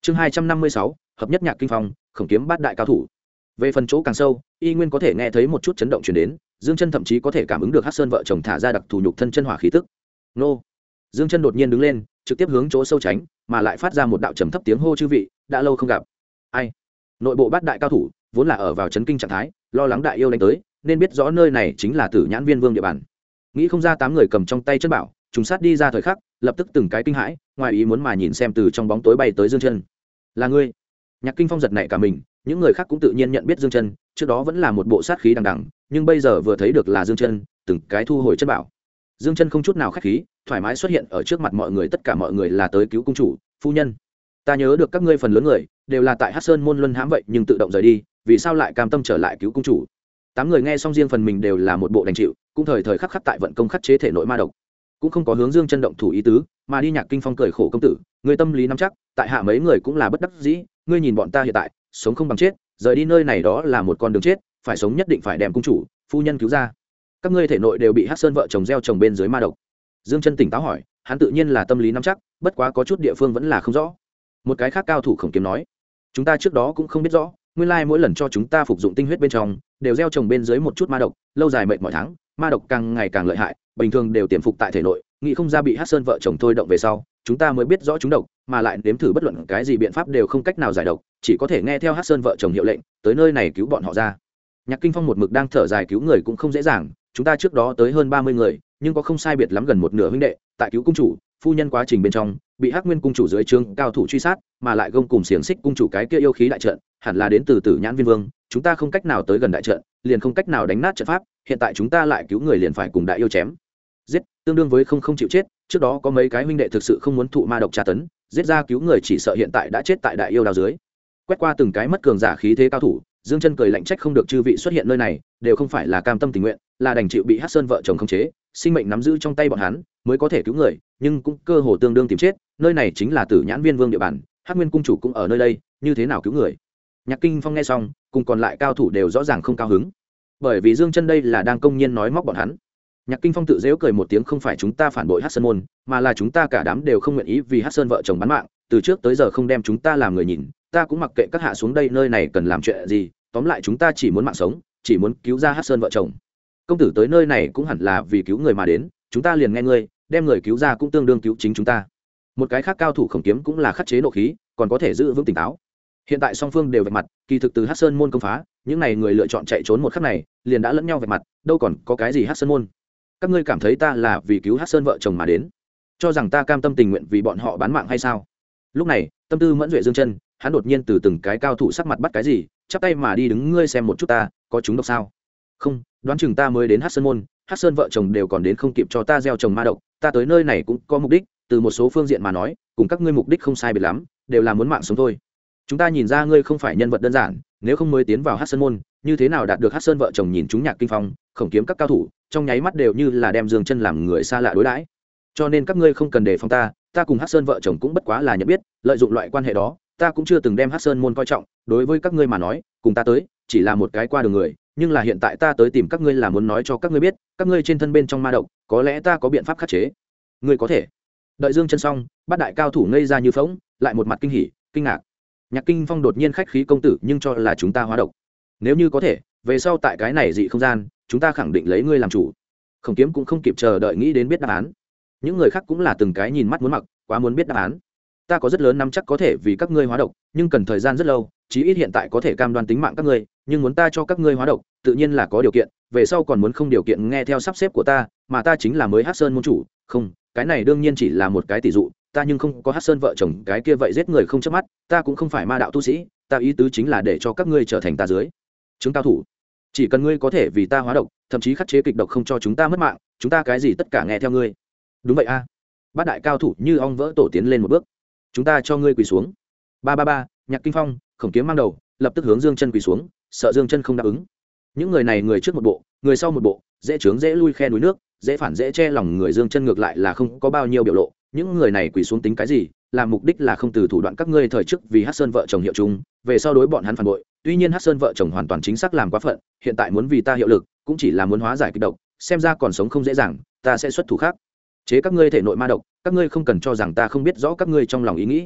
chương 256, hợp nhất nhạc kinh phong, khổng kiếm bát đại cao thủ. Về phần chỗ càng sâu, y nguyên có thể nghe thấy một chút chấn động truyền đến, Dương Chân thậm chí có thể cảm ứng được Hắc Sơn vợ chồng thả ra đặc thù nhục thân chân hỏa khí tức. Nô! Dương Chân đột nhiên đứng lên, trực tiếp hướng chỗ sâu tránh, mà lại phát ra một đạo trầm thấp tiếng hô: chư vị, đã lâu không gặp. Ai? Nội bộ bát đại cao thủ vốn là ở vào chấn kinh trạng thái, lo lắng đại yêu đánh tới, nên biết rõ nơi này chính là Tử Nhãn Viên Vương địa bàn. Nghĩ không ra 8 người cầm trong tay chân bảo, trùng sát đi ra thời khắc, lập tức từng cái kinh hãi, ngoài ý muốn mà nhìn xem từ trong bóng tối bay tới Dương Chân. Là ngươi? Nhạc Kinh Phong giật nảy cả mình, những người khác cũng tự nhiên nhận biết Dương Chân, trước đó vẫn là một bộ sát khí đằng đằng, nhưng bây giờ vừa thấy được là Dương Chân, từng cái thu hồi chân bảo. Dương Chân không chút nào khách khí, thoải mái xuất hiện ở trước mặt mọi người, tất cả mọi người là tới cứu cung chủ, phu nhân. Ta nhớ được các ngươi phần lớn người đều là tại Hắc Sơn môn luân hãm vậy nhưng tự động rời đi, vì sao lại cam tâm trở lại cứu cung chủ? 8 người nghe xong riêng phần mình đều là một bộ đành chịu, cũng thời thời khắc khắc tại vận công khắc chế thể nội ma độc, cũng không có hướng Dương Chân động thủ ý tứ, mà đi. Nhạc Kinh Phong cười khổ: công tử, người tâm lý nắm chắc, tại hạ mấy người cũng là bất đắc dĩ, ngươi nhìn bọn ta hiện tại, sống không bằng chết, rời đi nơi này đó là một con đường chết, phải sống nhất định phải đem cung chủ, phu nhân cứu ra. Các ngươi thể nội đều bị Hắc Sơn vợ chồng gieo trồng bên dưới ma độc. Dương Chân tỉnh táo hỏi, hắn tự nhiên là tâm lý nắm chắc, bất quá có chút địa phương vẫn là không rõ. Một cái khác cao thủ Khổng Kiếm nói, chúng ta trước đó cũng không biết rõ, nguyên lai mỗi lần cho chúng ta phục dụng tinh huyết bên trong đều gieo trồng bên dưới một chút ma độc, lâu dài mệt mỏi tháng, ma độc càng ngày càng lợi hại, bình thường đều tiềm phục tại thể nội, nghĩ không ra bị Hắc Sơn vợ chồng thôi động về sau, chúng ta mới biết rõ chúng độc, mà lại nếm thử bất luận cái gì biện pháp đều không cách nào giải độc, chỉ có thể nghe theo Hắc Sơn vợ chồng hiệu lệnh, tới nơi này cứu bọn họ ra. Nhạc Kinh Phong một mực đang thở dài, cứu người cũng không dễ dàng, chúng ta trước đó tới hơn 30 người, nhưng có không sai biệt lắm gần một nửa huynh đệ, tại cứu cung chủ, phu nhân quá trình bên trong, bị Hắc Nguyên cung chủ dưới trướng cao thủ truy sát, mà lại gông cùng xiềng xích cung chủ cái kia yêu khí đại trận, hẳn là đến từ Tử Nhãn Viên Vương, chúng ta không cách nào tới gần đại trận, liền không cách nào đánh nát trận pháp, hiện tại chúng ta lại cứu người liền phải cùng đại yêu chém giết, tương đương với không chịu chết. Trước đó có mấy cái huynh đệ thực sự không muốn thụ ma độc tra tấn, giết ra cứu người, chỉ sợ hiện tại đã chết tại đại yêu đao dưới. Quét qua từng cái mất cường giả khí thế cao thủ, Dương Chân cười lạnh, trách không được chư vị xuất hiện nơi này, đều không phải là cam tâm tình nguyện, là đành chịu bị Hắc Sơn vợ chồng khống chế, sinh mệnh nắm giữ trong tay bọn hắn, mới có thể cứu người, nhưng cũng cơ hồ tương đương tìm chết. Nơi này chính là Tử Nhãn Viên Vương địa bàn, Hắc Nguyên cung chủ cũng ở nơi đây, như thế nào cứu người? Nhạc Kinh Phong nghe xong, cùng còn lại cao thủ đều rõ ràng không cao hứng, bởi vì Dương Chân đây là đang công nhiên nói móc bọn hắn. Nhạc Kinh Phong tự giễu cười một tiếng, không phải chúng ta phản bội Hắc Sơn môn, mà là chúng ta cả đám đều không nguyện ý vì Hắc Sơn vợ chồng bán mạng, từ trước tới giờ không đem chúng ta làm người nhìn, ta cũng mặc kệ các hạ xuống đây nơi này cần làm chuyện gì, tóm lại chúng ta chỉ muốn mạng sống, chỉ muốn cứu ra Hắc Sơn vợ chồng. Công tử tới nơi này cũng hẳn là vì cứu người mà đến, chúng ta liền nghe ngươi, đem người cứu ra cũng tương đương cứu chính chúng ta. Một cái khác cao thủ Khổng Kiếm cũng là khắc chế nộ khí, còn có thể giữ vững tỉnh táo. Hiện tại song phương đều vạch mặt, kỳ thực từ Hắc Sơn môn công phá, những này người lựa chọn chạy trốn một khắc này, liền đã lẫn nhau vạch mặt, đâu còn có cái gì Hắc Sơn môn. Các ngươi cảm thấy ta là vì cứu Hắc Sơn vợ chồng mà đến, cho rằng ta cam tâm tình nguyện vì bọn họ bán mạng hay sao? Lúc này, tâm tư mẫn duệ Dương Chân, hắn đột nhiên từ từng cái cao thủ sắc mặt bắt cái gì, chắp tay mà đi đứng, ngươi xem một chút ta, có chúng độc sao? Không, đoán chừng ta mới đến Hắc Sơn môn, Hắc Sơn vợ chồng đều còn đến không kịp cho ta gieo trồng ma độc, ta tới nơi này cũng có mục đích, từ một số phương diện mà nói, cùng các ngươi mục đích không sai biệt lắm, đều là muốn mạng sống thôi. Chúng ta nhìn ra ngươi không phải nhân vật đơn giản, nếu không mới tiến vào Hắc Sơn môn, như thế nào đạt được Hắc Sơn vợ chồng nhìn chúng Nhạc Kinh Phong, Khổng Kiếm các cao thủ, trong nháy mắt đều như là đem Dương Chân làm người xa lạ đối đãi. Cho nên các ngươi không cần đề phòng ta, ta cùng Hắc Sơn vợ chồng cũng bất quá là nhận biết, lợi dụng loại quan hệ đó, ta cũng chưa từng đem Hắc Sơn môn coi trọng, đối với các ngươi mà nói, cùng ta tới, chỉ là một cái qua đường người, nhưng là hiện tại ta tới tìm các ngươi là muốn nói cho các ngươi biết, các ngươi trên thân bên trong ma độc, có lẽ ta có biện pháp khắc chế. Ngươi có thể. Đợi Dương Chân xong, bát đại cao thủ ngây ra như phỗng, lại một mặt kinh hỉ, kinh ngạc. Nhạc Kinh Phong đột nhiên khách khí, công tử, nhưng cho là chúng ta hóa độc. Nếu như có thể, về sau tại cái này dị không gian, chúng ta khẳng định lấy ngươi làm chủ. Khổng Kiếm cũng không kịp chờ đợi nghĩ đến biết đáp án. Những người khác cũng là từng cái nhìn mắt muốn mặc, quá muốn biết đáp án. Ta có rất lớn nắm chắc có thể vì các ngươi hóa độc, nhưng cần thời gian rất lâu, chí ít hiện tại có thể cam đoan tính mạng các ngươi, nhưng muốn ta cho các ngươi hóa độc, tự nhiên là có điều kiện, về sau còn muốn không điều kiện nghe theo sắp xếp của ta, mà ta chính là mới Hắc Sơn môn chủ, không, cái này đương nhiên chỉ là một cái tỷ dụ, ta nhưng không có Hắc Sơn vợ chồng cái kia vậy giết người không chớp mắt, ta cũng không phải ma đạo tu sĩ, ta ý tứ chính là để cho các ngươi trở thành ta dưới chứng cao thủ. Chỉ cần ngươi có thể vì ta hóa độc, thậm chí khắc chế kịch độc không cho chúng ta mất mạng, chúng ta cái gì tất cả nghe theo ngươi. Đúng vậy a. Bát đại cao thủ như ong vỡ tổ tiến lên một bước. Chúng ta cho ngươi quỳ xuống. Ba ba ba, Nhạc Kinh Phong, Khổng Kiếm mang đầu, lập tức hướng Dương Chân quỳ xuống, sợ Dương Chân không đáp ứng. Những người này người trước một bộ, người sau một bộ, dễ trướng dễ lui khe núi nước, dễ phản dễ che lòng người. Dương Chân ngược lại là không có bao nhiêu biểu lộ, những người này quỳ xuống tính cái gì, làm mục đích là không từ thủ đoạn các ngươi thời trước vì Hắc Sơn vợ chồng hiệu chung, về sau đối bọn hắn phản bội, tuy nhiên Hắc Sơn vợ chồng hoàn toàn chính xác làm quá phận, hiện tại muốn vì ta hiệu lực, cũng chỉ là muốn hóa giải kịch độc, xem ra còn sống không dễ dàng, ta sẽ xuất thủ khác chế các ngươi thể nội ma độc, các ngươi không cần cho rằng ta không biết rõ các ngươi trong lòng ý nghĩ.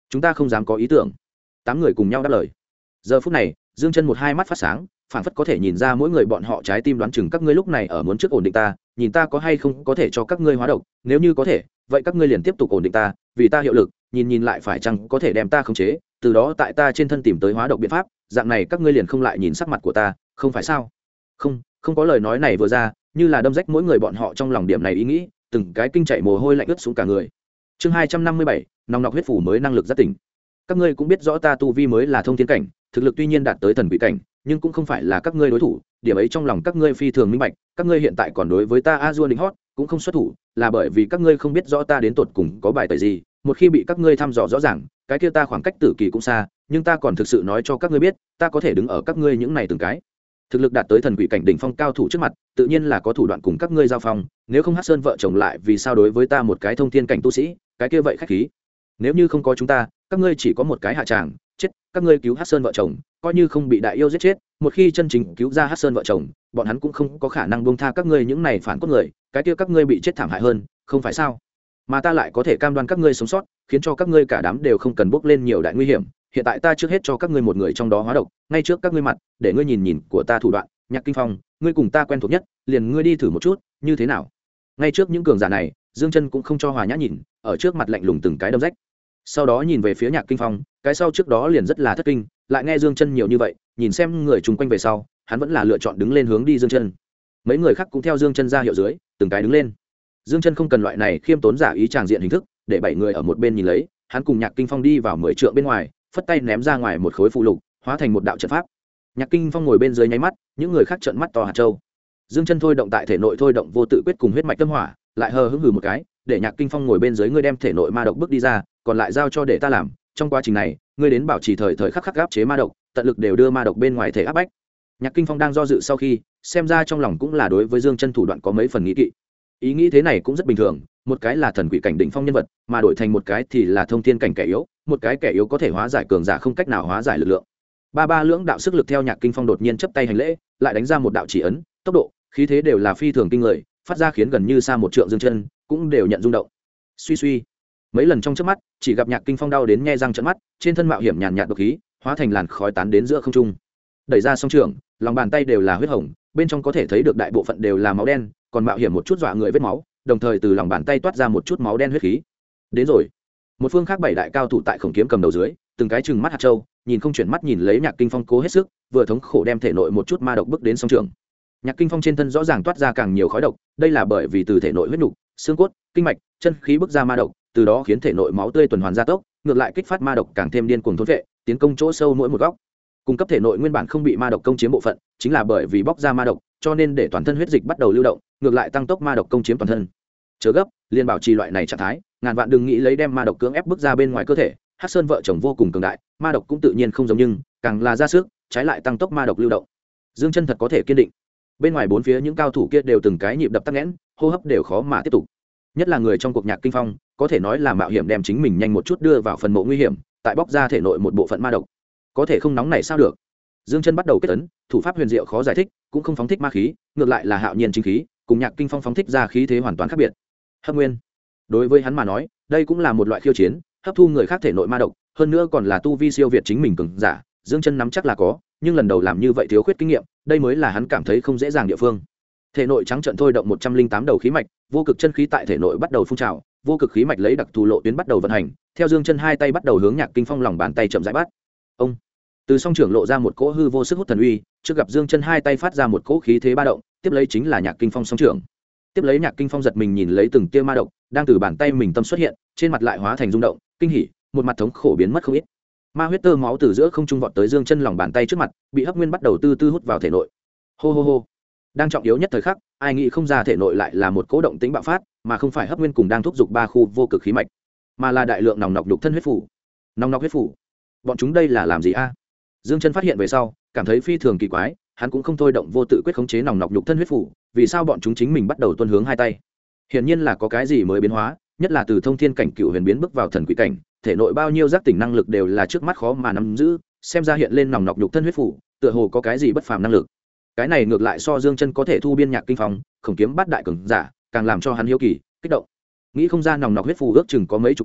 chúng ta không dám có ý tưởng. 8 người cùng nhau đáp lời. Giờ phút này Dương Chân một hai mắt phát sáng, phảng phất có thể nhìn ra mỗi người bọn họ trái tim đoán chừng các ngươi lúc này ở muốn trước ổn định ta, nhìn ta có hay không có thể cho các ngươi hóa độc, nếu như có thể vậy các ngươi liền tiếp tục ổn định ta, vì ta hiệu lực, nhìn lại phải chăng có thể đem ta khống chế, từ đó tại ta trên thân tìm tới hóa độc biện pháp, dạng này các ngươi liền không lại nhìn sắc mặt của ta, không phải sao? Không có lời nói này vừa ra, như là đâm rách mỗi người bọn họ trong lòng điểm này ý nghĩ, từng cái kinh chạy mồ hôi lạnh ướt xuống cả người. Chương 257, nòng nọc huyết phủ mới năng lực giác tỉnh. Các ngươi cũng biết rõ ta tu vi mới là thông thiên cảnh, thực lực tuy nhiên đạt tới thần quỷ cảnh, nhưng cũng không phải là các ngươi đối thủ, điểm ấy trong lòng các ngươi phi thường minh bạch, các ngươi hiện tại còn đối với ta A Dua Đỉnh Hót cũng không xuất thủ, là bởi vì các ngươi không biết rõ ta đến tột cùng có bài tẩy gì, một khi bị các ngươi thăm dò rõ ràng, cái kia ta khoảng cách tử kỳ cũng xa, nhưng ta còn thực sự nói cho các ngươi biết, ta có thể đứng ở các ngươi những này từng cái thực lực đạt tới thần quỷ cảnh đỉnh phong cao thủ trước mặt, tự nhiên là có thủ đoạn cùng các ngươi giao phong, nếu không Hắc Sơn vợ chồng lại vì sao đối với ta một cái thông thiên cảnh tu sĩ, cái kia vậy khách khí. Nếu như không có chúng ta, các ngươi chỉ có một cái hạ tràng, chết, các ngươi cứu Hắc Sơn vợ chồng, coi như không bị đại yêu giết chết, một khi chân chính cứu ra Hắc Sơn vợ chồng, bọn hắn cũng không có khả năng buông tha các ngươi những này phản cốt người, cái kia các ngươi bị chết thảm hại hơn, không phải sao? Mà ta lại có thể cam đoan các ngươi sống sót, khiến cho các ngươi cả đám đều không cần bước lên nhiều đại nguy hiểm. Hiện tại ta trước hết cho các ngươi một người trong đó hóa độc, ngay trước các ngươi mặt, để ngươi nhìn của ta thủ đoạn. Nhạc Kinh Phong, ngươi cùng ta quen thuộc nhất, liền ngươi đi thử một chút, như thế nào? Ngay trước những cường giả này, Dương Chân cũng không cho Hòa Nhã nhìn, ở trước mặt lạnh lùng từng cái đâm rách. Sau đó nhìn về phía Nhạc Kinh Phong, cái sau trước đó liền rất là thất kinh, lại nghe Dương Chân nhiều như vậy, nhìn xem người chung quanh về sau, hắn vẫn là lựa chọn đứng lên hướng đi Dương Chân. Mấy người khác cũng theo Dương Chân ra hiệu dưới, từng cái đứng lên. Dương Chân không cần loại này khiêm tốn giả ý tràng diện hình thức, để 7 người ở một bên nhìn lấy, hắn cùng Nhạc Kinh Phong đi vào 10 trượng bên ngoài, phất tay ném ra ngoài một khối phù lục, hóa thành một đạo trận pháp. Nhạc Kinh Phong ngồi bên dưới nháy mắt, những người khác trợn mắt to hạt châu. Dương Chân thôi động tại thể nội thôi động vô tự quyết cùng huyết mạch tâm hỏa, lại hờ hững hừ một cái, để Nhạc Kinh Phong ngồi bên dưới, ngươi đem thể nội ma độc bước đi ra, còn lại giao cho để ta làm, trong quá trình này, ngươi đến bảo trì thời khắc áp chế ma độc, tận lực đều đưa ma độc bên ngoài thể áp bách. Nhạc Kinh Phong đang do dự sau khi, xem ra trong lòng cũng là đối với Dương Chân thủ đoạn có mấy phần nghĩ kỵ. Ý nghĩ thế này cũng rất bình thường, một cái là thần quỷ cảnh đỉnh phong nhân vật, mà đổi thành một cái thì là thông thiên cảnh kẻ yếu, một cái kẻ yếu có thể hóa giải cường giả không cách nào hóa giải lực lượng. Ba lưỡng đạo sức lực theo Nhạc Kinh Phong đột nhiên chấp tay hành lễ, lại đánh ra một đạo chỉ ấn, tốc độ, khí thế đều là phi thường kinh người, phát ra khiến gần như xa một trượng Dương Chân cũng đều nhận rung động. Suy mấy lần trong chớp mắt, chỉ gặp Nhạc Kinh Phong đau đến nhe răng trợn mắt, trên thân mạo hiểm nhàn nhạt độc khí, hóa thành làn khói tán đến giữa không trung. Đẩy ra song trường, lòng bàn tay đều là huyết hồng, bên trong có thể thấy được đại bộ phận đều là máu đen, còn mạo hiểm một chút dọa người vết máu, đồng thời từ lòng bàn tay toát ra một chút máu đen huyết khí. Đến rồi. Một phương khác 7 đại cao thủ tại Khổng Kiếm cầm đầu dưới, từng cái trừng mắt hạt châu, nhìn không chuyển mắt nhìn lấy Nhạc Kinh Phong cố hết sức, vừa thống khổ đem thể nội một chút ma độc bước đến song trường. Nhạc Kinh Phong trên thân rõ ràng toát ra càng nhiều khói độc, đây là bởi vì từ thể nội huyết nục, xương cốt, kinh mạch, chân khí bước ra ma độc, từ đó khiến thể nội máu tươi tuần hoàn gia tốc, ngược lại kích phát ma độc càng thêm điên cuồng thôn vệ, tiến công chỗ sâu mỗi một góc. Cung cấp thể nội nguyên bản không bị ma độc công chiếm bộ phận, chính là bởi vì bóc ra ma độc, cho nên để toàn thân huyết dịch bắt đầu lưu động, ngược lại tăng tốc ma độc công chiếm toàn thân. Chớ gấp, liên bảo trì loại này trạng thái, ngàn vạn đừng nghĩ lấy đem ma độc cưỡng ép bước ra bên ngoài cơ thể. Hắc Sơn vợ chồng vô cùng cường đại, ma độc cũng tự nhiên không giống, nhưng càng là ra sức, trái lại tăng tốc ma độc lưu động. Dương Chân thật có thể kiên định. Bên ngoài bốn phía những cao thủ kia đều từng cái nhịp đập tắc nghẽn, hô hấp đều khó mà tiếp tục. Nhất là người trong cuộc Nhạc Kinh Phong, có thể nói là mạo hiểm đem chính mình nhanh một chút đưa vào phần mộ nguy hiểm, tại bóc ra thể nội một bộ phận ma độc. Có thể không nóng này sao được? Dương Chân bắt đầu kết ấn, thủ pháp huyền diệu khó giải thích, cũng không phóng thích ma khí, ngược lại là hạo nhiên chính khí, cùng Nhạc Kinh Phong phóng thích ra khí thế hoàn toàn khác biệt. Hấp nguyên, đối với hắn mà nói, đây cũng là một loại khiêu chiến, hấp thu người khác thể nội ma độc, hơn nữa còn là tu vi siêu việt chính mình cường giả. Dương Chân nắm chắc là có, nhưng lần đầu làm như vậy thiếu khuyết kinh nghiệm, đây mới là hắn cảm thấy không dễ dàng địa phương. Thể nội trắng trợn thôi động 108 đầu khí mạch, vô cực chân khí tại thể nội bắt đầu phun trào, vô cực khí mạch lấy đặc thù lộ tuyến bắt đầu vận hành, theo Dương Chân hai tay bắt đầu hướng Nhạc Kinh Phong lòng bàn tay chậm rãi bắt. Ông từ song trưởng lộ ra một cỗ hư vô sức hút thần uy, trước gặp Dương Chân hai tay phát ra một cỗ khí thế ba động, tiếp lấy chính là Nhạc Kinh Phong song trưởng. Tiếp lấy Nhạc Kinh Phong giật mình nhìn lấy từng tia ma độc đang từ bàn tay mình tâm xuất hiện, trên mặt lại hóa thành rung động, kinh hỉ, một mặt thống khổ biến mất không ít. Ma huyết tơ máu từ giữa không trung vọt tới Dương Chân lòng bàn tay trước mặt, bị hấp nguyên bắt đầu từ từ hút vào thể nội. Hô. Đang trọng yếu nhất thời khắc, ai nghĩ không ra thể nội lại là một cỗ động tĩnh bạo phát, mà không phải hấp nguyên cùng đang thúc giục ba khu vô cực khí mạch, mà là đại lượng nòng nọc nhục thân huyết phủ. Nòng nọc huyết phủ, bọn chúng đây là làm gì a? Dương Chân phát hiện về sau, cảm thấy phi thường kỳ quái, hắn cũng không thôi động vô tự quyết khống chế nòng nọc nhục thân huyết phủ, vì sao bọn chúng chính mình bắt đầu tuôn hướng hai tay? Hiển nhiên là có cái gì mới biến hóa, nhất là từ thông thiên cảnh cựu huyền biến bước vào thần quỷ cảnh, thể nội bao nhiêu giác tỉnh năng lực đều là trước mắt khó mà nắm giữ, xem ra hiện lên nòng nọc nhục thân huyết phủ, tựa hồ có cái gì bất phàm năng lực. Cái này ngược lại so Dương Chân có thể thu biên Nhạc Kinh Phong, Khổng Kiếm bát đại cường giả, càng làm cho hắn hiếu kỳ, kích động. Nghĩ không ra nòng nọc huyết phù ước chừng có mấy chục con,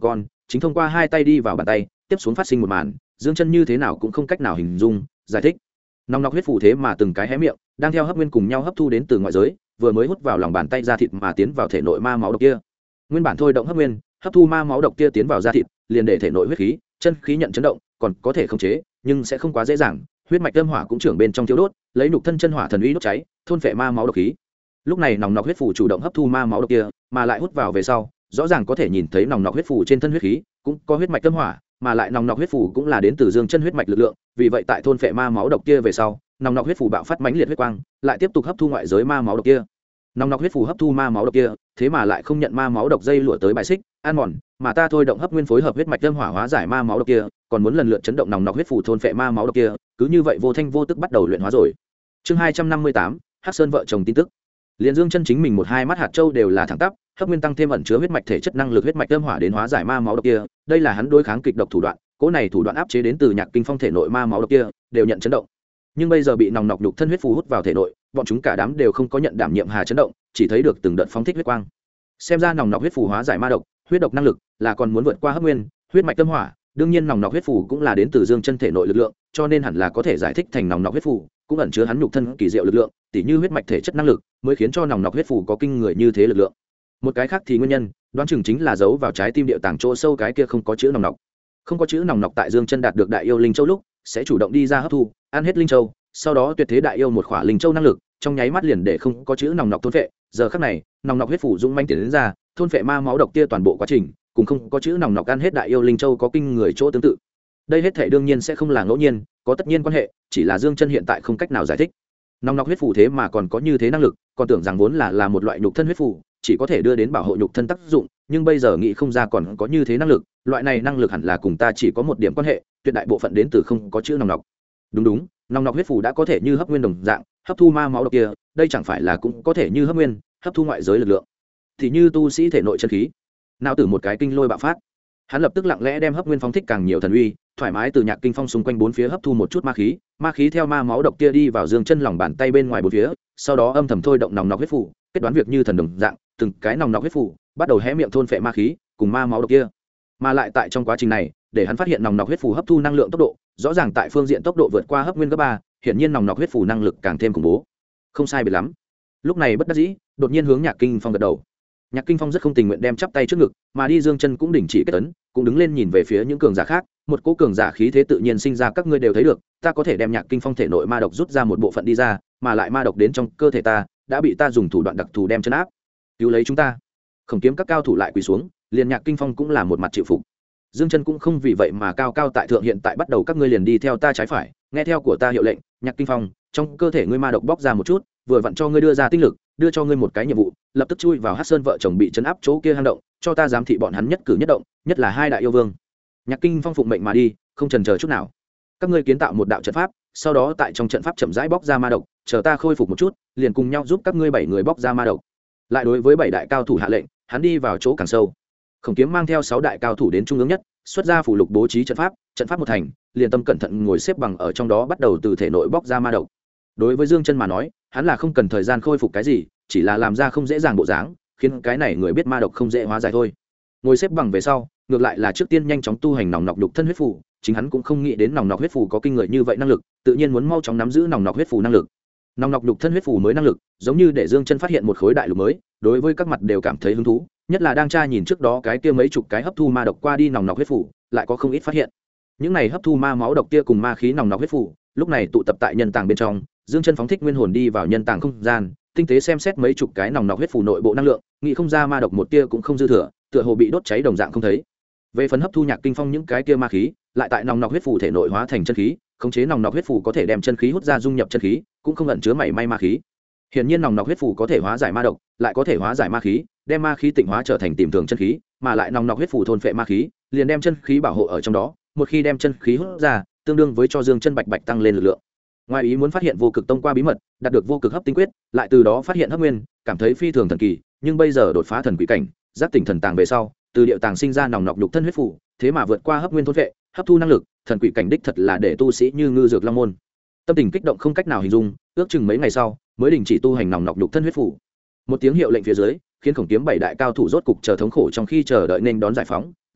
chính thông qua hai tay đi vào bàn tay tiếp xuống phát sinh một màn dương chân như thế nào cũng không cách nào hình dung giải thích. Nòng nọc huyết phù thế mà từng cái hé miệng đang theo hấp nguyên cùng nhau hấp thu đến từ ngoại giới, vừa mới hút vào lòng bàn tay da thịt mà tiến vào thể nội ma máu độc kia. Nguyên bản thôi động hấp nguyên hấp thu ma máu độc kia tiến vào da thịt, liền để thể nội huyết khí chân khí nhận chấn động, còn có thể khống chế nhưng sẽ không quá dễ dàng. Huyết mạch âm hỏa cũng trưởng bên trong thiêu đốt, lấy nhục thân chân hỏa thần uy đốt cháy thôn phệ ma máu độc khí. Lúc này nòng nọc huyết phù chủ động hấp thu ma máu độc kia mà lại hút vào về sau, rõ ràng có thể nhìn thấy nòng nọc huyết phù trên thân huyết khí cũng có huyết mạch âm hỏa, mà lại nòng nọc huyết phù cũng là đến từ dương chân huyết mạch lực lượng. Vì vậy tại thôn phệ ma máu độc kia về sau, nòng nọc huyết phù bạo phát mãnh liệt huyết quang, lại tiếp tục hấp thu ngoại giới ma máu độc kia. Nòng nọc huyết phù hấp thu ma máu độc kia, thế mà lại không nhận ma máu độc dây lụa tới bài xích ăn mòn, mà ta thôi động hấp nguyên phối hợp huyết mạch âm hỏa hóa giải ma máu độc kia, còn muốn lần lượt chấn động nòng nọc huyết phù thôn phệ ma máu độc kia, cứ như vậy vô thanh vô tức bắt đầu luyện hóa rồi. Chương 258, Hắc Sơn vợ chồng tin tức. Liên Dương chân chính mình một hai mắt hạt châu đều là thẳng tắp, hấp nguyên tăng thêm ẩn chứa huyết mạch thể chất năng lực huyết mạch âm hỏa đến hóa giải ma máu độc kia, đây là hắn đối kháng kịch độc thủ đoạn, cỗ này thủ đoạn áp chế đến từ Nhạc Kinh Phong thể nội ma máu độc kia, đều nhận chấn động. Nhưng bây giờ bị nòng nọc nhục thân huyết phù hút vào thể nội, bọn chúng cả đám đều không có nhận đảm nhiệm hà chấn động, chỉ thấy được từng đợt phóng thích huyết quang. Xem ra nòng nọc huyết phù hóa giải ma độc, huyết độc năng lực là còn muốn vượt qua hấp nguyên, huyết mạch âm hỏa, đương nhiên nòng nọc huyết phù cũng là đến từ Dương chân thể nội lực lượng, cho nên hẳn là có thể giải thích thành nòng nọc huyết phù cũng ẩn chứa hắn nhục thân kỳ diệu lực lượng, tỉ như huyết mạch thể chất năng lực, mới khiến cho nòng nọc huyết phù có kinh người như thế lực lượng. Một cái khác thì nguyên nhân, đoán chừng chính là giấu vào trái tim địa tàng chỗ sâu cái kia không có chữ nòng nọc. Không có chữ nòng nọc tại Dương chân đạt được đại yêu linh châu lúc, sẽ chủ động đi ra hấp thu, ăn hết linh châu, sau đó tuyệt thế đại yêu một khỏa linh châu năng lực, trong nháy mắt liền để không có chữ nòng nọc thôn phệ. Giờ khắc này, nòng nọc huyết phù dũng manh tiến đến ra, thôn phệ ma máu độc kia toàn bộ quá trình, cùng không có chữ nòng nọc ăn hết đại yêu linh châu có kinh người chỗ tương tự. Đây hết thể đương nhiên sẽ không là ngẫu nhiên, có tất nhiên quan hệ, chỉ là Dương chân hiện tại không cách nào giải thích. Nòng nọc huyết phù thế mà còn có như thế năng lực, còn tưởng rằng vốn là một loại nhục thân huyết phù, chỉ có thể đưa đến bảo hộ nhục thân tác dụng, nhưng bây giờ nghĩ không ra còn có như thế năng lực, loại này năng lực hẳn là cùng ta chỉ có một điểm quan hệ, tuyệt đại bộ phận đến từ không có chữ nòng nọc. Đúng, nòng nọc huyết phù đã có thể như hấp nguyên đồng dạng, hấp thu ma máu độc kia, đây chẳng phải là cũng có thể như hấp nguyên, hấp thu ngoại giới lực lượng. Thì như tu sĩ thể nội chân khí, nào tử một cái kinh lôi bạo phát, hắn lập tức lặng lẽ đem hấp nguyên phóng thích càng nhiều thần uy, thoải mái từ Nhạc Kinh Phong xung quanh bốn phía hấp thu một chút ma khí theo ma máu độc kia đi vào Dương chân lòng bàn tay bên ngoài bốn phía, sau đó âm thầm thôi động nòng nọc huyết phù, kết đoán việc như thần đồng dạng, từng cái nòng nọc huyết phù bắt đầu hé miệng thôn phệ ma khí cùng ma máu độc kia. Mà lại tại trong quá trình này, để hắn phát hiện nòng nọc huyết phù hấp thu năng lượng tốc độ, rõ ràng tại phương diện tốc độ vượt qua hấp nguyên gấp 3, hiển nhiên nòng nọc huyết phù năng lực càng thêm khủng bố. Không sai biệt lắm. Lúc này bất đắc dĩ, đột nhiên hướng Nhạc Kinh Phong gật đầu. Nhạc Kinh Phong rất không tình nguyện đem chắp tay trước ngực, mà đi Dương chân cũng đình chỉ kết ấn, cũng đứng lên nhìn về phía những cường giả khác, một cỗ cường giả khí thế tự nhiên sinh ra, các ngươi đều thấy được, ta có thể đem Nhạc Kinh Phong thể nội ma độc rút ra một bộ phận đi ra, mà lại ma độc đến trong cơ thể ta, đã bị ta dùng thủ đoạn đặc thù đem chấn áp, cứu lấy chúng ta. Khổng kiếm các cao thủ lại quỳ xuống, liền Nhạc Kinh Phong cũng là một mặt chịu phục. Dương chân cũng không vì vậy mà cao cao tại thượng, hiện tại bắt đầu các ngươi liền đi theo ta trái phải, nghe theo của ta hiệu lệnh. Nhạc Kinh Phong, trong cơ thể ngươi ma độc bóc ra một chút, vừa vặn cho ngươi đưa ra tinh lực, đưa cho ngươi một cái nhiệm vụ, lập tức chui vào Hắc Sơn vợ chồng bị chấn áp chỗ kia hang động, cho ta giám thị bọn hắn nhất cử nhất động, nhất là hai đại yêu vương. Nhạc Kinh Phong phụng mệnh mà đi, không chần chờ chút nào. Các ngươi kiến tạo một đạo trận pháp, sau đó tại trong trận pháp chậm rãi bóc ra ma độc, chờ ta khôi phục một chút, liền cùng nhau giúp các ngươi 7 người bóc ra ma độc. Lại đối với 7 đại cao thủ hạ lệnh, hắn đi vào chỗ càng sâu. Khổng Kiếm mang theo 6 đại cao thủ đến trung ương nhất, xuất ra phủ lục bố trí trận pháp một thành, liền tâm cẩn thận ngồi xếp bằng ở trong đó, bắt đầu từ thể nội bóc ra ma độc. Đối với Dương chân mà nói, hắn là không cần thời gian khôi phục cái gì, chỉ là làm ra không dễ dàng bộ dáng, khiến cái này người biết ma độc không dễ hóa giải thôi. Ngồi xếp bằng về sau, ngược lại là trước tiên nhanh chóng tu hành nòng nọc nhục thân huyết phù, chính hắn cũng không nghĩ đến nòng nọc huyết phù có kinh người như vậy năng lực, tự nhiên muốn mau chóng nắm giữ nòng nọc huyết phù năng lực. Nòng nọc nhục thân huyết phù mới năng lực, giống như để Dương chân phát hiện một khối đại lục mới, đối với các mặt đều cảm thấy hứng thú, nhất là đang tra nhìn trước đó cái kia mấy chục cái hấp thu ma độc qua đi nòng nọc huyết phù, lại có không ít phát hiện. Những này hấp thu ma máu độc kia cùng ma khí nòng nọc huyết phù, lúc này tụ tập tại nhân tàng bên trong, Dương chân phóng thích nguyên hồn đi vào nhân tàng không gian, tinh tế xem xét mấy chục cái nòng nọc huyết phù nội bộ năng lượng, nghĩ không ra ma độc một tia cũng không dư thừa, tựa hồ bị đốt cháy đồng dạng không thấy. Về phần hấp thu Nhạc Kinh Phong những cái kia ma khí, lại tại nòng nọc huyết phù thể nội hóa thành chân khí, khống chế nòng nọc huyết phù có thể đem chân khí hút ra dung nhập chân khí, cũng không ẩn chứa mảy may ma khí. Hiển nhiên nòng nọc huyết phù có thể hóa giải ma độc, lại có thể hóa giải ma khí, đem ma khí tịnh hóa trở thành tìm thường chân khí, mà lại nòng nọc huyết phù thôn phệ ma khí, liền đem chân khí bảo hộ ở trong đó, một khi đem chân khí hút ra, tương đương với cho Dương chân bạch bạch tăng lên lực lượng. Ngoài ý muốn phát hiện vô cực tông qua bí mật, đạt được vô cực hấp tinh quyết, lại từ đó phát hiện hấp nguyên, cảm thấy phi thường thần kỳ, nhưng bây giờ đột phá thần quỷ cảnh, giác tỉnh thần tàng về sau, từ điệu tàng sinh ra nòng nọc nhục thân huyết phù, thế mà vượt qua hấp nguyên thôn vệ, hấp thu năng lực, thần quỷ cảnh đích thật là để tu sĩ như ngư dược long môn. Tâm tình kích động không cách nào hình dung, ước chừng mấy ngày sau, mới đình chỉ tu hành nòng nọc nhục thân huyết phù. Một tiếng hiệu lệnh phía dưới, khiến Khổng Kiếm 7 đại cao thủ rốt cục chờ thống khổ trong khi chờ đợi nên đón giải phóng,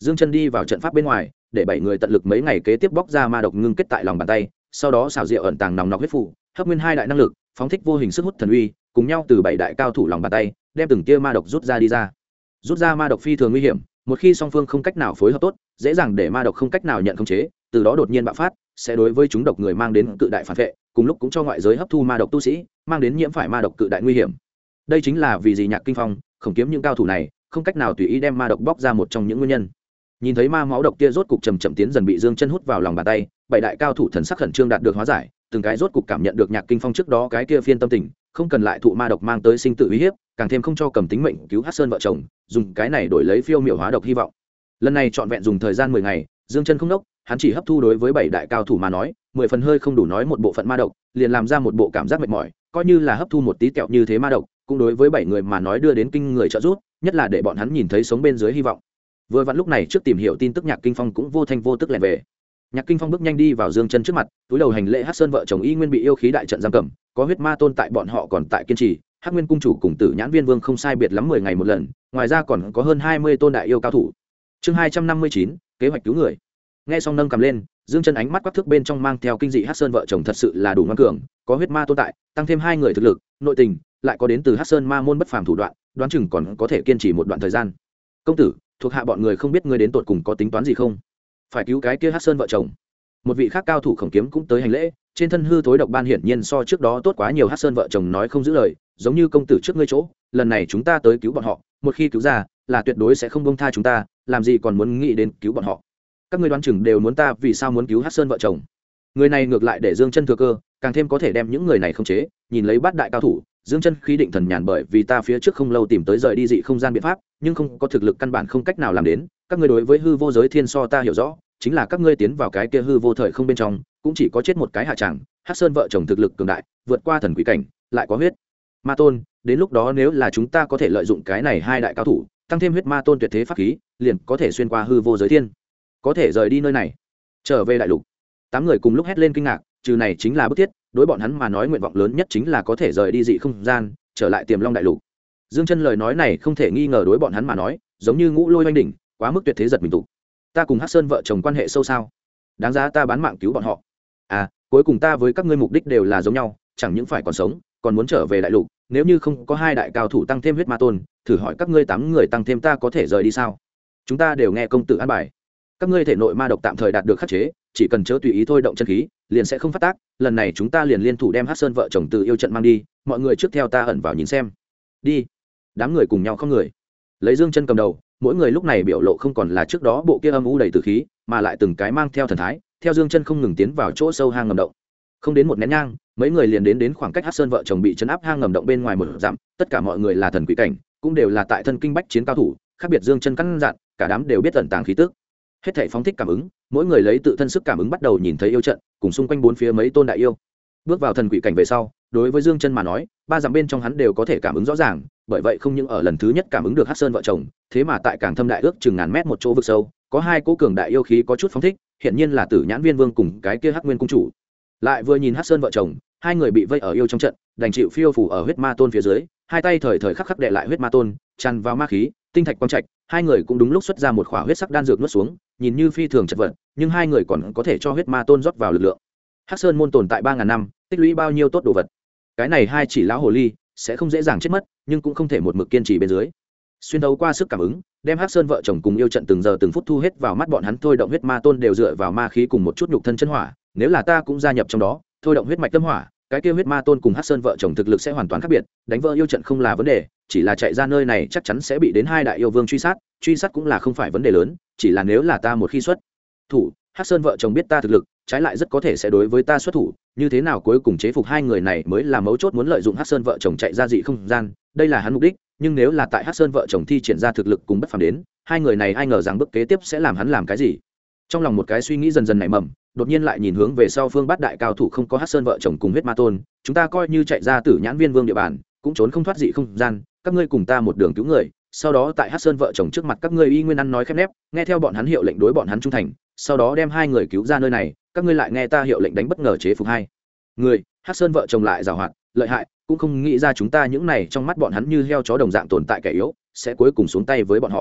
Dương Chân đi vào trận pháp bên ngoài, để 7 người tận lực mấy ngày kế tiếp bóc ra ma độc ngưng kết tại lòng bàn tay, sau đó xảo diệu ẩn tàng nòng nọc huyết phù, hấp nguyên hai đại năng lực, phóng thích vô hình sức hút thần uy, cùng nhau từ 7 đại cao thủ lòng bàn tay, đem từng tia ma độc rút ra đi ra. Rút ra ma độc phi thường nguy hiểm, một khi song phương không cách nào phối hợp tốt, dễ dàng để ma độc không cách nào nhận khống chế, từ đó đột nhiên bạo phát, sẽ đối với chúng độc người mang đến cự đại phản vệ, cùng lúc cũng cho ngoại giới hấp thu ma độc tu sĩ, mang đến nhiễm phải ma độc cự đại nguy hiểm. Đây chính là vì gì Nhạc Kinh Phong, Khổng Kiếm những cao thủ này không cách nào tùy ý đem ma độc bóc ra một trong những nguyên nhân. Nhìn thấy ma máu độc kia rốt cục chậm chậm tiến dần bị Dương Chân hút vào lòng bàn tay, 7 đại cao thủ thần sắc khẩn trương đạt được hóa giải, từng cái rốt cục cảm nhận được Nhạc Kinh Phong trước đó cái kia phiên tâm tình, không cần lại thụ ma độc mang tới sinh tử uy hiếp, càng thêm không cho cầm tính mệnh cứu Hắc Sơn vợ chồng, dùng cái này đổi lấy phiêu miểu hóa độc hy vọng. Lần này trọn vẹn dùng thời gian 10 ngày, Dương Chân không đốc, hắn chỉ hấp thu đối với 7 đại cao thủ mà nói, 10 phần hơi không đủ nói một bộ phận ma độc, liền làm ra một bộ cảm giác mệt mỏi, coi như là hấp thu một tí kẹo như thế ma độc, cũng đối với 7 người mà nói đưa đến kinh người trợ giúp, nhất là để bọn hắn nhìn thấy sống bên dưới hy vọng. Vừa vặn lúc này trước tìm hiểu tin tức Nhạc Kinh Phong cũng vô thanh vô tức lẻn về. Nhạc Kinh Phong bước nhanh đi vào Dương Chân trước mặt, túi đầu hành lễ. Hắc Sơn vợ chồng y nguyên bị yêu khí đại trận giam cầm, có huyết ma tôn tại bọn họ còn tại kiên trì, Hắc Nguyên cung chủ cùng Tử Nhãn Viên Vương không sai biệt lắm 10 ngày một lần, ngoài ra còn có hơn 20 tôn đại yêu cao thủ. Chương 259, kế hoạch cứu người. Nghe xong nâng cầm lên, Dương Chân ánh mắt quắc thước bên trong mang theo kinh dị. Hắc Sơn vợ chồng thật sự là đủ ngoan cường, có huyết ma tôn tại, tăng thêm 2 người thực lực, nội tình, lại có đến từ Hắc Sơn ma môn bất phàm thủ đoạn, đoán chừng còn có thể kiên trì một đoạn thời gian. Công tử, thuộc hạ bọn người không biết ngươi đến tột cùng có tính toán gì không? Phải cứu cái kia Hắc Sơn vợ chồng. Một vị khác cao thủ Khổng Kiếm cũng tới hành lễ, trên thân hư thối độc ban hiển nhiên so trước đó tốt quá nhiều. Hắc Sơn vợ chồng nói không giữ lời, giống như công tử trước ngươi chỗ, lần này chúng ta tới cứu bọn họ, một khi cứu ra, là tuyệt đối sẽ không buông tha chúng ta, làm gì còn muốn nghĩ đến cứu bọn họ. Các ngươi đoán chừng đều muốn ta vì sao muốn cứu Hắc Sơn vợ chồng. Người này ngược lại để Dương Chân thừa cơ, càng thêm có thể đem những người này khống chế, nhìn lấy bát đại cao thủ, Dương Chân khí định thần nhàn, bởi vì ta phía trước không lâu tìm tới rời đi dị không gian biện pháp, nhưng không có thực lực căn bản không cách nào làm đến. Các ngươi đối với hư vô giới thiên so ta hiểu rõ, chính là các ngươi tiến vào cái kia hư vô thời không bên trong, cũng chỉ có chết một cái hạ tràng. Hắc Sơn vợ chồng thực lực cường đại, vượt qua thần quỷ cảnh, lại có huyết ma tôn, đến lúc đó nếu là chúng ta có thể lợi dụng cái này hai đại cao thủ, tăng thêm huyết ma tôn tuyệt thế pháp khí, liền có thể xuyên qua hư vô giới thiên, có thể rời đi nơi này, trở về đại lục. 8 người cùng lúc hét lên kinh ngạc, trừ này chính là bức thiết, đối bọn hắn mà nói nguyện vọng lớn nhất chính là có thể rời đi dị không gian, trở lại Tiềm Long đại lục. Dương Chân lời nói này không thể nghi ngờ đối bọn hắn mà nói, giống như ngũ lôi oanh đỉnh, quá mức tuyệt thế giật mình tụ. Ta cùng Hắc Sơn vợ chồng quan hệ sâu sao? Đáng giá ta bán mạng cứu bọn họ. À, cuối cùng ta với các ngươi mục đích đều là giống nhau, chẳng những phải còn sống, còn muốn trở về đại lục. Nếu như không có hai đại cao thủ tăng thêm huyết ma tôn, thử hỏi các ngươi 8 người tăng thêm ta có thể rời đi sao? Chúng ta đều nghe công tử an bài. Các ngươi thể nội ma độc tạm thời đạt được khắc chế, chỉ cần chớ tùy ý thôi động chân khí, liền sẽ không phát tác. Lần này chúng ta liền liên thủ đem Hắc Sơn vợ chồng từ yêu trận mang đi, mọi người trước theo ta ẩn vào nhìn xem. Đi. Đám người cùng nhau không người. Lấy Dương Chân cầm đầu, mỗi người lúc này biểu lộ không còn là trước đó bộ kia âm u đầy tử khí, mà lại từng cái mang theo thần thái, theo Dương Chân không ngừng tiến vào chỗ sâu hang ngầm động. Không đến một nén nhang, mấy người liền đến khoảng cách Hắc Sơn vợ chồng bị trấn áp hang ngầm động bên ngoài một dặm, tất cả mọi người là thần quỷ cảnh, cũng đều là tại thân kinh bách chiến cao thủ, khác biệt Dương Chân căn dặn, cả đám đều biết ẩn tàng khí tức. Hết thảy phóng thích cảm ứng, mỗi người lấy tự thân sức cảm ứng bắt đầu nhìn thấy yêu trận, cùng xung quanh bốn phía mấy tôn đại yêu. Bước vào thần quỷ cảnh về sau, đối với Dương Chân mà nói, 3 dặm bên trong hắn đều có thể cảm ứng rõ ràng, bởi vậy không những ở lần thứ nhất cảm ứng được Hắc Sơn vợ chồng, thế mà tại càng thâm đại ước chừng ngàn mét một chỗ vực sâu, có 2 cỗ cường đại yêu khí có chút phóng thích, hiện nhiên là Tử Nhãn Viên Vương cùng cái kia Hắc Nguyên cung chủ. Lại vừa nhìn Hắc Sơn vợ chồng, 2 người bị vây ở yêu trong trận, đành chịu phiêu phù ở huyết ma tôn phía dưới, hai tay thời thời khắc khắc đè lại huyết ma tôn, tràn vào ma khí, tinh thạch quang trạch, 2 người cũng đúng lúc xuất ra một khỏa huyết sắc đan dược nuốt xuống, nhìn như phi thường chật vật, nhưng 2 người còn có thể cho huyết ma tôn rót vào lực lượng. Hắc Sơn môn tồn tại 3000 năm, tích lũy bao nhiêu tốt đồ vật. Cái này 2 chỉ lão hồ ly sẽ không dễ dàng chết mất, nhưng cũng không thể một mực kiên trì bên dưới. Xuyên thấu qua sức cảm ứng, đem Hắc Sơn vợ chồng cùng yêu trận từng giờ từng phút thu hết vào mắt bọn hắn, thôi động huyết ma tôn đều dựa vào ma khí cùng một chút nhục thân chân hỏa, nếu là ta cũng gia nhập trong đó, thôi động huyết mạch tâm hỏa, cái kia huyết ma tôn cùng Hắc Sơn vợ chồng thực lực sẽ hoàn toàn khác biệt, đánh vỡ yêu trận không là vấn đề, chỉ là chạy ra nơi này chắc chắn sẽ bị đến 2 đại yêu vương truy sát cũng là không phải vấn đề lớn, chỉ là nếu là ta một khi xuất thủ, Hắc Sơn vợ chồng biết ta thực lực, trái lại rất có thể sẽ đối với ta xuất thủ, như thế nào cuối cùng chế phục 2 người này mới là mấu chốt, muốn lợi dụng Hắc Sơn vợ chồng chạy ra dị không gian, đây là hắn mục đích, nhưng nếu là tại Hắc Sơn vợ chồng thi triển ra thực lực cùng bất phàm đến, 2 người này ai ngờ rằng bước kế tiếp sẽ làm hắn làm cái gì. Trong lòng một cái suy nghĩ dần dần nảy mầm, đột nhiên lại nhìn hướng về sau phương bát đại cao thủ không có Hắc Sơn vợ chồng cùng huyết ma tôn, chúng ta coi như chạy ra Tử Nhãn Viên Vương địa bàn, cũng trốn không thoát dị không gian, các ngươi cùng ta một đường cứu người, sau đó tại Hắc Sơn vợ chồng trước mặt các ngươi y nguyên ăn nói khép nép, nghe theo bọn hắn hiệu lệnh đối bọn hắn trung thành, sau đó đem 2 người cứu ra nơi này, các ngươi lại nghe ta hiệu lệnh đánh bất ngờ chế phục 2 người. Hắc Sơn vợ chồng lại giàu hoạt lợi hại, cũng không nghĩ ra chúng ta những này trong mắt bọn hắn như heo chó đồng dạng tồn tại kẻ yếu, sẽ cuối cùng xuống tay với bọn họ.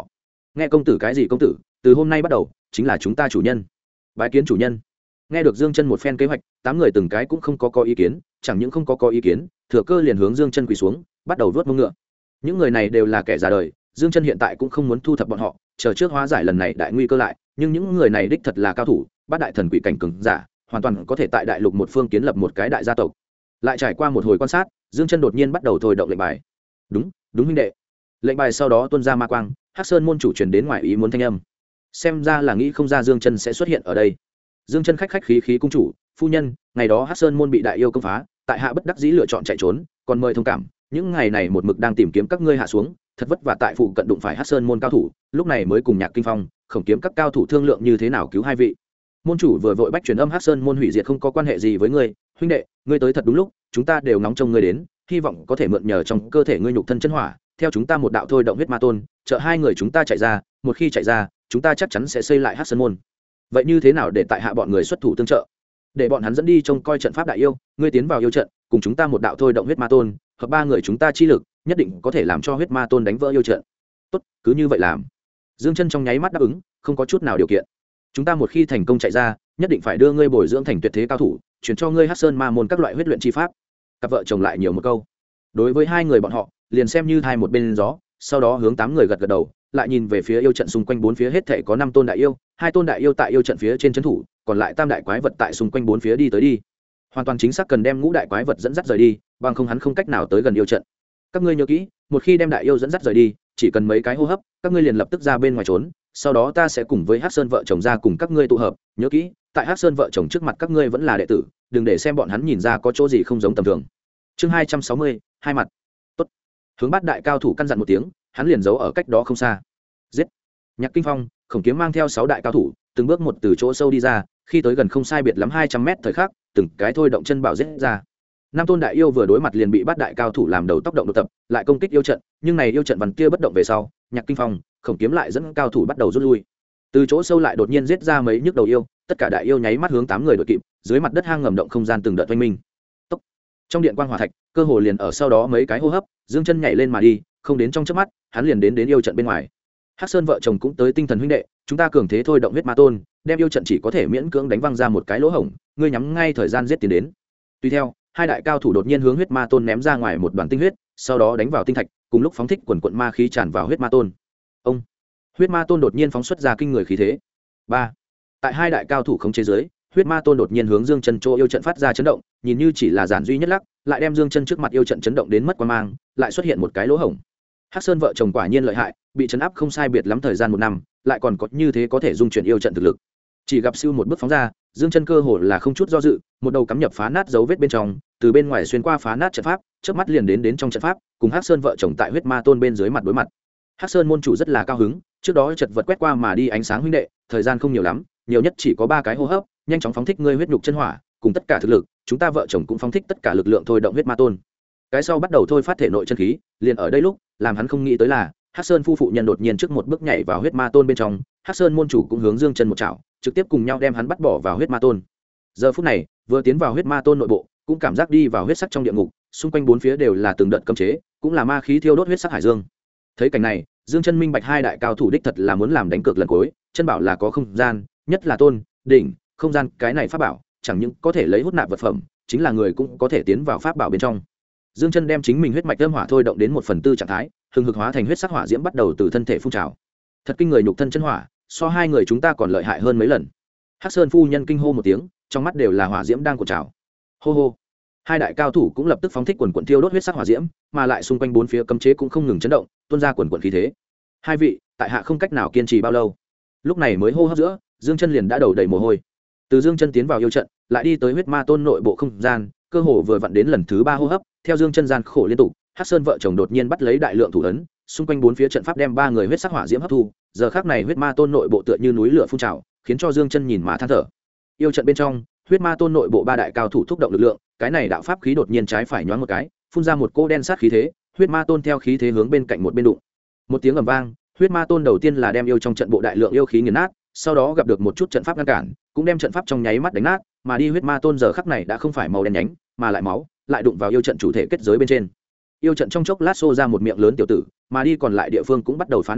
Nghe công tử cái gì công tử, từ hôm nay bắt đầu chính là chúng ta chủ nhân. Bái kiến chủ nhân. Nghe được Dương Chân một phen kế hoạch, 8 người từng cái cũng không có ý kiến, chẳng những không có ý kiến, thừa cơ liền hướng Dương Chân quỳ xuống, bắt đầu vớt mông ngựa. Những người này đều là kẻ già đời, Dương Chân hiện tại cũng không muốn thu thập bọn họ, chờ trước hóa giải lần này đại nguy cơ lại, nhưng những người này đích thật là cao thủ, bát đại thần quỷ cảnh cường giả, hoàn toàn có thể tại đại lục một phương kiến lập một cái đại gia tộc. Lại trải qua một hồi quan sát, Dương Chân đột nhiên bắt đầu thôi động lệnh bài. Đúng huynh đệ. Lệnh bài sau đó tuôn ra ma quang, Hắc Sơn môn chủ truyền đến ngoài ý muốn thanh âm. Xem ra là nghĩ không ra Dương Chân sẽ xuất hiện ở đây. Dương Chân khách khí cung chủ, phu nhân, ngày đó Hắc Sơn môn bị đại yêu công phá, tại hạ bất đắc dĩ lựa chọn chạy trốn, còn mời thông cảm, những ngày này một mực đang tìm kiếm các ngươi hạ xuống, thật vất vả tại phụ cận đụng phải Hắc Sơn môn cao thủ, lúc này mới cùng Nhạc Kinh Phong, Khổng Kiếm các cao thủ thương lượng như thế nào cứu hai vị. Môn chủ vừa vội bách truyền âm Hắc Sơn môn hủy diệt không có quan hệ gì với ngươi, huynh đệ, ngươi tới thật đúng lúc, chúng ta đều ngóng trông ngươi đến, hy vọng có thể mượn nhờ trong cơ thể ngươi nhục thân chân hỏa, theo chúng ta một đạo thôi động huyết ma tôn, trợ hai người chúng ta chạy ra, một khi chạy ra, chúng ta chắc chắn sẽ xây lại Hắc Sơn môn. Vậy như thế nào để tại hạ bọn người xuất thủ tương trợ? Để bọn hắn dẫn đi trông coi trận pháp đại yêu, ngươi tiến vào yêu trận, cùng chúng ta một đạo thôi động huyết ma tôn, hợp ba người chúng ta chi lực, nhất định có thể làm cho huyết ma tôn đánh vỡ yêu trận. Tốt, cứ như vậy làm. Dương Chân trong nháy mắt đáp ứng, không có chút nào điều kiện. Chúng ta một khi thành công chạy ra, nhất định phải đưa ngươi bồi dưỡng thành tuyệt thế cao thủ, chuyển cho ngươi Hắc Sơn ma môn các loại huyết luyện chi pháp. Cặp vợ chồng lại nhiều một câu. Đối với hai người bọn họ, liền xem như hai một bên gió, sau đó hướng 8 người gật gật đầu, lại nhìn về phía yêu trận xung quanh bốn phía hết thảy có 5 tôn đại yêu, 2 tôn đại yêu tại yêu trận phía trên trấn thủ, còn lại tam đại quái vật tại xung quanh bốn phía đi tới đi. Hoàn toàn chính xác cần đem ngũ đại quái vật dẫn dắt rời đi, bằng không hắn không cách nào tới gần yêu trận. Các ngươi nhớ kỹ, một khi đem đại yêu dẫn dắt rời đi, chỉ cần mấy cái hô hấp, các ngươi liền lập tức ra bên ngoài trốn, sau đó ta sẽ cùng với Hắc Sơn vợ chồng ra cùng các ngươi tụ hợp, nhớ kỹ, tại Hắc Sơn vợ chồng trước mặt các ngươi vẫn là đệ tử, đừng để xem bọn hắn nhìn ra có chỗ gì không giống tầm thường. Chương 260, hai mặt. Tốt. Hướng Bát đại cao thủ căn dặn một tiếng, hắn liền giấu ở cách đó không xa. Giết. Nhạc Kinh Phong, Khổng Kiếm mang theo 6 đại cao thủ, từng bước một từ chỗ sâu đi ra, khi tới gần không sai biệt lắm 200 mét thời khắc, từng cái thôi động chân bảo giết ra. 5 tôn đại yêu vừa đối mặt liền bị Bát đại cao thủ làm đầu tóc động đột tập, lại công kích yêu trận, nhưng này yêu trận vằn kia bất động về sau, Nhạc Kinh Phong, Khổng Kiếm lại dẫn cao thủ bắt đầu rút lui. Từ chỗ sâu lại đột nhiên giết ra mấy nhức đầu yêu, tất cả đại yêu nháy mắt hướng 8 người đuổi kịp, dưới mặt đất hang ngầm động không gian từng đợt oanh minh. Tốc. Trong điện quang hỏa thạch, cơ hồ liền ở sau đó mấy cái hô hấp, Dương Chân nhảy lên mà đi, không đến trong chớp mắt, hắn liền đến yêu trận bên ngoài. Hắc Sơn vợ chồng cũng tới tinh thần huynh đệ, chúng ta cường thế thôi động huyết ma tôn, đem yêu trận chỉ có thể miễn cưỡng đánh văng ra một cái lỗ hổng, ngươi nhắm ngay thời gian giết tiến đến. Tùy theo, hai đại cao thủ đột nhiên hướng huyết ma tôn ném ra ngoài một đoàn tinh huyết, sau đó đánh vào tinh thạch, cùng lúc phóng thích quần quần ma khí tràn vào huyết ma tôn. Ông, huyết ma tôn đột nhiên phóng xuất ra kinh người khí thế. 3. Tại hai đại cao thủ khống chế dưới, huyết ma tôn đột nhiên hướng Dương Chân chỗ yêu trận phát ra chấn động, nhìn như chỉ là giản duy nhất lắc, lại đem Dương Chân trước mặt yêu trận chấn động đến mất quan mang, lại xuất hiện một cái lỗ hổng. Hắc Sơn vợ chồng quả nhiên lợi hại, bị chấn áp không sai biệt lắm thời gian 1 năm, lại còn có như thế có thể dung chuyển yêu trận thực lực. Chỉ gặp siêu một bước phóng ra, Dương Chân cơ hồ là không chút do dự, một đầu cắm nhập phá nát dấu vết bên trong, từ bên ngoài xuyên qua phá nát trận pháp, chớp mắt liền đến trong trận pháp, cùng Hắc Sơn vợ chồng tại huyết ma tôn bên dưới mặt đối mặt. Hắc Sơn môn chủ rất là cao hứng, trước đó chợt vật quét qua mà đi ánh sáng huynh đệ, thời gian không nhiều lắm, nhiều nhất chỉ có 3 cái hô hấp, nhanh chóng phóng thích ngươi huyết nhục chân hỏa, cùng tất cả thực lực, chúng ta vợ chồng cũng phóng thích tất cả lực lượng thôi động huyết ma tôn. Cái sau bắt đầu thôi phát thể nội chân khí, liền ở đây lúc, làm hắn không nghĩ tới là, Hắc Sơn phu phụ nhân đột nhiên trước một bước nhảy vào huyết ma tôn bên trong, Hắc Sơn môn chủ cũng hướng Dương Chân một chảo, trực tiếp cùng nhau đem hắn bắt bỏ vào huyết ma tôn. Giờ phút này, vừa tiến vào huyết ma tôn nội bộ, cũng cảm giác đi vào huyết sắc trong địa ngục, xung quanh bốn phía đều là từng đợt cấm chế, cũng là ma khí thiêu đốt huyết sắc hải dương. Thấy cảnh này, Dương Chân minh bạch hai đại cao thủ đích thật là muốn làm đánh cược lần cuối, chân bảo là có không gian, nhất là tôn, đỉnh, không gian, cái này pháp bảo, chẳng những có thể lấy hút nạp vật phẩm, chính là người cũng có thể tiến vào pháp bảo bên trong. Dương Chân đem chính mình huyết mạch âm hỏa thôi động đến 1/4 trạng thái, hừng hực hóa thành huyết sắc hỏa diễm bắt đầu từ thân thể phun trào. Thật kinh người nhục thân chân hỏa, so hai người chúng ta còn lợi hại hơn mấy lần. Hắc Sơn phu nhân kinh hô một tiếng, trong mắt đều là hỏa diễm đang cuộn trào. Hô hô. Hai đại cao thủ cũng lập tức phóng thích quần quần thiêu đốt huyết sắc hỏa diễm, mà lại xung quanh bốn phía cấm chế cũng không ngừng chấn động, tuôn ra quần quần khí thế. Hai vị, tại hạ không cách nào kiên trì bao lâu. Lúc này mới hô hấp giữa, Dương Chân liền đã đầu đầy mồ hôi. Từ Dương Chân tiến vào yêu trận, lại đi tới huyết ma tôn nội bộ không gian, cơ hồ vừa vặn đến lần thứ 3 hô hấp, theo Dương Chân gian khổ liên tục, Hắc Sơn vợ chồng đột nhiên bắt lấy đại lượng thủ ấn, xung quanh bốn phía trận pháp đem 3 người huyết sắc hỏa diễm hấp thu, giờ khắc này huyết ma tôn nội bộ tựa như núi lửa phun trào, khiến cho Dương Chân nhìn mà than thở. Yêu trận bên trong, huyết ma tôn nội bộ 3 đại cao thủ thúc động lực lượng, cái này đạo pháp khí đột nhiên trái phải nhoáng một cái, phun ra một cô đen sát khí thế, huyết ma tôn theo khí thế hướng bên cạnh một bên đụng. Một tiếng ầm vang, huyết ma tôn đầu tiên là đem yêu trong trận bộ đại lượng yêu khí nghiền nát, sau đó gặp được một chút trận pháp ngăn cản, cũng đem trận pháp trong nháy mắt đánh nát, mà đi huyết ma tôn giờ khắc này đã không phải màu đen nhánh, mà lại máu, lại đụng vào yêu trận chủ thể kết giới bên trên. Yêu trận trong chốc lát xô ra một miệng lớn tiểu tử, mà đi còn lại địa phương cũng bắt đầu phá nát,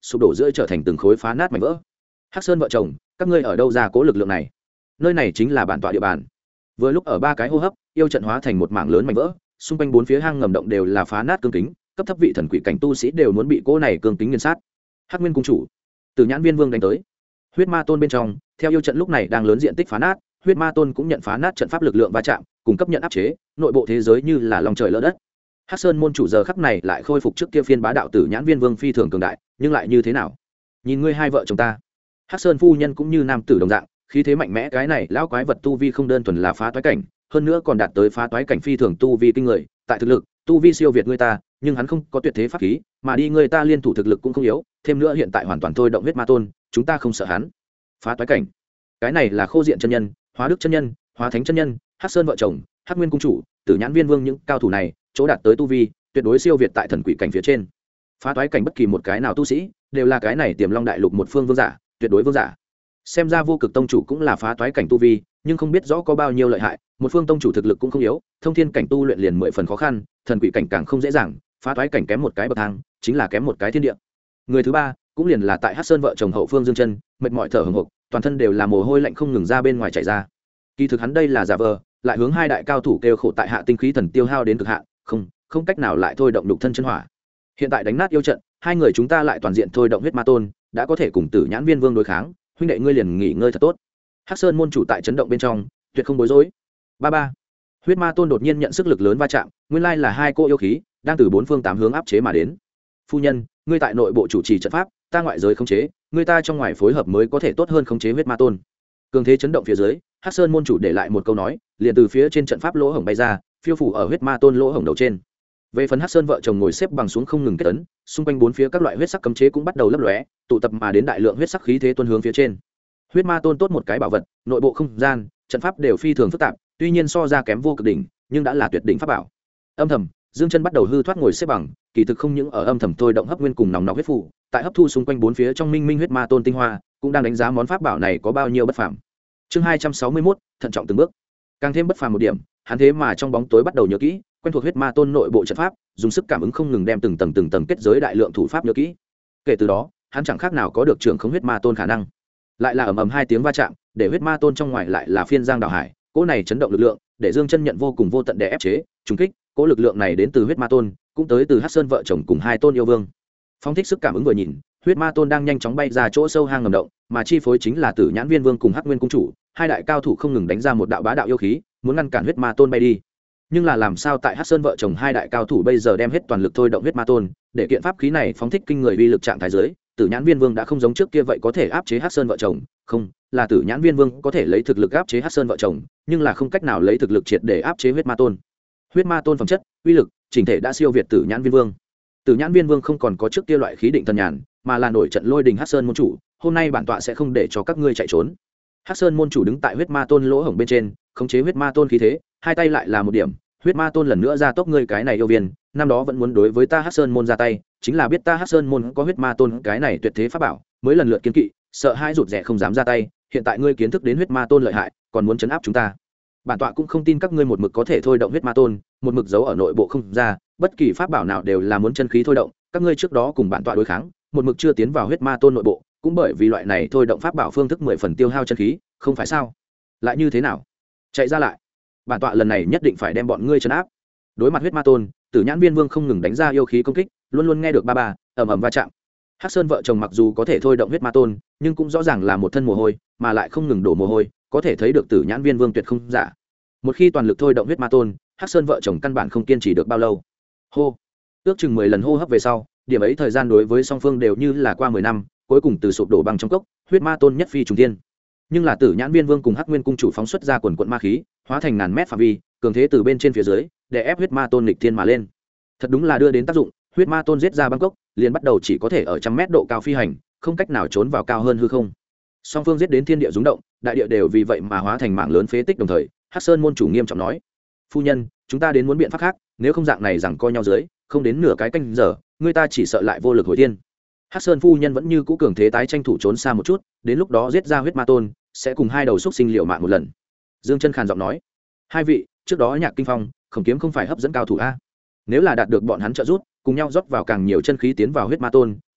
sụp đổ giữa trở thành từng khối phá nát mảnh vỡ. Hắc Sơn vợ chồng, các ngươi ở đâu ra cố lực lượng này? Nơi này chính là bản tọa địa bàn. Vừa lúc ở 3 cái hô hấp, yêu trận hóa thành một mảng lớn mảnh vỡ, xung quanh 4 phía hang ngầm động đều là phá nát cương kính, cấp thấp vị thần quỷ cảnh tu sĩ đều muốn bị cỗ này cương kính nghiền sát. Hắc Nguyên cung chủ, Tử Nhãn Viên Vương đánh tới. Huyết Ma Tôn bên trong, theo yêu trận lúc này đang lớn diện tích phá nát, Huyết Ma Tôn cũng nhận phá nát trận pháp lực lượng va chạm, cùng cấp nhận áp chế, nội bộ thế giới như là lòng trời lở đất. Hắc Sơn môn chủ giờ khắc này lại khôi phục trước kia phiên bá đạo Tử Nhãn Viên Vương phi thường cường đại, nhưng lại như thế nào? Nhìn ngươi hai vợ chồng ta. Hắc Sơn phu nhân cũng như nam tử đồng dạng, khí thế mạnh mẽ, cái này lão quái vật tu vi không đơn thuần là phá toái cảnh, hơn nữa còn đạt tới phá toái cảnh phi thường tu vi kinh người, tại thực lực, tu vi siêu việt người ta, nhưng hắn không có tuyệt thế pháp khí, mà đi người ta liên thủ thực lực cũng không yếu, thêm nữa hiện tại hoàn toàn thôi động huyết ma tôn, chúng ta không sợ hắn. Phá toái cảnh, cái này là Khô Diện chân nhân, Hóa Đức chân nhân, Hóa Thánh chân nhân, Hắc Sơn vợ chồng, Hắc Nguyên cung chủ, Tử Nhãn Viên Vương, những cao thủ này, chỗ đạt tới tu vi, tuyệt đối siêu việt tại thần quỷ cảnh phía trên. Phá toái cảnh bất kỳ một cái nào tu sĩ, đều là cái này Tiềm Long đại lục một phương vương giả, tuyệt đối vương giả. Xem ra Vô Cực tông chủ cũng là phá toái cảnh tu vi, nhưng không biết rõ có bao nhiêu lợi hại, một phương tông chủ thực lực cũng không yếu, thông thiên cảnh tu luyện liền 10 phần khó khăn, thần quỷ cảnh càng không dễ dàng, phá toái cảnh kém một cái bậc thang, chính là kém một cái thiên địa. Người thứ ba cũng liền là tại Hắc Sơn vợ chồng hậu phương Dương Chân, mệt mỏi thở hổn hộc, toàn thân đều là mồ hôi lạnh không ngừng ra bên ngoài chảy ra. Kỳ thực hắn đây là giả vờ, lại hướng hai đại cao thủ kêu khổ tại hạ tinh khí thần tiêu hao đến cực hạn, không cách nào lại thôi động đục thân chân hỏa. Hiện tại đánh nát yêu trận, hai người chúng ta lại toàn diện thôi động huyết ma tôn, đã có thể cùng Tử Nhãn Viên Vương đối kháng, huynh đệ ngươi liền nghỉ ngơi thật tốt. Hắc Sơn môn chủ tại chấn động bên trong, tuyệt không bối rối. Ba. Huyết ma tôn đột nhiên nhận sức lực lớn va chạm, nguyên lai là hai cô yêu khí đang từ 4 phương 8 hướng áp chế mà đến. Phu nhân, ngươi tại nội bộ chủ trì trận pháp, ta ngoại giới khống chế, ngươi ta trong ngoài phối hợp mới có thể tốt hơn khống chế huyết ma tôn. Cường thế chấn động phía dưới, Hắc Sơn môn chủ để lại một câu nói, liền từ phía trên trận pháp lỗ hổng bay ra, phiêu phủ ở huyết ma tôn lỗ hổng đầu trên. Về phần Hắc Sơn vợ chồng ngồi xếp bằng xuống không ngừng kết ấn, xung quanh 4 phía các loại huyết sắc cấm chế cũng bắt đầu lấp lóe, tụ tập mà đến đại lượng huyết sắc khí thế tuôn hướng phía trên. Huyết ma tôn tốt một cái bảo vật, nội bộ không gian, trận pháp đều phi thường phức tạp, tuy nhiên so ra kém Vô Cực đỉnh, nhưng đã là tuyệt đỉnh pháp bảo. Âm thầm, Dương Chân bắt đầu hư thoát ngồi xếp bằng, kỳ thực không những ở âm thầm thôi động hấp nguyên cùng nòng nọc huyết phủ, tại hấp thu xung quanh 4 phía trong minh minh huyết ma tôn tinh hoa, cũng đang đánh giá món pháp bảo này có bao nhiêu bất phàm. Chương 261, thận trọng từng bước. Càng thêm bất phàm một điểm, hắn thế mà trong bóng tối bắt đầu nhớ kỹ, quen thuộc huyết ma tôn nội bộ trận pháp, dùng sức cảm ứng không ngừng đem từng tầng kết giới đại lượng thủ pháp nhớ kỹ. Kể từ đó, hắn chẳng khác nào có được trưởng khống huyết ma tôn khả năng. Lại là ầm hai tiếng va chạm, để huyết ma tôn trong ngoài lại là phiên giang đảo hải, cỗ này chấn động lực lượng, để Dương Chân nhận vô cùng vô tận đè ép chế, trùng kích, cỗ lực lượng này đến từ huyết ma tôn, cũng tới từ Hắc Sơn vợ chồng cùng hai tôn yêu vương. Phong thích sức cảm ứng vừa nhìn, huyết ma tôn đang nhanh chóng bay ra chỗ sâu hang ngầm động, mà chi phối chính là Tử Nhãn Viên Vương cùng Hắc Nguyên cung chủ, hai đại cao thủ không ngừng đánh ra một đạo bá đạo yêu khí, muốn ngăn cản huyết ma tôn bay đi. Nhưng là làm sao tại Hắc Sơn vợ chồng hai đại cao thủ bây giờ đem hết toàn lực thôi động huyết ma tôn, để kiện pháp khí này phóng thích kinh người uy lực trạng thái dưới, Tử Nhãn Viên Vương đã không giống trước kia vậy có thể áp chế Hắc Sơn vợ chồng, không, là Tử Nhãn Viên Vương có thể lấy thực lực áp chế Hắc Sơn vợ chồng, nhưng là không cách nào lấy thực lực triệt để áp chế huyết ma tôn. Huyết ma tôn phẩm chất, uy lực, chỉnh thể đã siêu việt Tử Nhãn Viên Vương. Tử Nhãn Viên Vương không còn có trước kia loại khí định thần nhàn, mà là nổi trận lôi đình Hắc Sơn môn chủ, hôm nay bản tọa sẽ không để cho các ngươi chạy trốn. Hắc Sơn môn chủ đứng tại huyết ma tôn lỗ hổng bên trên, khống chế huyết ma tôn khí thế, hai tay lại là một điểm, huyết ma tôn lần nữa ra tốc ngươi cái này yêu viên, năm đó vẫn muốn đối với ta Hắc Sơn môn ra tay, chính là biết ta Hắc Sơn môn có huyết ma tôn cái này tuyệt thế pháp bảo, mới lần lượt kiên kỵ, sợ hai rụt rè không dám ra tay, hiện tại ngươi kiến thức đến huyết ma tôn lợi hại, còn muốn trấn áp chúng ta. Bản tọa cũng không tin các ngươi một mực có thể thôi động huyết ma tôn, một mực giấu ở nội bộ không ra, bất kỳ pháp bảo nào đều là muốn chân khí thôi động, các ngươi trước đó cùng bản tọa đối kháng, một mực chưa tiến vào huyết ma tôn nội bộ, cũng bởi vì loại này thôi động pháp bảo phương thức 10 phần tiêu hao chân khí, không phải sao? Lại như thế nào? Chạy ra lại. Bản tọa lần này nhất định phải đem bọn ngươi trấn áp. Đối mặt huyết ma tôn, Tử Nhãn Viên Vương không ngừng đánh ra yêu khí công kích, luôn luôn nghe được ba ầm va chạm. Hắc Sơn vợ chồng mặc dù có thể thôi động huyết ma tôn, nhưng cũng rõ ràng là một thân mồ hôi, mà lại không ngừng đổ mồ hôi, có thể thấy được Tử Nhãn Viên Vương tuyệt không giả. Một khi toàn lực thôi động huyết ma tôn, Hắc Sơn vợ chồng căn bản không kiên trì được bao lâu. Hô, ước chừng 10 lần hô hấp về sau, điểm ấy thời gian đối với song phương đều như là qua 10 năm, cuối cùng từ sụp đổ băng trong cốc, huyết ma tôn nhất phi trùng thiên. Nhưng là Tử Nhãn Viên Vương cùng Hắc Nguyên cung chủ phóng xuất ra quần quần ma khí, hóa thành ngàn mét phạm vi, cường thế từ bên trên phía dưới, để ép huyết ma tôn nghịch thiên mà lên. Thật đúng là đưa đến tác dụng, huyết ma tôn giết ra băng cốc, liền bắt đầu chỉ có thể ở trăm mét độ cao phi hành, không cách nào trốn vào cao hơn hư không. Song phương giết đến thiên địa rung động, đại địa đều vì vậy mà hóa thành mảng lớn phế tích đồng thời, Hắc Sơn môn chủ nghiêm trọng nói: "Phu nhân, chúng ta đến muốn biện pháp khác, nếu không dạng này rằng coi nhau dưới, không đến nửa cái canh giờ, người ta chỉ sợ lại vô lực hồi thiên." Hắc Sơn phu nhân vẫn như cũ cường thế tái tranh thủ trốn xa một chút, đến lúc đó giết ra huyết ma tôn, sẽ cùng hai đầu xúc sinh liều mạng một lần. Dương Chân khàn giọng nói: "Hai vị, trước đó Nhạc Kinh Phong, Khổng Kiếm không phải hấp dẫn cao thủ a? Nếu là đạt được bọn hắn trợ giúp, cùng nhau rót vào càng nhiều chân khí tiến vào huyết ma tôn,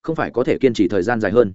không phải có thể kiên trì thời gian dài hơn.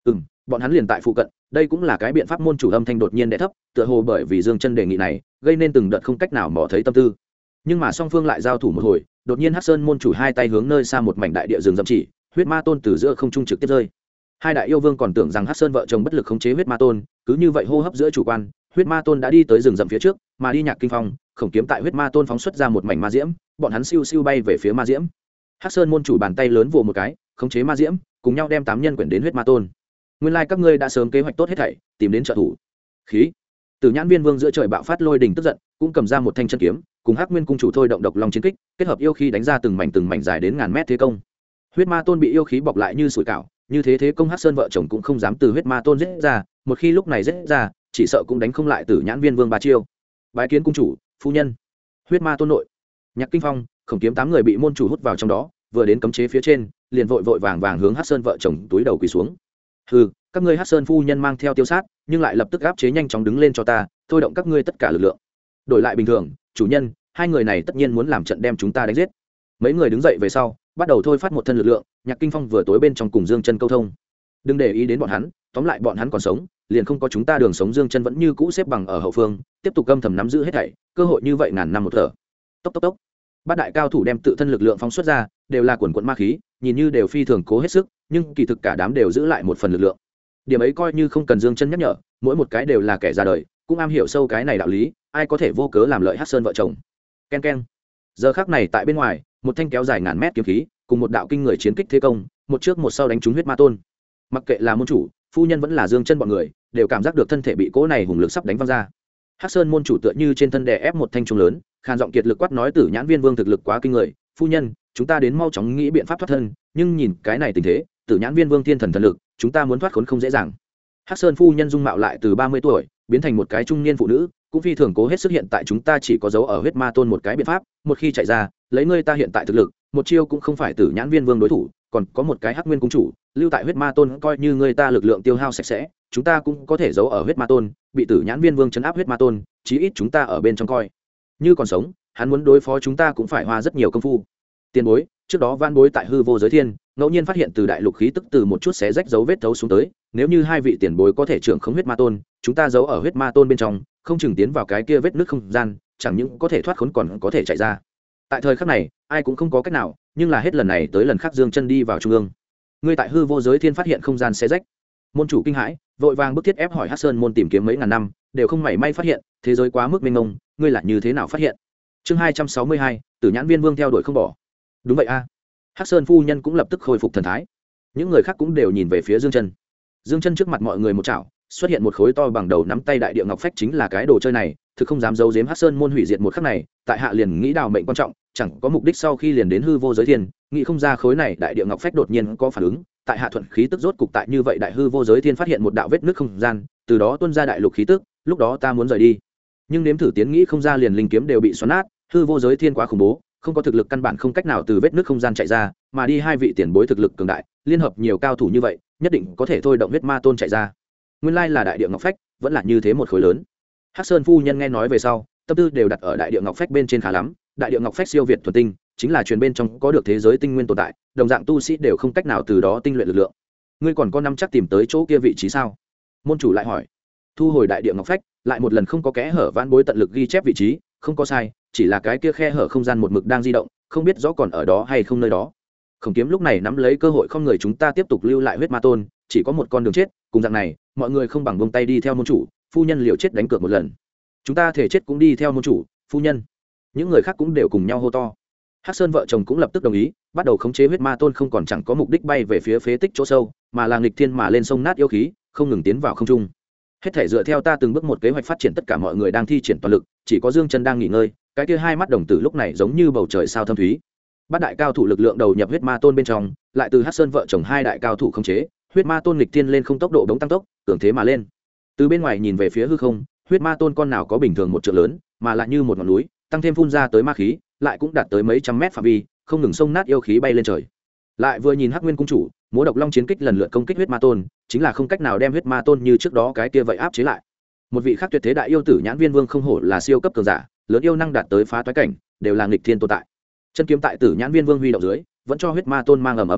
Bọn hắn liền tại phụ cận, đây cũng là cái biện pháp. Môn chủ âm thanh đột nhiên đè thấp, tựa hồ bởi vì Dương Chân đề nghị này gây nên từng đợt không cách nào mò thấy tâm tư. Nhưng mà song phương lại giao thủ một hồi, đột nhiên Hắc Sơn môn chủ hai tay hướng nơi xa một mảnh đại địa rừng rậm chỉ, huyết ma tôn từ giữa không trung trực tiếp rơi. Hai đại yêu vương còn tưởng rằng Hắc Sơn vợ chồng bất lực khống chế huyết ma tôn, cứ như vậy hô hấp giữa chủ quan, huyết ma tôn đã đi tới rừng rậm phía trước, mà đi Nhạc Kinh Phong, Khổng Kiếm tại huyết ma tôn phóng xuất ra một mảnh ma diễm, bọn hắn siêu siêu bay về phía ma diễm. Hắc Sơn môn chủ bàn tay lớn vồ một cái, khống chế ma diễm, cùng nhau đem 8 nhân quyển đến huyết ma tôn. Nguyên lai các ngươi đã sớm kế hoạch tốt hết thảy, tìm đến trợ thủ. Khí. Tử Nhãn Viên Vương giữa trời bạo phát lôi đình tức giận, cũng cầm ra một thanh chân kiếm, cùng Hắc Nguyên cung chủ thôi động độc long chiến kích, kết hợp yêu khí đánh ra từng mảnh dài đến ngàn mét thế công. Huyết ma tôn bị yêu khí bọc lại như sủi cảo, như thế công Hắc Sơn vợ chồng cũng không dám từ huyết ma tôn giết ra, một khi lúc này giết ra, chỉ sợ cũng đánh không lại Tử Nhãn Viên Vương ba chiêu. Bái kiến cung chủ, phu nhân. Huyết ma tôn nội, Nhạc Kinh Phong, Khổng Kiếm 8 người bị môn chủ hút vào trong đó, vừa đến cấm chế phía trên, liền vội vàng hướng Hắc Sơn vợ chồng túi đầu quỳ xuống. Hừ, các ngươi Hắc Sơn phu nhân mang theo tiêu sát, nhưng lại lập tức áp chế nhanh chóng đứng lên cho ta, thôi động các ngươi tất cả lực lượng. Đổi lại bình thường, chủ nhân, hai người này tất nhiên muốn làm trận đem chúng ta đánh giết. Mấy người đứng dậy về sau, bắt đầu thôi phát một thân lực lượng. Nhạc Kinh Phong vừa tối bên trong cùng Dương Chân câu thông. Đừng để ý đến bọn hắn, tóm lại bọn hắn còn sống, liền không có chúng ta đường sống. Dương Chân vẫn như cũ xếp bằng ở hậu phương, tiếp tục âm thầm nắm giữ hết thảy, cơ hội như vậy ngàn năm một thở. Tốc. Bát đại cao thủ đem tự thân lực lượng phóng xuất ra, đều là quần quần ma khí, nhìn như đều phi thường cố hết sức, nhưng kỳ thực cả đám đều giữ lại một phần lực lượng. Điểm ấy coi như không cần Dương Chân nhắc nhở, mỗi một cái đều là kẻ ra đời, cũng am hiểu sâu cái này đạo lý, ai có thể vô cớ làm lợi Hắc Sơn vợ chồng. Ken. Giờ khắc này tại bên ngoài, một thanh kéo dài ngàn mét kiếm khí, cùng một đạo kinh người chiến kích thế công, một trước một sau đánh trúng huyết ma tôn. Mặc kệ là môn chủ, phu nhân vẫn là Dương Chân bọn người, đều cảm giác được thân thể bị cỗ này hùng lực sắp đánh văng ra. Hắc Sơn môn chủ tựa như trên thân đè ép một thanh trung lớn, khan giọng kiệt lực quát nói: Tử Nhãn Viên Vương thực lực quá kinh người, phu nhân, chúng ta đến mau chóng nghĩ biện pháp thoát thân, nhưng nhìn cái này tình thế, Tử Nhãn Viên Vương thiên thần thần lực, chúng ta muốn thoát khốn không dễ dàng. Hắc Sơn phu nhân dung mạo lại từ 30 tuổi biến thành một cái trung niên phụ nữ, cũng phi thường cố hết sức. Hiện tại chúng ta chỉ có dấu ở huyết ma tôn một cái biện pháp, một khi chạy ra, lấy ngươi ta hiện tại thực lực, một chiêu cũng không phải Tử Nhãn Viên Vương đối thủ, còn có một cái Hắc Nguyên cung chủ lưu tại huyết ma tôn, coi như ngươi ta lực lượng tiêu hao sạch sẽ, chúng ta cũng có thể giấu ở huyết ma tôn, bị Tử Nhãn Viên Vương trấn áp huyết ma tôn, chí ít chúng ta ở bên trong coi như còn sống, hắn muốn đối phó chúng ta cũng phải hoa rất nhiều công phu. Tiền bối, trước đó van bối tại hư vô giới thiên ngẫu nhiên phát hiện từ đại lục khí tức từ một chút xé rách dấu vết thấu xuống tới, nếu như hai vị tiền bối có thể trưởng khống huyết ma tôn, chúng ta giấu ở huyết ma tôn bên trong, không chừng tiến vào cái kia vết nứt không gian, chẳng những có thể thoát khốn còn có thể chạy ra. Tại thời khắc này, ai cũng không có cách nào, nhưng là hết lần này tới lần khác Dương Chân đi vào trung ương. Ngươi tại hư vô giới thiên phát hiện không gian xé rách. Môn chủ kinh hãi, vội vàng bức thiết ép hỏi Hắc Sơn môn tìm kiếm mấy ngàn năm, đều không mảy may phát hiện, thế giới quá mức mênh mông, ngươi là như thế nào phát hiện? Chương 262, Tử Nhãn Viên Vương theo đuổi không bỏ. Đúng vậy a. Hắc Sơn phu nhân cũng lập tức khôi phục thần thái. Những người khác cũng đều nhìn về phía Dương Chân. Dương Chân trước mặt mọi người một chảo, xuất hiện một khối to bằng đầu nắm tay đại địa ngọc phách, chính là cái đồ chơi này, thực không dám giấu giếm Hắc Sơn môn hủy diệt một khắc này, tại hạ liền nghĩ đào mệnh quan trọng, chẳng có mục đích sau khi liền đến hư vô giới thiên, nghĩ không ra khối này đại địa ngọc phách đột nhiên có phản ứng, tại hạ thuận khí tức rốt cục tại như vậy đại hư vô giới thiên phát hiện một đạo vết nứt không gian, từ đó tuôn ra đại lục khí tức, lúc đó ta muốn rời đi, nhưng nếm thử tiến nghĩ không ra, liền linh kiếm đều bị xoắn nát, hư vô giới thiên quá khủng bố, không có thực lực căn bản không cách nào từ vết nứt không gian chạy ra, mà đi hai vị tiền bối thực lực cường đại, liên hợp nhiều cao thủ như vậy, nhất định có thể thôi động huyết ma tôn chạy ra. Nguyên lai là đại địa ngọc phách, vẫn là như thế một khối lớn. Hắc Sơn phu nhân nghe nói về sau, tâm tư đều đặt ở đại địa ngọc phách bên trên khá lắm. Đại địa ngọc phách siêu việt thuần tinh, chính là truyền bên trong có được thế giới tinh nguyên tồn tại, đồng dạng tu sĩ đều không cách nào từ đó tinh luyện lực lượng. Ngươi còn có nắm chắc tìm tới chỗ kia vị trí sao? Môn chủ lại hỏi. Thu hồi đại địa ngọc phách, lại một lần không có kẽ hở, vãn bối tận lực ghi chép vị trí, không có sai, chỉ là cái kia khe hở không gian một mực đang di động, không biết rõ còn ở đó hay không nơi đó. Khổng Kiếm lúc này nắm lấy cơ hội không người, chúng ta tiếp tục lưu lại huyết ma tôn, chỉ có một con đường chết, cùng dạng này, mọi người không bằng buông tay đi theo môn chủ, phu nhân liều chết đánh cược một lần. Chúng ta thể chết cũng đi theo môn chủ, phu nhân. Những người khác cũng đều cùng nhau hô to. Hắc Sơn vợ chồng cũng lập tức đồng ý, bắt đầu khống chế huyết ma tôn, không còn chẳng có mục đích bay về phía phế tích chỗ sâu, mà là nghịch thiên mà lên sông nát yêu khí, không ngừng tiến vào không trung. Hết thể dựa theo ta từng bước một kế hoạch phát triển, tất cả mọi người đang thi triển toàn lực, chỉ có Dương Chân đang nghỉ ngơi, cái kia hai mắt đồng tử lúc này giống như bầu trời sao thâm thúy. Bát đại cao thủ lực lượng đầu nhập huyết ma tôn bên trong, lại từ Hắc Sơn vợ chồng hai đại cao thủ khống chế, huyết ma tôn nghịch thiên lên không, tốc độ đống tăng tốc, cường thế mà lên. Từ bên ngoài nhìn về phía hư không, huyết ma tôn con nào có bình thường một trượng lớn, mà lại như một ngọn núi, tăng thêm phun ra tới ma khí, lại cũng đạt tới mấy trăm mét phạm vi, không ngừng xông nát yêu khí bay lên trời. Lại vừa nhìn Hắc Nguyên cung chủ, múa độc long chiến kích lần lượt công kích huyết ma tôn, chính là không cách nào đem huyết ma tôn như trước đó cái kia vậy áp chế lại. Một vị khác tuyệt thế đại yêu Tử Nhãn Viên Vương không hổ là siêu cấp cường giả, lớn yêu năng đạt tới phá toái cảnh, đều là nghịch thiên tồn tại. Chân kiếm tại Tử Nhãn Viên Vương huy động dưới, vẫn cho huyết ma tôn mang ầm ầm chấn động,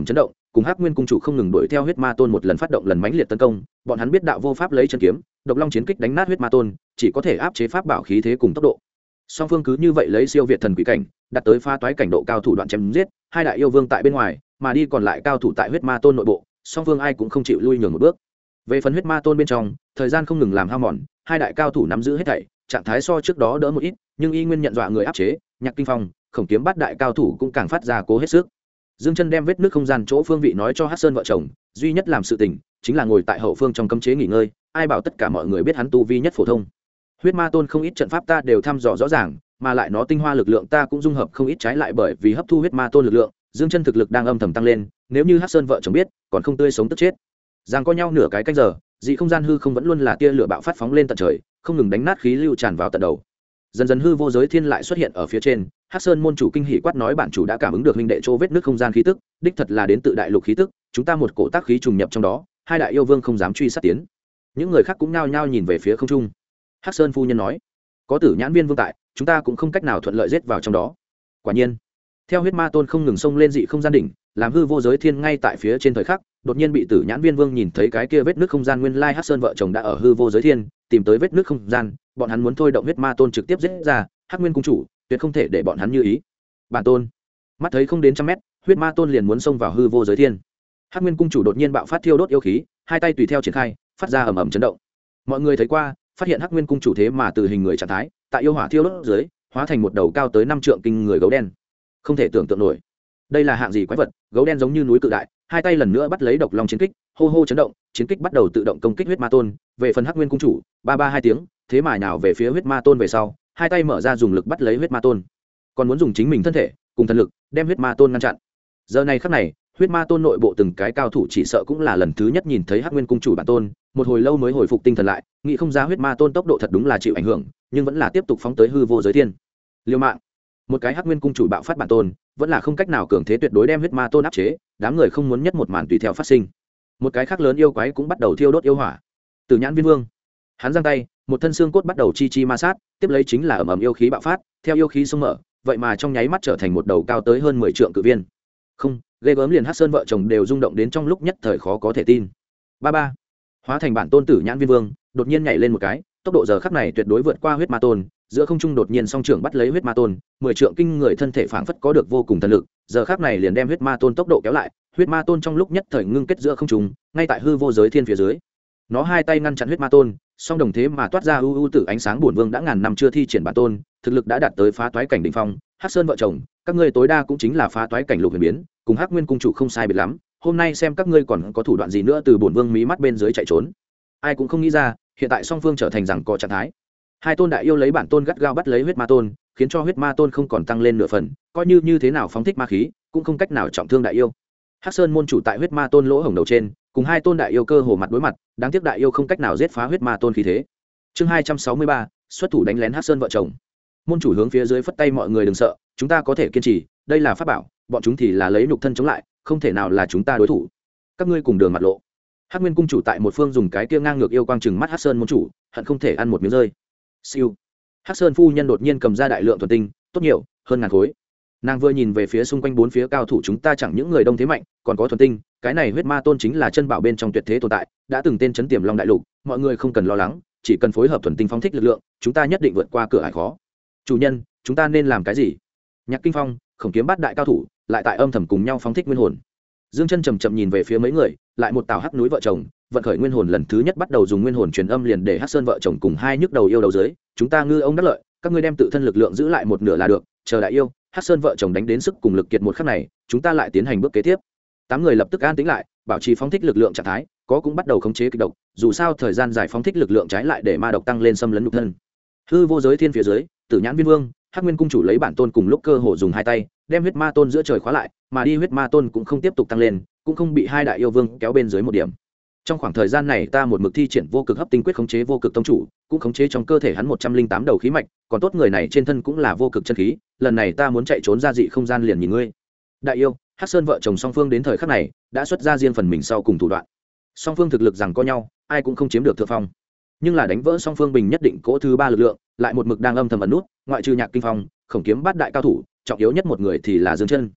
cùng hắc nguyên cung chủ không ngừng đuổi theo huyết ma tôn một lần phát động lần mãnh liệt tấn công. Bọn hắn biết đạo vô pháp lấy chân kiếm độc long chiến kích đánh nát huyết ma tôn, chỉ có thể áp chế pháp bảo khí thế cùng tốc độ. Song phương cứ như vậy lấy siêu việt thần quỷ cảnh đặt tới pha toái cảnh độ cao thủ đoạn chém giết, hai đại yêu vương tại bên ngoài mà đi còn lại cao thủ tại huyết ma tôn nội bộ, song phương ai cũng không chịu lui nhường một bước. Về phần huyết ma tôn bên trong, thời gian không ngừng làm hao mòn, hai đại cao thủ nắm giữ hết thảy, trạng thái so trước đó đỡ một ít, nhưng y nguyên nhận dọa người áp chế. Nhạc Kinh Phong, Khổng Kiếm Bát đại cao thủ cũng càng phát ra cố hết sức. Dương Chân đem vết nước không gian chỗ phương vị nói cho Hắc Sơn vợ chồng, duy nhất làm sự tình chính là ngồi tại hậu phương trong cấm chế nghỉ ngơi, ai bảo tất cả mọi người biết hắn tu vi nhất phổ thông. Huyết ma tôn không ít trận pháp ta đều thăm dò rõ ràng, mà lại nó tinh hoa lực lượng ta cũng dung hợp không ít, trái lại bởi vì hấp thu huyết ma tôn lực lượng, Dương Chân thực lực đang âm thầm tăng lên, nếu như Hắc Sơn vợ chồng biết, còn không tươi sống tức chết. Giằng co nhau nửa cái canh giờ, dị không gian hư không vẫn luôn là tia lửa bạo phát phóng lên tận trời, không ngừng đánh nát khí lưu tràn vào tận đầu. Dần dần hư vô giới thiên lại xuất hiện ở phía trên, Hắc Sơn môn chủ kinh hỉ quát nói bản chủ đã cảm ứng được huynh đệ chỗ vết nước không gian khí tức, đích thật là đến tự đại lục khí tức, chúng ta một cổ tác khí trùng nhập trong đó, hai đại yêu vương không dám truy sát tiến. Những người khác cũng nhao nhao nhìn về phía không trung. Hắc Sơn phu nhân nói, có Tử Nhãn Viên vương tại, chúng ta cũng không cách nào thuận lợi giết vào trong đó. Quả nhiên, theo huyết ma tôn không ngừng xông lên dị không gian đỉnh, làm hư vô giới thiên ngay tại phía trên thời khắc, đột nhiên bị Tử Nhãn Viên vương nhìn thấy cái kia vết nước không gian, nguyên lai Hắc Sơn vợ chồng đã ở hư vô giới thiên tìm tới vết nước không gian, bọn hắn muốn thôi động huyết ma tôn trực tiếp giết ra. Hắc Nguyên cung chủ tuyệt không thể để bọn hắn như ý. Bản tôn mắt thấy không đến trăm mét, huyết ma tôn liền muốn xông vào hư vô giới thiên. Hắc Nguyên cung chủ đột nhiên bạo phát thiêu đốt yêu khí, hai tay tùy theo triển khai, phát ra ầm ầm chấn động. Mọi người thấy qua, phát hiện Hắc Nguyên cung chủ thế mà từ hình người trạng thái, tại yêu hỏa thiêu đốt dưới, hóa thành một đầu cao tới 5 trượng kinh người gấu đen. Không thể tưởng tượng nổi, đây là hạng gì quái vật? Gấu đen giống như núi cự đại, hai tay lần nữa bắt lấy độc long chiến kích, hô hô chấn động, chiến kích bắt đầu tự động công kích huyết ma tôn. Về phần Hắc Nguyên cung chủ, ba ba hai tiếng, thế mà nhào về phía huyết ma tôn về sau, hai tay mở ra dùng lực bắt lấy huyết ma tôn, còn muốn dùng chính mình thân thể cùng thần lực đem huyết ma tôn ngăn chặn. Giờ này khắc này, huyết ma tôn nội bộ từng cái cao thủ chỉ sợ cũng là lần thứ nhất nhìn thấy Hắc Nguyên cung chủ bản tôn, một hồi lâu mới hồi phục tinh thần lại, nghĩ không ra huyết ma tôn tốc độ thật đúng là chịu ảnh hưởng, nhưng vẫn là tiếp tục phóng tới hư vô giới thiên. Liêu mạng, một cái Hắc Nguyên cung chủ bạo phát bản tôn, vẫn là không cách nào cường thế tuyệt đối đem huyết ma tôn áp chế, đám người không muốn nhất một màn tùy theo phát sinh. Một cái khác lớn yêu quái cũng bắt đầu thiêu đốt yêu hỏa. Tử Nhãn Viên vương, hắn giang tay, một thân xương cốt bắt đầu chi chi ma sát, tiếp lấy chính là ầm ầm yêu khí bạo phát, theo yêu khí xông mở, vậy mà trong nháy mắt trở thành một đầu cao tới hơn 10 trượng cự viên. Không, ghê gớm, liền Hắc Sơn vợ chồng đều rung động đến trong lúc nhất thời khó có thể tin. Ba ba, hóa thành bản tôn Tử Nhãn Viên vương, đột nhiên nhảy lên một cái, tốc độ giờ khắc này tuyệt đối vượt qua huyết ma tôn, giữa không trung đột nhiên song trưởng bắt lấy huyết ma tôn, 10 trượng kinh người thân thể phảng phất có được vô cùng thần lực, giờ khắc này liền đem huyết ma tôn tốc độ kéo lại, huyết ma tôn trong lúc nhất thời ngưng kết giữa không trung, ngay tại hư vô giới thiên phía dưới. Nó hai tay ngăn chặn huyết ma tôn, song đồng thế mà toát ra tử ánh sáng. Bổn vương đã ngàn năm chưa thi triển bản tôn, thực lực đã đạt tới phá toái cảnh đỉnh phong. Hắc Sơn vợ chồng, các ngươi tối đa cũng chính là phá toái cảnh lục huyền biến, cùng Hắc Nguyên cung chủ không sai biệt lắm. Hôm nay xem các ngươi còn có thủ đoạn gì nữa từ bổn vương mí mắt bên dưới chạy trốn. Ai cũng không nghĩ ra, hiện tại song phương trở thành rằng có trạng thái. Hai tôn đại yêu lấy bản tôn gắt gao bắt lấy huyết ma tôn, khiến cho huyết ma tôn không còn tăng lên nửa phần, coi như thế nào phóng thích ma khí, cũng không cách nào trọng thương đại yêu. Hắc Sơn môn chủ tại huyết ma tôn lỗ hổng đầu trên, cùng hai tôn đại yêu cơ hồ mặt đối mặt, đáng tiếc đại yêu không cách nào giết phá huyết ma tôn khí thế. Chương 263, xuất thủ đánh lén Hắc Sơn vợ chồng. Môn chủ hướng phía dưới phất tay, mọi người đừng sợ, chúng ta có thể kiên trì, đây là pháp bảo, bọn chúng thì là lấy nhục thân chống lại, không thể nào là chúng ta đối thủ. Các ngươi cùng đường mặt lộ. Hắc Nguyên cung chủ tại một phương dùng cái kia ngang ngược yêu quang chừng mắt Hắc Sơn môn chủ, hận không thể ăn một miếng rơi. Siêu. Hắc Sơn phu nhân đột nhiên cầm ra đại lượng thuần tinh, tốt nhiều, hơn ngàn khối. Nàng vừa nhìn về phía xung quanh bốn phía cao thủ, chúng ta chẳng những người đông thế mạnh, còn có thuần tinh, cái này huyết ma tôn chính là chân bảo bên trong tuyệt thế tồn tại, đã từng tên chấn tiềm long đại lục, mọi người không cần lo lắng, chỉ cần phối hợp thuần tinh phóng thích lực lượng, chúng ta nhất định vượt qua cửa ải khó. Chủ nhân, chúng ta nên làm cái gì? Nhạc Kinh Phong, Khổng Kiếm Bát đại cao thủ lại tại âm thầm cùng nhau phóng thích nguyên hồn. Dương Chân chậm chậm nhìn về phía mấy người, lại một tào hắc núi vợ chồng, vận khởi nguyên hồn lần thứ nhất bắt đầu dùng nguyên hồn truyền âm, liền để Hắc Sơn vợ chồng cùng hai nhức đầu yêu đầu dưới, chúng ta ngư ông đắc lợi, các ngươi đem tự thân lực lượng giữ lại một nửa là được, chờ đại yêu Hắc Sơn vợ chồng đánh đến sức cùng lực kiệt một khắc này, chúng ta lại tiến hành bước kế tiếp. 8 người lập tức an tĩnh lại, bảo trì phóng thích lực lượng trạng thái, có cũng bắt đầu khống chế kịch độc, dù sao thời gian dài phóng thích lực lượng trái lại để ma độc tăng lên xâm lấn nhục thân. Hư vô giới thiên phía dưới, Tử Nhãn Viên vương, Hắc Nguyên cung chủ lấy bản tôn cùng lúc cơ hồ dùng hai tay đem huyết ma tôn giữa trời khóa lại, mà đi huyết ma tôn cũng không tiếp tục tăng lên, cũng không bị hai đại yêu vương kéo bên dưới một điểm. Trong khoảng thời gian này ta một mực thi triển vô cực hấp tinh quyết khống chế vô cực tông chủ, cũng khống chế trong cơ thể hắn 108 đầu khí mạch, còn tốt người này trên thân cũng là vô cực chân khí, lần này ta muốn chạy trốn ra dị không gian liền nhìn ngươi. Đại yêu, Hắc Sơn vợ chồng song phương đến thời khắc này đã xuất ra riêng phần mình sau cùng thủ đoạn. Song phương thực lực rằng có nhau, ai cũng không chiếm được thượng phong. Nhưng là đánh vỡ song phương bình nhất định cỗ thứ ba lực lượng, lại một mực đang âm thầm ẩn nút, ngoại trừ Nhạc Kinh Phong, Khổng Kiếm Bát đại cao thủ, trọng yếu nhất một người thì là Dương Chân.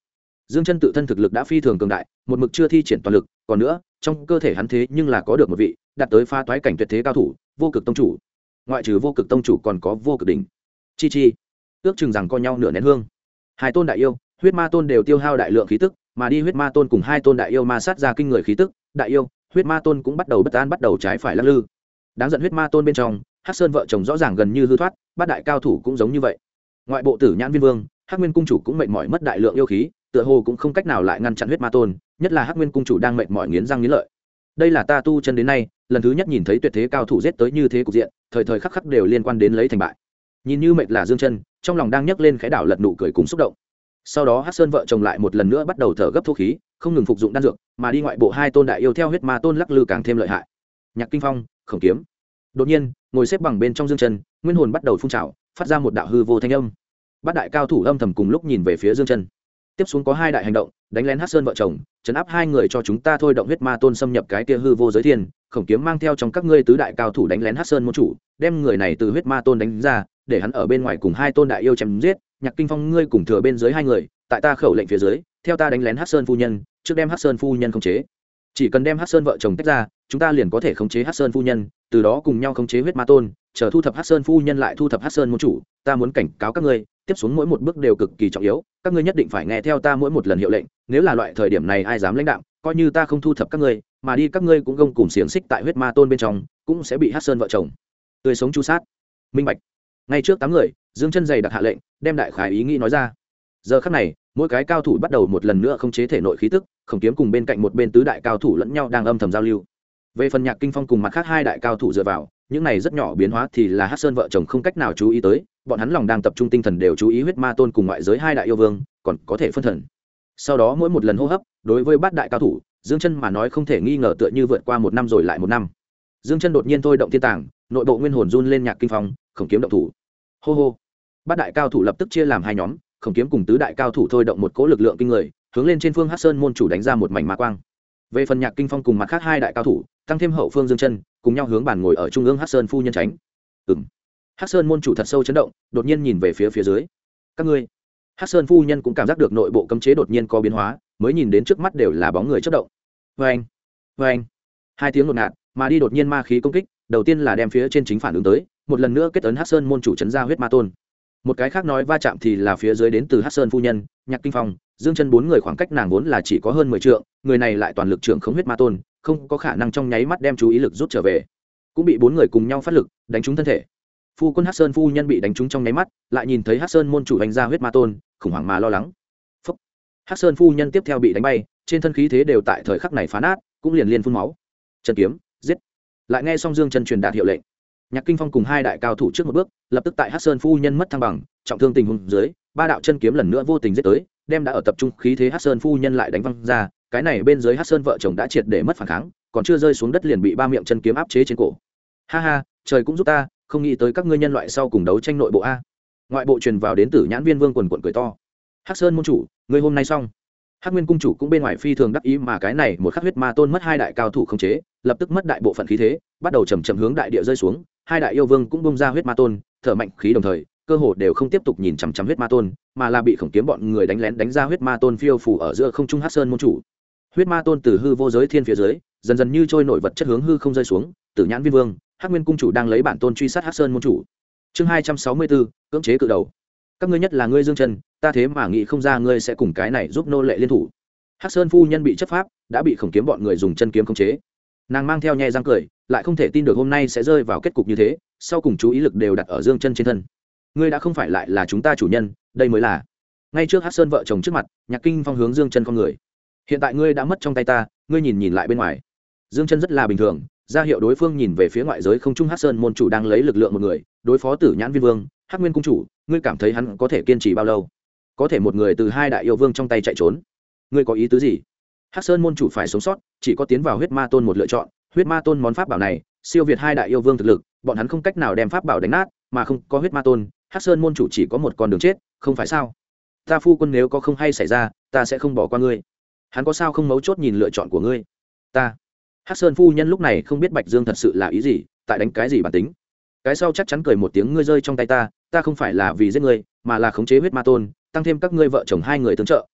Dương Chân tự thân thực lực đã phi thường cường đại, một mực chưa thi triển toàn lực, còn nữa, trong cơ thể hắn thế nhưng là có được một vị đạt tới phá toái cảnh tuyệt thế cao thủ, Vô Cực tông chủ. Ngoại trừ Vô Cực tông chủ còn có Vô Cực đỉnh. Chi chi, ước chừng rằng co nhau nửa nén hương. Hai tôn đại yêu, huyết ma tôn đều tiêu hao đại lượng khí tức, mà đi huyết ma tôn cùng hai tôn đại yêu ma sát ra kinh người khí tức, đại yêu, huyết ma tôn cũng bắt đầu bất an, bắt đầu trái phải lắc lư. Đáng giận huyết ma tôn bên trong, Hắc Sơn vợ chồng rõ ràng gần như hư thoát, bát đại cao thủ cũng giống như vậy. Ngoại bộ Tử Nhãn Viên Vương, Hắc Nguyên cung chủ cũng mệt mỏi mất đại lượng yêu khí, tựa hồ cũng không cách nào lại ngăn chặn huyết ma tôn, nhất là Hắc Nguyên cung chủ đang mệt mỏi nghiến răng nghiến lợi. Đây là ta tu chân đến nay lần thứ nhất nhìn thấy tuyệt thế cao thủ giết tới như thế cục diện, thời thời khắc khắc đều liên quan đến lấy thành bại. Nhìn như mệt là Dương Chân, trong lòng đang nhấc lên khẽ đảo lật nụ cười cùng xúc động. Sau đó Hắc Sơn vợ chồng lại một lần nữa bắt đầu thở gấp thô khí, không ngừng phục dụng đan dược, mà đi ngoại bộ hai tôn đại yêu theo huyết ma tôn lắc lư càng thêm lợi hại. Nhạc Kinh Phong, Khổng Kiếm. Đột nhiên, ngồi xếp bằng bên trong Dương Chân, nguyên hồn bắt đầu phun trào, phát ra một đạo hư vô thanh âm. Bát đại cao thủ âm thầm cùng lúc nhìn về phía Dương Chân. Tiếp xuống có hai đại hành động, đánh lén Hắc Sơn vợ chồng, trấn áp hai người cho chúng ta thôi động huyết ma tôn xâm nhập cái kia hư vô giới thiên. Khổng Kiếm mang theo trong các ngươi tứ đại cao thủ đánh lén Hắc Sơn môn chủ, đem người này từ huyết ma tôn đánh ra, để hắn ở bên ngoài cùng hai tôn đại yêu chém giết. Nhạc Kinh Phong ngươi cùng thừa bên dưới hai người, tại ta khẩu lệnh phía dưới, theo ta đánh lén Hắc Sơn phu nhân, trước đem Hắc Sơn phu nhân khống chế. Chỉ cần đem Hắc Sơn vợ chồng tách ra, chúng ta liền có thể khống chế Hắc Sơn phu nhân, từ đó cùng nhau khống chế huyết ma tôn, chờ thu thập Hắc Sơn phu nhân lại thu thập Hắc Sơn môn chủ. Ta muốn cảnh cáo các ngươi, tiếp xuống mỗi một bước đều cực kỳ trọng yếu, các ngươi nhất định phải nghe theo ta mỗi một lần hiệu lệnh, nếu là loại thời điểm này ai dám lãnh đạo, coi như ta không thu thập các ngươi, mà đi các ngươi cũng gông cùng xiềng xích tại huyết ma tôn bên trong, cũng sẽ bị Hắc Sơn vợ chồng tươi sống chu sát. Minh bạch. Ngay trước 8 người, Dương Chân dày đặc hạ lệnh, đem đại khái ý nghĩ nói ra. Giờ khắc này, mỗi cái cao thủ bắt đầu một lần nữa khống chế thể nội khí tức, Khổng Kiếm cùng bên cạnh một bên tứ đại cao thủ lẫn nhau đang âm thầm giao lưu. Về phần Nhạc Kinh Phong cùng mặt khác hai đại cao thủ dựa vào, những này rất nhỏ biến hóa thì là Hắc Sơn vợ chồng không cách nào chú ý tới, bọn hắn lòng đang tập trung tinh thần đều chú ý huyết ma tôn cùng ngoại giới hai đại yêu vương, còn có thể phân thần. Sau đó mỗi một lần hô hấp, đối với bát đại cao thủ, Dương Chân mà nói không thể nghi ngờ tựa như vượt qua một năm rồi lại một năm. Dương Chân đột nhiên thôi động thiên tàng, nội bộ nguyên hồn run lên. Nhạc Kinh Phong, Khổng Kiếm động thủ. Hô hô. Bát đại cao thủ lập tức chia làm hai nhóm, Khổng Kiếm cùng tứ đại cao thủ thôi động một cỗ lực lượng kinh người, hướng lên trên phương Hắc Sơn môn chủ đánh ra một mảnh ma quang. Về phần Nhạc Kinh Phong cùng mặt khác hai đại cao thủ, tăng thêm hậu phương Dương Chân, cùng nhau hướng bàn ngồi ở trung ương Hắc Sơn phu nhân tránh. Hắc Sơn môn chủ thật sâu chấn động, đột nhiên nhìn về phía dưới. Các ngươi. Hắc Sơn phu nhân cũng cảm giác được nội bộ cấm chế đột nhiên có biến hóa, mới nhìn đến trước mắt đều là bóng người chớp động. Oeng, oeng. Hai tiếng ngột ngạt, mà đi đột nhiên ma khí công kích, đầu tiên là đem phía trên chính phản ứng tới, một lần nữa kết ấn Hắc Sơn môn chủ trấn ra huyết ma tôn. Một cái khác nói va chạm thì là phía dưới đến từ Hắc Sơn phu nhân, Nhạc Kinh Phong, Dương Chân bốn người khoảng cách nàng vốn là chỉ có hơn 10 trượng, người này lại toàn lực trưởng khống huyết ma tôn, không có khả năng trong nháy mắt đem chú ý lực rút trở về, cũng bị bốn người cùng nhau phát lực đánh trúng thân thể. Phu quân Hắc Sơn phu nhân bị đánh trúng trong nháy mắt, lại nhìn thấy Hắc Sơn môn chủ đánh ra huyết ma tôn, khủng hoảng mà lo lắng. Phúc. Hắc Sơn phu nhân tiếp theo bị đánh bay, trên thân khí thế đều tại thời khắc này phá nát, cũng liền phun máu. Chân kiếm, giết. Lại nghe xong Dương Chân truyền đạt hiệu lệnh. Nhạc Kinh Phong cùng hai đại cao thủ trước một bước, lập tức tại Hắc Sơn phu nhân mất thăng bằng, trọng thương tình huống dưới, ba đạo chân kiếm lần nữa vô tình giết tới, đem đã ở tập trung khí thế Hắc Sơn phu nhân lại đánh văng ra, cái này bên dưới Hắc Sơn vợ chồng đã triệt để mất phản kháng, còn chưa rơi xuống đất liền bị ba miệng chân kiếm áp chế trên cổ. Ha ha, trời cũng giúp ta, không nghĩ tới các ngươi nhân loại sau cùng đấu tranh nội bộ a. Ngoại bộ truyền vào đến Tử Nhãn Viên Vương quần quần cười to. Hắc Sơn môn chủ, ngươi hôm nay xong. Hắc Nguyên cung chủ cũng bên ngoài phi thường đắc ý, mà cái này một khắc huyết ma tôn mất hai đại cao thủ khống chế, lập tức mất đại bộ phận khí thế, bắt đầu chậm chậm hướng đại địa rơi xuống, hai đại yêu vương cũng bung ra huyết ma tôn, thở mạnh khí đồng thời, cơ hồ đều không tiếp tục nhìn chằm chằm huyết ma tôn, mà là bị Khổng Kiếm bọn người đánh lén đánh ra huyết ma tôn phiêu phù ở giữa không trung. Hắc Sơn môn chủ, huyết ma tôn từ hư vô giới thiên phía dưới, dần dần như trôi nổi vật chất hướng hư không rơi xuống. Tử Nhãn Viên Vương, Hắc Nguyên cung chủ đang lấy bản tôn truy sát Hắc Sơn môn chủ. Chương 264, cưỡng chế cự đầu. Các ngươi nhất là ngươi Dương Chân, ta thế mà nghĩ không ra ngươi sẽ cùng cái này giúp nô lệ liên thủ. Hắc Sơn phu nhân bị chấp pháp, đã bị Khổng Kiếm bọn người dùng chân kiếm khống chế. Nàng mang theo nhẹ răng cười, lại không thể tin được hôm nay sẽ rơi vào kết cục như thế, sau cùng chú ý lực đều đặt ở Dương Chân trên thân. Ngươi đã không phải lại là chúng ta chủ nhân, đây mới là. Ngay trước Hắc Sơn vợ chồng trước mặt, Nhạc Kinh Phong hướng Dương Chân con người. Hiện tại ngươi đã mất trong tay ta, ngươi nhìn lại bên ngoài. Dương Chân rất là bình thường, ra hiệu đối phương nhìn về phía ngoại giới không trung. Hắc Sơn môn chủ đang lấy lực lượng một người đối phó Tử Nhãn Viên Vương, Hắc Nguyên cung chủ, ngươi cảm thấy hắn có thể kiên trì bao lâu? Có thể một người từ hai đại yêu vương trong tay chạy trốn, ngươi có ý tứ gì? Hắc Sơn môn chủ phải sống sót, chỉ có tiến vào huyết ma tôn một lựa chọn. Huyết ma tôn món pháp bảo này siêu việt hai đại yêu vương thực lực, bọn hắn không cách nào đem pháp bảo đánh nát, mà không có huyết ma tôn, Hắc Sơn môn chủ chỉ có một con đường chết, không phải sao? Ta phu quân nếu có không hay xảy ra, ta sẽ không bỏ qua ngươi. Hắn có sao không mấu chốt nhìn lựa chọn của ngươi. Ta. Hắc Sơn phu nhân lúc này không biết Bạch Dương thật sự là ý gì, tại đánh cái gì bản tính. Cái sau chắc chắn cười một tiếng, ngươi rơi trong tay ta, ta không phải là vì giết ngươi, mà là khống chế huyết ma tôn, tăng thêm các ngươi vợ chồng hai người tương trợ,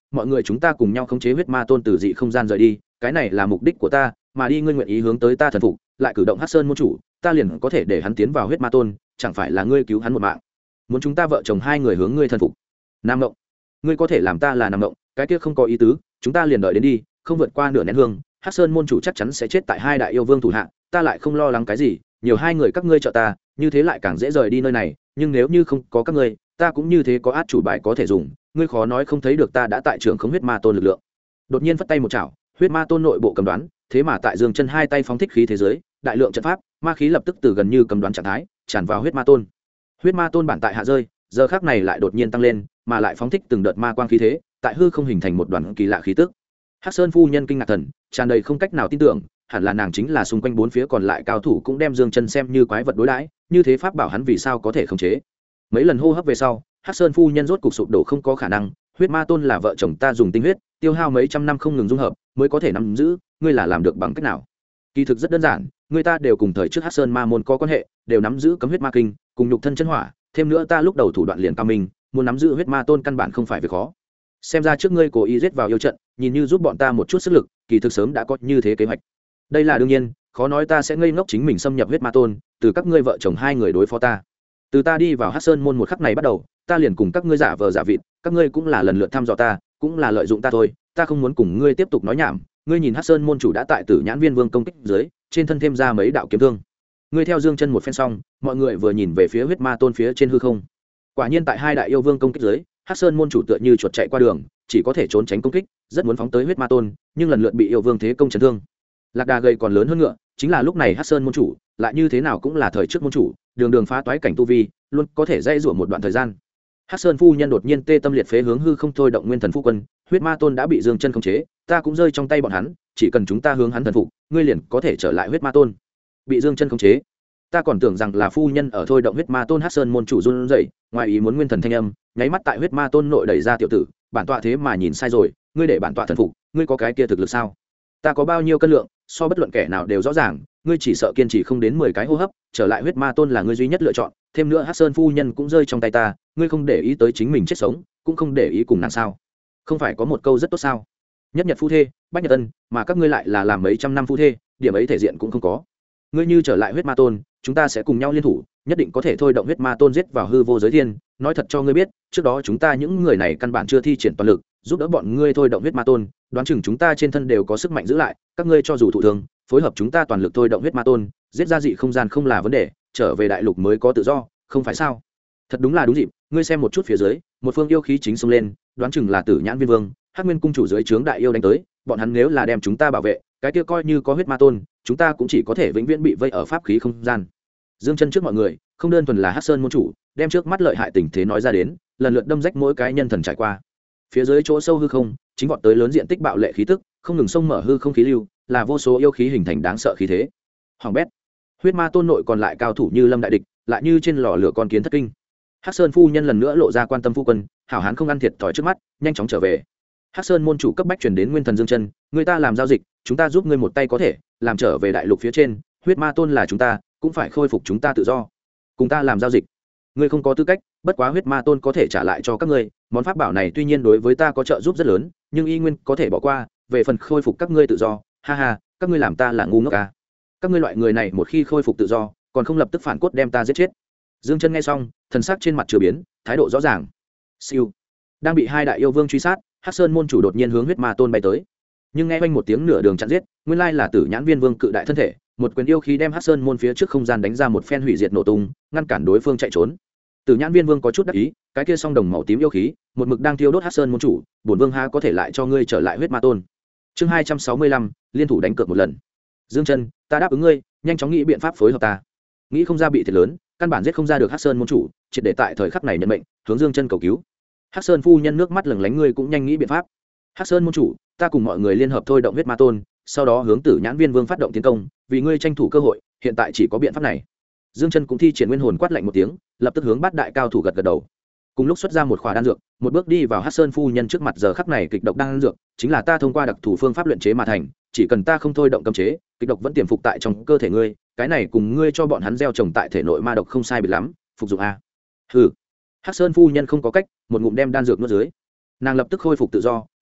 mọi người chúng ta cùng nhau khống chế huyết ma tôn từ dị không gian rời đi, cái này là mục đích của ta, mà đi ngươi nguyện ý hướng tới ta thần phục, lại cử động Hắc Sơn môn chủ, ta liền có thể để hắn tiến vào huyết ma tôn, chẳng phải là ngươi cứu hắn một mạng. Muốn chúng ta vợ chồng hai người hướng ngươi thần phục. Nam Ngộng, ngươi có thể làm ta là Nam Ngộng, cái kia không có ý tứ, chúng ta liền đợi đến đi, không vượt qua nửa nén hương, Hắc Sơn môn chủ chắc chắn sẽ chết tại hai đại yêu vương thủ hạ, ta lại không lo lắng cái gì, nhiều hai người các ngươi trợ ta, như thế lại càng dễ rời đi nơi này, nhưng nếu như không có các ngươi, ta cũng như thế có át chủ bài có thể dùng, ngươi khó nói không thấy được ta đã tại trường không huyết ma tôn lực lượng. Đột nhiên phất tay một chảo, huyết ma tôn nội bộ cầm đoán, thế mà tại Dương Chân hai tay phóng thích khí thế giới, đại lượng trận pháp, ma khí lập tức từ gần như cầm đoán trạng thái tràn vào huyết ma tôn. Huyết ma tôn bản tại hạ rơi, giờ khắc này lại đột nhiên tăng lên, mà lại phóng thích từng đợt ma quang khí thế, tại hư không hình thành một đoàn kỳ lạ khí tức. Hắc Sơn phu nhân kinh ngạc thần, tràn đầy không cách nào tin tưởng, hẳn là nàng chính là xung quanh bốn phía còn lại cao thủ cũng đem Dương Chân xem như quái vật đối đãi, như thế pháp bảo hắn vì sao có thể khống chế. Mấy lần hô hấp về sau, Hắc Sơn phu nhân rốt cục sụp đổ không có khả năng, huyết ma tôn là vợ chồng ta dùng tinh huyết, tiêu hao mấy trăm năm không ngừng dung hợp, mới có thể nắm giữ, ngươi là làm được bằng cách nào? Kỳ thực rất đơn giản, người ta đều cùng thời trước Hắc Sơn ma môn có quan hệ, đều nắm giữ cấm huyết ma kinh, cùng nhục thân chân hỏa, thêm nữa ta lúc đầu thủ đoạn liền cao minh, muốn nắm giữ huyết ma tôn căn bản không phải việc khó. Xem ra trước ngươi cố ý giết vào yêu trận, nhìn như giúp bọn ta một chút sức lực, kỳ thực sớm đã có như thế kế hoạch. Đây là đương nhiên, khó nói ta sẽ ngây ngốc chính mình xâm nhập huyết ma tôn, từ các ngươi vợ chồng hai người đối phó ta. Từ ta đi vào Hắc Sơn môn một khắc này bắt đầu, ta liền cùng các ngươi giả vờ giả vịt, các ngươi cũng là lần lượt thăm dò ta, cũng là lợi dụng ta thôi, ta không muốn cùng ngươi tiếp tục nói nhảm. Ngươi nhìn Hắc Sơn môn chủ đã tại Tử Nhãn Viên Vương công kích dưới, trên thân thêm ra mấy đạo kiếm thương. Ngươi theo Dương Chân một phen xong, mọi người vừa nhìn về phía huyết ma tôn phía trên hư không. Quả nhiên tại hai đại yêu vương công kích dưới, Hắc Sơn môn chủ tựa như chuột chạy qua đường, chỉ có thể trốn tránh công kích, rất muốn phóng tới huyết ma tôn, nhưng lần lượt bị yêu vương thế công chấn thương. Lạc Đà gầy còn lớn hơn ngựa, chính là lúc này Hắc Sơn môn chủ, lại như thế nào cũng là thời trước môn chủ, đường đường phá toái cảnh tu vi, luôn có thể dây dụa một đoạn thời gian. Hắc Sơn phu nhân đột nhiên tê tâm liệt phế hướng hư không thôi động nguyên thần phu quân, huyết ma tôn đã bị Dương Chân khống chế, ta cũng rơi trong tay bọn hắn, chỉ cần chúng ta hướng hắn thần phục, ngươi liền có thể trở lại huyết ma tôn. Bị Dương Chân khống chế, ta còn tưởng rằng là phu nhân ở thôi động huyết ma tôn. Hắc Sơn môn chủ run rẩy, ngoài ý muốn nguyên thần thanh âm, nháy mắt tại huyết ma tôn nội đẩy ra tiểu tử, bản tọa thế mà nhìn sai rồi, ngươi để bản tọa thần phục, ngươi có cái kia thực lực sao? Ta có bao nhiêu cân lượng, so bất luận kẻ nào đều rõ ràng, ngươi chỉ sợ kiên trì không đến 10 cái hô hấp, trở lại huyết ma tôn là ngươi duy nhất lựa chọn, thêm nữa Hắc Sơn phu nhân cũng rơi trong tay ta, ngươi không để ý tới chính mình chết sống, cũng không để ý cùng nàng sao? Không phải có một câu rất tốt sao? Nhất nhật phu thê, bách nhật ân, mà các ngươi lại là làm mấy trăm năm phu thê, điểm ấy thể diện cũng không có. Ngươi như trở lại huyết ma tôn, chúng ta sẽ cùng nhau liên thủ, nhất định có thể thôi động huyết ma tôn giết vào hư vô giới thiên. Nói thật cho ngươi biết, trước đó chúng ta những người này căn bản chưa thi triển toàn lực, giúp đỡ bọn ngươi thôi động huyết ma tôn, đoán chừng chúng ta trên thân đều có sức mạnh giữ lại, các ngươi cho dù thụ thương, phối hợp chúng ta toàn lực thôi động huyết ma tôn, giết ra dị không gian không là vấn đề, trở về đại lục mới có tự do, không phải sao? Thật đúng là đúng dịp, ngươi xem một chút phía dưới, một phương yêu khí chính xông lên, đoán chừng là Tử Nhãn Viên Vương, Hắc Nguyên cung chủ dưới trướng đại yêu đánh tới, bọn hắn nếu là đem chúng ta bảo vệ, cái kia coi như có huyết ma tôn, chúng ta cũng chỉ có thể vĩnh viễn bị vây ở pháp khí không gian. Dương Chân trước mọi người, không đơn thuần là Hắc Sơn môn chủ, đem trước mắt lợi hại tình thế nói ra đến, lần lượt đâm rách mỗi cái nhân thần trải qua. Phía dưới chỗ sâu hư không, chính vọt tới lớn diện tích bạo lệ khí tức, không ngừng xông mở hư không khí lưu, là vô số yêu khí hình thành đáng sợ khí thế. Hoàng bét, huyết ma tôn nội còn lại cao thủ như lâm đại địch, lại như trên lò lửa con kiến thất kinh. Hắc Sơn phu nhân lần nữa lộ ra quan tâm phu quân, hảo hán không ăn thiệt thòi trước mắt, nhanh chóng trở về. Hắc Sơn môn chủ cấp bách truyền đến nguyên thần Dương Chân, người ta làm giao dịch, chúng ta giúp ngươi một tay có thể, làm trở về đại lục phía trên, huyết ma tôn là chúng ta, cũng phải khôi phục chúng ta tự do. Cùng ta làm giao dịch, ngươi không có tư cách, bất quá huyết ma tôn có thể trả lại cho các ngươi, món pháp bảo này tuy nhiên đối với ta có trợ giúp rất lớn, nhưng y nguyên có thể bỏ qua, về phần khôi phục các ngươi tự do, ha ha, các ngươi làm ta là ngu ngốc à? Các ngươi loại người này một khi khôi phục tự do, còn không lập tức phản cốt đem ta giết chết. Dương Chân nghe xong, thần sắc trên mặt chưa biến, thái độ rõ ràng. Siêu, đang bị hai đại yêu vương truy sát, Hắc Sơn môn chủ đột nhiên hướng huyết ma tôn bay tới, nhưng nghe oanh một tiếng nửa đường chặn giết, nguyên lai là Tử Nhãn Viên Vương cự đại thân thể, một quyền yêu khí đem Hắc Sơn môn phía trước không gian đánh ra một phen hủy diệt nổ tung, ngăn cản đối phương chạy trốn. Tử Nhãn Viên Vương có chút đắc ý, cái kia song đồng màu tím yêu khí, một mực đang thiêu đốt Hắc Sơn môn chủ, bổn vương há có thể lại cho ngươi trở lại huyết ma tôn. Chương 265, liên thủ đánh cược một lần. Dương Chân, ta đáp ứng ngươi, nhanh chóng nghĩ biện pháp phối hợp ta. Nghĩ không ra bị thiệt lớn, căn bản giết không ra được Hắc Sơn môn chủ, triệt để tại thời khắc này nhận mệnh, hướng Dương Chân cầu cứu. Hắc Sơn phu nhân nước mắt lừng lánh, ngươi cũng nhanh nghĩ biện pháp. Hắc Sơn môn chủ, ta cùng mọi người liên hợp thôi động huyết ma tôn, sau đó hướng Tử Nhãn Viên Vương phát động tiến công, vì ngươi tranh thủ cơ hội, hiện tại chỉ có biện pháp này. Dương Chân cũng thi triển nguyên hồn quát lạnh một tiếng, lập tức hướng bát đại cao thủ gật gật đầu. Cùng lúc xuất ra một khỏa đan dược, một bước đi vào Hắc Sơn phu nhân trước mặt, giờ khắc này kịch độc đan dược, chính là ta thông qua đặc thủ phương pháp luyện chế mà thành, chỉ cần ta không thôi động cấm chế, kịch độc vẫn tiềm phục tại trong cơ thể ngươi, cái này cùng ngươi cho bọn hắn gieo trồng tại thể nội ma độc không sai biệt lắm, phục dụng a. Hừ. Hắc Sơn phu nhân không có cách, một ngụm đem đan dược nuốt dưới. Nàng lập tức khôi phục tự do,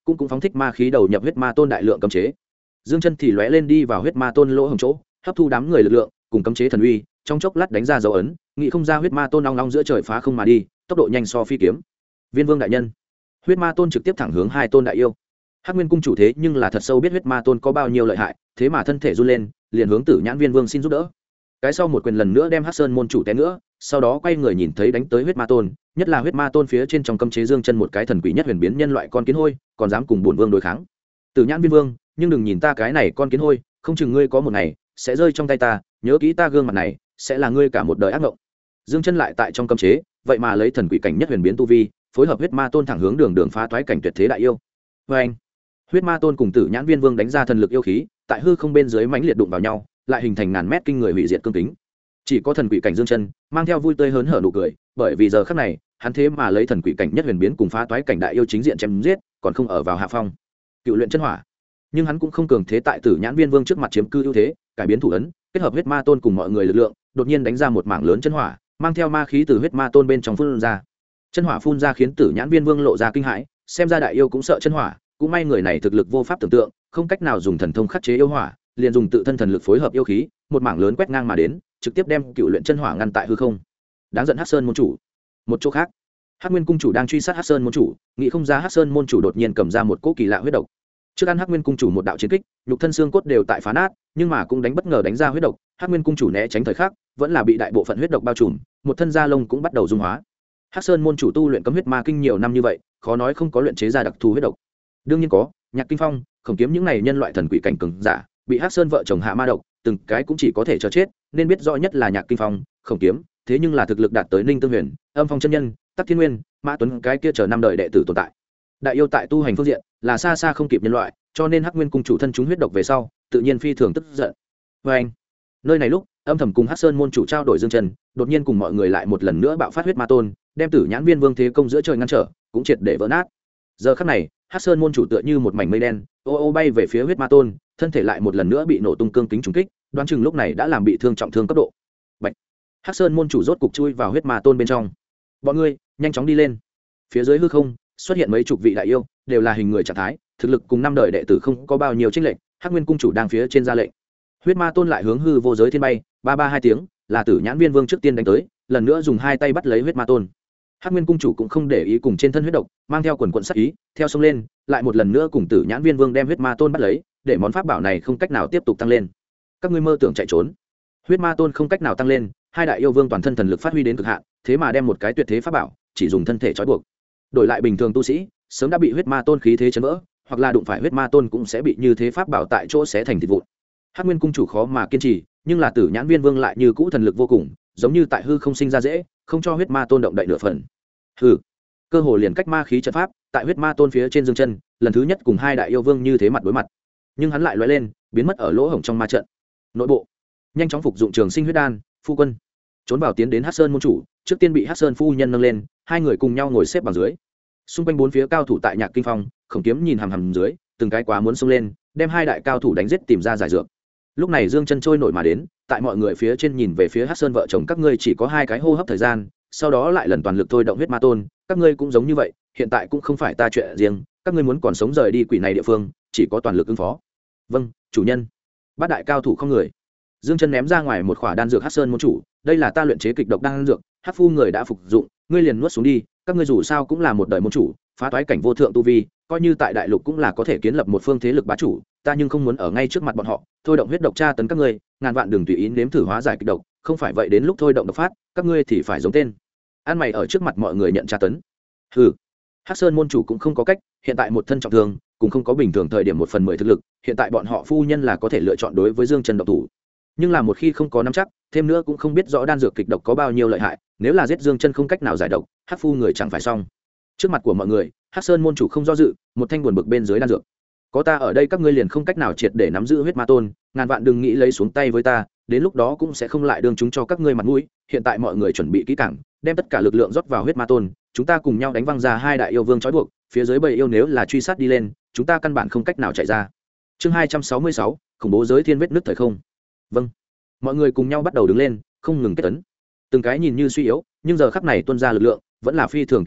cũng phóng thích ma khí đầu nhập huyết ma tôn đại lượng cấm chế. Dương Chân thì lóe lên đi vào huyết ma tôn lỗ hổng chỗ, hấp thu đám người lực lượng cùng cấm chế thần uy, trong chốc lát đánh ra dấu ấn, nghĩ không ra huyết ma tôn long long giữa trời phá không mà đi, tốc độ nhanh so phi kiếm. Viên Vương đại nhân, huyết ma tôn trực tiếp thẳng hướng hai tôn đại yêu. Hắc Nguyên cung chủ thế nhưng là thật sâu biết huyết ma tôn có bao nhiêu lợi hại, thế mà thân thể run lên, liền hướng Tử Nhãn Viên Vương xin giúp đỡ. Cái sau một quyền lần nữa đem Hắc Sơn môn chủ té nữa, sau đó quay người nhìn thấy đánh tới huyết ma tôn, nhất là huyết ma tôn phía trên trong cấm chế Dương Chân một cái thần quỷ nhất huyền biến nhân loại con kiến hôi, còn dám cùng bổn vương đối kháng. Tử Nhãn Viên Vương, nhưng đừng nhìn ta cái này con kiến hôi, không chừng ngươi có một ngày sẽ rơi trong tay ta, nhớ kỹ ta gương mặt này sẽ là ngươi cả một đời ác mộng. Dương Chân lại tại trong cấm chế, vậy mà lấy thần quỷ cảnh nhất huyền biến tu vi, phối hợp huyết ma tôn thẳng hướng đường đường phá toái cảnh tuyệt thế đại yêu. Và anh, huyết ma tôn cùng Tử Nhãn Viên Vương đánh ra thần lực yêu khí, tại hư không bên dưới mãnh liệt đụng vào nhau, lại hình thành ngàn mét kinh người hủy diệt cương kính. Chỉ có thần quỷ cảnh Dương Chân mang theo vui tươi hớn hở nụ cười, bởi vì giờ khắc này, hắn thế mà lấy thần quỷ cảnh nhất huyền biến cùng phá toái cảnh đại yêu chính diện chém giết, còn không ở vào hạ phong. Cựu luyện chân hỏa, nhưng hắn cũng không cường thế tại Tử Nhãn Viên Vương trước mặt chiếm cư ưu thế, cải biến thủ ấn, kết hợp huyết ma tôn cùng mọi người lực lượng, đột nhiên đánh ra một mảng lớn chân hỏa, mang theo ma khí từ huyết ma tôn bên trong phun ra. Chân hỏa phun ra khiến Tử Nhãn Viên Vương lộ ra kinh hãi, xem ra đại yêu cũng sợ chân hỏa, cũng may người này thực lực vô pháp tưởng tượng, không cách nào dùng thần thông khắc chế yêu hỏa, liền dùng tự thân thần lực phối hợp yêu khí, một mảng lớn quét ngang mà đến, trực tiếp đem cựu luyện chân hỏa ngăn tại hư không. Đáng giận Hắc Sơn môn chủ. Một chỗ khác, Hắc Nguyên cung chủ đang truy sát Hắc Sơn môn chủ, nghĩ không ra Hắc Sơn môn chủ đột nhiên cầm ra một cỗ kỳ lạ huyết độc. Trước ăn Hắc Nguyên cung chủ một đạo chiến kích, nhục thân xương cốt đều tại phá nát, nhưng mà cũng đánh bất ngờ đánh ra huyết độc, Hắc Nguyên cung chủ né tránh thời khắc, vẫn là bị đại bộ phận huyết độc bao trùm, một thân da lông cũng bắt đầu dung hóa. Hắc Sơn môn chủ tu luyện cấm huyết ma kinh nhiều năm như vậy, khó nói không có luyện chế ra đặc thù huyết độc. Đương nhiên có, Nhạc Kinh Phong, Khổng Kiếm những này nhân loại thần quỷ cảnh cường giả, bị Hắc Sơn vợ chồng hạ ma độc, từng cái cũng chỉ có thể chờ chết, nên biết rõ nhất là Nhạc Kinh Phong, Khổng Kiếm, thế nhưng là thực lực đạt tới Ninh Tương Huyền, Âm Phong chân nhân, Tắc Thiên Nguyên, Mã Tuấn cái kia chờ năm đời đệ tử tồn tại. Đại yêu tại tu hành phương diện là xa xa không kịp nhân loại, cho nên Hắc Nguyên cung chủ thân chúng huyết độc về sau, tự nhiên phi thường tức giận. Và anh, nơi này lúc âm thầm cùng Hắc Sơn môn chủ trao đổi Dương Chân, đột nhiên cùng mọi người lại một lần nữa bạo phát huyết ma tôn, đem Tử Nhãn Viên Vương thế công giữa trời ngăn trở, cũng triệt để vỡ nát. Giờ khắc này, Hắc Sơn môn chủ tựa như một mảnh mây đen, ô ô bay về phía huyết ma tôn, thân thể lại một lần nữa bị nổ tung cương kính trùng kích, đoán chừng lúc này đã làm bị thương trọng thương cấp độ. Bạch. Hắc Sơn môn chủ rốt cục chui vào huyết ma tôn bên trong. Bọn ngươi, nhanh chóng đi lên. Phía dưới hư không xuất hiện mấy chục vị đại yêu, đều là hình người trạng thái, thực lực cùng năm đời đệ tử không có bao nhiêu chênh lệch. Hắc Nguyên cung chủ đang phía trên ra lệnh. Huyết ma tôn lại hướng hư vô giới thiên bay, ba ba hai tiếng, là Tử Nhãn Viên Vương trước tiên đánh tới, lần nữa dùng hai tay bắt lấy huyết ma tôn. Hắc Nguyên cung chủ cũng không để ý cùng trên thân huyết độc, mang theo quần quần sát ý, theo sông lên, lại một lần nữa cùng Tử Nhãn Viên Vương đem huyết ma tôn bắt lấy, để món pháp bảo này không cách nào tiếp tục tăng lên. Các ngươi mơ tưởng chạy trốn. Huyết ma tôn không cách nào tăng lên, hai đại yêu vương toàn thân thần lực phát huy đến cực hạn, thế mà đem một cái tuyệt thế pháp bảo chỉ dùng thân thể trói buộc. Đổi lại bình thường tu sĩ, sớm đã bị huyết ma tôn khí thế chấn vỡ, hoặc là đụng phải huyết ma tôn cũng sẽ bị như thế pháp bảo tại chỗ xé thành thịt vụn. Hắc Nguyên cung chủ khó mà kiên trì, nhưng là Tử Nhãn Viên Vương lại như cũ thần lực vô cùng, giống như tại hư không sinh ra dễ, không cho huyết ma tôn động đậy nửa phần. Hừ, cơ hồ liền cách ma khí trận pháp, tại huyết ma tôn phía trên Dương Chân, lần thứ nhất cùng hai đại yêu vương như thế mặt đối mặt, nhưng hắn lại lóe lên, biến mất ở lỗ hổng trong ma trận. Nội bộ, nhanh chóng phục dụng Trường Sinh huyết đan, phu quân trốn vào tiến đến Hắc Sơn môn chủ, trước tiên bị Hắc Sơn phu nhân nâng lên, hai người cùng nhau ngồi xếp bằng dưới. Xung quanh bốn phía cao thủ tại Nhạc Kinh Phong, Khổng Kiếm nhìn hằm hằm dưới, từng cái quá muốn xông lên, đem hai đại cao thủ đánh giết tìm ra giải dược. Lúc này Dương Chân trôi nổi mà đến, tại mọi người phía trên nhìn về phía Hắc Sơn vợ chồng các ngươi chỉ có hai cái hô hấp thời gian, sau đó lại lần toàn lực thôi động huyết ma tôn, các ngươi cũng giống như vậy, hiện tại cũng không phải ta chuyện riêng, các ngươi muốn còn sống rời đi quỷ này địa phương, chỉ có toàn lực ứng phó. Vâng, chủ nhân. Bát đại cao thủ không người. Dương Chân ném ra ngoài một khỏa đan dược Hắc Sơn môn chủ, đây là ta luyện chế kịch độc đan dược, Hắc phu người đã phục dụng, ngươi liền nuốt xuống đi, các ngươi dù sao cũng là một đời môn chủ, phá toái cảnh vô thượng tu vi, coi như tại đại lục cũng là có thể kiến lập một phương thế lực bá chủ, ta nhưng không muốn ở ngay trước mặt bọn họ thôi động huyết độc tra tấn các ngươi, ngàn vạn đừng tùy ý nếm thử hóa giải kịch độc, không phải vậy đến lúc thôi động độc phát, các ngươi thì phải giống tên. An mày ở trước mặt mọi người nhận tra tấn. Hừ. Hắc Sơn môn chủ cũng không có cách, hiện tại một thân trọng thương, cũng không có bình thường thời điểm 1/10 thực lực, hiện tại bọn họ phu nhân là có thể lựa chọn đối với Dương Chân độc thủ. Nhưng là một khi không có nắm chắc, thêm nữa cũng không biết rõ đan dược kịch độc có bao nhiêu lợi hại, nếu là giết Dương Chân không cách nào giải độc, Hắc phu người chẳng phải xong. Trước mặt của mọi người, Hắc Sơn môn chủ không do dự, một thanh buồn bực bên dưới đan dược. Có ta ở đây các ngươi liền không cách nào triệt để nắm giữ huyết ma tôn, ngàn vạn đừng nghĩ lấy xuống tay với ta, đến lúc đó cũng sẽ không lại đương chúng cho các ngươi mặt mũi. Hiện tại mọi người chuẩn bị kỹ càng, đem tất cả lực lượng rót vào huyết ma tôn, chúng ta cùng nhau đánh văng ra hai đại yêu vương trói buộc, phía dưới bầy yêu nếu là truy sát đi lên, chúng ta căn bản không cách nào chạy ra. Chương 266, khủng bố giới thiên vết nứt thời không. Vâng. Mọi người cùng nhau bắt đầu đứng lên, không ngừng kết tấn. Từng cái nhìn như suy yếu, nhưng giờ khắc này tuôn ra lực lượng, vẫn là phi thường kinh người,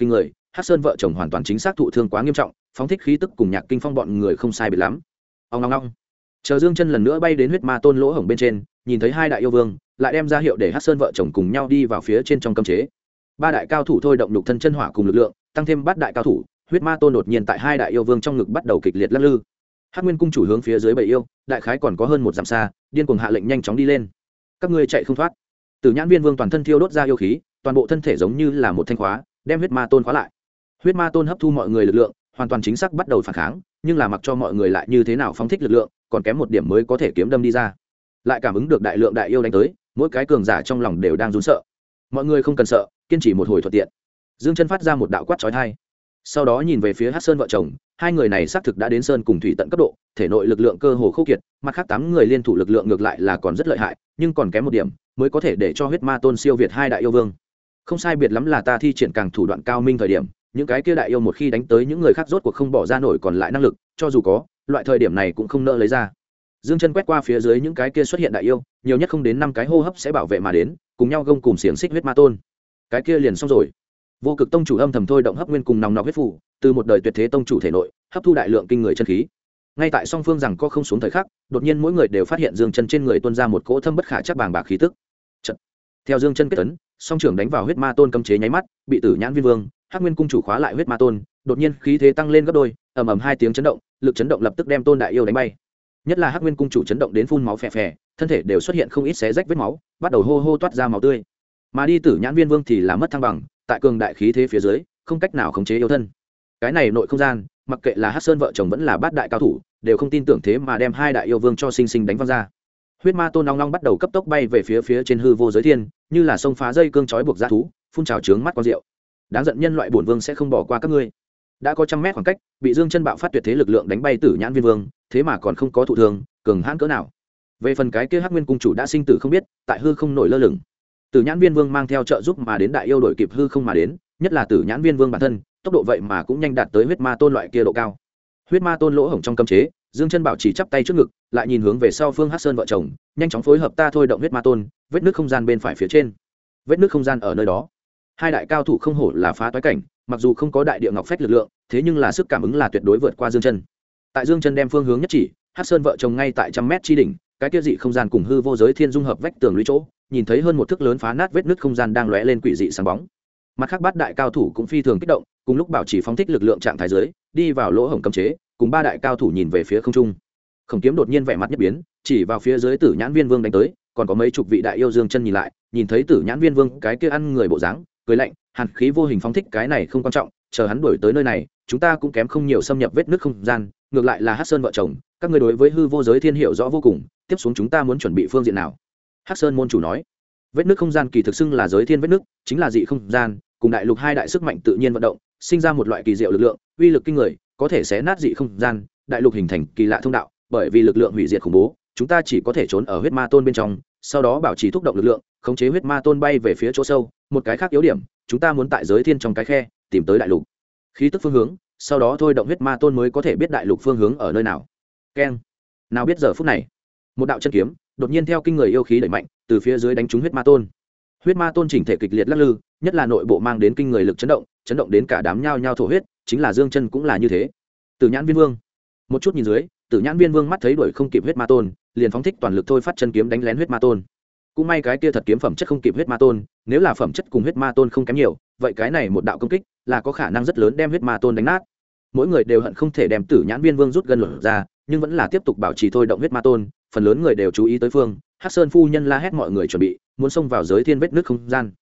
Hắc Sơn vợ chồng hoàn toàn chính xác thụ thương quá nghiêm trọng, phóng thích khí tức cùng Nhạc Kinh Phong bọn người không sai biệt lắm. Ong ong ong. Chờ Dương Chân lần nữa bay đến huyết ma tôn lỗ hổng bên trên, nhìn thấy hai đại yêu vương, lại đem ra hiệu để Hắc Sơn vợ chồng cùng nhau đi vào phía trên trong cấm chế. Ba đại cao thủ thôi động nhục thân chân hỏa cùng lực lượng, tăng thêm bát đại cao thủ, huyết ma tôn đột nhiên tại hai đại yêu vương trong ngực bắt đầu kịch liệt lắc lư. Hắc Nguyên cung chủ hướng phía dưới bầy yêu, đại khái còn có hơn một dặm xa, điên cuồng hạ lệnh nhanh chóng đi lên. Các ngươi chạy không thoát. Tử Nhãn Viên Vương toàn thân thiêu đốt ra yêu khí, toàn bộ thân thể giống như là một thanh khóa, đem huyết ma tôn khóa lại. Huyết ma tôn hấp thu mọi người lực lượng, hoàn toàn chính xác bắt đầu phản kháng, nhưng là mặc cho mọi người lại như thế nào phóng thích lực lượng, còn kém một điểm mới có thể kiếm đâm đi ra. Lại cảm ứng được đại lượng đại yêu đánh tới, mỗi cái cường giả trong lòng đều đang run sợ. Mọi người không cần sợ, kiên trì một hồi thuận tiện. Dương Chân phát ra một đạo quát chói tai. Sau đó nhìn về phía Hắc Sơn vợ chồng, hai người này xác thực đã đến sơn cùng thủy tận cấp độ, thể nội lực lượng cơ hồ khô kiệt, mặt khác 8 người liên thủ lực lượng ngược lại là còn rất lợi hại, nhưng còn kém một điểm mới có thể để cho huyết ma tôn siêu việt hai đại yêu vương. Không sai biệt lắm là ta thi triển càng thủ đoạn cao minh thời điểm, những cái kia đại yêu một khi đánh tới những người khác rốt cuộc không bỏ ra nổi còn lại năng lực, cho dù có, loại thời điểm này cũng không nỡ lấy ra. Dương Chân quét qua phía dưới những cái kia xuất hiện đại yêu, nhiều nhất không đến 5 cái hô hấp sẽ bảo vệ mà đến, cùng nhau gông cùng xiềng xích huyết ma tôn. Cái kia liền xong rồi. Vô Cực tông chủ âm thầm thôi động hấp nguyên cùng nòng nọc huyết phủ, từ một đời tuyệt thế tông chủ thể nội, hấp thu đại lượng kinh người chân khí. Ngay tại song phương rằng có không xuống thời khắc, đột nhiên mỗi người đều phát hiện Dương Chân trên người tuôn ra một cỗ thâm bất khả chắc bàng bạc khí tức. Chợt, theo Dương Chân kết tấn, song trưởng đánh vào huyết ma tôn cấm chế nháy mắt, bị Tử Nhãn Viên Vương, Hắc Nguyên cung chủ khóa lại huyết ma tôn, đột nhiên khí thế tăng lên gấp đôi, ầm ầm hai tiếng chấn động, lực chấn động lập tức đem tôn đại yêu đánh bay. Nhất là Hắc Nguyên cung chủ chấn động đến phun máu phè phè, thân thể đều xuất hiện không ít xé rách vết máu, bắt đầu hô hô toát ra máu tươi. Mà đi Tử Nhãn Viên Vương thì là mất thăng bằng, tại cường đại khí thế phía dưới, không cách nào khống chế yêu thân. Cái này nội không gian, mặc kệ là Hắc Sơn vợ chồng vẫn là bát đại cao thủ, đều không tin tưởng thế mà đem hai đại yêu vương cho sinh sinh đánh văng ra. Huyết ma tôn long long bắt đầu cấp tốc bay về phía trên hư vô giới thiên, như là sông phá dây cương trói buộc dã thú, phun trào trướng mắt con rượu. Đáng giận nhân loại bổn vương sẽ không bỏ qua các ngươi. Đã có trăm mét khoảng cách, bị Dương Chân bạo phát tuyệt thế lực lượng đánh bay Tử Nhãn Viên Vương, thế mà còn không có thụ thương, cường hãn cỡ nào. Về phần cái kia Hắc Nguyên cung chủ đã sinh tử không biết, tại hư không nổi lơ lửng. Tử Nhãn Viên Vương mang theo trợ giúp mà đến đại yêu đội kịp hư không mà đến, nhất là Tử Nhãn Viên Vương bản thân, tốc độ vậy mà cũng nhanh đạt tới huyết ma tôn loại kia độ cao. Huyết ma tôn lỗ hổng trong cấm chế, Dương Chân bảo chỉ chắp tay trước ngực, lại nhìn hướng về sau phương Hắc Sơn vợ chồng, nhanh chóng phối hợp ta thôi động huyết ma tôn, vết nứt không gian bên phải phía trên. Vết nứt không gian ở nơi đó. Hai đại cao thủ không hổ là phá toái cảnh, mặc dù không có đại địa ngọc phách lực lượng, thế nhưng là sức cảm ứng là tuyệt đối vượt qua Dương Chân. Tại Dương Chân đem phương hướng nhất chỉ, Hắc Sơn vợ chồng ngay tại trăm mét chi đỉnh, cái kia dị không gian cùng hư vô giới thiên dung hợp vách tường lũy chỗ, nhìn thấy hơn một thước lớn phá nát vết nứt không gian đang lóe lên quỷ dị sáng bóng. Mặt khác bát đại cao thủ cũng phi thường kích động, cùng lúc bảo chỉ phóng thích lực lượng trạng thái dưới, đi vào lỗ hổng cấm chế, cùng ba đại cao thủ nhìn về phía không trung. Khổng Kiếm đột nhiên vẻ mặt nhất biến, chỉ vào phía dưới Tử Nhãn Viên Vương đánh tới, còn có mấy chục vị đại yêu Dương Chân nhìn lại, nhìn thấy Tử Nhãn Viên Vương cái kia ăn người bộ dáng, cười lạnh, hàn khí vô hình phóng thích cái này không quan trọng, chờ hắn đuổi tới nơi này, chúng ta cũng kém không nhiều xâm nhập vết nứt không gian, ngược lại là Hắc Sơn vợ chồng, các ngươi đối với hư vô giới thiên hiểu rõ vô cùng, tiếp xuống chúng ta muốn chuẩn bị phương diện nào? Hắc Sơn môn chủ nói. Vết nứt không gian kỳ thực xưng là giới thiên vết nứt, chính là dị không gian, cùng đại lục hai đại sức mạnh tự nhiên vận động, sinh ra một loại kỳ diệu lực lượng, uy lực kinh người, có thể xé nát dị không gian, đại lục hình thành kỳ lạ thông đạo, bởi vì lực lượng hủy diệt khủng bố, chúng ta chỉ có thể trốn ở huyết ma tôn bên trong, sau đó bảo trì thúc động lực lượng, khống chế huyết ma tôn bay về phía chỗ sâu. Một cái khác yếu điểm, chúng ta muốn tại giới thiên trong cái khe tìm tới đại lục khí tức phương hướng, sau đó thôi động huyết ma tôn mới có thể biết đại lục phương hướng ở nơi nào. Keng, nào biết giờ phút này, một đạo chân kiếm đột nhiên theo kinh người yêu khí đẩy mạnh, từ phía dưới đánh trúng huyết ma tôn. Huyết ma tôn chỉnh thể kịch liệt lắc lư, nhất là nội bộ mang đến kinh người lực chấn động đến cả đám nhao nhao thổ huyết, chính là Dương Chân cũng là như thế. Tử Nhãn Viên Vương, một chút nhìn dưới, Tử Nhãn Viên Vương mắt thấy đuổi không kịp huyết ma tôn, liền phóng thích toàn lực thôi phát chân kiếm đánh lén huyết ma tôn. Cũng may cái kia thật kiếm phẩm chất không kịp huyết ma tôn, nếu là phẩm chất cùng huyết ma tôn không kém nhiều, vậy cái này một đạo công kích là có khả năng rất lớn đem huyết ma tôn đánh nát. Mỗi người đều hận không thể đem Tử Nhãn Viên Vương rút gần lột ra, nhưng vẫn là tiếp tục bảo trì thôi động huyết ma tôn. Phần lớn người đều chú ý tới phương Hắc Sơn phu nhân la hét mọi người chuẩn bị, muốn xông vào giới thiên vết nước không gian.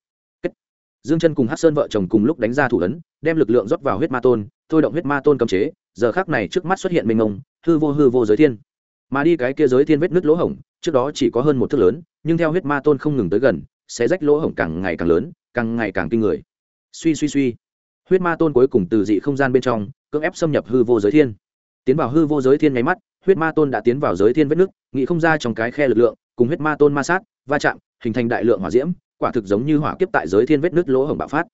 Dương Chân cùng Hắc Sơn vợ chồng cùng lúc đánh ra thủ ấn, đem lực lượng rót vào huyết ma tôn, thôi động huyết ma tôn cấm chế. Giờ khắc này trước mắt xuất hiện mênh mông, hư vô giới thiên. Mà đi cái kia giới thiên vết nứt lỗ hổng, trước đó chỉ có hơn một thước lớn, nhưng theo huyết ma tôn không ngừng tới gần, sẽ rách lỗ hổng càng ngày càng lớn, càng ngày càng kinh người. Suy, huyết ma tôn cuối cùng từ dị không gian bên trong cưỡng ép xâm nhập hư vô giới thiên. Tiến vào hư vô giới thiên nháy mắt, huyết ma tôn đã tiến vào giới thiên vết nứt, nghĩ không ra trong cái khe lực lượng, cùng huyết ma tôn ma sát, va chạm, hình thành đại lượng hỏa diễm, quả thực giống như hỏa kiếp tại giới thiên vết nứt lỗ hổng bạo phát.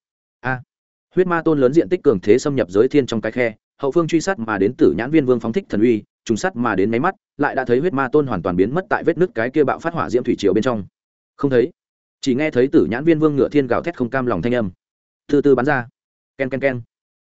Huyết ma tôn lớn diện tích cường thế xâm nhập giới thiên trong cái khe, hậu phương truy sát mà đến Tử Nhãn Viên Vương phóng thích thần uy, trùng sát mà đến mấy mắt, lại đã thấy huyết ma tôn hoàn toàn biến mất tại vết nứt cái kia bạo phát hỏa diễm thủy triều bên trong. Không thấy, chỉ nghe thấy Tử Nhãn Viên Vương ngựa thiên gào thét không cam lòng thanh âm, từ từ bắn ra. Ken ken ken.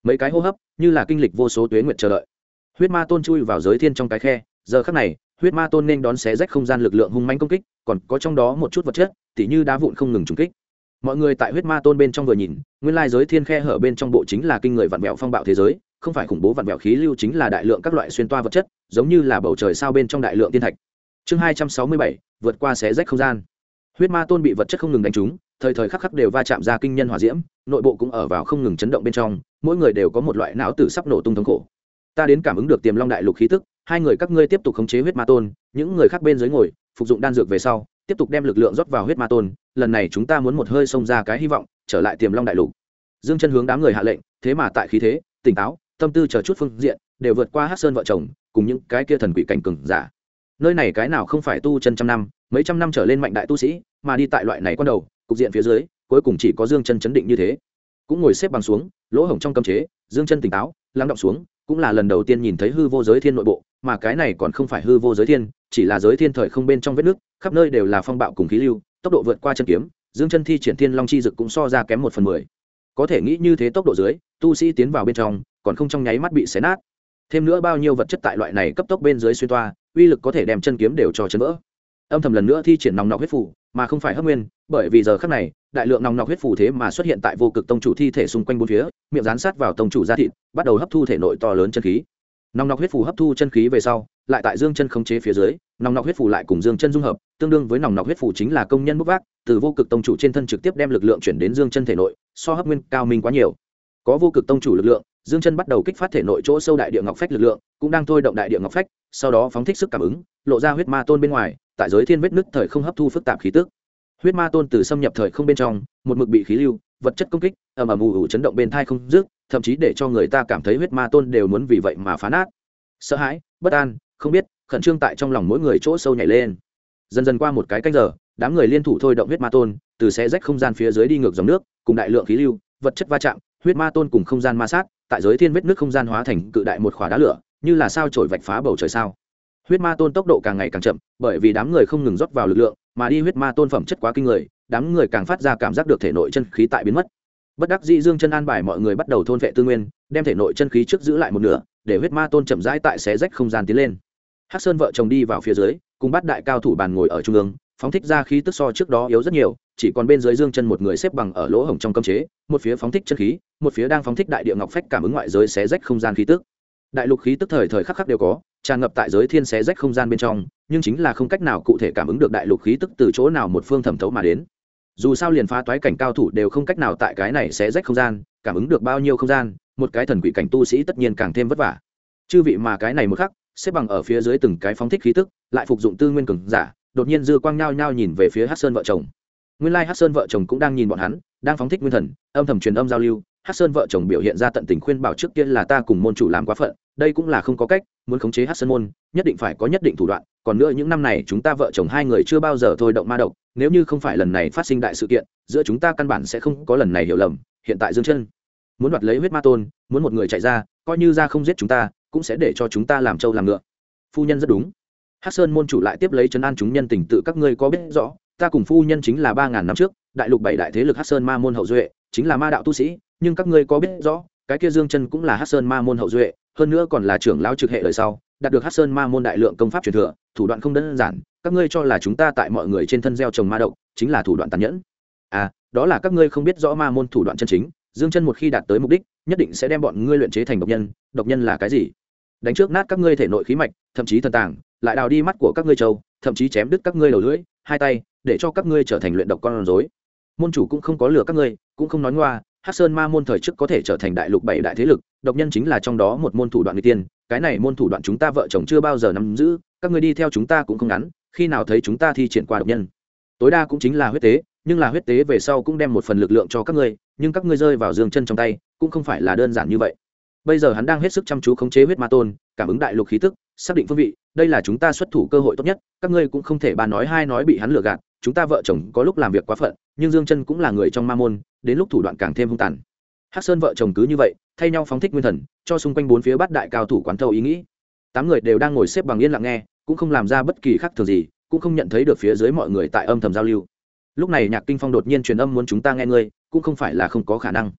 mấy cái hô hấp như là kinh lịch vô số tuế nguyệt chờ đợi. Huyết ma tôn chui vào giới thiên trong cái khe, giờ khắc này huyết ma tôn nên đón xé rách không gian lực lượng hung mãnh công kích, còn có trong đó một chút vật chất tỉ như đá vụn không ngừng trúng kích. Mọi người tại huyết ma tôn bên trong vừa nhìn, nguyên lai giới thiên khe hở bên trong bộ chính là kinh người vặn vẹo phong bạo thế giới, không phải khủng bố vặn vẹo khí lưu, chính là đại lượng các loại xuyên toa vật chất, giống như là bầu trời sao bên trong đại lượng thiên thạch. Chương 267, vượt qua xé rách không gian. Huyết ma tôn bị vật chất không ngừng đánh trúng, thời thời khắc khắc đều va chạm ra kinh nhân hỏa diễm, nội bộ cũng ở vào không ngừng chấn động bên trong, mỗi người đều có một loại não tử sắp nổ tung thống khổ. Ta đến cảm ứng được tiềm long đại lục khí tức, hai người các ngươi tiếp tục khống chế huyết ma tôn, những người khác bên dưới ngồi phục dụng đan dược về sau tiếp tục đem lực lượng rót vào huyết ma tôn, lần này chúng ta muốn một hơi xông ra cái hy vọng, trở lại tiềm long đại lục. Dương Chân hướng đám người hạ lệnh, thế mà tại khí thế, tỉnh táo, tâm tư chờ chút phương diện đều vượt qua Hắc Sơn vợ chồng cùng những cái kia thần quỷ cảnh cường giả. Nơi này cái nào không phải tu chân trăm năm, mấy trăm năm trở lên mạnh đại tu sĩ, mà đi tại loại này quan đầu cục diện phía dưới, cuối cùng chỉ có Dương Chân chấn định như thế. Cũng ngồi xếp bằng xuống, lỗ hổng trong cấm chế, Dương Chân tỉnh táo lắng động xuống, cũng là lần đầu tiên nhìn thấy hư vô giới thiên nội bộ, mà cái này còn không phải hư vô giới thiên, chỉ là giới thiên thời không bên trong vết nước, khắp nơi đều là phong bạo cùng khí lưu, tốc độ vượt qua chân kiếm, Dương Chân thi triển thiên long chi dực cũng so ra kém 1/10. Có thể nghĩ như thế tốc độ dưới, tu sĩ tiến vào bên trong, còn không trong nháy mắt bị xé nát. Thêm nữa bao nhiêu vật chất tại loại này cấp tốc bên dưới xuyên toa, uy lực có thể đem chân kiếm đều cho chấn vỡ. Âm thầm lần nữa thi triển nòng nọc huyết phù, mà không phải hấp nguyên, bởi vì giờ khắc này, đại lượng nòng nọc huyết phù thế mà xuất hiện tại vô cực tông chủ thi thể xung quanh bốn phía, miệng dán sát vào tông chủ da thịt, bắt đầu hấp thu thể nội to lớn chân khí. Nòng nọc huyết phù hấp thu chân khí về sau, lại tại Dương Chân khống chế phía dưới, nòng nọc huyết phù lại cùng Dương Chân dung hợp, tương đương với nòng nọc huyết phù chính là công nhân bốc vác, từ vô cực tông chủ trên thân trực tiếp đem lực lượng chuyển đến Dương Chân thể nội, so hấp nguyên cao minh quá nhiều. Có vô cực tông chủ lực lượng, Dương Chân bắt đầu kích phát thể nội chỗ sâu đại địa ngọc phách lực lượng, cũng đang thôi động đại địa ngọc phách, sau đó phóng thích sức cảm ứng, lộ ra huyết ma tôn bên ngoài, tại giới thiên vết nứt thời không hấp thu phức tạp khí tức. Huyết ma tôn từ xâm nhập thời không bên trong, một mực bị khí lưu, vật chất công kích, ầm ầm ù ù chấn động bên tai không dứt, thậm chí để cho người ta cảm thấy huyết ma tôn đều muốn vì vậy mà phá nát. Sợ hãi, bất an, không biết, khẩn trương tại trong lòng mỗi người chỗ sâu nhảy lên. Dần dần qua một cái canh giờ, đám người liên thủ thôi động huyết ma tôn, từ xé rách không gian phía dưới đi ngược dòng nước, cùng đại lượng khí lưu, vật chất va chạm, huyết ma tôn cùng không gian ma sát, tại giới thiên vết nước không gian hóa thành cự đại một khỏa đá lửa, như là sao chổi vạch phá bầu trời sao. Huyết ma tôn tốc độ càng ngày càng chậm, bởi vì đám người không ngừng rót vào lực lượng, mà đi huyết ma tôn phẩm chất quá kinh người, đám người càng phát ra cảm giác được thể nội chân khí tại biến mất. Bất đắc dĩ Dương Chân an bài mọi người bắt đầu thôn vệ tư nguyên, đem thể nội chân khí trước giữ lại một nửa, để huyết ma tôn chậm rãi tại xé rách không gian tiến lên. Hắc Sơn vợ chồng đi vào phía dưới, cùng bát đại cao thủ bàn ngồi ở trung ương, phóng thích ra khí tức so trước đó yếu rất nhiều, chỉ còn bên dưới Dương Chân một người xếp bằng ở lỗ hổng trong cấm chế, một phía phóng thích chân khí, một phía đang phóng thích đại địa ngọc phách cảm ứng ngoại giới xé rách không gian khí tức. Đại lục khí tức thời thời khắc khắc đều có, tràn ngập tại giới thiên xé rách không gian bên trong, nhưng chính là không cách nào cụ thể cảm ứng được đại lục khí tức từ chỗ nào một phương thẩm thấu mà đến. Dù sao liền phá toái cảnh cao thủ đều không cách nào tại cái này xé rách không gian cảm ứng được bao nhiêu không gian, một cái thần quỷ cảnh tu sĩ tất nhiên càng thêm vất vả. Chư vị mà cái này một khắc, xếp bằng ở phía dưới từng cái phóng thích khí tức, lại phục dụng tư nguyên cường giả, đột nhiên dư quang nhao nhao nhìn về phía Hắc Sơn vợ chồng. Nguyên lai Hắc Sơn vợ chồng cũng đang nhìn bọn hắn, đang phóng thích nguyên thần, âm thầm truyền âm giao lưu. Hắc Sơn vợ chồng biểu hiện ra tận tình khuyên bảo trước kia là ta cùng môn chủ làm quá phận, đây cũng là không có cách, muốn khống chế Hắc Sơn môn, nhất định phải có nhất định thủ đoạn, còn nữa những năm này chúng ta vợ chồng hai người chưa bao giờ thôi động ma độc, nếu như không phải lần này phát sinh đại sự kiện, giữa chúng ta căn bản sẽ không có lần này hiểu lầm, hiện tại Dương Chân muốn đoạt lấy huyết ma tôn, muốn một người chạy ra, coi như ra không giết chúng ta, cũng sẽ để cho chúng ta làm trâu làm ngựa. Phu nhân rất đúng. Hắc Sơn môn chủ lại tiếp lấy trấn an chúng nhân tình tự các ngươi có biết rõ, ta cùng phu nhân chính là 3000 năm trước, đại lục 7 đại thế lực Hắc Sơn ma môn hậu duệ, chính là ma đạo tu sĩ, nhưng các ngươi có biết rõ, cái kia Dương Chân cũng là Hắc Sơn ma môn hậu duệ, hơn nữa còn là trưởng lão trực hệ đời sau, đạt được Hắc Sơn ma môn đại lượng công pháp truyền thừa, thủ đoạn không đơn giản, các ngươi cho là chúng ta tại mọi người trên thân gieo trồng ma độc, chính là thủ đoạn tàn nhẫn. À, đó là các ngươi không biết rõ ma môn thủ đoạn chân chính, Dương Chân một khi đạt tới mục đích, nhất định sẽ đem bọn ngươi luyện chế thành độc nhân, độc nhân là cái gì? Đánh trước nát các ngươi thể nội khí mạch, thậm chí thần tàng, lại đào đi mắt của các ngươi châu, thậm chí chém đứt các ngươi đầu lưỡi, hai tay, để cho các ngươi trở thành luyện độc con rối. Môn chủ cũng không có lừa các ngươi, cũng không nói ngoa, Hắc Sơn ma môn thời trước có thể trở thành đại lục 7 đại thế lực, độc nhân chính là trong đó một môn thủ đoạn nguy tiên, cái này môn thủ đoạn chúng ta vợ chồng chưa bao giờ nắm giữ, các ngươi đi theo chúng ta cũng không ngắn, khi nào thấy chúng ta thi triển qua độc nhân, tối đa cũng chính là huyết tế, nhưng là huyết tế về sau cũng đem một phần lực lượng cho các ngươi, nhưng các ngươi rơi vào Dương Chân trong tay, cũng không phải là đơn giản như vậy. Bây giờ hắn đang hết sức chăm chú khống chế huyết ma tôn, cảm ứng đại lục khí tức, xác định phương vị, đây là chúng ta xuất thủ cơ hội tốt nhất, các ngươi cũng không thể bàn nói hai nói bị hắn lừa gạt, chúng ta vợ chồng có lúc làm việc quá phận, nhưng Dương Chân cũng là người trong ma môn, đến lúc thủ đoạn càng thêm hung tàn. Hắc Sơn vợ chồng cứ như vậy, thay nhau phóng thích nguyên thần, cho xung quanh bốn phía bát đại cao thủ quán thâu ý nghĩ. 8 người đều đang ngồi xếp bằng yên lặng nghe, cũng không làm ra bất kỳ khác thường gì, cũng không nhận thấy được phía dưới mọi người tại âm thầm giao lưu. Lúc này Nhạc Kinh Phong đột nhiên truyền âm muốn chúng ta nghe ngươi, cũng không phải là không có khả năng.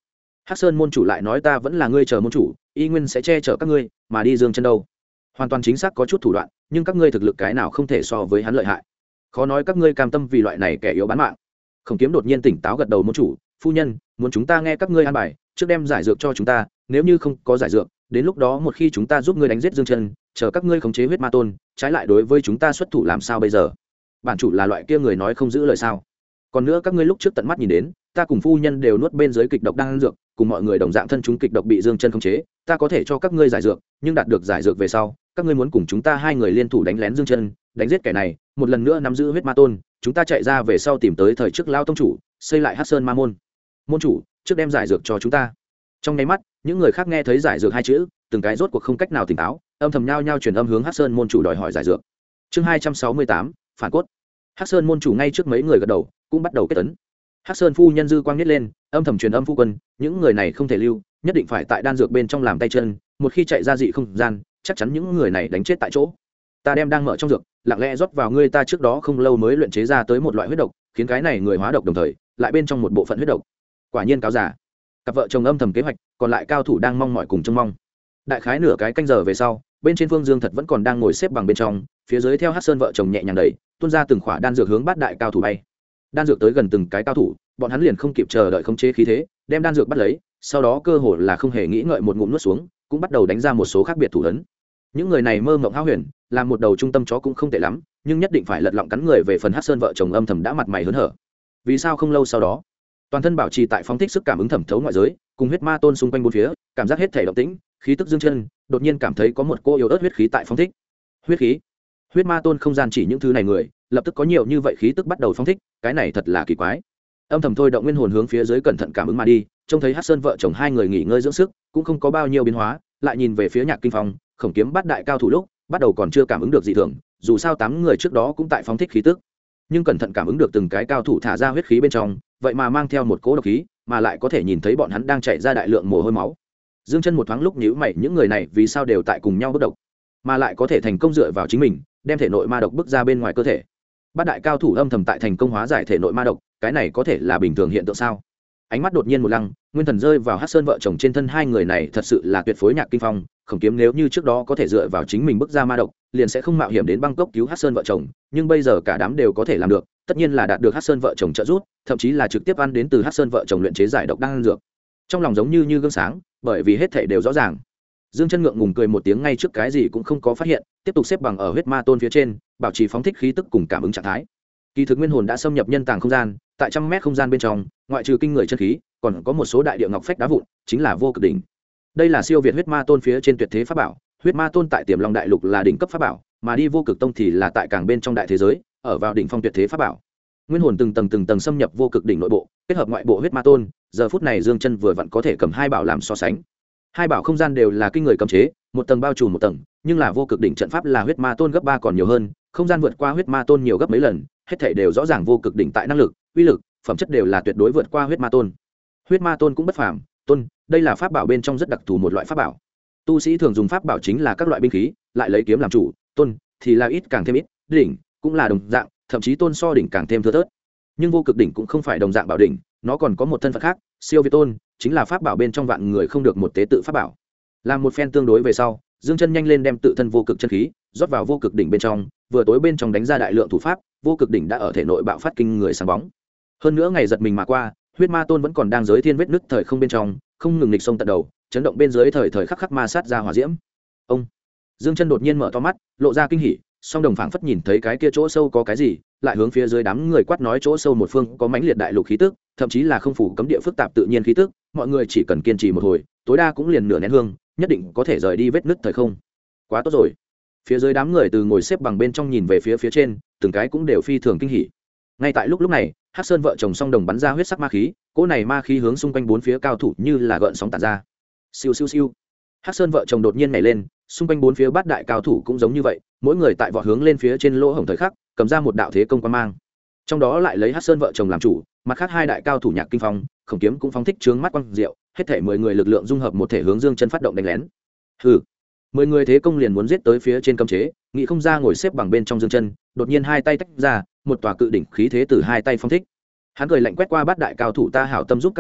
Hắc Sơn môn chủ lại nói ta vẫn là ngươi chờ môn chủ, y nguyên sẽ che chở các ngươi mà đi dương chân đâu. Hoàn toàn chính xác có chút thủ đoạn, nhưng các ngươi thực lực cái nào không thể so với hắn lợi hại. Khó nói các ngươi cam tâm vì loại này kẻ yếu bán mạng. Khổng Kiếm đột nhiên tỉnh táo gật đầu, môn chủ phu nhân muốn chúng ta nghe các ngươi an bài, trước đem giải dược cho chúng ta, nếu như không có giải dược, đến lúc đó một khi chúng ta giúp ngươi đánh giết dương chân, chờ các ngươi khống chế huyết ma tôn, trái lại đối với chúng ta xuất thủ làm sao bây giờ? Bản chủ là loại kia người nói không giữ lời sao? Còn nữa các ngươi lúc trước tận mắt nhìn đến, ta cùng phu nhân đều nuốt bên dưới kịch độc đang ăn dược, cùng mọi người đồng dạng thân chúng kịch độc bị dương chân khống chế, ta có thể cho các ngươi giải dược, nhưng đạt được giải dược về sau, các ngươi muốn cùng chúng ta hai người liên thủ đánh lén dương chân, đánh giết kẻ này, một lần nữa nắm giữ huyết ma tôn, chúng ta chạy ra về sau tìm tới thời trước lao tông chủ, xây lại Hắc Sơn ma môn. Môn chủ, trước đem giải dược cho chúng ta. Trong nháy mắt, những người khác nghe thấy giải dược hai chữ, từng cái rốt cuộc không cách nào tỉnh táo, âm thầm nhao nhao truyền âm hướng Hắc Sơn môn chủ đòi hỏi giải dược. Chương 268, phản cốt. Hắc Sơn môn chủ ngay trước mấy người gật đầu, cũng bắt đầu kết tấn. Hắc Sơn phu nhân dư quang nhất lên, âm thầm truyền âm phu quân, những người này không thể lưu, nhất định phải tại đan dược bên trong làm tay chân, một khi chạy ra dị không gian, chắc chắn những người này đánh chết tại chỗ. Ta đem đang mở trong dược, lặng lẽ rót vào ngươi ta trước đó không lâu mới luyện chế ra tới một loại huyết độc, khiến cái này người hóa độc đồng thời, lại bên trong một bộ phận huyết độc. Quả nhiên cáo giả. Cặp vợ chồng âm thầm kế hoạch, còn lại cao thủ đang mong mỏi cùng trông mong. Đại khái nửa cái canh giờ về sau, bên trên Phương Dương thật vẫn còn đang ngồi xếp bằng bên trong, phía dưới theo Hắc Sơn vợ chồng nhẹ nhàng đẩy, tuôn ra từng khỏa đan dược hướng bát đại cao thủ bay. Đan dược tới gần từng cái cao thủ, bọn hắn liền không kịp chờ đợi khống chế khí thế, đem đan dược bắt lấy, sau đó cơ hồ là không hề nghĩ ngợi một ngụm nuốt xuống, cũng bắt đầu đánh ra một số khác biệt thủ ấn. Những người này mơ mộng hão huyền, làm một đầu trung tâm chó cũng không tệ lắm, nhưng nhất định phải lật lọng cắn người. Về phần Hắc Sơn vợ chồng âm thầm đã mặt mày hớn hở. Vì sao không lâu sau đó, toàn thân bảo trì tại phóng thích sức cảm ứng thẩm thấu ngoại giới, cùng huyết ma tôn xung quanh bốn phía, cảm giác hết thể động tĩnh, khí tức dương chân, đột nhiên cảm thấy có một cô yếu ớt huyết khí tại phóng thích. Huyết khí, huyết ma tôn không gian chỉ những thứ này người, lập tức có nhiều như vậy khí tức bắt đầu phóng thích, cái này thật là kỳ quái. Âm thầm thôi động nguyên hồn hướng phía dưới cẩn thận cảm ứng mà đi, trông thấy Hắc Sơn vợ chồng hai người nghỉ ngơi dưỡng sức, cũng không có bao nhiêu biến hóa, lại nhìn về phía Nhạc Kinh Phong, Khổng Kiếm bát đại cao thủ lúc, bắt đầu còn chưa cảm ứng được dị thường, dù sao 8 người trước đó cũng tại phóng thích khí tức, nhưng cẩn thận cảm ứng được từng cái cao thủ thả ra huyết khí bên trong, vậy mà mang theo một cỗ độc khí, mà lại có thể nhìn thấy bọn hắn đang chảy ra đại lượng mồ hôi máu. Dương Chân một thoáng lúc nhíu mày, những người này vì sao đều tại cùng nhau bất độc, mà lại có thể thành công dựa vào chính mình, đem thể nội ma độc bức ra bên ngoài cơ thể. Bát đại cao thủ âm thầm tại thành công hóa giải thể nội ma độc, cái này có thể là bình thường hiện tượng sao? Ánh mắt đột nhiên một lăng, nguyên thần rơi vào Hắc Sơn vợ chồng trên thân, hai người này thật sự là tuyệt phối. Nhạc Kinh Phong, Khổng Kiếm nếu như trước đó có thể dựa vào chính mình bức ra ma độc, liền sẽ không mạo hiểm đến Bangkok cứu Hắc Sơn vợ chồng, nhưng bây giờ cả đám đều có thể làm được, tất nhiên là đạt được Hắc Sơn vợ chồng trợ giúp, thậm chí là trực tiếp ăn đến từ Hắc Sơn vợ chồng luyện chế giải độc đang ăn dược. Trong lòng giống như gương sáng, bởi vì hết thảy đều rõ ràng. Dương Chân ngượng ngùng cười một tiếng, ngay trước cái gì cũng không có phát hiện, tiếp tục xếp bằng ở huyết ma tôn phía trên, bảo trì phóng thích khí tức cùng cảm ứng trạng thái. Kỳ thực nguyên hồn đã xâm nhập nhân tàng không gian, tại 100 mét không gian bên trong, ngoại trừ kinh người chân khí, còn có một số đại địa ngọc phách đá vụn, chính là vô cực đỉnh. Đây là siêu việt huyết ma tôn phía trên tuyệt thế pháp bảo, huyết ma tôn tại Tiềm Long đại lục là đỉnh cấp pháp bảo, mà đi vô cực tông thì là tại càng bên trong đại thế giới, ở vào đỉnh phong tuyệt thế pháp bảo. Nguyên hồn từng tầng xâm nhập vô cực đỉnh nội bộ, kết hợp ngoại bộ huyết ma tôn, giờ phút này Dương Chân vừa vặn có thể cầm hai bảo làm so sánh. Hai bảo không gian đều là kinh người cấm chế, một tầng bao trùm một tầng, nhưng là vô cực đỉnh trận pháp là huyết ma tôn gấp 3 còn nhiều hơn, không gian vượt qua huyết ma tôn nhiều gấp mấy lần, hết thảy đều rõ ràng. Vô cực đỉnh tại năng lực, uy lực, phẩm chất đều là tuyệt đối vượt qua huyết ma tôn. Huyết ma tôn cũng bất phàm, tôn, đây là pháp bảo bên trong rất đặc thù một loại pháp bảo. Tu sĩ thường dùng pháp bảo chính là các loại binh khí, lại lấy kiếm làm chủ, tôn thì là ít càng thêm ít, đỉnh cũng là đồng dạng, thậm chí tôn so đỉnh càng thêm thưa thớt. Nhưng vô cực đỉnh cũng không phải đồng dạng bảo đỉnh, nó còn có một thân phận khác, siêu việt tôn, chính là pháp bảo bên trong vạn người không được một tế tự pháp bảo. Làm một phen tương đối về sau, Dương Chân nhanh lên đem tự thân vô cực chân khí rót vào vô cực đỉnh bên trong, vừa tối bên trong đánh ra đại lượng thủ pháp, vô cực đỉnh đã ở thể nội bạo phát kinh người sáng bóng. Hơn nữa ngày giật mình mà qua, huyết ma tôn vẫn còn đang giới thiên vết nứt thời không bên trong, không ngừng nghịch sông tận đầu, chấn động bên dưới thời khắc ma sát ra hỏa diễm. Ông Dương Chân đột nhiên mở to mắt, lộ ra kinh hỉ, song đồng phảng phất nhìn thấy cái kia chỗ sâu có cái gì, lại hướng phía dưới đám người quát nói chỗ sâu một phương có mãnh liệt đại lục khí tức, thậm chí là không phủ cấm địa phức tạp tự nhiên khí tức, mọi người chỉ cần kiên trì một hồi, tối đa cũng liền nửa nén hương, nhất định có thể rời đi vết nứt thời không. Quá tốt rồi. Phía dưới đám người từ ngồi xếp bằng bên trong nhìn về phía trên, từng cái cũng đều phi thường kinh hỉ. Ngay tại lúc này, Hắc Sơn vợ chồng song đồng bắn ra huyết sắc ma khí, cỗ này ma khí hướng xung quanh bốn phía cao thủ như là gợn sóng tản ra. Siêu siêu siêu. Hắc Sơn vợ chồng đột nhiên nhảy lên, xung quanh bốn phía bát đại cao thủ cũng giống như vậy, mỗi người tại vọt hướng lên phía trên lỗ hổng thời khắc, cầm ra một đạo thế công quan mang. Trong đó lại lấy Hắc Sơn vợ chồng làm chủ, mặt khác hai đại cao thủ Nhạc Kinh Phong, Khổng Kiếm cũng phóng thích chướng mắt quang diệu, hết thảy 10 người lực lượng dung hợp một thể hướng Dương Chân phát động đánh lén. Hừ. 10 người thế công liền muốn giết tới phía trên cấm chế, nghĩ không ra ngồi xếp bằng bên trong Dương Chân, đột nhiên hai tay tách ra, một tòa cự đỉnh khí thế từ hai tay phóng thích. Hắn cười lạnh quét qua bát đại cao thủ, ta hảo tâm giúp các ngươi,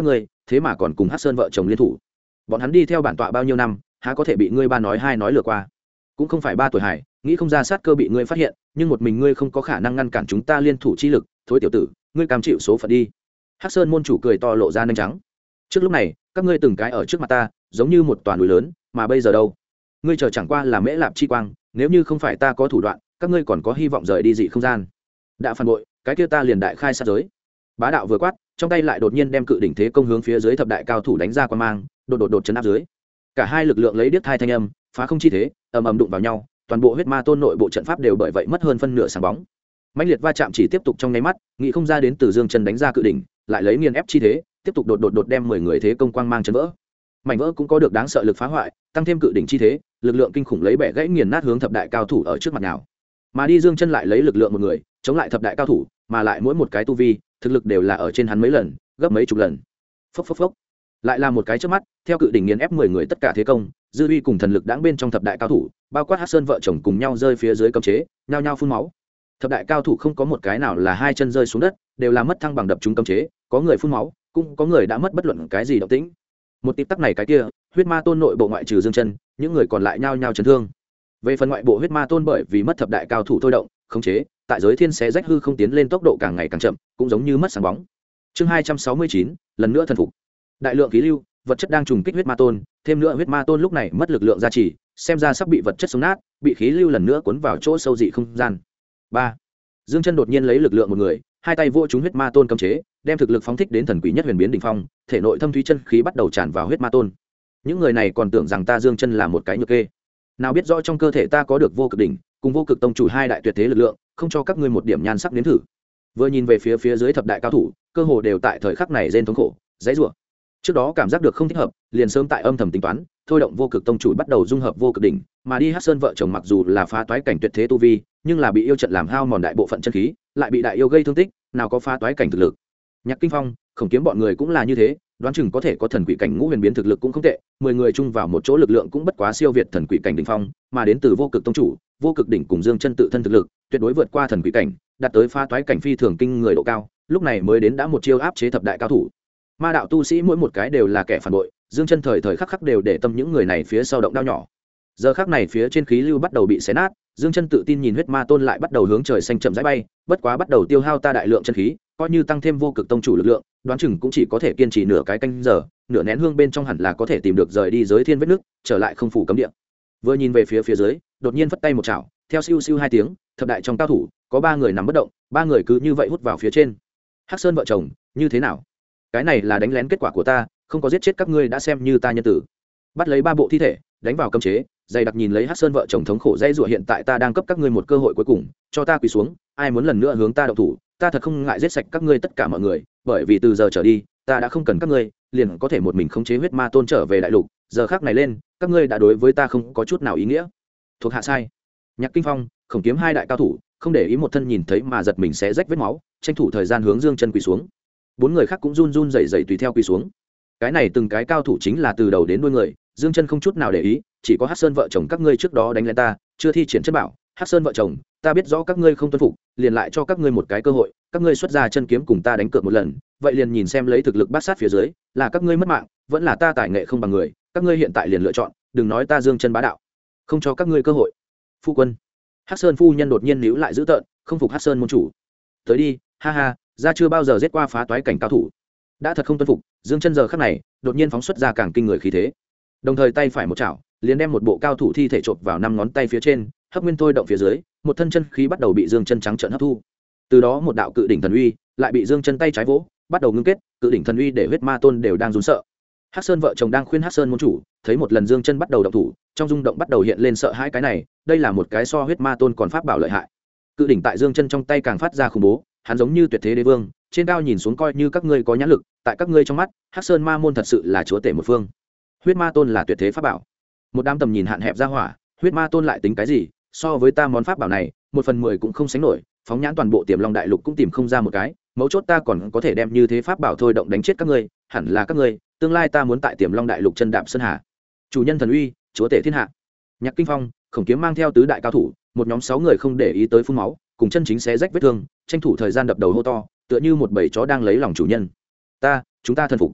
thế mà còn cùng Hắc Sơn vợ chồng liên thủ. Bọn hắn đi theo bản tọa bao nhiêu năm, há có thể bị ngươi ba nói hai nói lừa qua. Cũng không phải ba tuổi hải, nghĩ không ra sát cơ bị ngươi phát hiện, nhưng một mình ngươi không có khả năng ngăn cản chúng ta liên thủ chi lực, thối tiểu tử, ngươi cam chịu số phận đi. Hắc Sơn môn chủ cười to lộ ra nanh trắng. Trước lúc này, các ngươi từng cái ở trước mặt ta, giống như một toàn núi lớn, mà bây giờ đâu? Ngươi chờ chẳng qua là mễ lạp chi quang, nếu như không phải ta có thủ đoạn, các ngươi còn có hy vọng rời đi dị không gian. Đã phản bội, cái kia ta liền đại khai sát giới. Bá đạo vừa quát, trong tay lại đột nhiên đem cự đỉnh thế công hướng phía dưới thập đại cao thủ đánh ra quan mang, đột chấn áp dưới. Cả hai lực lượng lấy điếc thai thanh âm, phá không chi thế, ầm ầm đụng vào nhau, toàn bộ huyết ma tôn nội bộ trận pháp đều bởi vậy mất hơn phân nửa sáng bóng. Mãnh liệt va chạm chỉ tiếp tục trong nháy mắt, nghĩ không ra đến từ Dương Chân đánh ra cự đỉnh, lại lấy nghiền ép chi thế, tiếp tục đột đem 10 người thế công quang mang chấn vỡ. Mảnh vỡ cũng có được đáng sợ lực phá hoại, tăng thêm cự đỉnh chi thế, lực lượng kinh khủng lấy bẻ gãy nghiền nát hướng thập đại cao thủ ở trước mặt nào. Mà đi Dương Chân lại lấy lực lượng một người, chống lại thập đại cao thủ, mà lại mỗi một cái tu vi, thực lực đều là ở trên hắn mấy lần, gấp mấy chục lần. Phốc phốc phốc. Lại là một cái chớp mắt, theo cự đỉnh nghiền ép 10 người tất cả thế công, dư uy cùng thần lực đãng bên trong thập đại cao thủ, bao quát Hắc Sơn vợ chồng cùng nhau rơi phía dưới cấm chế, nhao nhao phun máu. Thập đại cao thủ không có một cái nào là hai chân rơi xuống đất, đều là mất thăng bằng đập trúng cấm chế, có người phun máu, cũng có người đã mất bất luận cái gì động tĩnh. Một tịp tắc này cái kia, huyết ma tôn nội bộ ngoại trừ Dương Chân, những người còn lại nhao nhao chấn thương. Về phần ngoại bộ huyết ma tôn bởi vì mất thập đại cao thủ thôi động, khống chế, tại giới thiên xé rách hư không tiến lên tốc độ càng ngày càng chậm, cũng giống như mất sáng bóng. Chương 269, lần nữa thần phục. Đại lượng khí lưu, vật chất đang trùng kích huyết ma tôn, thêm nữa huyết ma tôn lúc này mất lực lượng gia trì, xem ra sắp bị vật chất sống nát, bị khí lưu lần nữa cuốn vào chỗ sâu dị không gian. 3. Dương Chân đột nhiên lấy lực lượng một người, hai tay vỗ trúng huyết ma tôn cấm chế, đem thực lực phóng thích đến thần quỷ nhất huyền biến đỉnh phong, thể nội thâm thúy chân khí bắt đầu tràn vào huyết ma tôn. Những người này còn tưởng rằng ta Dương Chân là một cái nhược kê, nào biết rõ trong cơ thể ta có được vô cực đỉnh, cùng vô cực tông chủ hai đại tuyệt thế lực lượng, không cho các ngươi một điểm nhan sắc nếm thử. Vừa nhìn về phía dưới thập đại cao thủ, cơ hồ đều tại thời khắc này rên thống khổ, dãy rủa. Trước đó cảm giác được không thích hợp, liền sớm tại âm thầm tính toán, thôi động vô cực tông chủ bắt đầu dung hợp vô cực đỉnh, mà đi Hắc Sơn vợ chồng mặc dù là phá toái cảnh tuyệt thế tu vi, nhưng là bị yêu trận làm hao mòn đại bộ phận chân khí, lại bị đại yêu gây thương tích, nào có phá toái cảnh thực lực. Nhạc Kinh Phong, Khổng Kiếm bọn người cũng là như thế, đoán chừng có thể có thần quỷ cảnh ngũ huyền biến thực lực cũng không tệ, 10 người chung vào một chỗ lực lượng cũng bất quá siêu việt thần quỷ cảnh đỉnh phong, mà đến từ vô cực tông chủ, vô cực đỉnh cùng Dương Chân tự thân thực lực, tuyệt đối vượt qua thần quỷ cảnh, đạt tới phá toái cảnh phi thường kinh người độ cao, lúc này mới đến đã một chiêu áp chế thập đại cao thủ. Ma đạo tu sĩ mỗi một cái đều là kẻ phản bội, Dương Chân thời thời khắc khắc đều để tâm những người này phía sau động đao nhỏ. Giờ khắc này phía trên khí lưu bắt đầu bị xé nát, Dương Chân tự tin nhìn huyết ma tôn lại bắt đầu hướng trời xanh chậm rãi bay, bất quá bắt đầu tiêu hao ta đại lượng chân khí, coi như tăng thêm vô cực tông chủ lực lượng, đoán chừng cũng chỉ có thể kiên trì nửa cái canh giờ, nửa nén hương bên trong hẳn là có thể tìm được rời đi giới thiên vết nước, trở lại không phủ cấm địa. Vừa nhìn về phía dưới, đột nhiên vất tay một chảo, theo siêu siêu hai tiếng, thập đại trong cao thủ, có 3 người nằm bất động, 3 người cứ như vậy hút vào phía trên. Hắc Sơn vợ chồng, như thế nào? Cái này là đánh lén kết quả của ta, không có giết chết các ngươi đã xem như ta nhân tử. Bắt lấy 3 bộ thi thể, đánh vào cấm chế, dày đặc nhìn lấy Hắc Sơn vợ chồng thống khổ dây rủa, hiện tại ta đang cấp các ngươi một cơ hội cuối cùng, cho ta quỳ xuống, ai muốn lần nữa hướng ta động thủ, ta thật không ngại giết sạch các ngươi tất cả mọi người, bởi vì từ giờ trở đi, ta đã không cần các ngươi, liền có thể một mình khống chế huyết ma tôn trở về đại lục, giờ khắc này lên, các ngươi đã đối với ta không có chút nào ý nghĩa. Thuộc hạ sai. Nhạc Kinh Phong, Khổng Kiếm hai đại cao thủ, không để ý một thân nhìn thấy mà giật mình sẽ rách vết máu, tranh thủ thời gian hướng Dương Chân quỳ xuống. 4 người khác cũng run run rẩy rẩy tùy theo quỳ xuống. Cái này từng cái cao thủ chính là từ đầu đến đuôi người, Dương Chân không chút nào để ý, chỉ có Hắc Sơn vợ chồng các ngươi trước đó đánh lên ta, chưa thi triển chất bảo, Hắc Sơn vợ chồng, ta biết rõ các ngươi không tuân phục, liền lại cho các ngươi một cái cơ hội, các ngươi xuất ra chân kiếm cùng ta đánh cược một lần, vậy liền nhìn xem lấy thực lực bát sát phía dưới, là các ngươi mất mạng, vẫn là ta tài nghệ không bằng người, các ngươi hiện tại liền lựa chọn, đừng nói ta Dương Chân bá đạo, không cho các ngươi cơ hội. Phu quân. Hắc Sơn phu nhân đột nhiên níu lại giữ tợn, không phục Hắc Sơn môn chủ. Tới đi, ha ha, ra chưa bao giờ giết qua phá toái cảnh cao thủ, đã thật không tuân phục. Dương Chân giờ khắc này đột nhiên phóng xuất ra càng kinh người khí thế, đồng thời tay phải một chảo liền đem một bộ cao thủ thi thể chộp vào 5 ngón tay phía trên, hấp nguyên thôi động phía dưới, một thân chân khí bắt đầu bị Dương Chân trắng trợn hấp thu. Từ đó một đạo cự đỉnh thần uy lại bị Dương Chân tay trái vỗ, bắt đầu ngưng kết, cự đỉnh thần uy để huyết ma tôn đều đang run sợ. Hắc Sơn vợ chồng đang khuyên Hắc Sơn môn chủ, thấy một lần Dương Chân bắt đầu động thủ, trong rung động bắt đầu hiện lên sợ hãi, cái này, đây là một cái so huyết ma tôn còn pháp bảo lợi hại. Cự đỉnh tại Dương Chân trong tay càng phát ra khủng bố, hắn giống như tuyệt thế đế vương, trên cao nhìn xuống coi như các ngươi có nhãn lực, tại các ngươi trong mắt, Hắc Sơn ma môn thật sự là chúa tể một phương. Huyết ma tôn là tuyệt thế pháp bảo. Một đám tầm nhìn hạn hẹp ra hỏa, huyết ma tôn lại tính cái gì, so với ta món pháp bảo này, 1/10 cũng không sánh nổi, phóng nhãn toàn bộ Tiềm Long đại lục cũng tìm không ra một cái, mấu chốt ta còn có thể đem như thế pháp bảo thôi động đánh chết các ngươi, hẳn là các ngươi, tương lai ta muốn tại Tiềm Long đại lục chân đạp sơn hà. Chủ nhân thần uy, chúa tể thiên hạ. Nhạc Kinh Phong, Khổng Kiếm mang theo tứ đại cao thủ, một nhóm 6 người không để ý tới phun máu, cùng chân chính xé rách vết thương, tranh thủ thời gian đập đầu hô to, tựa như một bầy chó đang lấy lòng chủ nhân. Chúng ta thần phục.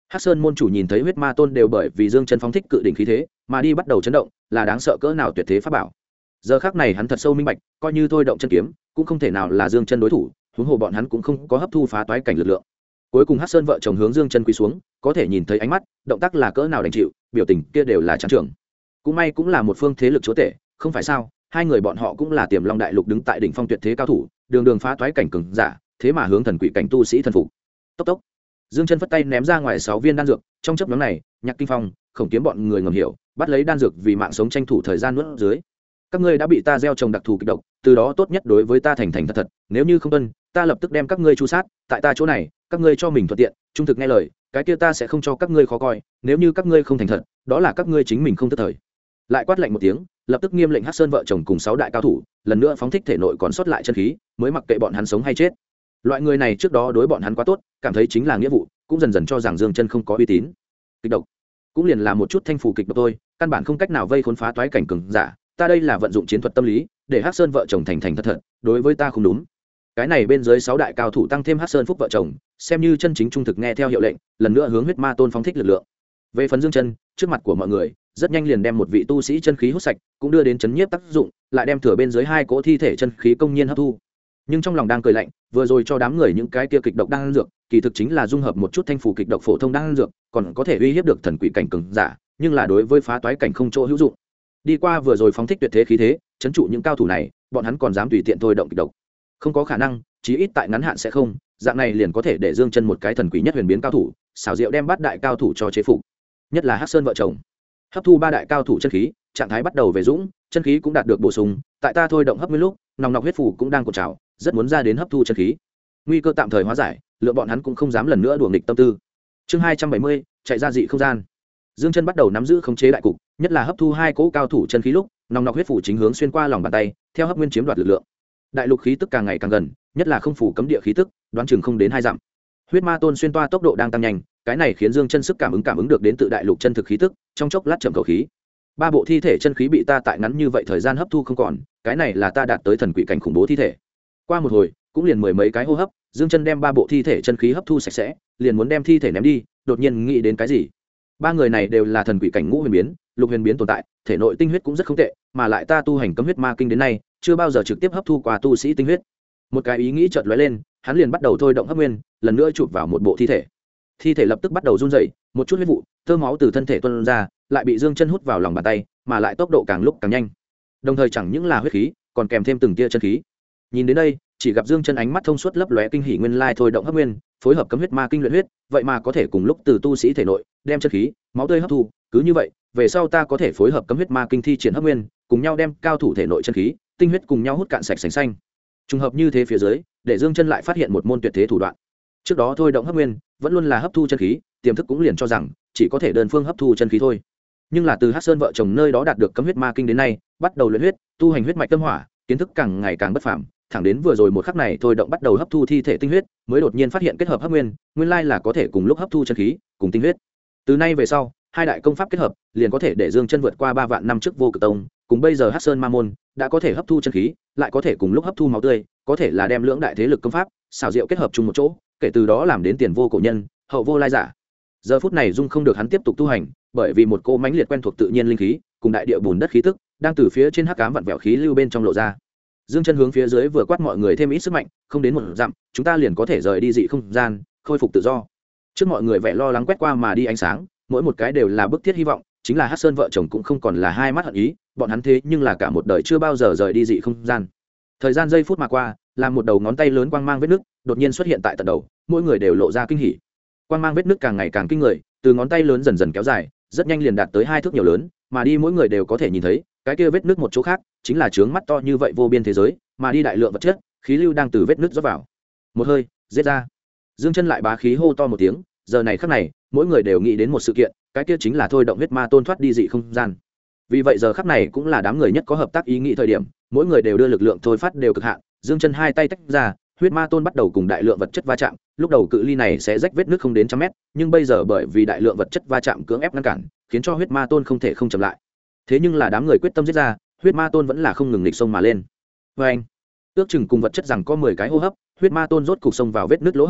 Hắc Sơn môn chủ nhìn thấy huyết ma tôn đều bởi vì Dương Chân phóng thích cự đỉnh khí thế mà đi bắt đầu chấn động, là đáng sợ cỡ nào tuyệt thế pháp bảo. Giờ khắc này hắn thật sâu minh bạch, coi như thôi động chân kiếm, cũng không thể nào là Dương Chân đối thủ, huống hồ bọn hắn cũng không có hấp thu phá toái cảnh lực lượng. Cuối cùng Hắc Sơn vợ chồng hướng Dương Chân quỳ xuống, có thể nhìn thấy ánh mắt, động tác là cỡ nào đành chịu, biểu tình kia đều là trắng trưởng. Cũng may cũng là một phương thế lực chúa tể, không phải sao? Hai người bọn họ cũng là Tiềm Long đại lục đứng tại đỉnh phong tuyệt thế cao thủ, đường đường phá toái cảnh cường giả, thế mà hướng thần quỷ cảnh tu sĩ thần phục. Tốc tốc. Dương Chân phất tay ném ra ngoài 6 viên đan dược, trong chớp nhoáng này, Nhạc Kinh Phong, Khổng Kiếm bọn người ngầm hiểu, bắt lấy đan dược vì mạng sống tranh thủ thời gian nuốt dưới. Các ngươi đã bị ta gieo trồng đặc thù kịch độc, từ đó tốt nhất đối với ta thành thành thật thật, nếu như không tuân, ta lập tức đem các ngươi tru sát, tại ta chỗ này, các ngươi cho mình thuận tiện, trung thực nghe lời, cái kia ta sẽ không cho các ngươi khó coi, nếu như các ngươi không thành thật, đó là các ngươi chính mình không tức thời. Lại quát lạnh một tiếng, lập tức nghiêm lệnh Hắc Sơn vợ chồng cùng 6 đại cao thủ, lần nữa phóng thích thể nội còn sót lại chân khí, mới mặc kệ bọn hắn sống hay chết. Loại người này trước đó đối bọn hắn quá tốt, cảm thấy chính là nghĩa vụ, cũng dần dần cho rằng Dương Chân không có uy tín. Kịch độc cũng liền là một chút thanh phù kịch độc thôi, căn bản không cách nào vây khốn phá toái cảnh cường giả, ta đây là vận dụng chiến thuật tâm lý, để Hắc Sơn vợ chồng thành thành thật thật, đối với ta không đúng. Cái này bên dưới 6 đại cao thủ tăng thêm Hắc Sơn Phúc vợ chồng, xem như chân chính trung thực nghe theo hiệu lệnh, lần nữa hướng huyết ma tôn phóng thích lực lượng. Về phần Dương Chân, trước mặt của mọi người, rất nhanh liền đem một vị tu sĩ chân khí hút sạch, cũng đưa đến chấn nhiếp tác dụng, lại đem thừa bên dưới 2 cỗ thi thể chân khí công nhiên hấp thu. Nhưng trong lòng đang cười lạnh, vừa rồi cho đám người những cái kia kịch độc đang ăn dược, kỳ thực chính là dung hợp một chút thanh phù kịch độc phổ thông đang ăn dược, còn có thể uy hiếp được thần quỷ cảnh cường giả, nhưng là đối với phá toái cảnh không chỗ hữu dụng. Đi qua vừa rồi phóng thích tuyệt thế khí thế, chấn trụ những cao thủ này, bọn hắn còn dám tùy tiện thôi động kịch độc. Không có khả năng, chí ít tại ngắn hạn sẽ không, dạng này liền có thể để Dương Chân một cái thần quỷ nhất huyền biến cao thủ, xảo diệu đem 8 đại cao thủ cho chế phục. Nhất là Hắc Sơn vợ chồng, hấp thu 3 đại cao thủ chân khí, trạng thái bắt đầu về dũng, chân khí cũng đạt được bổ sung, tại ta thôi động hấp nguyên lúc, nòng nọc huyết phù cũng đang cuộn trào, rất muốn ra đến hấp thu chân khí. Nguy cơ tạm thời hóa giải, lượng bọn hắn cũng không dám lần nữa đùa nghịch tâm tư. Chương 270, chạy ra dị không gian. Dương Chân bắt đầu nắm giữ khống chế đại cục, nhất là hấp thu 2 cỗ cao thủ chân khí lúc, nòng nọc huyết phù chính hướng xuyên qua lòng bàn tay, theo hấp nguyên chiếm đoạt lực lượng. Đại lục khí tức càng ngày càng gần, nhất là không phủ cấm địa khí tức, đoán chừng không đến 2 dặm. Huyết ma tôn xuyên toa tốc độ đang tăng nhanh, cái này khiến Dương Chân sức cảm ứng được đến tự đại lục chân thực khí tức, trong chốc lát chậm khẩu khí. 3 bộ thi thể chân khí bị ta tại ngắn như vậy thời gian hấp thu không còn, cái này là ta đạt tới thần quỷ cảnh khủng bố thi thể. Qua một hồi, cũng liền 10 mấy cái hô hấp, Dương Chân đem 3 bộ thi thể chân khí hấp thu sạch sẽ, liền muốn đem thi thể ném đi, đột nhiên nghĩ đến cái gì. 3 người này đều là thần quỷ cảnh ngũ huyền biến, lục huyền biến tồn tại, thể nội tinh huyết cũng rất không tệ, mà lại ta tu hành cấm huyết ma kinh đến nay, chưa bao giờ trực tiếp hấp thu qua tu sĩ tinh huyết. Một cái ý nghĩ chợt lóe lên, hắn liền bắt đầu thôi động hấp nguyên, lần nữa chụp vào một bộ thi thể. Thi thể lập tức bắt đầu run rẩy, một chút huyết vụ, tơ máu từ thân thể tuôn ra, lại bị Dương Chân hút vào lòng bàn tay, mà lại tốc độ càng lúc càng nhanh. Đồng thời chẳng những là huyết khí, còn kèm thêm từng tia chân khí. Nhìn đến đây, chỉ gặp Dương Chân ánh mắt thông suốt lấp lóe kinh hỉ nguyên lai thôi động hấp nguyên, phối hợp cấm huyết ma kinh luyện huyết, vậy mà có thể cùng lúc từ tu sĩ thể nội đem chân khí, máu tươi hấp thu, cứ như vậy, về sau ta có thể phối hợp cấm huyết ma kinh thi triển hấp nguyên, cùng nhau đem cao thủ thể nội chân khí, tinh huyết cùng nhau hút cạn sạch sành xanh. Trùng hợp như thế phía dưới, để Dương Chân lại phát hiện một môn tuyệt thế thủ đoạn. Trước đó thôi động hấp nguyên, vẫn luôn là hấp thu chân khí, tiềm thức cũng liền cho rằng chỉ có thể đơn phương hấp thu chân khí thôi. Nhưng là từ Hắc Sơn vợ chồng nơi đó đạt được cấm huyết ma kinh đến nay, bắt đầu luyện huyết, tu hành huyết mạch tâm hỏa, kiến thức càng ngày càng bất phàm, thẳng đến vừa rồi một khắc này thôi động bắt đầu hấp thu thi thể tinh huyết, mới đột nhiên phát hiện kết hợp hấp nguyên, nguyên lai là có thể cùng lúc hấp thu chân khí, cùng tinh huyết. Từ nay về sau, 2 đại công pháp kết hợp, liền có thể để Dương Chân vượt qua 3 vạn năm trước Vô Cực Tông, cùng bây giờ Hắc Sơn Ma môn, đã có thể hấp thu chân khí, lại có thể cùng lúc hấp thu máu tươi, có thể là đem lưỡng đại thế lực công pháp, xảo diệu kết hợp chung một chỗ, kể từ đó làm đến tiền vô cổ nhân, hậu vô lai giả. Giờ phút này dung không được hắn tiếp tục tu hành, bởi vì một cô mãnh liệt quen thuộc tự nhiên linh khí, cùng đại địa bùn đất khí tức, đang từ phía trên hắc ám vặn vẹo khí lưu bên trong lộ ra. Dương Chân hướng phía dưới vừa quát mọi người thêm ít sức mạnh, không đến 1 dặm, chúng ta liền có thể rời đi dị không gian, khôi phục tự do. Trước mọi người vẻ lo lắng quét qua mà đi ánh sáng, mỗi một cái đều là bức thiết hy vọng, chính là Hắc Sơn vợ chồng cũng không còn là hai mắt hận ý, bọn hắn thế nhưng là cả một đời chưa bao giờ rời đi dị không gian. Thời gian giây phút mà qua, làm một đầu ngón tay lớn quang mang vết nứt, đột nhiên xuất hiện tại tận đầu, mỗi người đều lộ ra kinh hỉ. Quang mang vết nứt càng ngày càng kinh người, từ ngón tay lớn dần dần kéo dài, rất nhanh liền đạt tới 2 thước nhiều lớn, mà đi mỗi người đều có thể nhìn thấy, cái kia vết nứt một chỗ khác, chính là trướng mắt to như vậy vô biên thế giới, mà đi đại lượng vật chất, khí lưu đang từ vết nứt rót vào. Một hơi, giết ra. Dương Chân lại bá khí hô to một tiếng, giờ này khắc này, mỗi người đều nghĩ đến một sự kiện, cái kia chính là thôi động huyết ma tôn thoát đi dị không gian. Vì vậy giờ khắc này cũng là đám người nhất có hợp tác ý nghĩ thời điểm, mỗi người đều đưa lực lượng thôi phát đều cực hạn, Dương Chân 2 tay tách ra, huyết ma tôn bắt đầu cùng đại lượng vật chất va chạm, lúc đầu cự ly này sẽ rách vết nứt không đến 100 mét, nhưng bây giờ bởi vì đại lượng vật chất va chạm cưỡng ép ngăn cản, khiến cho huyết ma tôn không thể không chậm lại. Thế nhưng là đám người quyết tâm giết ra, huyết ma tôn vẫn là không ngừng nghịch xông mà lên. Và anh, ước chừng cùng vật chất rằng có 10 cái hô hấp, huyết ma tôn rốt cục xông vào vết nứt lỗ hổng,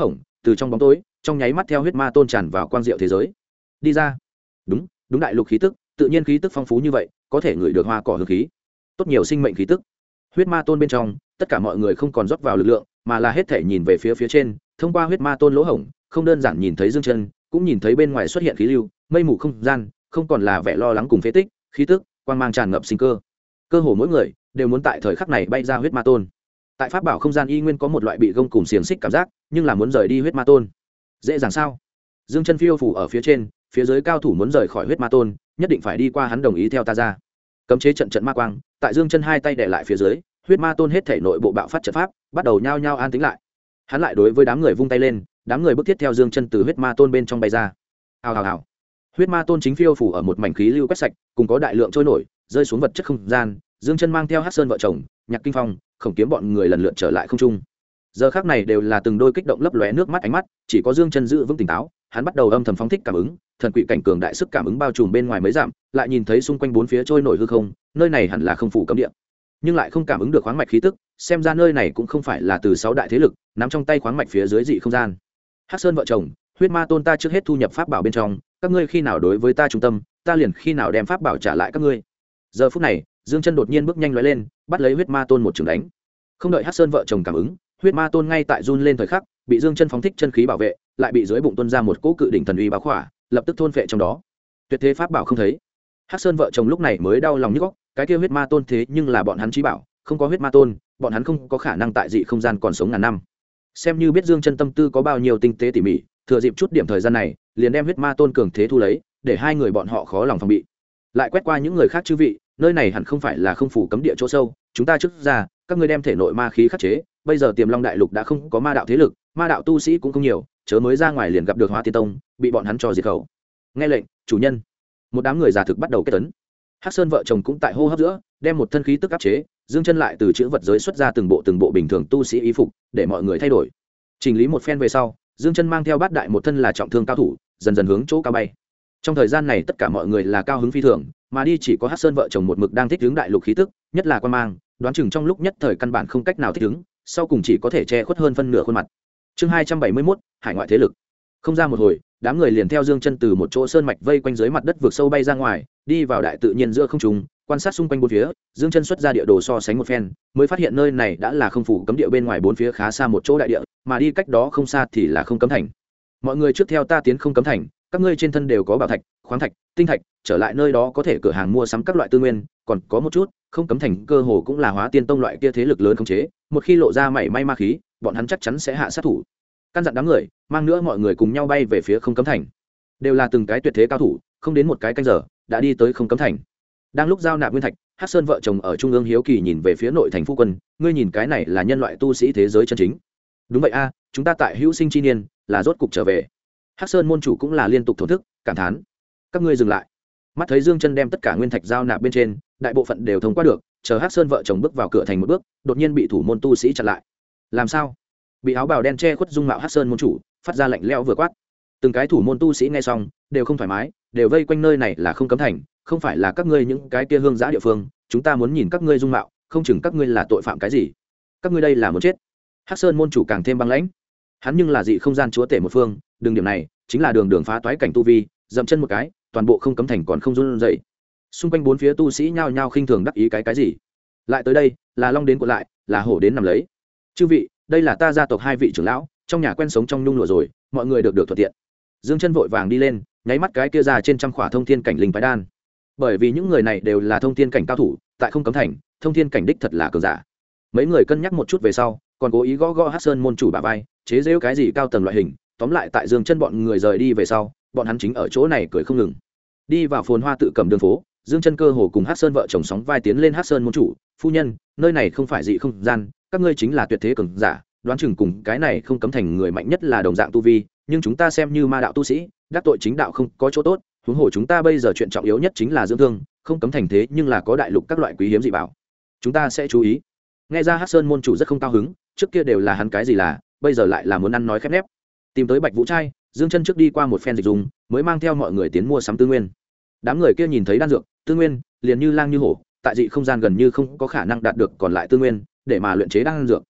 từ trong bóng tối trong nháy mắt theo huyết ma tôn tràn vào quang diệu thế giới đi ra. Đúng đúng, đại lục khí tức tự nhiên khí tức phong phú như vậy, có thể ngửi được hoa cỏ hương khí, tốt nhiều sinh mệnh khí tức. Huyết ma tôn bên trong tất cả mọi người không còn rót vào lực lượng, mà là hết thể nhìn về phía trên, thông qua huyết ma tôn lỗ hổng không đơn giản nhìn thấy Dương Chân, cũng nhìn thấy bên ngoài xuất hiện khí lưu, mây mù không gian không còn là vẻ lo lắng cùng phế tích, khí tức quang mang tràn ngập sinh cơ. Cơ hồ mỗi người đều muốn tại thời khắc này bay ra huyết ma tôn. Tại pháp bảo không gian y nguyên có một loại bị gông cùng xiềng xích cảm giác, nhưng là muốn rời đi huyết ma tôn dễ dàng sao? Dương Chân phiêu phủ ở phía trên, phía dưới cao thủ muốn rời khỏi huyết ma tôn nhất định phải đi qua hắn đồng ý theo ta ra. Cấm chế trận ma quang tại Dương Chân hai tay đè lại phía dưới, huyết ma tôn hết thể nội bộ bạo phát trận pháp bắt đầu nhao nhao an tĩnh lại. Hắn lại đối với đám người vung tay lên, đám người bước thiết theo Dương Chân từ huyết ma tôn bên trong bay ra. Hào hào hào. Huyết ma tôn chính phiêu phủ ở một mảnh khí lưu quét sạch, cùng có đại lượng trôi nổi rơi xuống vật chất không gian. Dương Chân mang theo Hắc Sơn vợ chồng, Nhạc Kinh Phong, Khổng Kiếm bọn người lần lượt trở lại không trung. Giờ khắc này đều là từng đôi kích động lấp lóe nước mắt ánh mắt, chỉ có Dương Chân giữ vững tỉnh táo, hắn bắt đầu âm thầm phóng thích cảm ứng, thần quỷ cảnh cường đại sức cảm ứng bao trùm bên ngoài mấy dặm, lại nhìn thấy xung quanh bốn phía trôi nổi hư không, nơi này hẳn là không phủ cấm địa, nhưng lại không cảm ứng được khoáng mạch khí tức, xem ra nơi này cũng không phải là từ 6 đại thế lực nắm trong tay khoáng mạch phía dưới dị không gian. Hắc Sơn vợ chồng, huyết ma tôn ta trước hết thu nhập pháp bảo bên trong, các ngươi khi nào đối với ta trung tâm, ta liền khi nào đem pháp bảo trả lại các ngươi. Giờ phút này, Dương Chân đột nhiên bước nhanh lóe lên, bắt lấy huyết ma tôn một trường đánh. Không đợi Hắc Sơn vợ chồng cảm ứng, huyết ma tôn ngay tại run lên thời khắc, bị Dương Chân phóng thích chân khí bảo vệ, lại bị dưới bụng tuôn ra một cỗ cự đỉnh thần uy báo khỏa, lập tức thôn phệ trong đó. Tuyệt thế pháp bảo không thấy. Hắc Sơn vợ chồng lúc này mới đau lòng nhức óc, cái kia huyết ma tôn thế nhưng là bọn hắn chí bảo, không có huyết ma tôn, bọn hắn không có khả năng tại dị không gian còn sống ngàn năm. Xem như biết Dương Chân tâm tư có bao nhiêu tinh tế tỉ mỉ, thừa dịp chút điểm thời gian này, liền đem huyết ma tôn cường thế thu lấy, để hai người bọn họ khó lòng phòng bị. Lại quét qua những người khác chư vị, nơi này hẳn không phải là không phủ cấm địa chỗ sâu, chúng ta trước ra, các ngươi đem thể nội ma khí khắc chế, bây giờ Tiềm Long đại lục đã không có ma đạo thế lực, ma đạo tu sĩ cũng không nhiều, chớ mới ra ngoài liền gặp được Hóa Tiên Tông, bị bọn hắn cho diệt khẩu. Nghe lệnh, chủ nhân. Một đám người giả thực bắt đầu kết tấn. Hắc Sơn vợ chồng cũng tại hô hấp giữa, đem một thân khí tức áp chế, Dương Chân lại từ chữ vật giới xuất ra từng bộ bình thường tu sĩ y phục, để mọi người thay đổi. Chỉnh lý một phen về sau, Dương Chân mang theo bát đại một thân là trọng thương cao thủ, dần dần hướng chỗ cao bay. Trong thời gian này tất cả mọi người là cao hứng phi thường, mà đi chỉ có Hắc Sơn vợ chồng một mực đang thích ứng đại lục khí tức, nhất là quan mang, đoán chừng trong lúc nhất thời căn bản không cách nào thích ứng, sau cùng chỉ có thể che khuất hơn phân nửa khuôn mặt. Chương 271, hải ngoại thế lực. Không ra một hồi, đám người liền theo Dương Chân từ một chỗ sơn mạch vây quanh dưới mặt đất vượt sâu bay ra ngoài, đi vào đại tự nhiên giữa không trung, quan sát xung quanh bốn phía. Dương Chân xuất ra địa đồ so sánh một phen, mới phát hiện nơi này đã là không phủ cấm địa, bên ngoài bốn phía khá xa một chỗ đại địa, mà đi cách đó không xa thì là không cấm thành. Mọi người trước theo ta tiến không cấm thành, các ngươi trên thân đều có bảo thạch, khoáng thạch, tinh thạch, trở lại nơi đó có thể cửa hàng mua sắm các loại tư nguyên, còn có một chút, không cấm thành cơ hồ cũng là Hóa Tiên Tông loại kia thế lực lớn khống chế, một khi lộ ra mảy may ma khí, bọn hắn chắc chắn sẽ hạ sát thủ. Căn dặn đám người, mang nữa mọi người cùng nhau bay về phía không cấm thành. Đều là từng cái tuyệt thế cao thủ, không đến một cái canh giờ đã đi tới không cấm thành. Đang lúc giao nạp nguyên thạch, Hắc Sơn vợ chồng ở trung ương hiếu kỳ nhìn về phía nội thành phu quân, ngươi nhìn cái này là nhân loại tu sĩ thế giới chân chính. Đúng vậy a, chúng ta tại hữu sinh chi niên, là rốt cục trở về. Hắc Sơn môn chủ cũng là liên tục thổ thức, cảm thán. Các ngươi dừng lại. Mắt thấy Dương Chân đem tất cả nguyên thạch giao nạp bên trên, đại bộ phận đều thông qua được, chờ Hắc Sơn vợ chồng bước vào cửa thành một bước, đột nhiên bị thủ môn tu sĩ chặn lại. Làm sao? Bị áo bào đen che khuất dung mạo Hắc Sơn môn chủ, phát ra lạnh lẽo vừa quát. Từng cái thủ môn tu sĩ nghe xong, đều không thoải mái, đều vây quanh nơi này là không cấm thành, không phải là các ngươi những cái kia hương giã địa phương, chúng ta muốn nhìn các ngươi dung mạo, không chừng các ngươi là tội phạm cái gì. Các ngươi đây là muốn chết. Hắc Sơn môn chủ càng thêm băng lãnh. Hắn nhưng là dị không gian chúa tể một phương, đường điểm này chính là đường phá toái cảnh tu vi, dậm chân một cái, toàn bộ không cấm thành còn không run rẩy. Xung quanh bốn phía tu sĩ nhao nhao khinh thường đắc ý cái gì. Lại tới đây, là long đến cuộn lại, là hổ đến nằm lấy. Chư vị, đây là ta gia tộc hai vị trưởng lão, trong nhà quen sống trong nhung lụa rồi, mọi người được thuận tiện. Dương Chân vội vàng đi lên, nháy mắt cái kia ra trên trăm khỏa thông thiên cảnh linh phái đan. Bởi vì những người này đều là thông thiên cảnh cao thủ, tại không cấm thành, thông thiên cảnh đích thật là cường giả. Mấy người cân nhắc một chút về sau, còn cố ý gõ Hắc Sơn môn chủ bả vai, chế giễu cái gì cao tầng loại hình. Tóm lại tại Dương Chân bọn người rời đi về sau, bọn hắn chính ở chỗ này cười không ngừng. Đi vào phồn hoa tự cẩm đường phố, Dương Chân cơ hồ cùng Hắc Sơn vợ chồng sóng vai tiến lên. Hắc Sơn môn chủ, phu nhân, nơi này không phải dị không gian, các ngươi chính là tuyệt thế cường giả, đoán chừng cùng cái này không cấm thành người mạnh nhất là đồng dạng tu vi, nhưng chúng ta xem như ma đạo tu sĩ, đắc tội chính đạo không có chỗ tốt, huống hồ chúng ta bây giờ chuyện trọng yếu nhất chính là dưỡng thương, không cấm thành thế nhưng là có đại lục các loại quý hiếm dị bảo, chúng ta sẽ chú ý. Nghe ra Hắc Sơn môn chủ rất không cao hứng, trước kia đều là hắn cái gì là, bây giờ lại là muốn ăn nói khép nép. Tìm tới Bạch Vũ trai, Dương Chân trước đi qua một phen dịch dùng, mới mang theo mọi người tiến mua sắm tư nguyên. Đám người kia nhìn thấy đan dược, tư nguyên, liền như lang như hổ, tại dị không gian gần như không có khả năng đạt được còn lại tư nguyên, để mà luyện chế đan dược.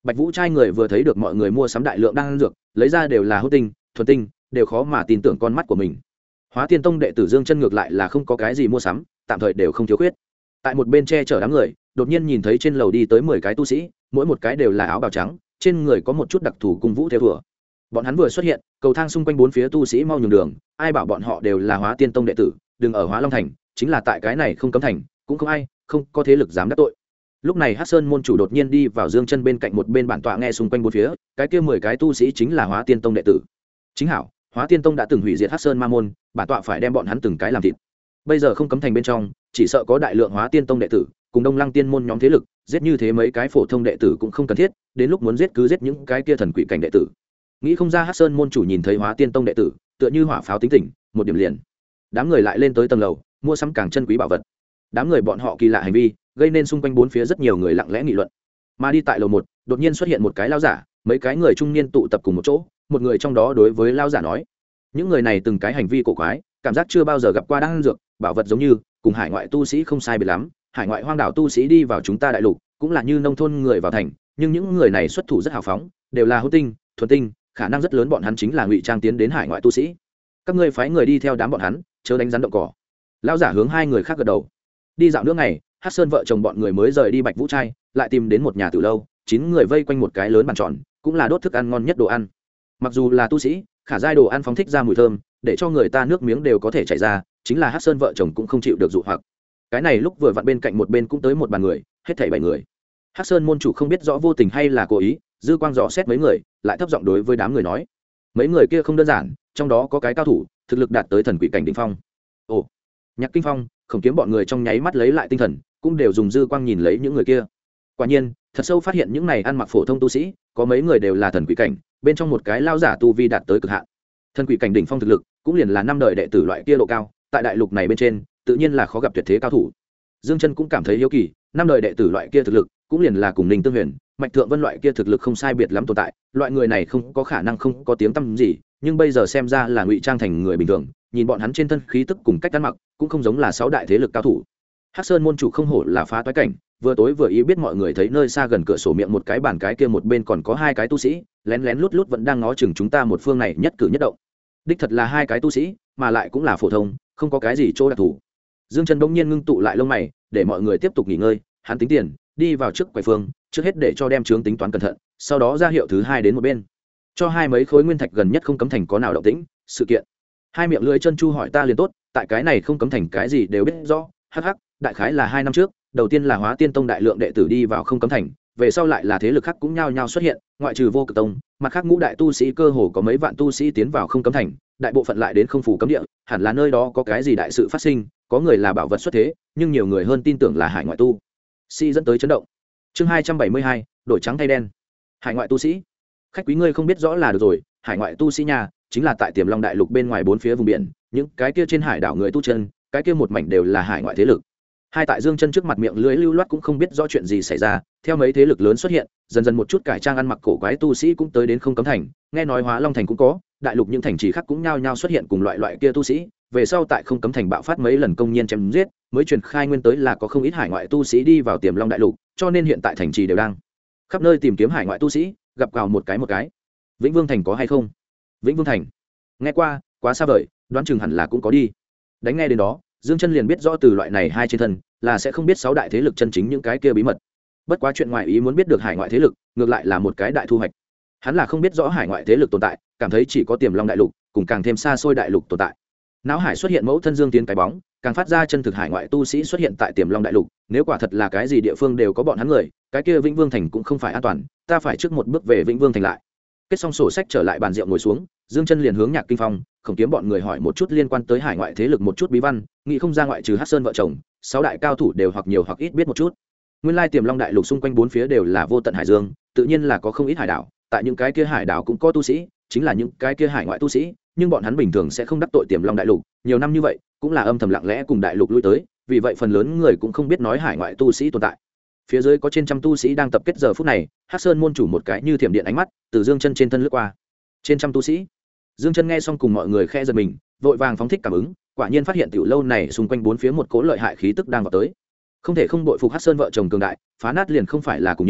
Bạch Vũ trai người vừa thấy được mọi người mua sắm đại lượng đan dược, lấy ra đều là hữu tinh thuần tinh, đều khó mà tin tưởng con mắt của mình. Hóa Tiên Tông đệ tử Dương Chân ngược lại là không có cái gì mua sắm, tạm thời đều không thiếu khuyết. Tại một bên che chở đám người, đột nhiên nhìn thấy trên lầu đi tới 10 cái tu sĩ, mỗi một cái đều là áo bào trắng, trên người có một chút đặc thù cung vũ theo thừa. Bọn hắn vừa xuất hiện, cầu thang xung quanh bốn phía tu sĩ mau nhường đường, ai bảo bọn họ đều là Hóa Tiên Tông đệ tử, đừng ở Hóa Long thành, chính là tại cái này không cấm thành, cũng không ai, không có thế lực dám đắc tội. Lúc này Hắc Sơn môn chủ đột nhiên đi vào Dương Chân bên cạnh một bên bản tọa nghe xung quanh bốn phía, cái kia 10 cái tu sĩ chính là Hóa Tiên Tông đệ tử. Chính hảo, Hóa Tiên Tông đã từng hủy diệt Hắc Sơn ma môn, bản tọa phải đem bọn hắn từng cái làm thịt. Bây giờ không cấm thành bên trong, chỉ sợ có đại lượng Hóa Tiên Tông đệ tử, cùng Đông Lăng Tiên môn nhóm thế lực, giết như thế mấy cái phổ thông đệ tử cũng không cần thiết, đến lúc muốn giết cứ giết những cái kia thần quỷ cảnh đệ tử. Nghĩ không ra Hắc Sơn môn chủ nhìn thấy Hóa Tiên Tông đệ tử, tựa như hỏa pháo tính tỉnh, một điểm liền. Đám người lại lên tới tầng lầu, mua sắm càng chân quý bảo vật. Đám người bọn họ kỳ lạ hành vi, gây nên xung quanh bốn phía rất nhiều người lặng lẽ nghị luận. Mà đi tại lầu 1, đột nhiên xuất hiện một cái lão giả, mấy cái người trung niên tụ tập cùng một chỗ, một người trong đó đối với lão giả nói: những người này từng cái hành vi cổ quái, cảm giác chưa bao giờ gặp qua đan dược, bảo vật giống như cùng hải ngoại tu sĩ không sai biệt lắm. Hải ngoại hoang đảo tu sĩ đi vào chúng ta đại lục, cũng là như nông thôn người vào thành, nhưng những người này xuất thủ rất hào phóng, đều là hữu tinh thuần tinh, khả năng rất lớn bọn hắn chính là ngụy trang tiến đến hải ngoại tu sĩ. Các ngươi phái người đi theo đám bọn hắn, chớ đánh rắn động cỏ. Lão giả hướng hai người khác gật đầu. Đi dạo nước ngày, Hắc Sơn vợ chồng bọn người mới rời đi Bạch Vũ trai, lại tìm đến một nhà tử lâu, 9 người vây quanh một cái lớn bàn tròn, cũng là đốt thức ăn ngon nhất đồ ăn. Mặc dù là tu sĩ, khả giai đồ ăn phóng thích ra mùi thơm, để cho người ta nước miếng đều có thể chảy ra, chính là Hắc Sơn vợ chồng cũng không chịu được dụ hoặc. Cái này lúc vừa vặn bên cạnh một bên cũng tới một bàn người, hết thảy 7 người. Hắc Sơn môn chủ không biết rõ vô tình hay là cố ý, dư quang dò xét mấy người, lại thấp giọng đối với đám người nói: mấy người kia không đơn giản, trong đó có cái cao thủ, thực lực đạt tới thần quỷ cảnh đỉnh phong. Ồ, Nhạc Kinh Phong, Khổng Kiếm bọn người trong nháy mắt lấy lại tinh thần, cũng đều dùng dư quang nhìn lấy những người kia. Quả nhiên, thật sâu phát hiện những này ăn mặc phổ thông tu sĩ, có mấy người đều là thần quỷ cảnh, bên trong một cái lao giả tu vi đạt tới cực hạn. Thần quỷ cảnh đỉnh phong thực lực, cũng liền là 5 đời đệ tử loại kia độ cao, tại đại lục này bên trên, tự nhiên là khó gặp tuyệt thế cao thủ. Dương Chân cũng cảm thấy hiếu kỳ, 5 đời đệ tử loại kia thực lực, cũng liền là cùng Ninh Tương Huyền, Mạch Thượng Vân loại kia thực lực không sai biệt lắm tồn tại, loại người này không có khả năng không có tiếng tăm gì, nhưng bây giờ xem ra là ngụy trang thành người bình thường, nhìn bọn hắn trên thân khí tức cùng cách ăn mặc, cũng không giống là 6 đại thế lực cao thủ. Hắc Sơn môn chủ không hổ là phá toái cảnh, vừa tối vừa ý biết mọi người thấy nơi xa gần cửa sổ miệng một cái bàn cái kia một bên còn có 2 cái tu sĩ, lén lén lút lút vẫn đang ngó chừng chúng ta một phương này nhất cử nhất động. Đích thật là 2 cái tu sĩ, mà lại cũng là phổ thông, không có cái gì chỗ đặc thù. Dương Chân bỗng nhiên ngưng tụ lại lông mày, để mọi người tiếp tục nghỉ ngơi, hắn tính tiền, đi vào trước quầy phương, trước hết để cho đem chướng tính toán cẩn thận, sau đó ra hiệu thứ 2 đến một bên. Cho 2 mấy khối nguyên thạch gần nhất không cấm thành có nào động tĩnh, sự kiện. 2 miệng lưỡi chân chu hỏi ta liền tốt, tại cái này không cấm thành cái gì đều biết rõ, hắc hắc, đại khái là 2 năm trước, đầu tiên là Hóa Tiên Tông đại lượng đệ tử đi vào không cấm thành, về sau lại là thế lực khác cũng nhao nhao xuất hiện, ngoại trừ Vô Cực Tông, mặt khác ngũ đại tu sĩ cơ hồ có mấy vạn tu sĩ tiến vào không cấm thành, đại bộ phận lại đến không phủ cấm địa, hẳn là nơi đó có cái gì đại sự phát sinh, có người là bảo vật xuất thế, nhưng nhiều người hơn tin tưởng là hải ngoại tu sĩ dẫn tới chấn động. Chương 272, đổi trắng thay đen. Hải ngoại tu sĩ, khách quý ngươi không biết rõ là được rồi, hải ngoại tu sĩ nhà chính là tại Tiềm Long đại lục bên ngoài 4 phía vùng biển, những cái kia trên hải đảo người tu chân, cái kia một mảnh đều là hải ngoại thế lực. Hai tại Dương Chân trước mặt miệng lưỡi lưu loát cũng không biết rõ chuyện gì xảy ra, theo mấy thế lực lớn xuất hiện, dần dần một chút cải trang ăn mặc cổ quái tu sĩ cũng tới đến không cấm thành, nghe nói Hóa Long thành cũng có, đại lục những thành trì khác cũng nhao nhao xuất hiện cùng loại kia tu sĩ, về sau tại không cấm thành bạo phát mấy lần công nhiên chém giết, mới truyền khai nguyên tới là có không ít hải ngoại tu sĩ đi vào Tiềm Long đại lục, cho nên hiện tại thành trì đều đang khắp nơi tìm kiếm hải ngoại tu sĩ, gặp vào một cái. Vĩnh Vương thành có hay không? Vĩnh Vương thành, nghe qua, quá xa vời, đoán chừng hẳn là cũng có đi. Đánh nghe đến đó, Dương Chân liền biết rõ từ loại này hai trên thân là sẽ không biết 6 đại thế lực chân chính những cái kia bí mật. Bất quá chuyện ngoại ý muốn biết được hải ngoại thế lực, ngược lại là một cái đại thu hoạch. Hắn là không biết rõ hải ngoại thế lực tồn tại, cảm thấy chỉ có Tiềm Long đại lục, cùng càng thêm xa xôi đại lục tồn tại. Não hải xuất hiện mẫu thân Dương Tiến cái bóng, càng phát ra chân thực hải ngoại tu sĩ xuất hiện tại Tiềm Long đại lục, nếu quả thật là cái gì địa phương đều có bọn hắn người, cái kia Vĩnh Vương thành cũng không phải an toàn, ta phải trước một bước về Vĩnh Vương thành lại. Kết xong sổ sách trở lại bàn rượu ngồi xuống, Dương Chân liền hướng Nhạc Kinh Phong, Khổng Kiếm bọn người hỏi một chút liên quan tới hải ngoại thế lực một chút bí văn, nghĩ không ra ngoại trừ Hắc Sơn vợ chồng, 6 đại cao thủ đều hoặc nhiều hoặc ít biết một chút. Nguyên lai Tiềm Long đại lục xung quanh 4 phía đều là vô tận hải dương, tự nhiên là có không ít hải đảo, tại những cái kia hải đảo cũng có tu sĩ, chính là những cái kia hải ngoại tu sĩ, nhưng bọn hắn bình thường sẽ không đắc tội Tiềm Long đại lục, nhiều năm như vậy, cũng là âm thầm lặng lẽ cùng đại lục lui tới, vì vậy phần lớn người cũng không biết nói hải ngoại tu sĩ tồn tại. Phía dưới có trên trăm tu sĩ đang tập kết giờ phút này, Hắc Sơn môn chủ một cái như thiểm điện ánh mắt từ Dương Chân trên thân lướt qua. Trên trăm tu sĩ. Dương Chân nghe xong cùng mọi người khẽ giật mình, vội vàng phóng thích cảm ứng, quả nhiên phát hiện tiểu lâu này xung quanh 4 phía một cỗ lợi hại khí tức đang vào tới. Không thể không bội phục Hắc Sơn vợ chồng cường đại, phá nát liền không phải là cùng nhưng,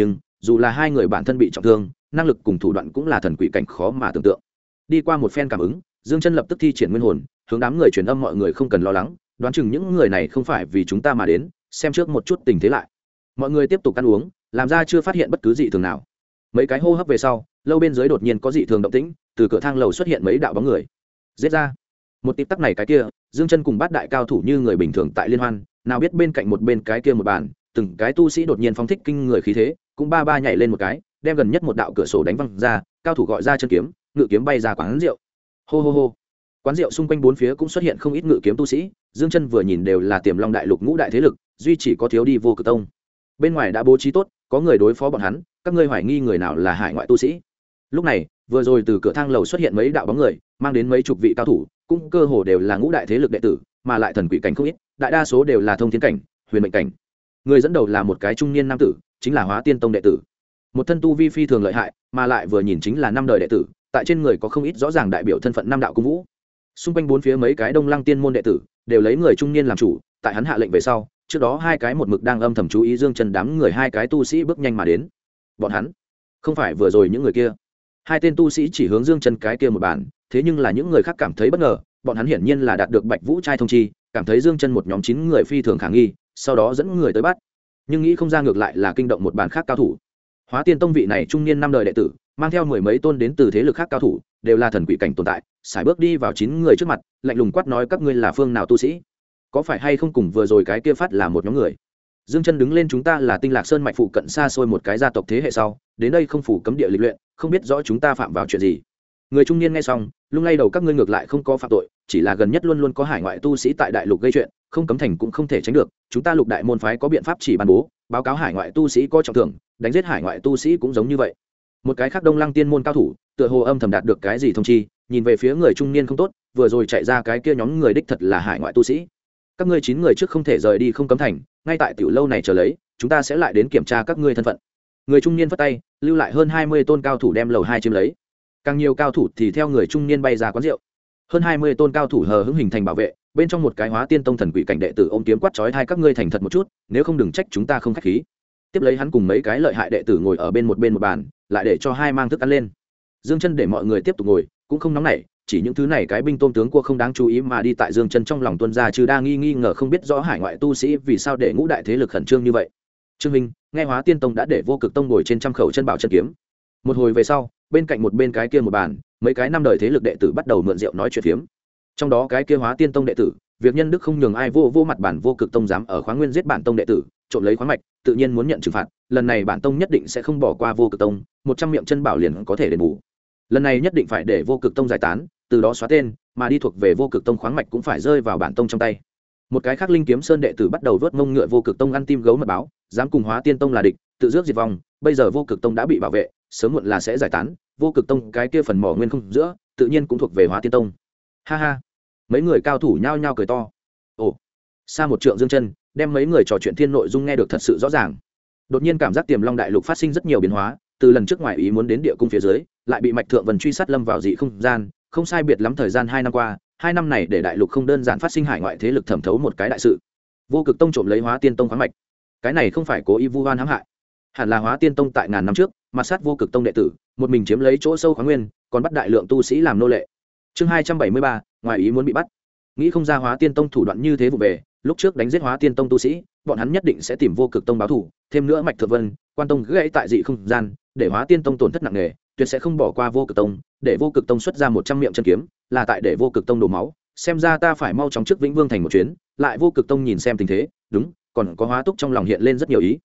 dù là hai người bản thân bị trọng thương, năng lực cùng thủ đoạn cũng là thần quỷ cảnh khó mà tưởng tượng. Đi qua một phen cảm ứng, Dương Chân lập tức thi triển nguyên hồn, hướng đám người truyền âm mọi người không cần lo lắng, đoán chừng những người này không phải vì chúng ta mà đến, xem trước một chút tình thế lại. Mọi người tiếp tục ăn uống, làm ra chưa phát hiện bất cứ dị thường nào. Mấy cái hô hấp về sau, lâu bên dưới đột nhiên có dị thường động tĩnh, từ cửa thang lầu xuất hiện mấy đạo bóng người. Giết ra. Một tịp tắc này cái kia, Dương Chân cùng bát đại cao thủ như người bình thường tại liên hoan, nào biết bên cạnh một bên cái kia một bàn, từng cái tu sĩ đột nhiên phóng thích kinh người khí thế, cũng ba ba nhảy lên một cái, đem gần nhất một đạo cửa sổ đánh văng ra, cao thủ gọi ra chân kiếm, ngự kiếm bay ra quán rượu. Hô hô hô. Quán rượu xung quanh bốn phía cũng xuất hiện không ít ngự kiếm tu sĩ, Dương Chân vừa nhìn đều là Tiềm Long đại lục ngũ đại thế lực, duy chỉ có thiếu đi Vô Cực Tông. Bên ngoài đã bố trí tốt, có người đối phó bọn hắn, các ngươi hoài nghi người nào là hải ngoại tu sĩ. Lúc này, vừa rồi từ cửa thang lầu xuất hiện mấy đạo bóng người, mang đến mấy chục vị cao thủ, cũng cơ hồ đều là ngũ đại thế lực đệ tử, mà lại thần quỷ cảnh không ít, đại đa số đều là thông thiên cảnh, huyền mệnh cảnh. Người dẫn đầu là một cái trung niên nam tử, chính là Hóa Tiên Tông đệ tử. Một thân tu vi phi thường lợi hại, mà lại vừa nhìn chính là năm đời đệ tử, tại trên người có không ít rõ ràng đại biểu thân phận năm đạo cung vũ. Xung quanh bốn phía mấy cái Đông Lăng Tiên môn đệ tử, đều lấy người trung niên làm chủ, tại hắn hạ lệnh về sau, trước đó hai cái một mực đang âm thầm chú ý Dương Chân đám người hai cái tu sĩ bước nhanh mà đến. Bọn hắn không phải vừa rồi những người kia. Hai tên tu sĩ chỉ hướng Dương Chân cái kia một bàn, thế nhưng là những người khác cảm thấy bất ngờ, bọn hắn hiển nhiên là đạt được Bạch Vũ trai thông chi, cảm thấy Dương Chân một nhóm 9 người phi thường khả nghi, sau đó dẫn người tới bắt. Nhưng nghĩ không ra ngược lại là kinh động một bàn khác cao thủ. Hóa Tiên Tông vị này trung niên năm đời đệ tử, mang theo mười mấy tôn đến từ thế lực khác cao thủ, đều là thần quỷ cảnh tồn tại, sải bước đi vào 9 người trước mặt, lạnh lùng quát nói các ngươi là phương nào tu sĩ? Có phải hay không cùng vừa rồi cái kia phát là một nhóm người? Dương Chân đứng lên, chúng ta là Tinh Lạc Sơn mạch phụ cận xa xôi một cái gia tộc thế hệ sau, đến đây không phủ cấm địa lịch luyện, không biết rõ chúng ta phạm vào chuyện gì. Người trung niên nghe xong, lung lay đầu, các ngươi ngược lại không có phạm tội, chỉ là gần nhất luôn luôn có hải ngoại tu sĩ tại đại lục gây chuyện, không cấm thành cũng không thể tránh được, chúng ta Lục đại môn phái có biện pháp chỉ ban bố, báo cáo hải ngoại tu sĩ có trọng thưởng, đánh giết hải ngoại tu sĩ cũng giống như vậy. Một cái khác Đông Lăng Tiên môn cao thủ, tựa hồ âm thầm đạt được cái gì thông chi, nhìn về phía người trung niên không tốt, vừa rồi chạy ra cái kia nhóm người đích thật là hải ngoại tu sĩ. Các ngươi 9 người trước không thể rời đi không cấm thành, ngay tại tiểu lâu này chờ lấy, chúng ta sẽ lại đến kiểm tra các ngươi thân phận. Người trung niên phất tay, lưu lại hơn 20 tôn cao thủ đem lầu 2 chiếm lấy. Càng nhiều cao thủ thì theo người trung niên bay ra quán rượu. Hơn 20 tôn cao thủ hờ hững hình thành bảo vệ, bên trong một cái Hóa Tiên Tông thần quỷ cảnh đệ tử ôm kiếm quát chói tai, các ngươi thành thật một chút, nếu không đừng trách chúng ta không khách khí. Tiếp lấy hắn cùng mấy cái lợi hại đệ tử ngồi ở bên một bàn, lại để cho hai mang thức ăn lên. Dương Chân để mọi người tiếp tục ngồi, cũng không nóng nảy, chỉ những thứ này cái binh tôm tướng cua không đáng chú ý mà đi tại Dương Chân trong lòng tuân ra, trừ đa nghi ngờ không biết rõ hải ngoại tu sĩ vì sao để ngũ đại thế lực khẩn trương như vậy. Trương Minh nghe Hóa Tiên Tông đã để Vô Cực Tông ngồi trên trăm khẩu chân bảo chân kiếm. Một hồi về sau, bên cạnh một bên cái kia một bàn, mấy cái năm đời thế lực đệ tử bắt đầu mượn rượu nói chuyện phiếm. Trong đó cái kia Hóa Tiên Tông đệ tử, việc nhân đức không nhường ai, vô mặt bản Vô Cực Tông dám ở Khoáng Nguyên giết bản tông đệ tử, trộm lấy khoáng mạch, tự nhiên muốn nhận trừng phạt, lần này bản tông nhất định sẽ không bỏ qua Vô Cực Tông, 100 miệng chân bảo liền có thể đền bù. Lần này nhất định phải để Vô Cực Tông giải tán, từ đó xóa tên, mà đi thuộc về Vô Cực Tông khoáng mạch cũng phải rơi vào bản tông trong tay. Một cái khác Linh Kiếm Sơn đệ tử bắt đầu vớt mông ngựa Vô Cực Tông ăn tim gấu mật báo, dám cùng Hóa Tiên Tông là địch, tự rước diệt vong, bây giờ Vô Cực Tông đã bị bảo vệ, sớm muộn là sẽ giải tán, Vô Cực Tông cái kia phần mỏ nguyên không giữa, tự nhiên cũng thuộc về Hóa Tiên Tông. Ha ha. Mấy người cao thủ nhao nhao cười to. Ồ. Xa một trượng Dương Chân, đem mấy người trò chuyện thiên nội dung nghe được thật sự rõ ràng. Đột nhiên cảm giác Tiềm Long đại lục phát sinh rất nhiều biến hóa, từ lần trước ngoài ý muốn đến địa cung phía dưới, lại bị Mạch Thượng Vân truy sát lâm vào dị không gian, không sai biệt lắm thời gian 2 năm qua, 2 năm này để đại lục không đơn giản phát sinh hải ngoại thế lực thẩm thấu một cái đại sự. Vô Cực Tông trộm lấy Hóa Tiên Tông khoáng mạch. Cái này không phải cố ý vu oan hãm hại, hẳn là Hóa Tiên Tông tại ngàn năm trước, mặt sát Vô Cực Tông đệ tử, một mình chiếm lấy chỗ sâu khoáng nguyên, còn bắt đại lượng tu sĩ làm nô lệ. Chương 273, ngoài ý muốn bị bắt. Nghĩ không ra Hóa Tiên Tông thủ đoạn như thế vụ về, lúc trước đánh giết Hóa Tiên Tông tu sĩ, bọn hắn nhất định sẽ tìm Vô Cực Tông báo thù, thêm nữa Mạch Thượng Vân, Quan Tông gãy tại dị không gian, để Hóa Tiên Tông tổn thất nặng nề, tuyệt sẽ không bỏ qua Vô Cực Tông, để Vô Cực Tông xuất ra 100 miệng chân kiếm, là tại để Vô Cực Tông đổ máu, xem ra ta phải mau chóng trước Vĩnh Vương thành một chuyến, lại Vô Cực Tông nhìn xem tình thế, đúng, còn có Hóa Túc trong lòng hiện lên rất nhiều ý.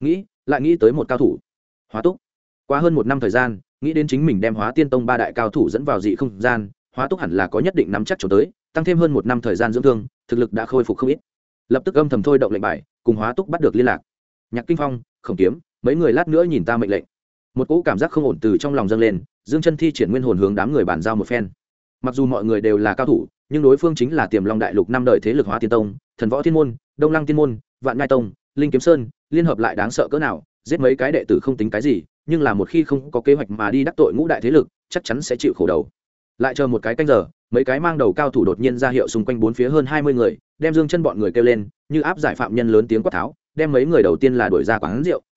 Nghĩ tới một cao thủ. Hóa Túc. Qua hơn 1 năm thời gian, nghĩ đến chính mình đem Hóa Tiên Tông 3 đại cao thủ dẫn vào dị không gian, Hóa Túc hẳn là có nhất định nắm chắc chỗ tới, tăng thêm hơn 1 năm thời gian dưỡng thương, thực lực đã khôi phục không ít. Lập tức âm thầm thôi động lệnh bài, cùng Hóa Túc bắt được liên lạc. Nhạc Kinh Phong, Khổng Kiếm, mấy người lát nữa nhìn ta mệnh lệnh. Một cỗ cảm giác không ổn từ trong lòng dâng lên, Dương Chân thi triển nguyên hồn hướng đám người bàn giao một phen. Mặc dù mọi người đều là cao thủ, nhưng đối phương chính là Tiềm Long đại lục 5 đời thế lực Hóa Tiên Tông, Thần Võ Thiên môn, Đông Lăng Tiên môn, Vạn Nhai Tông, Linh Kiếm Sơn, liên hợp lại đáng sợ cỡ nào, giết mấy cái đệ tử không tính cái gì, nhưng là một khi không có kế hoạch mà đi đắc tội ngũ đại thế lực, chắc chắn sẽ chịu khổ đầu. Lại chờ một cái canh giờ, mấy cái mang đầu cao thủ đột nhiên ra hiệu xung quanh bốn phía hơn 20 người, đem Dương Chân bọn người kêu lên, như áp giải phạm nhân lớn tiếng quát tháo, đem mấy người đầu tiên là đuổi ra quán rượu,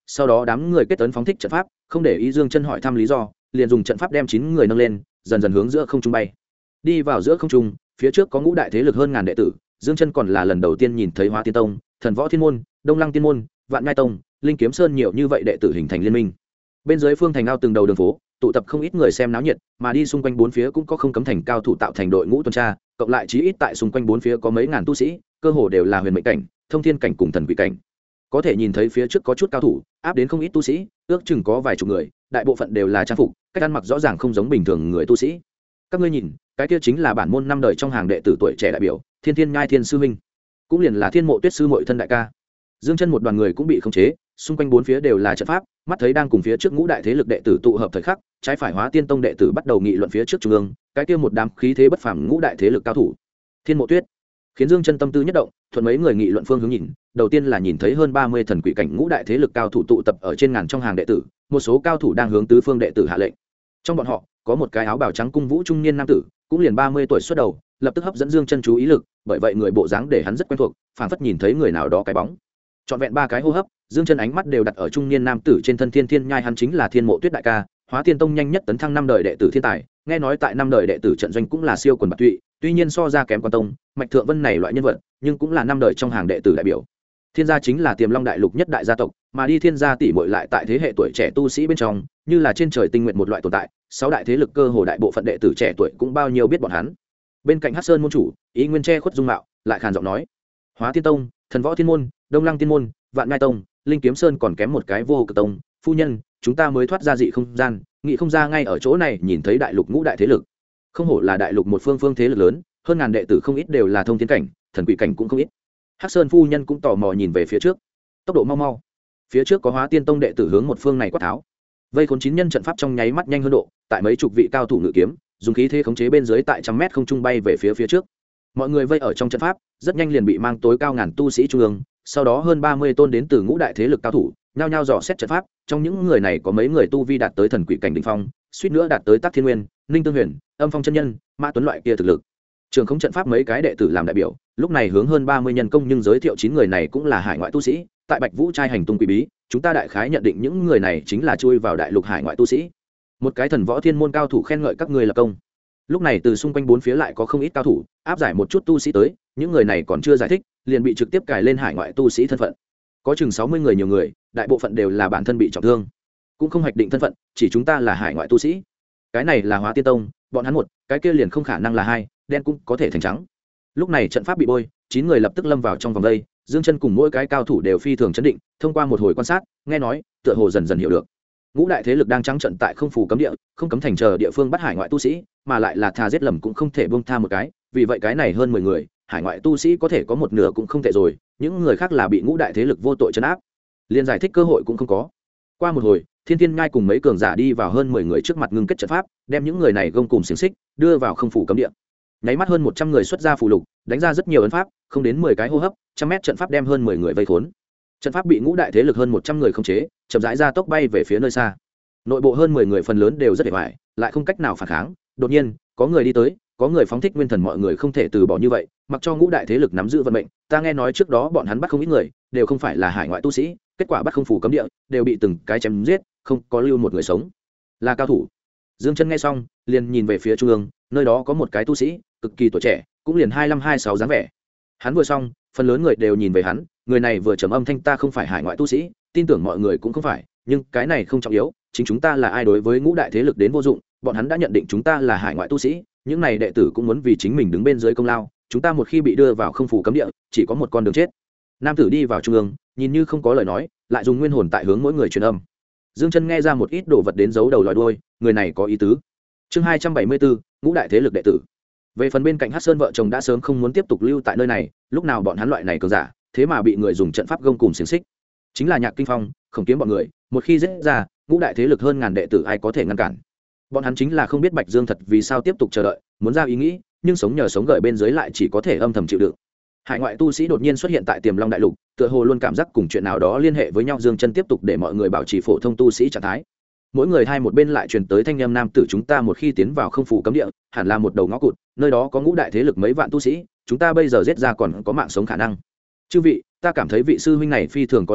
sau đó đám người kết tấn phóng thích trận pháp, không để ý Dương Chân hỏi thăm lý do, liền dùng trận pháp đem 9 người nâng lên, dần dần hướng giữa không trung bay. Đi vào giữa không trung, phía trước có ngũ đại thế lực hơn ngàn đệ tử, Dương Chân còn là lần đầu tiên nhìn thấy Hóa Tiên Tông, Thần Võ Thiên môn, Đông Lăng Tiên môn, Vạn Nhai Tông, Linh Kiếm Sơn nhiều như vậy đệ tử hình thành liên minh. Bên dưới phương thành ao từng đầu đường phố, tụ tập không ít người xem náo nhiệt, mà đi xung quanh bốn phía cũng có không cấm thành cao thủ tạo thành đội ngũ tuần tra, cộng lại chí ít tại xung quanh bốn phía có mấy ngàn tu sĩ, cơ hồ đều là huyền mệnh cảnh, thông thiên cảnh cùng thần quỷ cảnh. Có thể nhìn thấy phía trước có chút cao thủ, áp đến không ít tu sĩ, ước chừng có vài chục người, đại bộ phận đều là trang phục, cách ăn mặc rõ ràng không giống bình thường người tu sĩ. Các ngươi nhìn, cái kia chính là bản môn năm đời trong hàng đệ tử tuổi trẻ đại biểu, Thiên Thiên Nhai Thiên sư huynh, cũng liền là Thiên Mộ Tuyết sư muội thân đại ca. Dương Chân một đoàn người cũng bị khống chế, xung quanh bốn phía đều là trận pháp, mắt thấy đang cùng phía trước ngũ đại thế lực đệ tử tụ hợp thời khắc, trái phải Hóa Tiên Tông đệ tử bắt đầu nghị luận phía trước trung ương, cái kia một đám khí thế bất phàm ngũ đại thế lực cao thủ. Thiên Mộ Tuyết khiến Dương Chân tâm tư nhất động, thuận mấy người nghị luận phương hướng nhìn, đầu tiên là nhìn thấy hơn 30 thần quỷ cảnh ngũ đại thế lực cao thủ tụ tập ở trên ngàn trong hàng đệ tử, một số cao thủ đang hướng tứ phương đệ tử hạ lệnh. Trong bọn họ, có một cái áo bào trắng cung vũ trung niên nam tử, cũng liền 30 tuổi xuất đầu, lập tức hấp dẫn Dương Chân chú ý lực, bởi vậy người bộ dáng để hắn rất quen thuộc, phảng phất nhìn thấy người nào đó cái bóng. Trọn vẹn 3 cái hô hấp, Dương Chân ánh mắt đều đặt ở trung niên nam tử trên thân. Thiên Thiên Nhai hắn chính là Thiên Mộ Tuyết đại ca, Hóa Tiên Tông nhanh nhất tấn thăng 5 đời đệ tử thiên tài, nghe nói tại 5 đời đệ tử trận doanh cũng là siêu quần bạc tụy, tuy nhiên so ra kém Quan Tông, Mạch Thượng Vân này loại nhân vật, nhưng cũng là 5 đời trong hàng đệ tử đại biểu. Thiên gia chính là Tiềm Long đại lục nhất đại gia tộc, mà đi Thiên gia tỷ muội lại tại thế hệ tuổi trẻ tu sĩ bên trong, như là trên trời tinh nguyện một loại tồn tại, 6 đại thế lực cơ hồ đại bộ phận đệ tử trẻ tuổi cũng bao nhiêu biết bọn hắn. Bên cạnh Hắc Sơn môn chủ, Ý Nguyên che khuất dung mạo, lại khàn giọng nói: Hóa Tiên Tông, Thần Võ Thiên môn, Đông Lăng Tiên môn, Vạn Nhai Tông, Linh Kiếm Sơn còn kém một cái Vô Cực Tông, phu nhân, chúng ta mới thoát ra dị không gian, nghĩ không ra ngay ở chỗ này nhìn thấy đại lục ngũ đại thế lực. Không hổ là đại lục một phương thế lực lớn, hơn ngàn đệ tử không ít đều là thông thiên cảnh, thần quỷ cảnh cũng không ít. Hắc Sơn phu nhân cũng tò mò nhìn về phía trước. Tốc độ mau mau. Phía trước có Hóa Tiên Tông đệ tử hướng một phương này quát tháo. Vây khốn 9 nhân trận pháp trong nháy mắt nhanh hơn độ, tại mấy chục vị cao thủ ngự kiếm, dùng khí thế khống chế bên dưới tại trăm mét không trung bay về phía trước. Mọi người vây ở trong trận pháp, rất nhanh liền bị mang tối cao ngàn tu sĩ trung ương, sau đó hơn 30 tôn đến từ ngũ đại thế lực cao thủ, nhao nhao dò xét trận pháp, trong những người này có mấy người tu vi đạt tới thần quỷ cảnh đỉnh phong, suýt nữa đạt tới Tắc Thiên Nguyên, Ninh Tương Huyền, Âm Phong chân nhân, Mã Tuấn loại kia thực lực. Trường không trận pháp mấy cái đệ tử làm đại biểu, lúc này hướng hơn 30 nhân công nhưng giới thiệu 9 người này cũng là hải ngoại tu sĩ, tại Bạch Vũ trai hành tung quỷ bí, chúng ta đại khái nhận định những người này chính là chui vào đại lục hải ngoại tu sĩ. Một cái Thần Võ Thiên môn cao thủ khen ngợi các ngươi lập công. Lúc này từ xung quanh bốn phía lại có không ít cao thủ áp giải một chút tu sĩ tới, những người này còn chưa giải thích liền bị trực tiếp cài lên hải ngoại tu sĩ thân phận. Có chừng 60 người, nhiều người, đại bộ phận đều là bản thân bị trọng thương, cũng không hoạch định thân phận, chỉ chúng ta là hải ngoại tu sĩ. Cái này là Hóa Tiên Tông, bọn hắn một, cái kia liền không khả năng là hai, đen cũng có thể thành trắng. Lúc này trận pháp bị bôi, 9 người lập tức lâm vào trong vòng đây. Dương Chân cùng mỗi cái cao thủ đều phi thường chấn định, thông qua một hồi quan sát, nghe nói tựa hồ dần dần hiểu được ngũ đại thế lực đang trắng trận tại không phù cấm địa, không cấm thành chờ địa phương bắt hải ngoại tu sĩ, mà lại là thà giết lầm cũng không thể buông tha một cái, vì vậy cái này hơn 10 người hải ngoại tu sĩ có thể có một nửa cũng không tệ rồi, những người khác là bị ngũ đại thế lực vô tội trấn áp, liền giải thích cơ hội cũng không có. Qua một hồi, Thiên Thiên Nhai cùng mấy cường giả đi vào hơn 10 người trước mặt ngưng kết trận pháp, đem những người này gông cùng xiềng xích đưa vào không phủ cấm địa. Nháy mắt hơn 100 người xuất ra phù lục, đánh ra rất nhiều ấn pháp, không đến 10 cái hô hấp, trăm mét trận pháp đem hơn 10 người vây khốn. Trận pháp bị ngũ đại thế lực hơn 100 người khống chế, chậm rãi ra tốc bay về phía nơi xa. Nội bộ hơn 10 người phần lớn đều rất hề hoài, lại không cách nào phản kháng. Đột nhiên, có người đi tới, có người phóng thích nguyên thần, mọi người không thể từ bỏ như vậy, mặc cho ngũ đại thế lực nắm giữ vận mệnh. Ta nghe nói trước đó bọn hắn bắt không ít người, đều không phải là hải ngoại tu sĩ, kết quả bắt không phủ cấm địa, đều bị từng cái chém giết, không có lưu một người sống. Là cao thủ. Dương Chân nghe xong, liền nhìn về phía trung ương, nơi đó có một cái tu sĩ, cực kỳ tuổi trẻ, cũng liền 25-26 dáng vẻ. Hắn vừa xong, phần lớn người đều nhìn về hắn, người này vừa trầm âm thanh, ta không phải hải ngoại tu sĩ, tin tưởng mọi người cũng không phải, nhưng cái này không trọng yếu, chính chúng ta là ai đối với ngũ đại thế lực đến vô dụng, bọn hắn đã nhận định chúng ta là hải ngoại tu sĩ, những này đệ tử cũng muốn vì chính mình đứng bên dưới công lao, chúng ta một khi bị đưa vào không phủ cấm địa, chỉ có một con đường chết. Nam tử đi vào trung ương, nhìn như không có lời nói, lại dùng nguyên hồn tại hướng mỗi người truyền âm. Dương Chân nghe ra một ít đồ vật đến giấu đầu lòi đuôi, người này có ý tứ. Chương 274, ngũ đại thế lực đệ tử. Về phần bên cạnh Hắc Sơn vợ chồng đã sớm không muốn tiếp tục lưu tại nơi này, lúc nào bọn hắn loại này cường giả, thế mà bị người dùng trận pháp gông cùng xiềng xích. Chính là Nhạc Kinh Phong, Khổng Kiếm bọn người, một khi giết ra, ngũ đại thế lực hơn ngàn đệ tử ai có thể ngăn cản. Bọn hắn chính là không biết Bạch Dương thật vì sao tiếp tục chờ đợi, muốn ra ý nghĩ, nhưng sống nhờ sống gợi bên dưới lại chỉ có thể âm thầm chịu đựng. Hải ngoại tu sĩ đột nhiên xuất hiện tại Tiềm Long đại lục, tựa hồ luôn cảm giác cùng chuyện nào đó liên hệ với nhau. Dương Chân tiếp tục để mọi người bảo trì phổ thông tu sĩ trạng thái. Mỗi người hai một bên lại truyền tới thanh âm nam tử, chúng ta một khi tiến vào không phủ cấm địa, hẳn là một đầu ngõ cụt, nơi đó có ngũ đại thế lực mấy vạn tu sĩ, chúng ta bây giờ giết ra còn có mạng sống khả năng. Chư vị, ta cảm thấy vị sư huynh này phi thường có lý,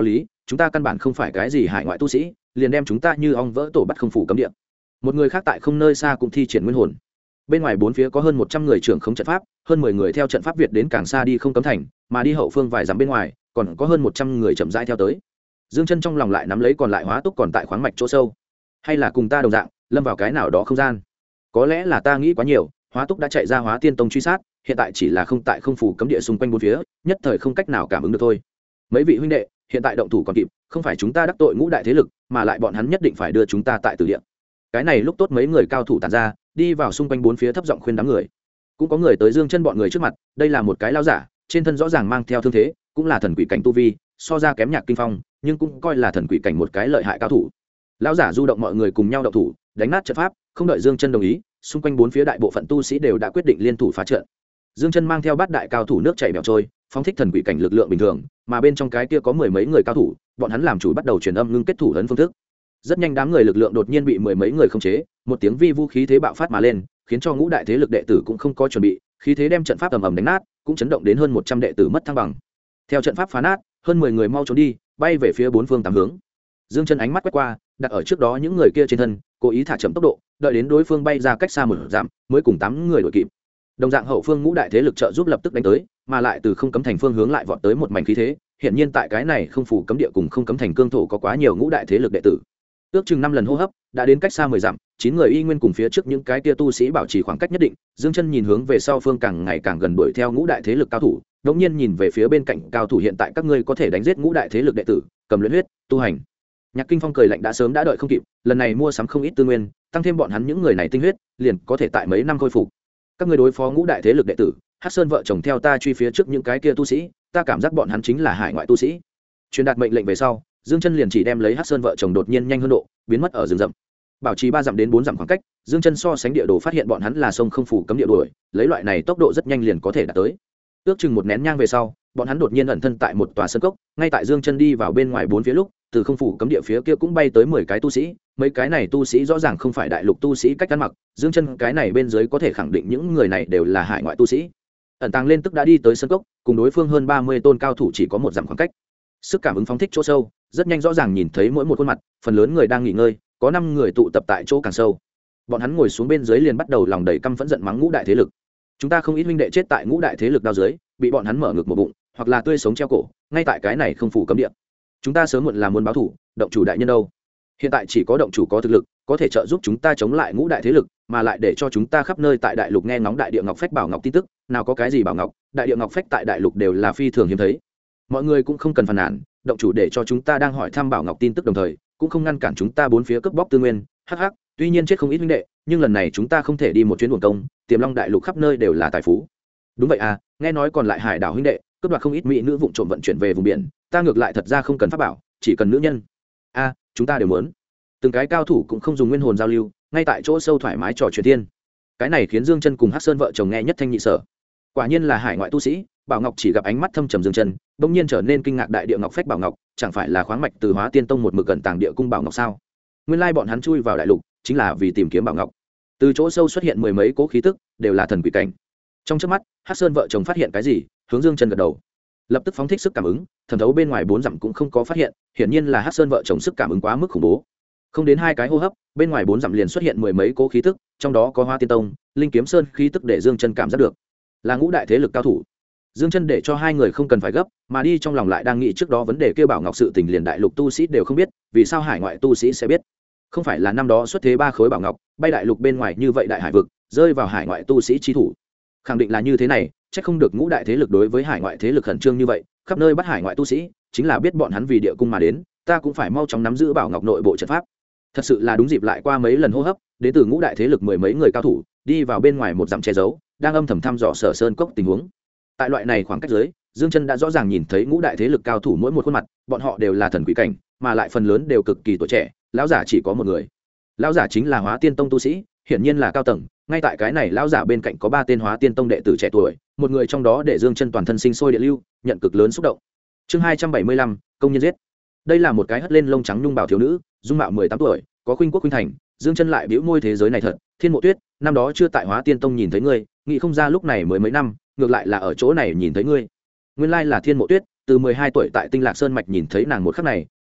chúng ta căn bản không phải cái gì hải ngoại tu sĩ, liền đem chúng ta như ong vỡ tổ bắt không phủ cấm địa. Một người khác tại không nơi xa cũng thi triển nguyên hồn. Bên ngoài bốn phía có hơn 100 người trưởng không trận pháp, hơn 10 người theo trận pháp Việt đến càng xa đi không cấm thành, mà đi hậu phương vài dặm bên ngoài, còn có hơn 100 người chậm rãi theo tới. Dương Chân trong lòng lại nắm lấy còn lại hóa túc còn tại khoáng mạch chỗ sâu, hay là cùng ta đồng dạng, lâm vào cái nào đó không gian. Có lẽ là ta nghĩ quá nhiều, hóa túc đã chạy ra Hóa Tiên Tông truy sát, hiện tại chỉ là không tại không phủ cấm địa xung quanh bốn phía, nhất thời không cách nào cảm ứng được thôi. Mấy vị huynh đệ, hiện tại động thủ còn kịp, không phải chúng ta đắc tội ngũ đại thế lực, mà lại bọn hắn nhất định phải đưa chúng ta tại tử địa. Cái này lúc tốt mấy người cao thủ tản ra, đi vào xung quanh bốn phía thấp giọng khuyên đám người. Cũng có người tới Dương Chân bọn người trước mặt, đây là một cái lão giả, trên thân rõ ràng mang theo thương thế, cũng là thần quỷ cảnh tu vi, so ra kém Nhạc Kinh Phong, nhưng cũng coi là thần quỷ cảnh một cái lợi hại cao thủ. Lão giả du động mọi người cùng nhau động thủ, đánh nát trận pháp, không đợi Dương Chân đồng ý, xung quanh bốn phía đại bộ phận tu sĩ đều đã quyết định liên thủ phá trận. Dương Chân mang theo bát đại cao thủ nước chảy bèo trôi, phóng thích thần quỷ cảnh lực lượng bình thường, mà bên trong cái kia có mười mấy người cao thủ, bọn hắn làm chủ bắt đầu truyền âm ngưng kết thủ ấn phương thức. Rất nhanh đám người lực lượng đột nhiên bị mười mấy người khống chế, một tiếng vi vu khí thế bạo phát mà lên, khiến cho ngũ đại thế lực đệ tử cũng không có chuẩn bị, khí thế đem trận pháp ầm ầm đánh nát, cũng chấn động đến hơn 100 đệ tử mất thăng bằng. Theo trận pháp phá nát, hơn 10 người mau trốn đi, bay về phía bốn phương tám hướng. Dương Chân ánh mắt quét qua, đặt ở trước đó những người kia trên thân, cố ý thả chậm tốc độ, đợi đến đối phương bay ra cách xa một dặm, mới cùng 8 người đuổi kịp. Đồng dạng hậu phương ngũ đại thế lực trợ giúp lập tức đánh tới, mà lại từ không cấm thành phương hướng lại vọt tới một mảnh khí thế, hiện nhiên tại cái này không phủ cấm địa cùng không cấm thành cương thổ có quá nhiều ngũ đại thế lực đệ tử. Ước chừng 5 lần hô hấp, đã đến cách xa 10 dặm, 9 người y nguyên cùng phía trước những cái tia tu sĩ bảo trì khoảng cách nhất định. Dương Chân nhìn hướng về sau phương càng ngày càng gần đuổi theo ngũ đại thế lực cao thủ, đột nhiên nhìn về phía bên cạnh cao thủ, hiện tại các ngươi có thể đánh giết ngũ đại thế lực đệ tử, cầm luyện huyết, tu hành. Nhạc Kinh Phong cười lạnh đã sớm đã đợi không kịp, lần này mua sắm không ít tư nguyên, tăng thêm bọn hắn những người này tinh huyết, liền có thể tại mấy năm khôi phục. Các ngươi đối phó ngũ đại thế lực đệ tử, Hắc Sơn vợ chồng theo ta truy phía trước những cái kia tu sĩ, ta cảm giác bọn hắn chính là hải ngoại tu sĩ. Truyền đạt mệnh lệnh về sau, Dương Chân liền chỉ đem lấy Hắc Sơn vợ chồng đột nhiên nhanh hơn độ, biến mất ở rừng rậm. Bảo trì 3 dặm đến 4 dặm khoảng cách, Dương Chân so sánh địa đồ phát hiện bọn hắn là sông không phủ cấm địa đuổi, lấy loại này tốc độ rất nhanh liền có thể đạt tới. Ước chừng một nén nhang về sau, bọn hắn đột nhiên ẩn thân tại một tòa sơn cốc, ngay tại Dương Chân đi vào bên ngoài bốn phía lúc, từ không phủ cấm địa phía kia cũng bay tới 10 cái tu sĩ, mấy cái này tu sĩ rõ ràng không phải đại lục tu sĩ cách ăn mặc, Dương Chân cái này bên dưới có thể khẳng định những người này đều là hải ngoại tu sĩ. Ẩn tàng lên tức đã đi tới sơn cốc, cùng đối phương hơn 30 tôn cao thủ chỉ có một dặm khoảng cách. Sức cảm ứng phóng thích chỗ sâu, rất nhanh rõ ràng nhìn thấy mỗi một khuôn mặt, phần lớn người đang nghỉ ngơi, có 5 người tụ tập tại chỗ càng sâu. Bọn hắn ngồi xuống bên dưới liền bắt đầu lòng đầy căm phẫn giận mắng ngũ đại thế lực. Chúng ta không ít huynh đệ chết tại ngũ đại thế lực đao dưới, bị bọn hắn mở ngực một bụng, hoặc là tươi sống treo cổ, ngay tại cái này không phủ cấm địa. Chúng ta sớm muộn là muốn báo thủ, động chủ đại nhân đâu? Hiện tại chỉ có động chủ có thực lực, có thể trợ giúp chúng ta chống lại ngũ đại thế lực, mà lại để cho chúng ta khắp nơi tại đại lục nghe ngóng đại địa ngọc phách bảo ngọc tin tức, nào có cái gì bảo ngọc, đại địa ngọc phách tại đại lục đều là phi thường hiếm thấy. Mọi người cũng không cần phàn nàn, động chủ để cho chúng ta đang hỏi thăm bảo ngọc tin tức đồng thời, cũng không ngăn cản chúng ta bốn phía cướp bóc tư nguyên. Hắc hắc, tuy nhiên chết không ít huynh đệ, nhưng lần này chúng ta không thể đi một chuyến uổng công, Tiềm Long đại lục khắp nơi đều là tài phú. Đúng vậy à, nghe nói còn lại hải đảo huynh đệ cướp đoạt không ít mỹ nữ vụng trộm vận chuyển về vùng biển, ta ngược lại thật ra không cần pháp bảo, chỉ cần nữ nhân. A, chúng ta đều muốn. Từng cái cao thủ cũng không dùng nguyên hồn giao lưu, ngay tại chỗ sâu thoải mái trò chuyện thiên. Cái này khiến Dương Chân cùng Hắc Sơn vợ chồng nghe nhất thanh nhị sở. Quả nhiên là hải ngoại tu sĩ. Bảo Ngọc chỉ gặp ánh mắt thâm trầm Dương Chân, bỗng nhiên trở nên kinh ngạc, đại địa ngọc phách bảo ngọc, chẳng phải là khoáng mạch từ Hóa Tiên Tông một mực gần tàng địa cung bảo ngọc sao? Nguyên lai bọn hắn chui vào đại lục, chính là vì tìm kiếm bảo ngọc. Từ chỗ sâu xuất hiện mười mấy cố khí tức, đều là thần quỷ cảnh. Trong chớp mắt, Hắc Sơn vợ chồng phát hiện cái gì, hướng Dương Chân gật đầu. Lập tức phóng thích sức cảm ứng, thẩm thấu bên ngoài 4 dặm cũng không có phát hiện, hiển nhiên là Hắc Sơn vợ chồng sức cảm ứng quá mức khủng bố. Không đến 2 cái hô hấp, bên ngoài 4 dặm liền xuất hiện mười mấy cố khí tức, trong đó có Hóa Tiên Tông, Linh Kiếm Sơn khí tức để Dương Chân cảm giác được, là ngũ đại thế lực cao thủ. Dương Chân để cho hai người không cần phải gấp, mà đi trong lòng lại đang nghĩ trước đó vấn đề kia bảo ngọc sự tình liền đại lục tu sĩ đều không biết, vì sao hải ngoại tu sĩ sẽ biết? Không phải là năm đó xuất thế 3 khối bảo ngọc, bay đại lục bên ngoài như vậy đại hải vực, rơi vào hải ngoại tu sĩ chi thủ. Khẳng định là như thế này, chắc không được ngũ đại thế lực đối với hải ngoại thế lực khẩn trương như vậy, khắp nơi bắt hải ngoại tu sĩ, chính là biết bọn hắn vì địa cung mà đến, ta cũng phải mau chóng nắm giữ bảo ngọc nội bộ trận pháp. Thật sự là đúng dịp lại qua mấy lần hô hấp, đến từ ngũ đại thế lực mười mấy người cao thủ, đi vào bên ngoài một dặm che giấu, đang âm thầm thăm dò Sở Sơn cốc tình huống. Tại loại này khoảng cách dưới, Dương Chân đã rõ ràng nhìn thấy ngũ đại thế lực cao thủ mỗi một khuôn mặt, bọn họ đều là thần quỷ cảnh, mà lại phần lớn đều cực kỳ tuổi trẻ, lão giả chỉ có một người. Lão giả chính là Hóa Tiên Tông tu sĩ, hiển nhiên là cao tầng, ngay tại cái này lão giả bên cạnh có 3 tên Hóa Tiên Tông đệ tử trẻ tuổi, một người trong đó để Dương Chân toàn thân sinh sôi điện lưu, nhận cực lớn xúc động. Chương 275, công nhân giết. Đây là một cái hất lên lông trắng nhung bảo thiếu nữ, dung mạo 18 tuổi, có khuynh quốc khuynh thành. Dương Chân lại bĩu môi, thế giới này thật, Thiên Mộ Tuyết, năm đó chưa tại Hóa Tiên Tông nhìn thấy ngươi, nghĩ không ra lúc này mới mấy năm, ngược lại là ở chỗ này nhìn thấy ngươi. Nguyên lai là Thiên Mộ Tuyết, từ 12 tuổi tại Tinh Lạc Sơn mạch nhìn thấy nàng một khắc này,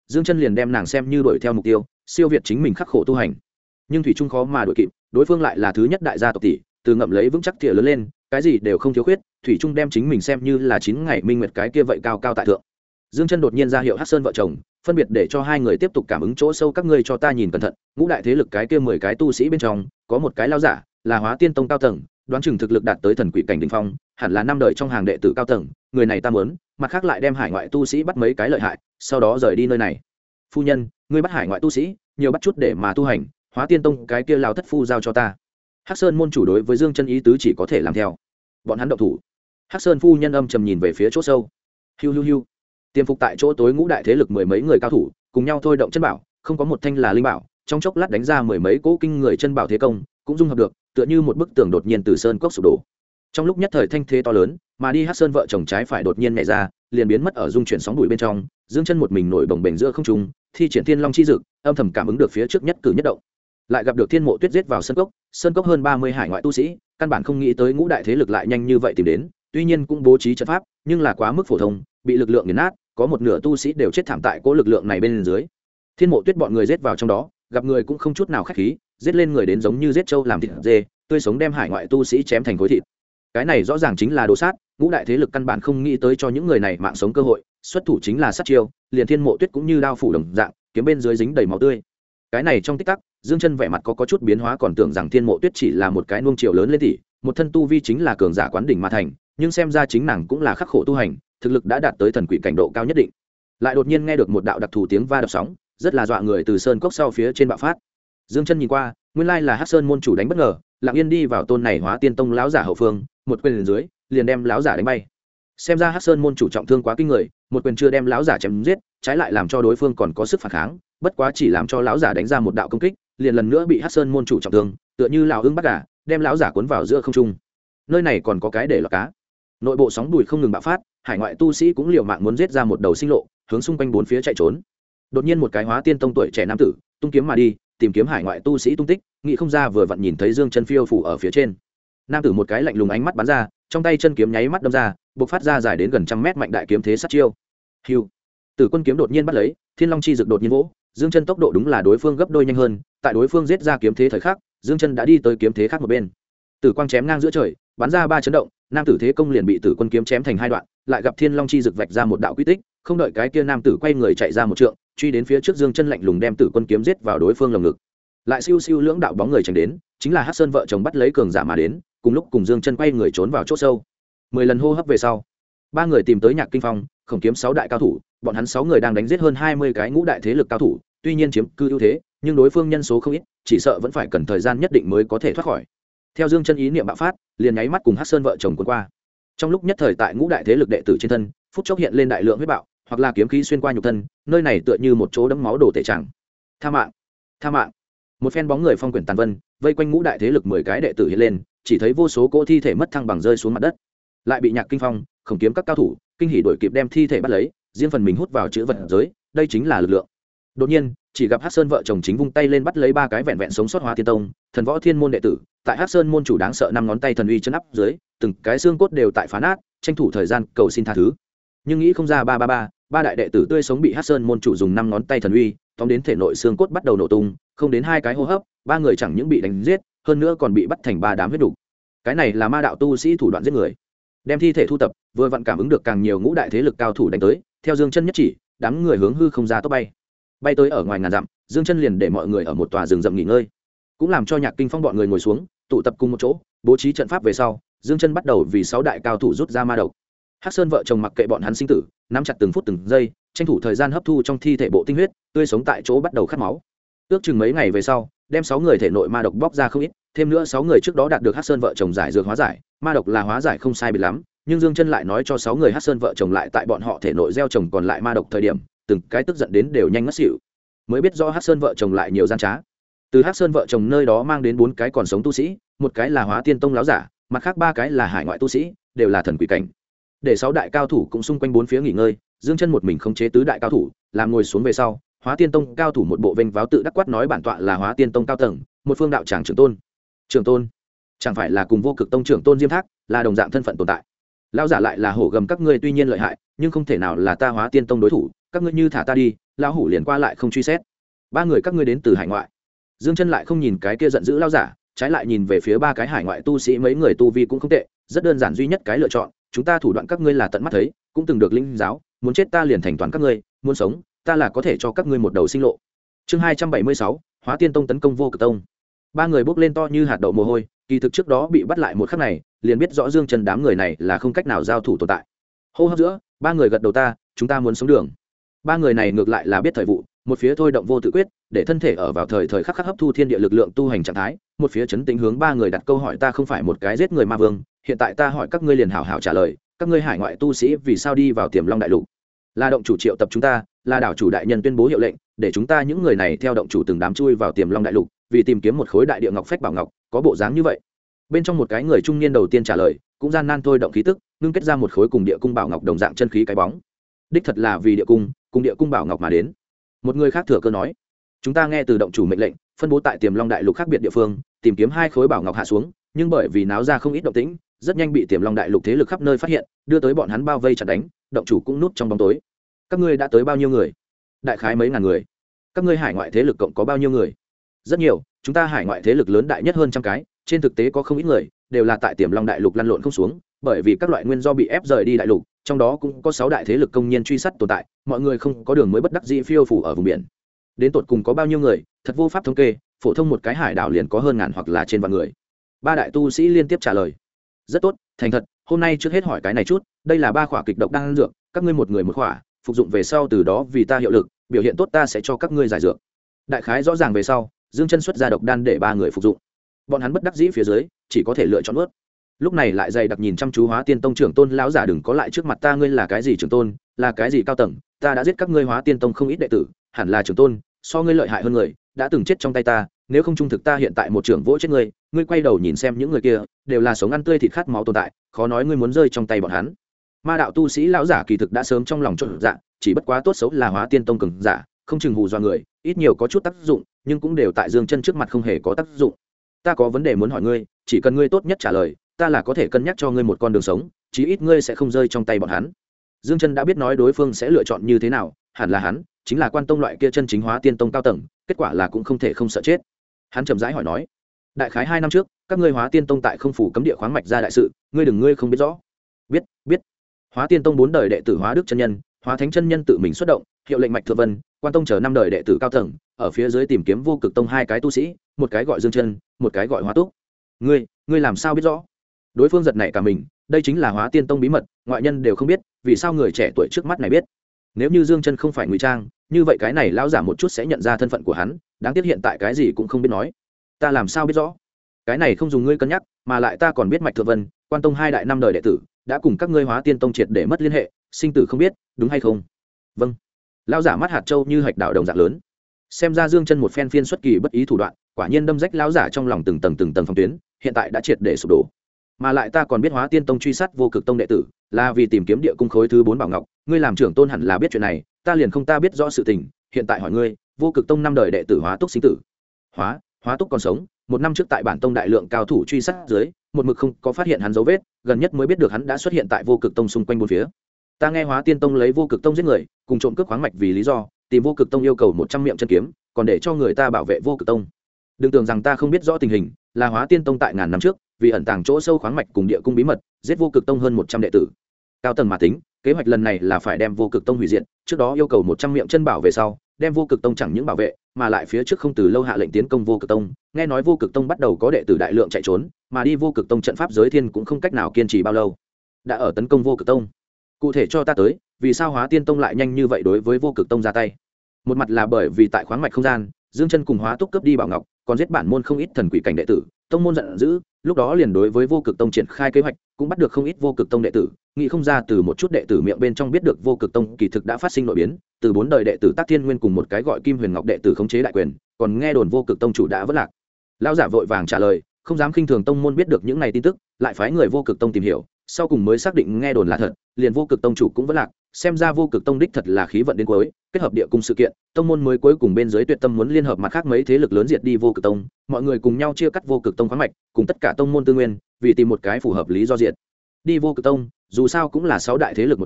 Dương Chân liền đem nàng xem như đuổi theo mục tiêu, siêu việt chính mình khắc khổ tu hành. Nhưng thủy trung khó mà đuổi kịp, đối phương lại là thứ nhất đại gia tộc tỷ, từ ngậm lấy vững chắc thìa lớn lên, cái gì đều không thiếu khuyết, thủy trung đem chính mình xem như là 9 ngày minh nguyệt cái kia vậy cao cao tại thượng. Dương Chân đột nhiên ra hiệu Hắc Sơn vợ chồng, phân biệt để cho hai người tiếp tục cảm ứng chỗ sâu, các ngươi cho ta nhìn cẩn thận, ngũ đại thế lực cái kia 10 cái tu sĩ bên trong, có một cái lão giả, là Hóa Tiên Tông cao tầng, đoán chừng thực lực đạt tới thần quỷ cảnh đỉnh phong, hẳn là năm đời trong hàng đệ tử cao tầng, người này ta muốn, mặt khác lại đem hải ngoại tu sĩ bắt mấy cái lợi hại, sau đó rời đi nơi này. Phu nhân, ngươi bắt hải ngoại tu sĩ, nhiều bắt chút để mà tu hành, Hóa Tiên Tông cái kia lão thất phu giao cho ta. Hắc Sơn môn chủ đối với Dương Chân ý tứ chỉ có thể làm theo. Bọn hắn động thủ. Hắc Sơn phu nhân âm trầm nhìn về phía chỗ sâu. Hiu hiu hiu. Tiềm phục tại chỗ tối ngũ đại thế lực mười mấy người cao thủ, cùng nhau thôi động chân bảo, không có một thanh là linh bảo, trong chốc lát đánh ra mười mấy cỗ kinh người chân bảo thế công, cũng dung hợp được, tựa như một bức tường đột nhiên từ sơn cốc sụp đổ. Trong lúc nhất thời thanh thế to lớn, mà đi Hắc Sơn vợ chồng trái phải đột nhiên nhảy ra, liền biến mất ở dung chuyển sóng bụi bên trong, Dương Chân một mình nổi bồng bềnh giữa không trung, thi triển Thiên Long chi dực, âm thầm cảm ứng được phía trước nhất cử nhất động. Lại gặp được Thiên Mộ Tuyết giết vào sơn cốc hơn 30 hải ngoại tu sĩ, căn bản không nghĩ tới ngũ đại thế lực lại nhanh như vậy tìm đến, tuy nhiên cũng bố trí trận pháp, nhưng là quá mức phổ thông, bị lực lượng nghiền nát, có một nửa tu sĩ đều chết thảm tại cỗ lực lượng này bên dưới. Thiên Mộ Tuyết bọn người giết vào trong đó, gặp người cũng không chút nào khách khí, giết lên người đến giống như giết trâu làm thịt dê, tươi sống đem hải ngoại tu sĩ chém thành khối thịt. Cái này rõ ràng chính là đồ sát, ngũ đại thế lực căn bản không nghĩ tới cho những người này mạng sống cơ hội, xuất thủ chính là sát chiêu, liền Thiên Mộ Tuyết cũng như đao phủ đồng dạng, kiếm bên dưới dính đầy máu tươi. Cái này trong tích tắc, Dương Chân vẻ mặt có chút biến hóa, còn tưởng rằng Thiên Mộ Tuyết chỉ là một cái nuông chiều lớn lên tỷ, một thân tu vi chính là cường giả quán đỉnh mà thành, nhưng xem ra chính nàng cũng là khắc khổ tu hành, thực lực đã đạt tới thần quỷ cảnh độ cao nhất định. Lại đột nhiên nghe được một đạo đặc thù tiếng va đập sóng, rất là dọa người từ sơn cốc sau phía trên bạo phát. Dương Chân nhìn qua, nguyên lai là Hắc Sơn môn chủ đánh bất ngờ, lặng yên đi vào tôn này Hóa Tiên Tông lão giả hậu phương, một quyền lên dưới, liền đem lão giả đánh bay. Xem ra Hắc Sơn môn chủ trọng thương quá kinh người, một quyền chưa đem lão giả chém giết, trái lại làm cho đối phương còn có sức phản kháng, bất quá chỉ làm cho lão giả đánh ra một đạo công kích, liền lần nữa bị Hắc Sơn môn chủ trọng thương, tựa như lão ưng bắt gà, đem lão giả cuốn vào giữa không trung. Nơi này còn có cái để lọt cá. Nội bộ sóng đùi không ngừng bạo phát, hải ngoại tu sĩ cũng liều mạng muốn giết ra một đầu sinh lộ, hướng xung quanh bốn phía chạy trốn. Đột nhiên một cái Hóa Tiên Tông tuổi trẻ nam tử tung kiếm mà đi, tìm kiếm hải ngoại tu sĩ tung tích, nghĩ không ra vừa vặn nhìn thấy Dương Chân phiêu phủ ở phía trên. Nam tử một cái lạnh lùng ánh mắt bắn ra, trong tay chân kiếm nháy mắt đâm ra, bộc phát ra dài đến gần 100 mét mạnh đại kiếm thế sát chiêu. Hưu. Tử Quân kiếm đột nhiên bắt lấy, Thiên Long chi dực đột nhiên vỗ, Dương Chân tốc độ đúng là đối phương gấp đôi nhanh hơn, tại đối phương giết ra kiếm thế thời khắc, Dương Chân đã đi tới kiếm thế khác một bên. Tử quang chém ngang giữa trời, bắn ra 3 chấn động, nam tử thế công liền bị Tử Quân kiếm chém thành 2 đoạn, lại gặp Thiên Long chi dực vạch ra một đạo quy tích, không đợi cái kia nam tử quay người chạy ra một trượng, truy đến phía trước Dương Chân lạnh lùng đem Tử Quân kiếm giết vào đối phương lồng ngực. Lại siêu siêu lưỡng đạo bóng người tránh đến, chính là Hắc Sơn vợ chồng bắt lấy cường giả mà đến, cùng lúc cùng Dương Chân quay người trốn vào chỗ sâu. 10 lần hô hấp về sau, ba người tìm tới Nhạc Kinh Phong, Khổng Kiếm 6 đại cao thủ, bọn hắn 6 người đang đánh giết hơn 20 cái ngũ đại thế lực cao thủ, tuy nhiên chiếm cư ưu thế, nhưng đối phương nhân số không ít, chỉ sợ vẫn phải cần thời gian nhất định mới có thể thoát khỏi. Theo Dương Chân ý niệm bạo phát, liền nháy mắt cùng Hắc Sơn vợ chồng cuốn qua. Trong lúc nhất thời tại ngũ đại thế lực đệ tử trên thân, phút chốc hiện lên đại lượng huyết bạo, hoặc là kiếm khí xuyên qua nhục thân, nơi này tựa như một chỗ đẫm máu đổ tể trạng. Tha mạng, tha mạng. Một phen bóng người phong quyển tàn vân, vây quanh ngũ đại thế lực 10 cái đệ tử hiện lên, chỉ thấy vô số cỗ thi thể mất thăng bằng rơi xuống mặt đất. Lại bị Nhạc Kinh Phong, Khổng Kiếm các cao thủ kinh hỉ đuổi kịp đem thi thể bắt lấy, riêng phần mình hút vào chữ vật giới, đây chính là lực lượng. Đột nhiên, chỉ gặp Hắc Sơn vợ chồng chính vung tay lên bắt lấy 3 cái vẹn vẹn sống sót Hóa Tiên Tông, Thần Võ Thiên môn đệ tử, tại Hắc Sơn môn chủ đáng sợ 5 ngón tay thần uy chấn áp dưới, từng cái xương cốt đều tại phá nát, tranh thủ thời gian cầu xin tha thứ. Nhưng nghĩ không ra ba đại đệ tử tươi sống bị Hắc Sơn môn chủ dùng 5 ngón tay thần uy tóm đến thể nội xương cốt bắt đầu nổ tung, không đến 2 cái hô hấp, 3 người chẳng những bị đánh giết, hơn nữa còn bị bắt thành 3 đám huyết đủ. Cái này là ma đạo tu sĩ thủ đoạn giết người. Đem thi thể thu tập, vừa vặn cảm ứng được càng nhiều ngũ đại thế lực cao thủ đánh tới, theo Dương Chân nhất chỉ, đám người hướng hư không ra tốc bay tới ở ngoài ngàn dặm. Dương Chân liền để mọi người ở một tòa rừng rậm nghỉ ngơi, cũng làm cho Nhạc Kinh Phong bọn người ngồi xuống, tụ tập cùng một chỗ, bố trí trận pháp về sau, Dương Chân bắt đầu vì 6 đại cao thủ rút ra ma độc. Hắc Sơn vợ chồng mặc kệ bọn hắn sinh tử, nắm chặt từng phút từng giây, tranh thủ thời gian hấp thu trong thi thể bộ tinh huyết, tươi sống tại chỗ bắt đầu khát máu. Ước chừng mấy ngày về sau, đem 6 người thể nội ma độc bóc ra không ít, thêm nữa 6 người trước đó đạt được Hắc Sơn vợ chồng giải dược hóa giải, ma độc là hóa giải không sai biệt lắm, nhưng Dương Chân lại nói cho 6 người Hắc Sơn vợ chồng lại tại bọn họ thể nội gieo trồng còn lại ma độc thời điểm, từng cái tức giận đến đều nhanh ngất xỉu. Mới biết rõ Hắc Sơn vợ chồng lại nhiều gian trá. Từ Hắc Sơn vợ chồng nơi đó mang đến 4 cái còn sống tu sĩ, một cái là Hóa Tiên Tông láo giả, mặt khác 3 cái là hải ngoại tu sĩ, đều là thần quỷ cảnh. Để 6 đại cao thủ cũng xung quanh 4 phía nghỉ ngơi, Dương Chân một mình khống chế tứ đại cao thủ, làm ngồi xuống về sau, Hóa Tiên Tông cao thủ một bộ vênh váo tự đắc quát nói bản tọa là Hóa Tiên Tông cao tầng, một phương đạo tràng trưởng tôn. Trưởng tôn? Chẳng phải là cùng Vô Cực Tông trưởng tôn Diêm Thác, là đồng dạng thân phận tồn tại. Lão giả lại là hổ gầm các ngươi tuy nhiên lợi hại, nhưng không thể nào là ta Hóa Tiên Tông đối thủ, các ngươi như thả ta đi, lão hủ liền qua lại không truy xét. Ba người các ngươi đến từ hải ngoại. Dương Chân lại không nhìn cái kia giận dữ lão giả, trái lại nhìn về phía ba cái hải ngoại tu sĩ, mấy người tu vi cũng không tệ, rất đơn giản, duy nhất cái lựa chọn, chúng ta thủ đoạn các ngươi là tận mắt thấy, cũng từng được linh giáo, muốn chết ta liền thành toàn các ngươi, muốn sống ta là có thể cho các ngươi một đầu sinh lộ. Chương 276, Hóa Tiên Tông tấn công Vô Cực Tông. Ba người bốc lên to như hạt đậu mồ hôi, kỳ thực trước đó bị bắt lại một khắc này, liền biết rõ Dương Chân đám người này là không cách nào giao thủ tồn tại. Hô hấp giữa, ba người gật đầu chúng ta muốn sống đường. Ba người này ngược lại là biết thời vụ, một phía thôi động vô tự quyết, để thân thể ở vào thời khắc hấp thu thiên địa lực lượng tu hành trạng thái, một phía chấn tĩnh hướng ba người đặt câu hỏi, ta không phải một cái giết người ma vương, hiện tại ta hỏi các ngươi liền hảo hảo trả lời, các ngươi hải ngoại tu sĩ vì sao đi vào Tiềm Long đại lục? Là động chủ triệu tập chúng ta, là đảo chủ đại nhân tuyên bố hiệu lệnh, để chúng ta những người này theo động chủ từng đám chui vào Tiềm Long đại lục, vì tìm kiếm một khối đại địa ngọc phách bảo ngọc, có bộ dáng như vậy. Bên trong một cái người trung niên đầu tiên trả lời, cũng gian nan thôi động khí tức, ngưng kết ra một khối cùng địa cung bảo ngọc đồng dạng chân khí cái bóng. Đích thật là vì địa cung, cùng địa cung bảo ngọc mà đến. Một người khác thừa cơ nói, chúng ta nghe từ động chủ mệnh lệnh, phân bố tại Tiềm Long đại lục khác biệt địa phương, tìm kiếm hai khối bảo ngọc hạ xuống, nhưng bởi vì náo ra không ít động tĩnh, rất nhanh bị Tiềm Long đại lục thế lực khắp nơi phát hiện, đưa tới bọn hắn bao vây chặn đánh, động chủ cũng núp trong bóng tối. Các ngươi đã tới bao nhiêu người? Đại khái mấy ngàn người. Các ngươi hải ngoại thế lực cộng có bao nhiêu người? Rất nhiều, chúng ta hải ngoại thế lực lớn đại nhất hơn trăm cái, trên thực tế có không ít người đều là tại Tiềm Long đại lục lăn lộn không xuống, bởi vì các loại nguyên do bị ép rời đi đại lục, trong đó cũng có 6 đại thế lực công nhiên truy sát tồn tại, mọi người không có đường mới bất đắc dĩ phiêu phù ở vùng biển. Đến tột cùng có bao nhiêu người, thật vô pháp thống kê, phổ thông một cái hải đảo liền có hơn ngàn hoặc là trên vạn người. Ba đại tu sĩ liên tiếp trả lời. Rất tốt, thành thật, hôm nay trước hết hỏi cái này chút, đây là 3 khỏa kịch độc đang dược, các ngươi một người một khỏa, phục dụng về sau từ đó vì ta hiệu lực, biểu hiện tốt ta sẽ cho các ngươi giải dược. Đại khái rõ ràng về sau, Dương Chân xuất ra độc đan để 3 người phục dụng. Bọn hắn bất đắc dĩ phía dưới, chỉ có thể lựa chọn nuốt. Lúc này lại dày đặc nhìn chăm chú Hóa Tiên Tông trưởng tôn lão giả, đừng có lại trước mặt ta, ngươi là cái gì trưởng tôn, là cái gì cao tầng, ta đã giết các ngươi Hóa Tiên Tông không ít đệ tử, hẳn là trưởng tôn, so ngươi lợi hại hơn người, đã từng chết trong tay ta, nếu không trung thực ta hiện tại một trưởng vỗ chết ngươi, ngươi quay đầu nhìn xem những người kia, đều là sống ăn tươi thịt khát máu tồn tại, khó nói ngươi muốn rơi trong tay bọn hắn. Ma đạo tu sĩ lão giả kỳ thực đã sớm trong lòng chột dạ, chỉ bất quá tốt xấu là Hóa Tiên Tông cường giả, không chừng hù dọa người, ít nhiều có chút tác dụng, nhưng cũng đều tại Dương Chân trước mặt không hề có tác dụng. Ta có vấn đề muốn hỏi ngươi, chỉ cần ngươi tốt nhất trả lời, ta là có thể cân nhắc cho ngươi một con đường sống, chí ít ngươi sẽ không rơi trong tay bọn hắn. Dương Chân đã biết nói đối phương sẽ lựa chọn như thế nào, hẳn là hắn chính là Quan Tông loại kia chân chính Hóa Tiên Tông cao tầng, kết quả là cũng không thể không sợ chết. Hắn chậm rãi hỏi nói, đại khái 2 năm trước, các ngươi Hóa Tiên Tông tại không phủ cấm địa khoáng mạch ra đại sự, ngươi không biết rõ? Biết. Hóa Tiên Tông 4 đời đệ tử Hóa Đức chân nhân, Hóa Thánh chân nhân tự mình xuất động, hiệu lệnh Mạch Thượng Vân, Quan Tông chờ 5 đời đệ tử cao tầng, ở phía dưới tìm kiếm Vô Cực Tông 2 cái tu sĩ, một cái gọi Dương Chân, một cái gọi Hóa Túc. Ngươi làm sao biết rõ? Đối phương giật nảy cả mình, đây chính là Hóa Tiên Tông bí mật, ngoại nhân đều không biết, vì sao người trẻ tuổi trước mắt này biết? Nếu như Dương Chân không phải ngụy trang, như vậy cái này lão giả một chút sẽ nhận ra thân phận của hắn, đáng tiếc hiện tại cái gì cũng không biết nói. Ta làm sao biết rõ? Cái này không dùng ngươi cân nhắc, mà lại ta còn biết Mạch Thượng Vân, Quan Tông 2 đại 5 đời đệ tử, đã cùng các ngươi Hóa Tiên Tông triệt để mất liên hệ, sinh tử không biết, đúng hay không? Vâng. Lão giả mắt hạt châu như hạch đảo đồng dạng lớn. Xem ra Dương Chân một phen phiên xuất kỳ bất ý thủ đoạn, quả nhiên đâm rách lão giả trong lòng từng tầng phòng tuyến, hiện tại đã triệt để sụp đổ. Mà lại ta còn biết Hóa Tiên Tông truy sát Vô Cực Tông đệ tử, là vì tìm kiếm địa cung khối thứ 4 bảo ngọc, ngươi làm trưởng tôn hẳn là biết chuyện này, ta liền không ta biết rõ sự tình, hiện tại hỏi ngươi, Vô Cực Tông 5 đời đệ tử Hóa Túc sinh tử. Hóa Túc còn sống, 1 năm trước tại bản tông đại lượng cao thủ truy sát dưới, một mực không có phát hiện hắn dấu vết, gần nhất mới biết được hắn đã xuất hiện tại Vô Cực Tông xung quanh bốn phía. Ta nghe Hóa Tiên Tông lấy Vô Cực Tông giết người, cùng trộm cướp khoáng mạch vì lý do, tìm Vô Cực Tông yêu cầu 100 miệng chân kiếm, còn để cho người ta bảo vệ Vô Cực Tông. Đừng tưởng rằng ta không biết rõ tình hình, là Hóa Tiên Tông tại ngàn năm trước, vì ẩn tàng chỗ sâu khoáng mạch cùng địa cung bí mật, giết Vô Cực Tông hơn 100 đệ tử. Cao tầng mà tính, kế hoạch lần này là phải đem Vô Cực Tông hủy diệt, trước đó yêu cầu 100 miệng chân bảo về sau, đem Vô Cực Tông chẳng những bảo vệ, mà lại phía trước không từ lâu hạ lệnh tiến công Vô Cực Tông, nghe nói Vô Cực Tông bắt đầu có đệ tử đại lượng chạy trốn, mà đi Vô Cực Tông trận pháp giới thiên cũng không cách nào kiên trì bao lâu. Đã ở tấn công Vô Cực Tông. Cụ thể cho ta tới, vì sao Hóa Tiên Tông lại nhanh như vậy đối với Vô Cực Tông ra tay? Một mặt là bởi vì tại khoáng mạch không gian, Dương Chân cùng Hóa Túc cướp đi bảo ngọc, còn giết bản môn không ít thần quỷ cảnh đệ tử, tông môn giận dữ, lúc đó liền đối với Vô Cực Tông triển khai kế hoạch, cũng bắt được không ít Vô Cực Tông đệ tử, nghĩ không ra từ một chút đệ tử miệng bên trong biết được Vô Cực Tông kỳ thực đã phát sinh nội biến, từ 4 đời đệ tử Tác Thiên Nguyên cùng một cái gọi Kim Huyền Ngọc đệ tử khống chế đại quyền, còn nghe đồn Vô Cực Tông chủ đã vỡ lạc. Lão giả vội vàng trả lời, không dám khinh thường tông môn biết được những này tin tức, lại phái người Vô Cực Tông tìm hiểu, sau cùng mới xác định nghe đồn là thật, liền Vô Cực Tông chủ cũng vỡ lạc, xem ra Vô Cực Tông đích thật là khí vận đến cuối, kết hợp địa cung sự kiện, tông môn mới cuối cùng bên dưới tuyệt tâm muốn liên hợp mặt khác mấy thế lực lớn diệt đi Vô Cực Tông, mọi người cùng nhau chia cắt Vô Cực Tông khoáng mạch, cùng tất cả tông môn tư nguyên, vì tìm một cái phù hợp lý do diệt đi Vô Cực Tông, dù sao cũng là 6 đại thế lực một trong,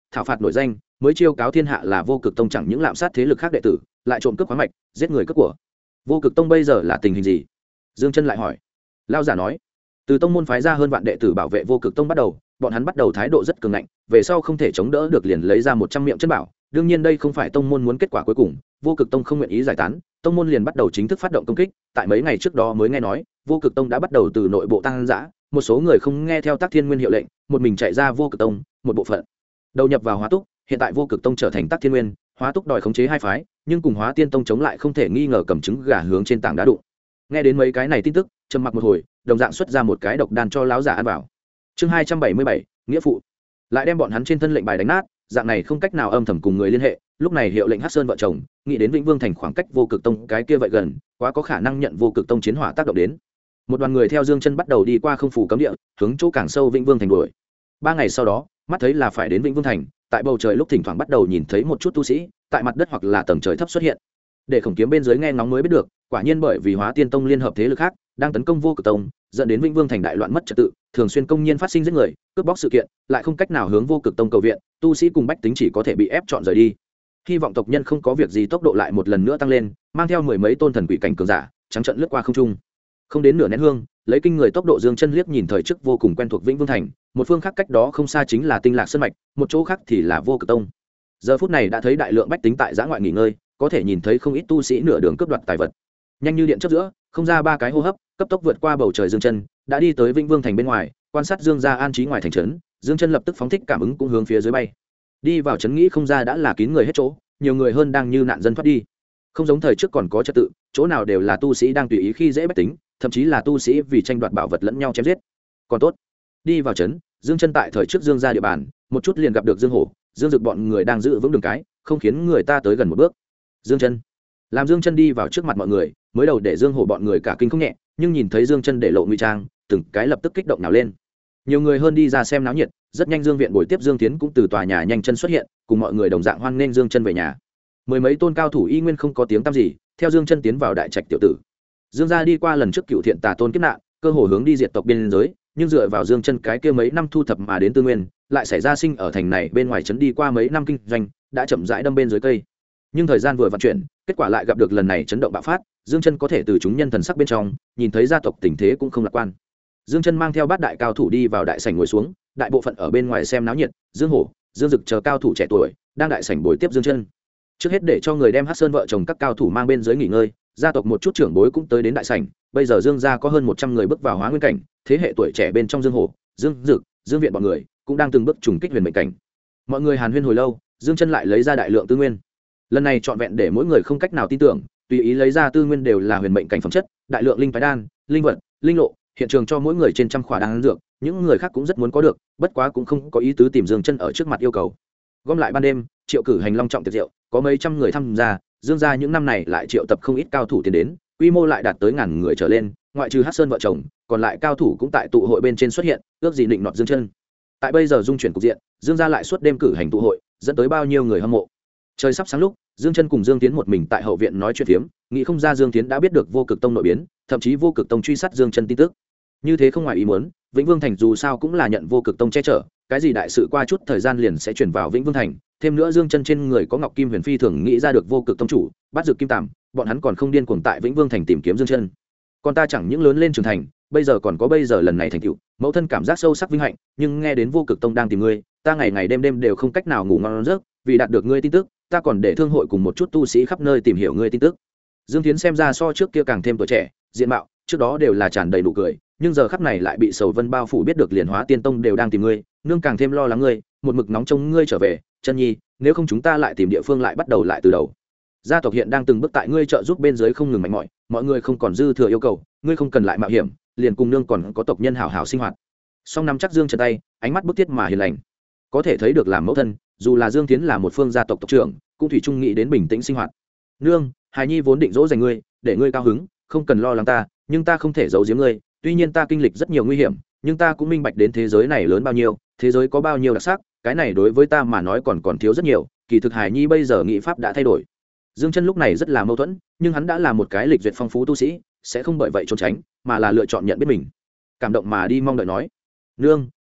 thảo phạt nổi danh mới chiêu cáo thiên hạ là Vô Cực Tông chẳng những lạm sát thế lực khác đệ tử, lại trộm cướp khoáng mạch, giết người cướp của. Vô Cực Tông bây giờ là tình hình gì? Dương Chân lại hỏi. Lão giả nói, từ tông môn phái ra hơn vạn đệ tử bảo vệ Vô Cực Tông bắt đầu, bọn hắn bắt đầu thái độ rất cường ngạnh, về sau không thể chống đỡ được liền lấy ra 100 miệng chân bảo. Đương nhiên đây không phải tông môn muốn kết quả cuối cùng, Vô Cực Tông không nguyện ý giải tán, tông môn liền bắt đầu chính thức phát động công kích. Tại mấy ngày trước đó mới nghe nói, Vô Cực Tông đã bắt đầu từ nội bộ tăng dã, một số người không nghe theo Tắc Thiên Nguyên hiệu lệnh, một mình chạy ra Vô Cực Tông, một bộ phận đầu nhập vào Hóa Túc. Hiện tại Vô Cực Tông trở thành Tắc Thiên Nguyên, Hóa Túc đòi khống chế hai phái, nhưng cùng Hóa Tiên Tông chống lại không thể nghi ngờ cầm trứng gà hướng trên tảng đá đụng. Nghe đến mấy cái này tin tức, trầm mặc một hồi, đồng dạng xuất ra một cái độc đan cho lão giả ăn vào. Chương 277, nghĩa phụ. Lại đem bọn hắn trên thân lệnh bài đánh nát, dạng này không cách nào âm thầm cùng người liên hệ. Lúc này hiệu lệnh Hắc Sơn vợ chồng, nghĩ đến Vĩnh Vương thành khoảng cách Vô Cực Tông cái kia vậy gần, quá có khả năng nhận Vô Cực Tông chiến hỏa tác động đến. Một đoàn người theo Dương Chân bắt đầu đi qua không phủ cấm địa, hướng chỗ càng sâu Vĩnh Vương thành đuổi. 3 ngày sau đó, mắt thấy là phải đến Vĩnh Vương thành, tại bầu trời lúc thỉnh thoảng bắt đầu nhìn thấy một chút tu sĩ tại mặt đất hoặc là tầng trời thấp xuất hiện. Để Khổng Kiếm bên dưới nghe ngóng mới biết được, quả nhiên bởi vì Hóa Tiên Tông liên hợp thế lực khác đang tấn công Vô Cực Tông, dẫn đến Vĩnh Vương thành đại loạn mất trật tự, thường xuyên công nhiên phát sinh giết người, cướp bóc sự kiện, lại không cách nào hướng Vô Cực Tông cầu viện, tu sĩ cùng bách tính chỉ có thể bị ép chọn rời đi. Hy vọng tộc nhân không có việc gì tốc độ lại một lần nữa tăng lên, mang theo 10 mấy tôn thần quỷ cảnh cường giả, trắng trận lướt qua không trung. Không đến nửa nén hương, lấy kinh người tốc độ Dương Chân liếc nhìn thời trước vô cùng quen thuộc Vĩnh Vương thành, một phương khác cách đó không xa chính là Tinh Lạc Sơn mạch, một chỗ khác thì là Vô Cực Tông. Giờ phút này đã thấy đại lượng bách tính tại giã ngoại nghỉ ngơi, có thể nhìn thấy không ít tu sĩ nửa đường cướp đoạt tài vật. Nhanh như điện chớp giữa, không ra 3 cái hô hấp, cấp tốc vượt qua bầu trời Dương Chân, đã đi tới Vĩnh Vương thành bên ngoài, quan sát Dương gia an trí ngoài thành trấn, Dương Chân lập tức phóng thích cảm ứng cũng hướng phía dưới bay. Đi vào trấn nghĩ không ra đã là kín người hết chỗ, nhiều người hơn đang như nạn dân thoát đi. Không giống thời trước còn có trật tự, chỗ nào đều là tu sĩ đang tùy ý khi dễ bách tính, thậm chí là tu sĩ vì tranh đoạt bảo vật lẫn nhau chém giết. Còn tốt, đi vào trấn, Dương Chân tại thời trước Dương gia địa bàn, một chút liền gặp được Dương Hổ, Dương Dực bọn người đang giữ vững đường cái, không khiến người ta tới gần một bước. Dương Chân, làm Dương Chân đi vào trước mặt mọi người, mới đầu để Dương Hổ bọn người cả kinh không nhẹ, nhưng nhìn thấy Dương Chân để lộ ngụy trang, từng cái lập tức kích động nào lên. Nhiều người hơn đi ra xem náo nhiệt, rất nhanh Dương viện buổi tiếp Dương Tiến cũng từ tòa nhà nhanh chân xuất hiện, cùng mọi người đồng dạng hoan nghênh Dương Chân về nhà. 10 mấy tôn cao thủ y nguyên không có tiếng tăm gì, theo Dương Chân tiến vào đại trạch tiểu tử. Dương gia đi qua lần trước cựu thiện tà tôn kiếp nạn, cơ hồ hướng đi diệt tộc biên giới, nhưng dựa vào Dương Chân cái kia mấy năm thu thập mà đến tư nguyên, lại xảy ra sinh ở thành này bên ngoài trấn đi qua mấy năm kinh doanh, đã chậm rãi đâm bên dưới cây. Nhưng thời gian vừa vận chuyển, kết quả lại gặp được lần này chấn động bạo phát, Dương Chân có thể từ chúng nhân thần sắc bên trong, nhìn thấy gia tộc tình thế cũng không lạc quan. Dương Chân mang theo bát đại cao thủ đi vào đại sảnh ngồi xuống, đại bộ phận ở bên ngoài xem náo nhiệt, Dương Hổ, Dương Dực chờ cao thủ trẻ tuổi, đang đại sảnh bồi tiếp Dương Chân. Trước hết để cho người đem Hắc Sơn vợ chồng các cao thủ mang bên dưới nghỉ ngơi, gia tộc một chút trưởng bối cũng tới đến đại sảnh, bây giờ Dương gia có hơn 100 người bước vào hóa nguyên cảnh, thế hệ tuổi trẻ bên trong Dương Hổ, Dương Dực, Dương Viện bọn người cũng đang từng bước trùng kích huyền mệnh cảnh. Mọi người hàn huyên hồi lâu, Dương Chân lại lấy ra đại lượng tư nguyên. Lần này trọn vẹn để mỗi người không cách nào tin tưởng, tùy ý lấy ra tư nguyên đều là huyền mệnh cảnh phẩm chất, đại lượng linh phái đan, linh vật, linh lộ, hiện trường cho mỗi người trên trăm khỏa đan dược, những người khác cũng rất muốn có được, bất quá cũng không có ý tứ tìm Dương Chân ở trước mặt yêu cầu. Gom lại ban đêm, triệu cử hành long trọng tiệc rượu, có mấy trăm người tham gia, Dương gia những năm này lại triệu tập không ít cao thủ tiến đến, quy mô lại đạt tới ngàn người trở lên, ngoại trừ Hắc Sơn vợ chồng, còn lại cao thủ cũng tại tụ hội bên trên xuất hiện, ước gì định nọt Dương Chân. Tại bây giờ dung chuyển cục diện, Dương gia lại suốt đêm cử hành tụ hội, dẫn tới bao nhiêu người hâm mộ. Trời sắp sáng lúc, Dương Chân cùng Dương Tiến một mình tại hậu viện nói chuyện phiếm, nghĩ không ra Dương Tiến đã biết được Vô Cực Tông nội biến, thậm chí Vô Cực Tông truy sát Dương Chân tin tức. Như thế không ngoài ý muốn, Vĩnh Vương thành dù sao cũng là nhận Vô Cực Tông che chở, cái gì đại sự qua chút thời gian liền sẽ chuyển vào Vĩnh Vương thành, thêm nữa Dương Chân trên người có Ngọc Kim Huyền Phi thường nghĩ ra được Vô Cực Tông chủ, bắt Dược Kim Tằm, bọn hắn còn không điên cuồng tại Vĩnh Vương thành tìm kiếm Dương Chân. Còn ta chẳng những lớn lên trưởng thành, bây giờ còn có bây giờ lần này thành tựu, mẫu thân cảm giác sâu sắc vinh hạnh, nhưng nghe đến Vô Cực Tông đang tìm ngươi, ta ngày ngày đêm đêm đều không cách nào ngủ ngon giấc, vì đạt được ngươi tin tức, ta còn để thương hội cùng một chút tu sĩ khắp nơi tìm hiểu ngươi tin tức. Dương Tiến xem ra so trước kia càng thêm tuổi trẻ, diện mạo trước đó đều là tràn đầy nụ cười, nhưng giờ khắp này lại bị sầu vân bao phủ, biết được liền Hóa Tiên Tông đều đang tìm ngươi, nương càng thêm lo lắng ngươi, một mực nóng trông ngươi trở về. Chân nhi, nếu không chúng ta lại tìm địa phương lại bắt đầu lại từ đầu. Gia tộc hiện đang từng bước tại ngươi trợ giúp bên dưới không ngừng mạnh mỏi, mọi người không còn dư thừa yêu cầu, ngươi không cần lại mạo hiểm, liền cùng nương còn có tộc nhân hảo hảo sinh hoạt. Song nắm chắc Dương Chân tay, ánh mắt bức thiết mà hiền lành, có thể thấy được làm mẫu thân, dù là Dương Tiến là một phương gia tộc tộc trưởng, cũng thủy chung nghĩ đến bình tĩnh sinh hoạt. Nương, hài nhi vốn định dỗ dành ngươi, để ngươi cao hứng, không cần lo lắng ta, nhưng ta không thể giấu giếm ngươi, tuy nhiên ta kinh lịch rất nhiều nguy hiểm, nhưng ta cũng minh bạch đến thế giới này lớn bao nhiêu, thế giới có bao nhiêu đặc sắc, cái này đối với ta mà nói còn thiếu rất nhiều, kỳ thực hài nhi bây giờ nghị pháp đã thay đổi. Dương Chân lúc này rất là mâu thuẫn, nhưng hắn đã là một cái lịch duyệt phong phú tu sĩ, sẽ không bởi vậy trốn tránh, mà là lựa chọn nhận biết mình. Cảm động mà đi mong đợi nói: "Nương,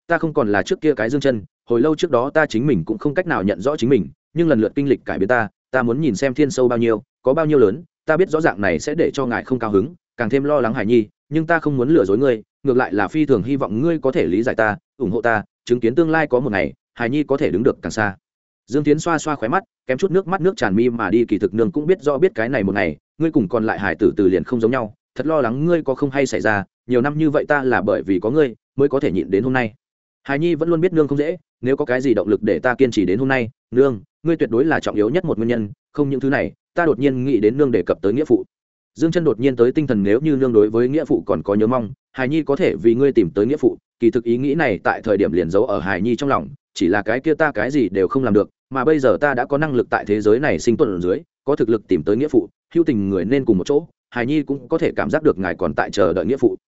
ta không còn là trước kia cái Dương Chân, hồi lâu trước đó ta chính mình cũng không cách nào nhận rõ chính mình, nhưng lần lượt kinh lịch cải biến ta muốn nhìn xem thiên sâu bao nhiêu, có bao nhiêu lớn, ta biết rõ ràng này sẽ để cho ngài không cao hứng, càng thêm lo lắng Hải Nhi, nhưng ta không muốn lừa dối ngươi, ngược lại là phi thường hy vọng ngươi có thể lý giải ta, ủng hộ ta, chứng kiến tương lai có một ngày Hải Nhi có thể đứng được càng xa. Dương Tiến xoa xoa khóe mắt, kém chút nước mắt nước tràn mi mà đi, kỳ thực nương cũng biết rõ biết cái này một ngày ngươi cùng còn lại hải tử từ liền không giống nhau, thật lo lắng ngươi có không hay xảy ra, nhiều năm như vậy ta là bởi vì có ngươi mới có thể nhịn đến hôm nay. Hải Nhi vẫn luôn biết nương không dễ, nếu có cái gì động lực để ta kiên trì đến hôm nay, nương ngươi tuyệt đối là trọng yếu nhất một nguyên nhân, không những thứ này ta đột nhiên nghĩ đến nương đề cập tới nghĩa phụ. Dương Chân đột nhiên tới tinh thần, nếu như nương đối với nghĩa phụ còn có nhớ mong, Hải Nhi có thể vì ngươi tìm tới nghĩa phụ, kỳ thực ý nghĩ này tại thời điểm liền giấu ở Hải Nhi trong lòng, chỉ là cái kia ta cái gì đều không làm được, mà bây giờ ta đã có năng lực tại thế giới này sinh tồn ở dưới, có thực lực tìm tới nghĩa phụ, hữu tình người nên cùng một chỗ, Hải Nhi cũng có thể cảm giác được ngài còn tại chờ đợi nghĩa phụ.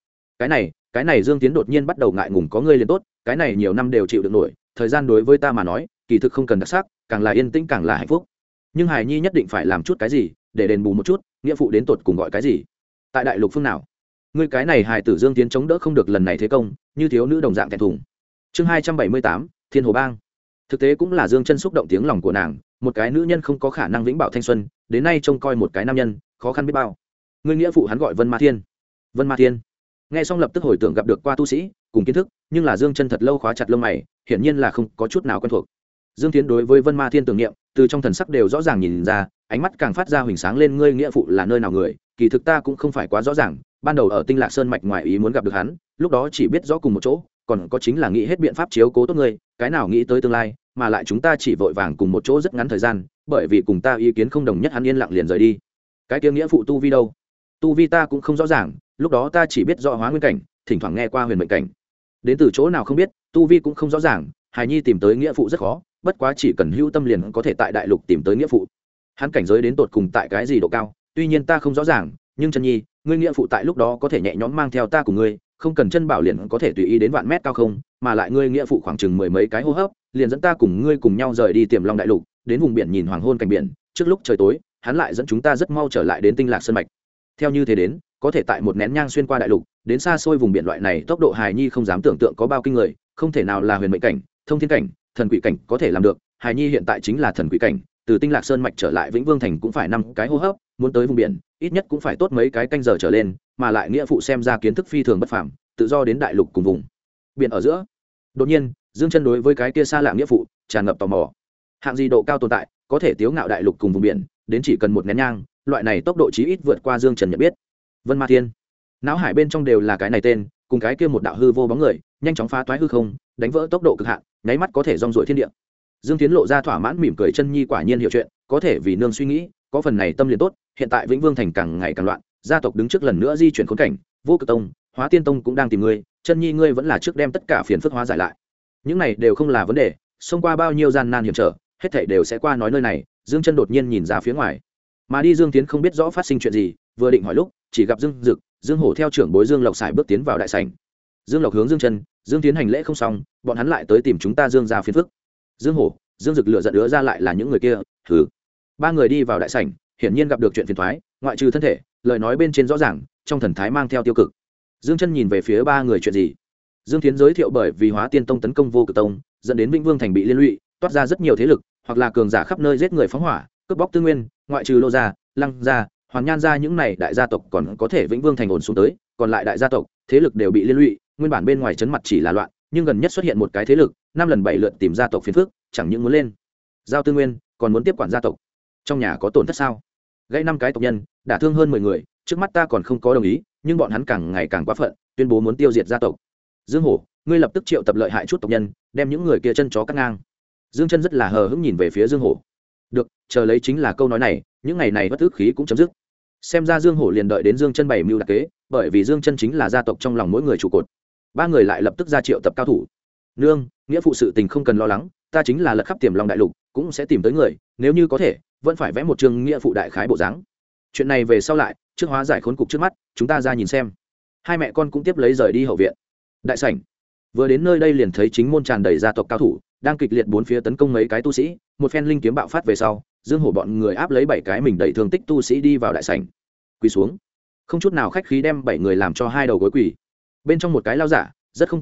Cái này Dương Tiến đột nhiên bắt đầu ngại ngùng, có ngươi liền tốt, cái này nhiều năm đều chịu được nổi, thời gian đối với ta mà nói kỳ thực không cần đặc sắc, càng là yên tĩnh càng là hạnh phúc, nhưng Hải Nhi nhất định phải làm chút cái gì để đền bù một chút, nghĩa phụ đến tột cùng gọi cái gì, tại đại lục phương nào, ngươi cái này hài tử Dương Tiến chống đỡ không được lần này thế công, như thiếu nữ đồng dạng thẹn thùng. Chương 278, Thiên Hồ Bang. Thực tế cũng là Dương Chân xúc động tiếng lòng của nàng, một cái nữ nhân không có khả năng vĩnh bảo thanh xuân, đến nay trông coi một cái nam nhân khó khăn biết bao. Ngươi nghĩa phụ hắn gọi Vân Ma Thiên. Vân Ma Thiên. Nghe xong lập tức hồi tưởng gặp được qua tu sĩ cùng kiến thức, nhưng là Dương Chân thật lâu khóa chặt lông mày, hiển nhiên là không có chút nào quen thuộc. Dương Tiến đối với Vân Ma Thiên tưởng niệm, từ trong thần sắc đều rõ ràng nhìn ra, ánh mắt càng phát ra huỳnh sáng lên. Ngươi nghĩa phụ là nơi nào người, kỳ thực ta cũng không phải quá rõ ràng, ban đầu ở Tinh Lạc Sơn mạch ngoài ý muốn gặp được hắn, lúc đó chỉ biết rõ cùng một chỗ, còn có chính là nghĩ hết biện pháp chiếu cố tốt ngươi, cái nào nghĩ tới tương lai, mà lại chúng ta chỉ vội vàng cùng một chỗ rất ngắn thời gian, bởi vì cùng ta ý kiến không đồng nhất hắn yên lặng liền rời đi. Cái kia nghĩa phụ tu vi đâu? Tu vi ta cũng không rõ ràng, lúc đó ta chỉ biết rõ hóa nguyên cảnh, thỉnh thoảng nghe qua huyền mệnh cảnh, đến từ chỗ nào không biết, tu vi cũng không rõ ràng. Hải Nhi tìm tới nghĩa phụ rất khó, bất quá chỉ cần hữu tâm liền có thể tại đại lục tìm tới nghĩa phụ. Hắn cảnh giới đến tột cùng tại cái gì độ cao, tuy nhiên ta không rõ ràng, nhưng Chân Nhi, ngươi nghĩa phụ tại lúc đó có thể nhẹ nhõm mang theo ta cùng ngươi, không cần chân bảo liền có thể tùy ý đến vạn mét cao không, mà lại ngươi nghĩa phụ khoảng chừng mười mấy cái hô hấp liền dẫn ta cùng ngươi cùng nhau rời đi Tiềm Long đại lục, đến vùng biển nhìn hoàng hôn cảnh biển, trước lúc trời tối hắn lại dẫn chúng ta rất mau trở lại đến Tinh Lạc Sơn mạch. Theo như thế đến, có thể tại một nén nhang xuyên qua đại lục đến xa xôi vùng biển, loại này tốc độ Hải Nhi không dám tưởng tượng có bao kinh người, không thể nào là huyền mệnh cảnh, thông thiên cảnh, thần quỷ cảnh có thể làm được. Hải Nhi hiện tại chính là thần quỷ cảnh, từ Tinh Lạc Sơn mạch trở lại Vĩnh Vương thành cũng phải 5 cái hô hấp, muốn tới vùng biển ít nhất cũng phải tốt mấy cái canh giờ trở lên, mà lại nghĩa phụ xem ra kiến thức phi thường bất phàm, tự do đến đại lục cùng vùng biển ở giữa. Đột nhiên Dương Chân đối với cái kia xa lạ nghĩa phụ tràn ngập tò mò, hạng gì độ cao tồn tại có thể tiếu ngạo đại lục cùng vùng biển đến chỉ cần một nén nhang, loại này tốc độ chí ít vượt qua Dương Trần nhận biết. Vân Ma Thiên, não hải bên trong đều là cái này tên, cùng cái kia một đạo hư vô bóng người nhanh chóng phá toái hư không, đánh vỡ tốc độ cực hạn, nháy mắt có thể rong ruổi thiên địa. Dương Tiến lộ ra thỏa mãn mỉm cười, Chân Nhi quả nhiên hiểu chuyện, có thể vì nương suy nghĩ, có phần này tâm liền tốt. Hiện tại Vĩnh Vương thành càng ngày càng loạn, gia tộc đứng trước lần nữa di chuyển khốn cảnh, Vô Cực Tông, Hóa Tiên Tông cũng đang tìm ngươi, Chân Nhi ngươi vẫn là trước đem tất cả phiền phức hóa giải lại. Những này đều không là vấn đề, xông qua bao nhiêu gian nan hiểm trở, hết thảy đều sẽ qua. Nói nơi này, Dương Chân đột nhiên nhìn ra phía ngoài, mà đi Dương Tiến không biết rõ phát sinh chuyện gì, vừa định hỏi lúc, chỉ gặp Dương Dực, Dương Hổ theo trưởng bối Dương Lộc xài bước tiến vào đại sảnh. Dương Lộc hướng Dương Chân, Dương Tiến hành lễ không xong, bọn hắn lại tới tìm chúng ta Dương gia phiền phức. Dương Hổ, Dương Dực lựa giận ứa ra lại là những người kia. Thử. Ba người đi vào đại sảnh, hiển nhiên gặp được chuyện phiền toái, ngoại trừ thân thể, lời nói bên trên rõ ràng, trong thần thái mang theo tiêu cực. Dương Chân nhìn về phía ba người, chuyện gì? Dương Thiến giới thiệu, bởi vì Hóa Tiên Tông tấn công Vô Cực Tông, dẫn đến Vĩnh Vương thành bị liên lụy, toát ra rất nhiều thế lực, hoặc là cường giả khắp nơi giết người phóng hỏa, cướp bóc tư nguyên, ngoại trừ Lô gia, Lăng gia, Hoàn Nhan gia những này đại gia tộc còn có thể Vĩnh Vương thành ổn xuống tới, còn lại đại gia tộc, thế lực đều bị liên lụy, nguyên bản bên ngoài chấn mặt chỉ là loạn, nhưng gần nhất xuất hiện một cái thế lực, 5 lần 7 lượt tìm gia tộc phiền phức, chẳng những muốn lên giao tư nguyên, còn muốn tiếp quản gia tộc. Trong nhà có tổn thất sao? Gãy 5 cái tộc nhân, đả thương hơn 10 người, trước mắt ta còn không có đồng ý, nhưng bọn hắn càng ngày càng quá phận, tuyên bố muốn tiêu diệt gia tộc. Dương Hổ, ngươi lập tức triệu tập lợi hại chút tộc nhân, đem những người kia chân chó cắt ngang. Dương Chân rất là hờ hững nhìn về phía Dương Hổ. Được, chờ lấy chính là câu nói này, những ngày này bất ức khí cũng chấm dứt. Xem ra Dương Hổ liền đợi đến Dương Chân bày mưu đặc kế, bởi vì Dương Chân chính là gia tộc trong lòng mỗi người trụ cột. Ba người lại lập tức ra triệu tập cao thủ. Nương, nghĩa phụ sự tình không cần lo lắng, ta chính là lật khắp Tiềm Long đại lục, cũng sẽ tìm tới người, nếu như có thể, vẫn phải vẽ một chương nghĩa phụ đại khái bộ dáng. Chuyện này về sau lại, trước hóa giải khốn cục trước mắt, chúng ta ra nhìn xem. Hai mẹ con cũng tiếp lấy rời đi hậu viện. Đại sảnh. Vừa đến nơi đây liền thấy chính môn tràn đầy gia tộc cao thủ, đang kịch liệt bốn phía tấn công mấy cái tu sĩ, một phen linh kiếm bạo phát về sau, Dương Hổ bọn người áp lấy 7 cái mình đầy thương tích tu sĩ đi vào đại sảnh. Quỳ xuống. Không chút nào khách khí đem 7 người làm cho hai đầu gối quỳ. Bên trong một cái lao giả rất không cam tâm,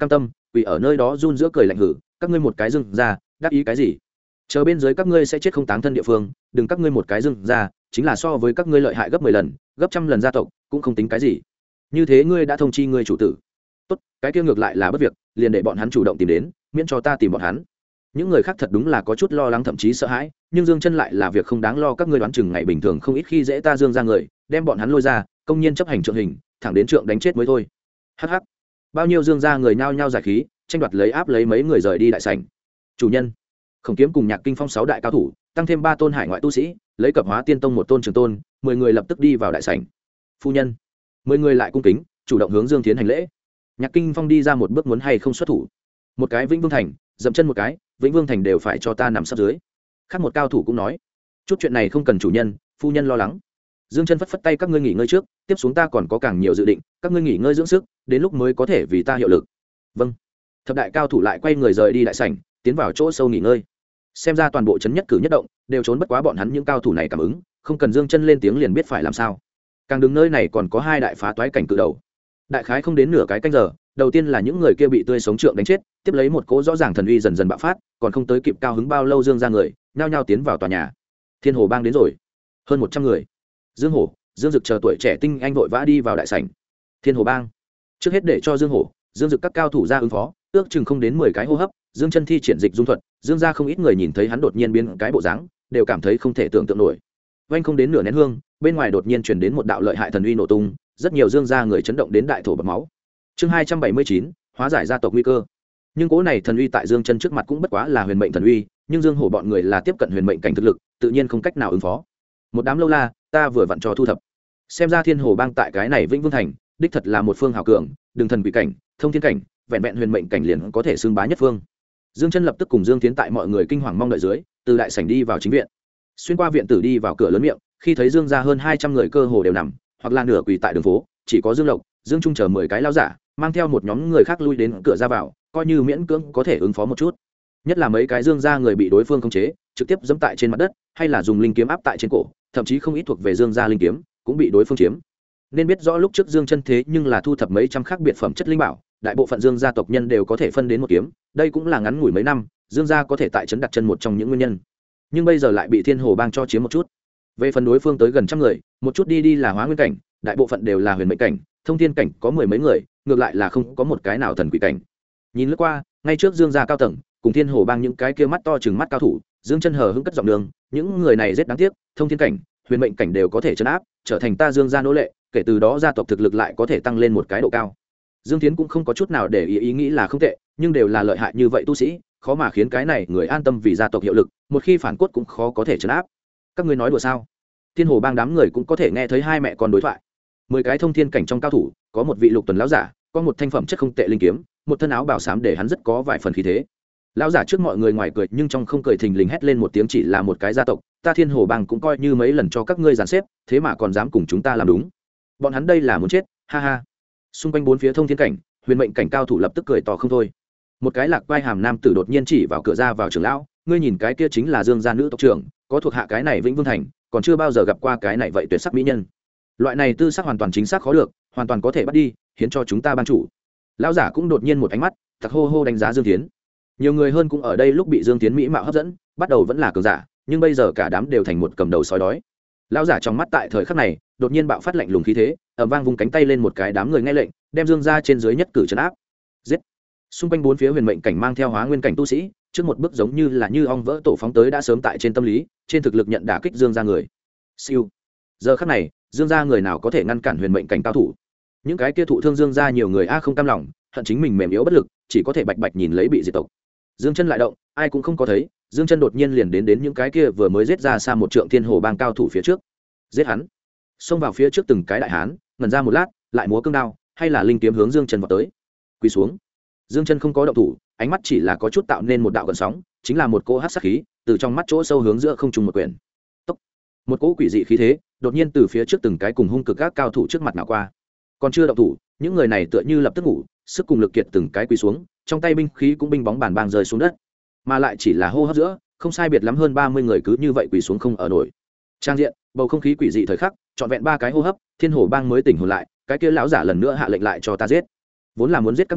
quỳ ở nơi đó run giữa cười lạnh hử, các ngươi một cái dưng ra đắc ý cái gì? Chờ bên dưới các ngươi sẽ chết không táng thân địa phương, đừng các ngươi một cái dưng ra chính là so với các ngươi lợi hại gấp 10 lần gấp trăm lần gia tộc cũng không tính cái gì. Như thế ngươi đã thông chi ngươi chủ tử. Tốt, cái kia ngược lại là bất việc, liền để bọn hắn chủ động tìm đến, miễn cho ta tìm bọn hắn. Những người khác thật đúng là có chút lo lắng thậm chí sợ hãi, nhưng Dương Chân lại là việc không đáng lo, các ngươi đoán chừng ngày bình thường không ít khi dễ ta Dương ra người, đem bọn hắn lôi ra, công nhiên chấp hành trượng hình, thẳng đến trượng đánh chết mới thôi. Hắc hắc. Bao nhiêu Dương ra người nhao nhao giải khí, tranh đoạt lấy áp lấy mấy người rời đi đại sảnh. Chủ nhân, Khổng Kiếm cùng Nhạc Kinh Phong 6 đại cao thủ, tăng thêm 3 tôn hải ngoại tu sĩ, lấy Cập Hóa Tiên Tông 1 tôn trường tôn, 10 người lập tức đi vào đại sảnh. Phu nhân, 10 người lại cung kính, chủ động hướng Dương Thiến hành lễ. Nhạc Kinh Phong đi ra một bước muốn hay không xuất thủ. Một cái Vĩnh Vương Thành, dậm chân một cái, Vĩnh Vương Thành đều phải cho ta nằm sắp dưới. Khác một cao thủ cũng nói, chút chuyện này không cần chủ nhân, phu nhân lo lắng. Dương Chân phất phất tay, các ngươi nghỉ ngơi trước, tiếp xuống ta còn có càng nhiều dự định, các ngươi nghỉ ngơi dưỡng sức, đến lúc mới có thể vì ta hiệu lực. Vâng. Thập đại cao thủ lại quay người rời đi đại sảnh, tiến vào chỗ sâu nghỉ ngơi. Xem ra toàn bộ chấn nhất cử nhất động đều trốn bất quá bọn hắn những cao thủ này cảm ứng, không cần Dương Chân lên tiếng liền biết phải làm sao. Càng đứng nơi này còn có 2 đại phá toái cảnh cự đầu. Đại khái không đến nửa cái canh giờ, đầu tiên là những người kia bị tươi sống trượng đánh chết, tiếp lấy một cỗ rõ ràng thần uy dần dần bạo phát, còn không tới kịp cao hứng bao lâu Dương ra người nhao nhao tiến vào tòa nhà. Thiên Hồ Bang đến rồi, hơn 100 người. Dương Hổ, Dương Dực chờ tuổi trẻ tinh anh vội vã đi vào đại sảnh. Thiên Hồ Bang trước hết để cho Dương Hổ, Dương Dực các cao thủ ra ứng phó, ước chừng không đến 10 cái hô hấp, Dương Chân thi triển dịch dung thuật, Dương ra không ít người nhìn thấy hắn đột nhiên biến cái bộ dáng, đều cảm thấy không thể tưởng tượng nổi. Vành không đến nửa nén hương, bên ngoài đột nhiên truyền đến một đạo lợi hại thần uy nổ tung, rất nhiều Dương ra người chấn động đến đại thổ bọt máu. Chương 279, hóa giải gia tộc nguy cơ. Nhưng cố này thần uy tại Dương Chân trước mặt cũng bất quá là huyền mệnh thần uy, nhưng Dương Hổ bọn người là tiếp cận huyền mệnh cảnh thực lực, tự nhiên không cách nào ứng phó. Một đám lâu la, ta vừa vặn cho thu thập. Xem ra Thiên Hồ Bang tại cái này Vĩnh Vương Thành, đích thật là một phương hào cường, đường thần quỷ cảnh, thông thiên cảnh, vẹn vẹn huyền mệnh cảnh liền có thể xưng bá nhất phương. Dương Chân lập tức cùng Dương Tiến tại mọi người kinh hoàng mong đợi dưới, từ đại sảnh đi vào chính viện. Xuyên qua viện tử đi vào cửa lớn miệng, khi thấy Dương gia hơn 200 người cơ hồ đều nằm, hoặc là nửa quỳ tại đường phố, chỉ có Dương Lộc, Dương Trung chờ 10 cái lão giả, mang theo một nhóm người khác lui đến cửa ra vào, coi như miễn cưỡng có thể ứng phó một chút. Nhất là mấy cái Dương gia người bị đối phương khống chế, trực tiếp giẫm tại trên mặt đất, hay là dùng linh kiếm áp tại trên cổ, thậm chí không ít thuộc về Dương gia linh kiếm, cũng bị đối phương chiếm. Nên biết rõ lúc trước Dương Chân thế nhưng là thu thập mấy trăm khác biệt phẩm chất linh bảo, đại bộ phận Dương gia tộc nhân đều có thể phân đến một kiếm, đây cũng là ngắn ngủi mấy năm, Dương gia có thể tại trấn đặt chân một trong những nguyên nhân. Nhưng bây giờ lại bị Thiên Hồ Bang cho chiếm một chút. Về phần đối phương tới gần trăm người, một chút đi là hóa nguyên cảnh, đại bộ phận đều là huyền mệnh cảnh, thông thiên cảnh có 10 mấy người, ngược lại là không có một cái nào thần quỷ cảnh. Nhìn lướt qua, ngay trước Dương gia cao tầng, cùng Thiên Hồ Bang những cái kia mắt to chừng mắt cao thủ, Dương Chân hờ hững cất giọng đường, những người này rất đáng tiếc, thông thiên cảnh, huyền mệnh cảnh đều có thể trấn áp, trở thành ta Dương gia nô lệ, kể từ đó gia tộc thực lực lại có thể tăng lên một cái độ cao. Dương Thiến cũng không có chút nào để ý nghĩ là không tệ, nhưng đều là lợi hại như vậy tu sĩ, khó mà khiến cái này người an tâm vì gia tộc hiệu lực, một khi phản cốt cũng khó có thể trấn áp. Các ngươi nói đùa sao? Thiên Hồ Bang đám người cũng có thể nghe thấy hai mẹ con đối thoại. 10 cái thông thiên cảnh trong cao thủ, có một vị lục tuần lão giả, có một thanh phẩm chất không tệ linh kiếm, một thân áo bào xám để hắn rất có vài phần khí thế. Lão giả trước mọi người ngoài cười nhưng trong không cười, thình lình hét lên một tiếng, chỉ là một cái gia tộc, ta Thiên Hồ Bang cũng coi như mấy lần cho các ngươi dàn xếp, thế mà còn dám cùng chúng ta làm đúng. Bọn hắn đây là muốn chết, ha ha. Xung quanh bốn phía thông thiên cảnh, huyền mệnh cảnh cao thủ lập tức cười to không thôi. Một cái lạc vai hàm nam tử đột nhiên chỉ vào cửa ra vào trưởng lão, ngươi nhìn cái kia chính là Dương gia nữ tộc trưởng, có thuộc hạ cái này Vĩnh Vương Thành, còn chưa bao giờ gặp qua cái này vậy tuyệt sắc mỹ nhân. Loại này tư sắc hoàn toàn chính xác khó được, hoàn toàn có thể bắt đi, hiến cho chúng ta ban chủ. Lão giả cũng đột nhiên một ánh mắt, thật hô hô đánh giá Dương Tiến. Nhiều người hơn cũng ở đây lúc bị Dương Tiến mỹ mạo hấp dẫn, bắt đầu vẫn là cường giả, nhưng bây giờ cả đám đều thành một cầm đầu sói đói. Lão giả trong mắt tại thời khắc này, đột nhiên bạo phát lạnh lùng khí thế, ầm vang vung cánh tay lên, một cái đám người nghe lệnh, đem Dương gia trên dưới nhất cử trấn áp. Giết! Xung quanh bốn phía huyền mệnh cảnh mang theo hóa nguyên cảnh tu sĩ, trước một bước giống như là như ong vỡ tổ phóng tới, đã sớm tại trên tâm lý, trên thực lực nhận đả kích Dương gia người. Siêu. Giờ khắc này, Dương gia người nào có thể ngăn cản huyền mệnh cảnh cao thủ? Những cái kia thụ thương Dương gia nhiều người không cam lòng, hận chính mình mềm yếu bất lực, chỉ có thể bạch bạch nhìn lấy bị diệt tộc. Dương Chân lại động, ai cũng không có thấy, Dương Chân đột nhiên liền đến những cái kia vừa mới giết ra xa một trượng Thiên Hồ Bang cao thủ phía trước. Giết hắn! Xông vào phía trước từng cái đại hán, ngẩn ra một lát, lại múa cương đao, hay là linh kiếm hướng Dương Chân vọt tới. Quỳ xuống. Dương Chân không có động thủ, ánh mắt chỉ là có chút tạo nên một đạo gợn sóng, chính là một cỗ hắc sát khí, từ trong mắt chỗ sâu hướng giữa không trung một quyển. Tốc. Một cỗ quỷ dị khí thế, đột nhiên từ phía trước từng cái cùng hung cực các cao thủ trước mặt nào qua. Còn chưa động thủ, những người này tựa như lập tức ngủ, sức cùng lực kiệt từng cái quỳ xuống, trong tay binh khí cũng binh bóng bàn bang rơi xuống đất. Mà lại chỉ là hô hấp giữa, không sai biệt lắm hơn 30 người cứ như vậy quỳ xuống không ở nổi. Trang diện, bầu không khí quỷ dị thời khắc, trọn vẹn 3 cái hô hấp, Thiên Hồ Bang mới tỉnh hồn lại, cái kia lão giả lần nữa hạ lệnh lại cho ta giết. Vốn là muốn giết các ngươi,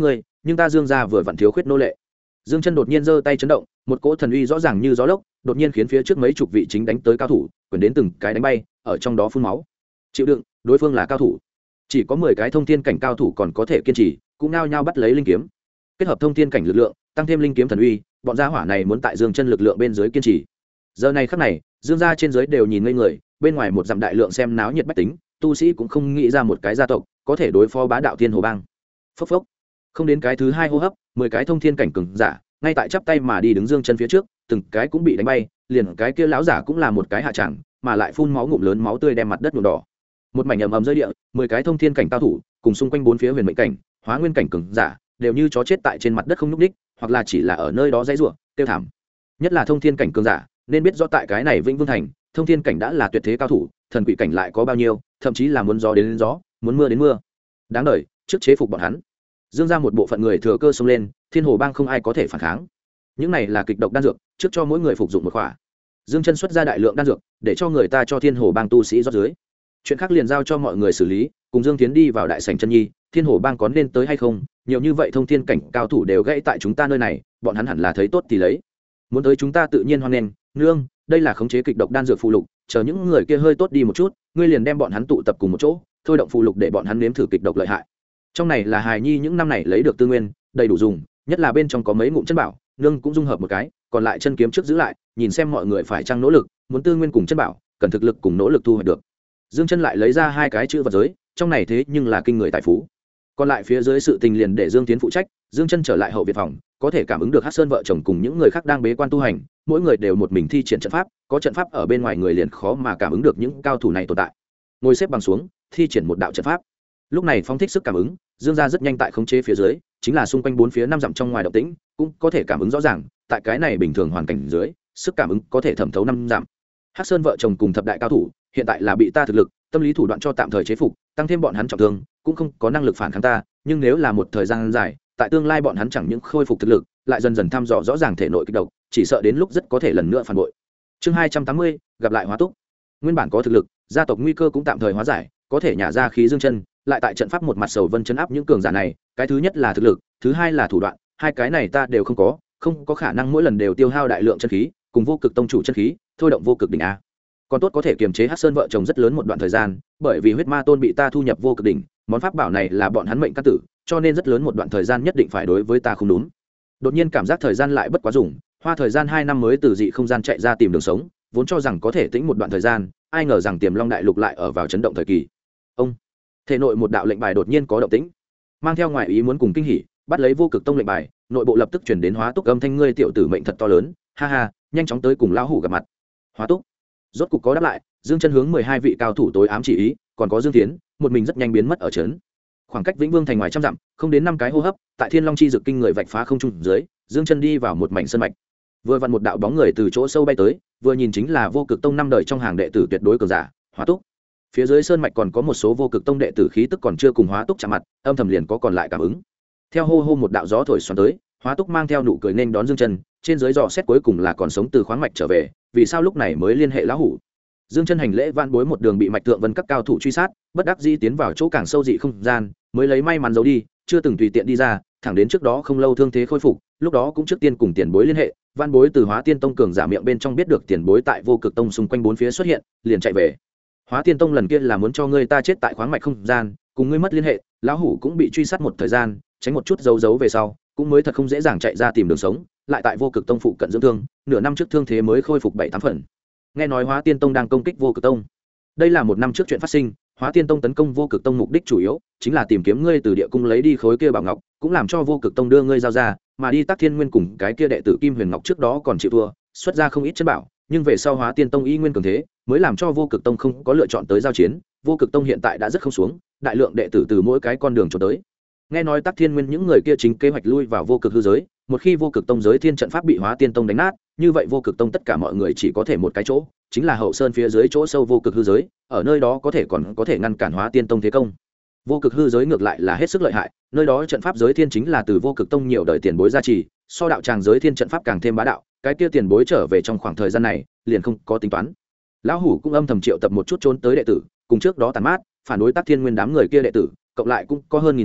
nhưng ta Dương gia vừa vặn thiếu khuyết nô lệ. Dương Chân đột nhiên giơ tay chấn động, một cỗ thần uy rõ ràng như gió lốc, đột nhiên khiến phía trước mấy chục vị chính đánh tới cao thủ, quyền đến từng cái đánh bay, ở trong đó phun máu. Chịu đựng, đối phương là cao thủ. Chỉ có 10 cái thông thiên cảnh cao thủ còn có thể kiên trì, cũng nao nhao bắt lấy linh kiếm. Kết hợp thông thiên cảnh lực lượng, tăng thêm linh kiếm thần uy, bọn gia hỏa này muốn tại Dương Chân lực lượng bên dưới kiên trì. Giờ này khắc này, Dương gia trên dưới đều nhìn ngây người, bên ngoài một dặm đại lượng xem náo nhiệt bách tính, tu sĩ cũng không nghĩ ra một cái gia tộc có thể đối phó bá đạo thiên hồ bang. Phốc phốc. Không đến cái thứ hai hô hấp, 10 cái thông thiên cảnh cường giả, ngay tại chắp tay mà đi đứng Dương Chân phía trước, từng cái cũng bị đánh bay, liền cái kia lão giả cũng là một cái hạ tràng, mà lại phun máu ngụm lớn máu tươi đem mặt đất nhuộm đỏ. Một mảnh ầm ầm rơi địa, 10 cái thông thiên cảnh cao thủ, cùng xung quanh bốn phía huyền mệnh cảnh, hóa nguyên cảnh cường giả, đều như chó chết tại trên mặt đất không nhúc nhích, hoặc là chỉ là ở nơi đó dãy rủa, kêu thảm. Nhất là thông thiên cảnh cường giả, nên biết rõ tại cái này Vĩnh Vương thành, thông thiên cảnh đã là tuyệt thế cao thủ, thần quỷ cảnh lại có bao nhiêu, thậm chí là muốn gió đến gió, muốn mưa đến mưa. Đáng đời, trước chế phục bọn hắn. Dương ra một bộ phận người thừa cơ xông lên, Thiên Hồ bang không ai có thể phản kháng. Những này là kịch độc đan dược, trước cho mỗi người phục dụng một khỏa. Dương Chân xuất ra đại lượng đan dược, để cho người ta cho Thiên Hồ bang tu sĩ rót dưới. Chuyện khác liền giao cho mọi người xử lý, cùng Dương Tiến đi vào đại sảnh chân nhi, Thiên Hồ bang có nên tới hay không? Nhiều như vậy thông thiên cảnh cao thủ đều gãy tại chúng ta nơi này, bọn hắn hẳn là thấy tốt thì lấy. Muốn tới chúng ta tự nhiên hoan nghênh, nương, đây là khống chế kịch độc đan dược phụ lục, chờ những người kia hơi tốt đi một chút, ngươi liền đem bọn hắn tụ tập cùng một chỗ, thôi động phụ lục để bọn hắn nếm thử kịch độc lợi hại. Trong này là hài nhi những năm này lấy được tư nguyên, đầy đủ dùng, nhất là bên trong có mấy ngụm chân bảo, nương cũng dung hợp một cái, còn lại chân kiếm trước giữ lại, nhìn xem mọi người phải chăng nỗ lực, muốn tư nguyên cùng chân bảo, cần thực lực cùng nỗ lực thu hoạch được. Dương Chân lại lấy ra hai cái chữ vật giới, trong này thế nhưng là kinh người tài phú. Còn lại phía dưới sự tình liền để Dương Tiến phụ trách, Dương Chân trở lại hậu viện phòng, có thể cảm ứng được Hắc Sơn vợ chồng cùng những người khác đang bế quan tu hành, mỗi người đều một mình thi triển trận pháp, có trận pháp ở bên ngoài người liền khó mà cảm ứng được những cao thủ này tồn tại. Ngồi xếp bằng xuống, thi triển một đạo trận pháp. Lúc này phóng thích sức cảm ứng, Dương gia rất nhanh tại khống chế phía dưới, chính là xung quanh bốn phía 5 dặm trong ngoài động tĩnh, cũng có thể cảm ứng rõ ràng, tại cái này bình thường hoàn cảnh dưới, sức cảm ứng có thể thẩm thấu 5 dặm. Hắc Sơn vợ chồng cùng thập đại cao thủ, hiện tại là bị ta thực lực, tâm lý thủ đoạn cho tạm thời chế phục, tăng thêm bọn hắn trọng thương, cũng không có năng lực phản kháng ta, nhưng nếu là một thời gian dài, tại tương lai bọn hắn chẳng những khôi phục thực lực, lại dần dần thăm dò rõ ràng thể nội kịch độc, chỉ sợ đến lúc rất có thể lần nữa phản bội. Chương 280, gặp lại Hóa Túc. Nguyên bản có thực lực, gia tộc nguy cơ cũng tạm thời hóa giải, có thể nhả ra khí Dương Chân, lại tại trận pháp một mặt sầu vân chấn áp những cường giả này, cái thứ nhất là thực lực, thứ hai là thủ đoạn, hai cái này ta đều không có khả năng mỗi lần đều tiêu hao đại lượng chân khí, cùng vô cực tông chủ chân khí, thôi động vô cực đỉnh a. Còn tốt có thể kiềm chế Hắc Sơn vợ chồng rất lớn một đoạn thời gian, bởi vì huyết ma tôn bị ta thu nhập vô cực đỉnh, món pháp bảo này là bọn hắn mệnh căn tử, cho nên rất lớn một đoạn thời gian nhất định phải đối với ta không đúng. Đột nhiên cảm giác thời gian lại bất quá dùng, hoa thời gian 2 năm mới từ dị không gian chạy ra tìm đường sống, vốn cho rằng có thể tĩnh một đoạn thời gian, ai ngờ rằng Tiềm Long đại lục lại ở vào chấn động thời kỳ. Ông, thể nội một đạo lệnh bài đột nhiên có động tĩnh, mang theo ngoại ý muốn cùng kinh hỉ, bắt lấy vô cực tông lệnh bài, nội bộ lập tức chuyển đến Hóa Túc âm thanh, ngươi tiểu tử mệnh thật to lớn, ha ha, nhanh chóng tới cùng lão hủ gặp mặt. Hóa Túc rốt cục có đáp lại. Dương Chân hướng 12 vị cao thủ tối ám chỉ ý, còn có Dương Tiến, một mình rất nhanh biến mất ở trấn. Khoảng cách Vĩnh Vương thành ngoài trăm dặm, không đến 5 cái hô hấp, tại Thiên Long chi dực kinh người vạch phá không trung dưới, Dương Chân đi vào một mảnh sơn mạch. Vừa vặn một đạo bóng người từ chỗ sâu bay tới, vừa nhìn chính là vô cực tông 5 đời trong hàng đệ tử tuyệt đối cường giả, Hóa Túc. Phía dưới sơn mạch còn có một số vô cực tông đệ tử khí tức còn chưa cùng Hóa Túc chạm mặt, âm thầm liền có còn lại cảm ứng. Theo hô hô một đạo gió thổi xoắn tới, Hóa Túc mang theo nụ cười nên đón Dương Chân, trên dưới dò xét cuối cùng là còn sống từ khoáng mạch trở về, vì sao lúc này mới liên hệ lão hủ. Dương Chân hành lễ van bối một đường bị Mạch Thượng Vân các cao thủ truy sát, bất đắc dĩ tiến vào chỗ càng sâu dị không gian, mới lấy may mắn giấu đi, chưa từng tùy tiện đi ra, thẳng đến trước đó không lâu thương thế khôi phục, lúc đó cũng trước tiên cùng tiền bối liên hệ, van bối từ Hóa Tiên Tông cường giả miệng bên trong biết được tiền bối tại vô cực tông xung quanh bốn phía xuất hiện, liền chạy về. Hóa Tiên Tông lần kia là muốn cho ngươi ta chết tại khoáng mạch không gian, cùng ngươi mất liên hệ, lão hủ cũng bị truy sát một thời gian, tránh một chút giấu về sau, cũng mới thật không dễ dàng chạy ra tìm đường sống, lại tại vô cực tông phụ cận dưỡng thương, nửa năm trước thương thế mới khôi phục 7-8 phần. Nghe nói Hóa Tiên Tông đang công kích vô cực tông, đây là một năm trước chuyện phát sinh. Hóa Tiên Tông tấn công vô cực tông mục đích chủ yếu chính là tìm kiếm ngươi từ địa cung lấy đi khối kia bảo ngọc, cũng làm cho vô cực tông đưa ngươi giao ra, mà đi Tắc Thiên Nguyên cùng cái kia đệ tử Kim Huyền Ngọc trước đó còn chịu thua, xuất ra không ít chân bảo, nhưng về sau Hóa Tiên Tông y nguyên cường thế, mới làm cho vô cực tông không có lựa chọn tới giao chiến. Vô cực tông hiện tại đã rất không xuống, đại lượng đệ tử từ mỗi cái con đường trốn tới. Nghe nói Tắc Thiên Nguyên những người kia chính kế hoạch lui vào vô cực hư giới, một khi vô cực tông giới thiên trận pháp bị Hóa Tiên Tông đánh nát, như vậy vô cực tông tất cả mọi người chỉ có thể một cái chỗ, chính là hậu sơn phía dưới chỗ sâu vô cực hư giới, ở nơi đó có thể ngăn cản Hóa Tiên Tông thế công. Vô cực hư giới ngược lại là hết sức lợi hại, nơi đó trận pháp giới thiên chính là từ vô cực tông nhiều đời tiền bối gia trì, so đạo tràng giới thiên trận pháp càng thêm bá đạo, cái kia tiền bối trở về trong khoảng thời gian này, liền không có tính toán. Lão hủ cũng âm thầm triệu tập một chút trốn tới đệ tử, cùng trước đó tàn mát, phản đối Tắc Thiên Nguyên đám người kia đệ tử, cộng lại cũng có hơn 1000 người,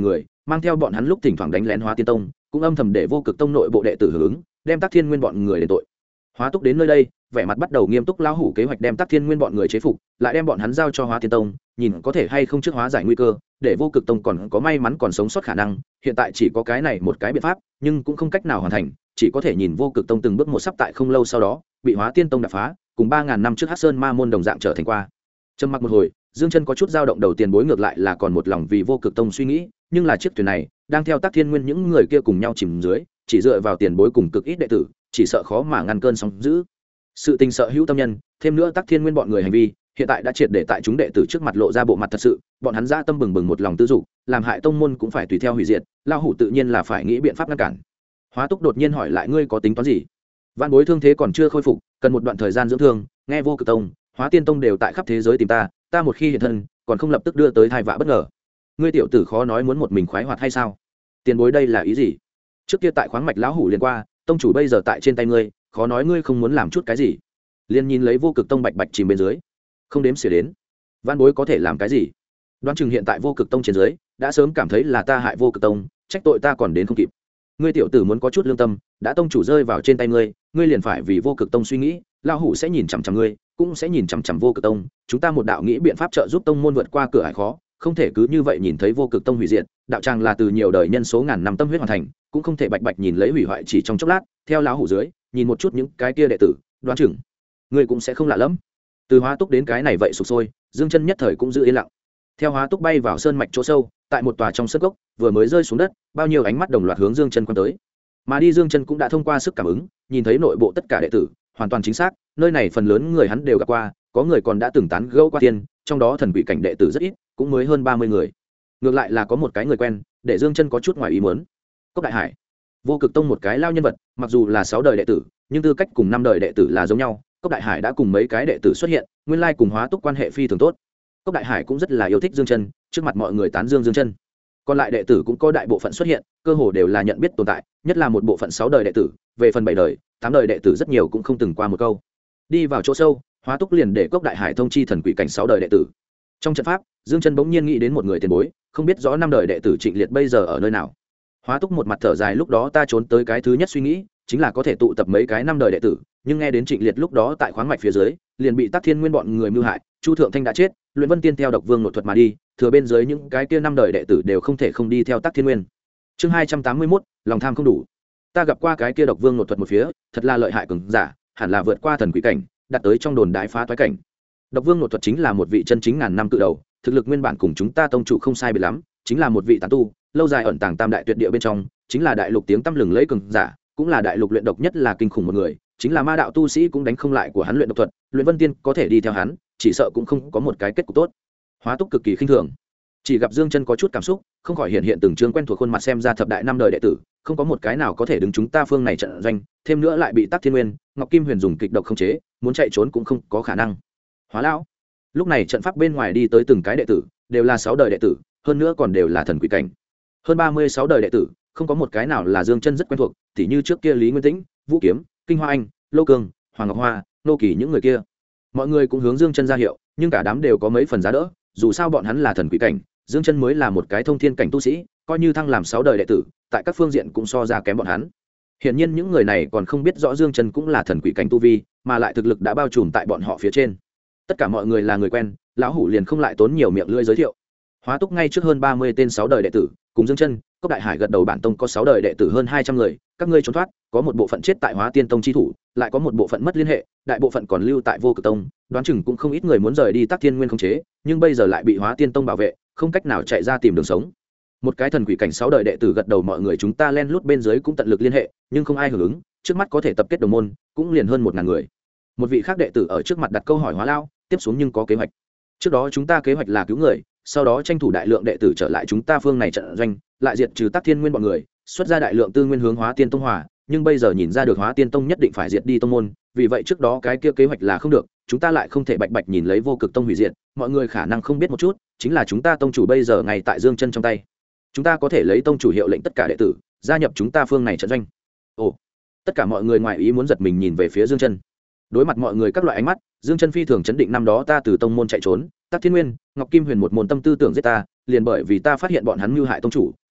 mang theo bọn hắn lúc thỉnh thoảng đánh lén Hóa Tiên Tông, cũng âm thầm để Vô Cực Tông nội bộ đệ tử hưởng ứng, đem Tắc Thiên Nguyên bọn người đền tội. Hóa Túc đến nơi đây, vẻ mặt bắt đầu nghiêm túc lão hủ kế hoạch đem Tắc Thiên Nguyên bọn người chế phục, lại đem bọn hắn giao cho Hóa Tiên Tông, nhìn có thể hay không trước hóa giải nguy cơ, để Vô Cực Tông còn có may mắn còn sống sót khả năng. Hiện tại chỉ có cái này một cái biện pháp, nhưng cũng không cách nào hoàn thành, chỉ có thể nhìn Vô Cực Tông từng bước một sắp tại không lâu sau đó bị Hóa Tiên Tông đập phá, cùng 3000 năm trước Hắc Sơn Ma môn đồng dạng trở thành qua. Trầm mặc một hồi, Dương Chân có chút dao động, đầu tiền bối ngược lại là còn một lòng vì Vô Cực Tông suy nghĩ, nhưng là chiếc thuyền này đang theo Tắc Thiên Nguyên những người kia cùng nhau chìm dưới, chỉ dựa vào tiền bối cùng cực ít đệ tử, chỉ sợ khó mà ngăn cơn sóng dữ. Sự tình sợ hữu tâm nhân, thêm nữa Tắc Thiên Nguyên bọn người hành vi hiện tại đã triệt để tại chúng đệ tử trước mặt lộ ra bộ mặt thật sự, bọn hắn dã tâm bừng bừng một lòng tư dục, làm hại tông môn cũng phải tùy theo hủy diệt, lão hủ tự nhiên là phải nghĩ biện pháp ngăn cản. Hóa Túc đột nhiên hỏi lại, ngươi có tính toán gì? Vạn bối thương thế còn chưa khôi phục, cần một đoạn thời gian dưỡng thương, nghe Vô Cực Tông, Hóa Tiên Tông đều tại khắp thế giới tìm ta, ta một khi hiện thân, còn không lập tức đưa tới tai vạ bất ngờ. Ngươi tiểu tử khó nói muốn một mình khoái hoạt hay sao? Tiền bối đây là ý gì? Trước kia tại khoáng mạch lão hủ liền qua, tông chủ bây giờ tại trên tay ngươi, khó nói ngươi không muốn làm chút cái gì? Liên nhìn lấy Vô Cực Tông bạch bạch chìm bên dưới, không đếm xỉa đến. Vạn bối có thể làm cái gì? Đoán chừng hiện tại Vô Cực Tông trên dưới đã sớm cảm thấy là ta hại Vô Cực Tông, trách tội ta còn đến không kịp. Ngươi tiểu tử muốn có chút lương tâm, đã tông chủ rơi vào trên tay ngươi, ngươi liền phải vì Vô Cực Tông suy nghĩ, lão hủ sẽ nhìn chằm chằm ngươi, cũng sẽ nhìn chằm chằm Vô Cực Tông, chúng ta một đạo nghĩ biện pháp trợ giúp tông môn vượt qua cửa ải khó, không thể cứ như vậy nhìn thấy Vô Cực Tông hủy diệt, đạo tràng là từ nhiều đời nhân số ngàn năm tâm huyết hoàn thành, cũng không thể bạch bạch nhìn lấy hủy hoại chỉ trong chốc lát. Theo lão hủ dưới, nhìn một chút những cái kia đệ tử, đoán chừng ngươi cũng sẽ không lạ lắm. Từ Hóa Túc đến cái này vậy sụp sôi, Dương Chân nhất thời cũng giữ yên lặng. Theo Hóa Túc bay vào sơn mạch chỗ sâu, tại một tòa trong sơn cốc, vừa mới rơi xuống đất, bao nhiêu ánh mắt đồng loạt hướng Dương Chân quan tới. Mà đi Dương Chân cũng đã thông qua sức cảm ứng, nhìn thấy nội bộ tất cả đệ tử, hoàn toàn chính xác, nơi này phần lớn người hắn đều gặp qua, có người còn đã từng tán gẫu qua tiên, trong đó thần quỷ cảnh đệ tử rất ít, cũng mới hơn 30 người. Ngược lại là có một cái người quen, để Dương Chân có chút ngoài ý muốn. Cốc Đại Hải, Vô Cực Tông một cái lao nhân vật, mặc dù là 6 đời đệ tử, nhưng tư cách cùng 5 đời đệ tử là giống nhau. Cốc Đại Hải đã cùng mấy cái đệ tử xuất hiện, nguyên lai cùng Hóa Túc quan hệ phi thường tốt. Cốc Đại Hải cũng rất là yêu thích Dương Chân, trước mặt mọi người tán dương Dương Chân. Còn lại đệ tử cũng có đại bộ phận xuất hiện, cơ hồ đều là nhận biết tồn tại, nhất là một bộ phận 6 đời đệ tử, về phần 7 đời, 8 đời đệ tử rất nhiều cũng không từng qua một câu. Đi vào chỗ sâu, Hóa Túc liền để Cốc Đại Hải thông chi thần quỷ cảnh 6 đời đệ tử. Trong trận pháp, Dương Chân bỗng nhiên nghĩ đến một người tiền bối, không biết rõ 5 đời đệ tử Trịnh Liệt bây giờ ở nơi nào. Hóa Túc một mặt thở dài, lúc đó ta trốn tới cái thứ nhất suy nghĩ, chính là có thể tụ tập mấy cái 5 đời đệ tử, nhưng nghe đến Trịnh Liệt lúc đó tại khoáng mạch phía dưới, liền bị Tắc Thiên Nguyên bọn người mưu hại, Chu Thượng Thanh đã chết, Luyện Vân Tiên theo độc vương nội thuật mà đi, thừa bên dưới những cái kia 5 đời đệ tử đều không thể không đi theo Tắc Thiên Nguyên. Chương 281, lòng tham không đủ. Ta gặp qua cái kia độc vương nội thuật một phía, thật là lợi hại cường giả, hẳn là vượt qua thần quỷ cảnh, đạt tới trong đồn đại phá toái cảnh. Độc vương nội thuật chính là một vị chân chính ngàn năm cự đầu, thực lực nguyên bản cùng chúng ta tông chủ không sai biệt lắm, chính là một vị tán tu, lâu dài ẩn tàng tam đại tuyệt địa bên trong, chính là đại lục tiếng tăm lừng lẫy cường giả, cũng là đại lục luyện độc nhất là kinh khủng một người, chính là ma đạo tu sĩ cũng đánh không lại của hắn luyện độc thuật, Luyện Vân Tiên có thể đi theo hắn, chỉ sợ cũng không có một cái kết cục tốt. Hóa Túc cực kỳ khinh thường, chỉ gặp Dương Chân có chút cảm xúc, không khỏi hiện từng trương quen thuộc khuôn mặt, xem ra thập đại 5 đời đệ tử, không có một cái nào có thể đứng chúng ta phương này trận doanh, thêm nữa lại bị Tắc Thiên Nguyên, Ngọc Kim Huyền dùng kịch độc khống chế, muốn chạy trốn cũng không có khả năng. Hóa lão, lúc này trận pháp bên ngoài đi tới từng cái đệ tử, đều là 6 đời đệ tử, hơn nữa còn đều là thần quỷ cảnh. Hơn 36 đời đệ tử, không có một cái nào là Dương Chân rất quen thuộc, tỉ như trước kia Lý Nguyên Tĩnh, Vũ Kiếm, Kinh Hoa Anh, Lô Cương, Hoàng Ngọc Hoa, Nô Kỳ những người kia. Mọi người cũng hướng Dương Chân ra hiệu, nhưng cả đám đều có mấy phần giá đỡ, dù sao bọn hắn là thần quỷ cảnh, Dương Chân mới là một cái thông thiên cảnh tu sĩ, coi như thăng làm 6 đời đệ tử, tại các phương diện cũng so ra kém bọn hắn. Hiển nhiên những người này còn không biết rõ Dương Chân cũng là thần quỷ cảnh tu vi, mà lại thực lực đã bao trùm tại bọn họ phía trên. Tất cả mọi người là người quen, lão hủ liền không lại tốn nhiều miệng lưỡi giới thiệu. Hóa Túc ngay trước hơn 30 tên 6 đời đệ tử, cùng Dương Chân, Cốc Đại Hải gật đầu, bản tông có 6 đời đệ tử hơn 200 người, các ngươi trốn thoát, có một bộ phận chết tại Hóa Tiên Tông chi thủ, lại có một bộ phận mất liên hệ, đại bộ phận còn lưu tại Vô Cực Tông, đoán chừng cũng không ít người muốn rời đi Tắc Thiên Nguyên khống chế, nhưng bây giờ lại bị Hóa Tiên Tông bảo vệ, không cách nào chạy ra tìm đường sống. Một cái thần quỷ cảnh 6 đời đệ tử gật đầu, mọi người chúng ta len lút bên dưới cũng tận lực liên hệ, nhưng không ai hưởng ứng, trước mắt có thể tập kết đồng môn, cũng liền hơn 1000 người. Một vị khác đệ tử ở trước mặt đặt câu hỏi Hóa lão, tiếp xuống nhưng có kế hoạch. Trước đó chúng ta kế hoạch là cứu người, sau đó tranh thủ đại lượng đệ tử trở lại chúng ta phương này trận doanh, lại diệt trừ Tắc Thiên Nguyên bọn người, xuất ra đại lượng tư nguyên hướng Hóa Tiên Tông hòa, nhưng bây giờ nhìn ra được Hóa Tiên Tông nhất định phải diệt đi tông môn, vì vậy trước đó cái kia kế hoạch là không được, chúng ta lại không thể bạch bạch nhìn lấy Vô Cực Tông hủy diệt, mọi người khả năng không biết một chút, chính là chúng ta tông chủ bây giờ ngay tại Dương Chân trong tay. Chúng ta có thể lấy tông chủ hiệu lệnh tất cả đệ tử gia nhập chúng ta phương này trận doanh. Ồ, tất cả mọi người ngoài ý muốn giật mình nhìn về phía Dương Chân. Đối mặt mọi người các loại ánh mắt, Dương Chân phi thường chấn định, năm đó ta từ tông môn chạy trốn, Tắc Thiên Nguyên, Ngọc Kim Huyền một môn tâm tư tưởng giết ta, liền bởi vì ta phát hiện bọn hắn mưu hại tông chủ,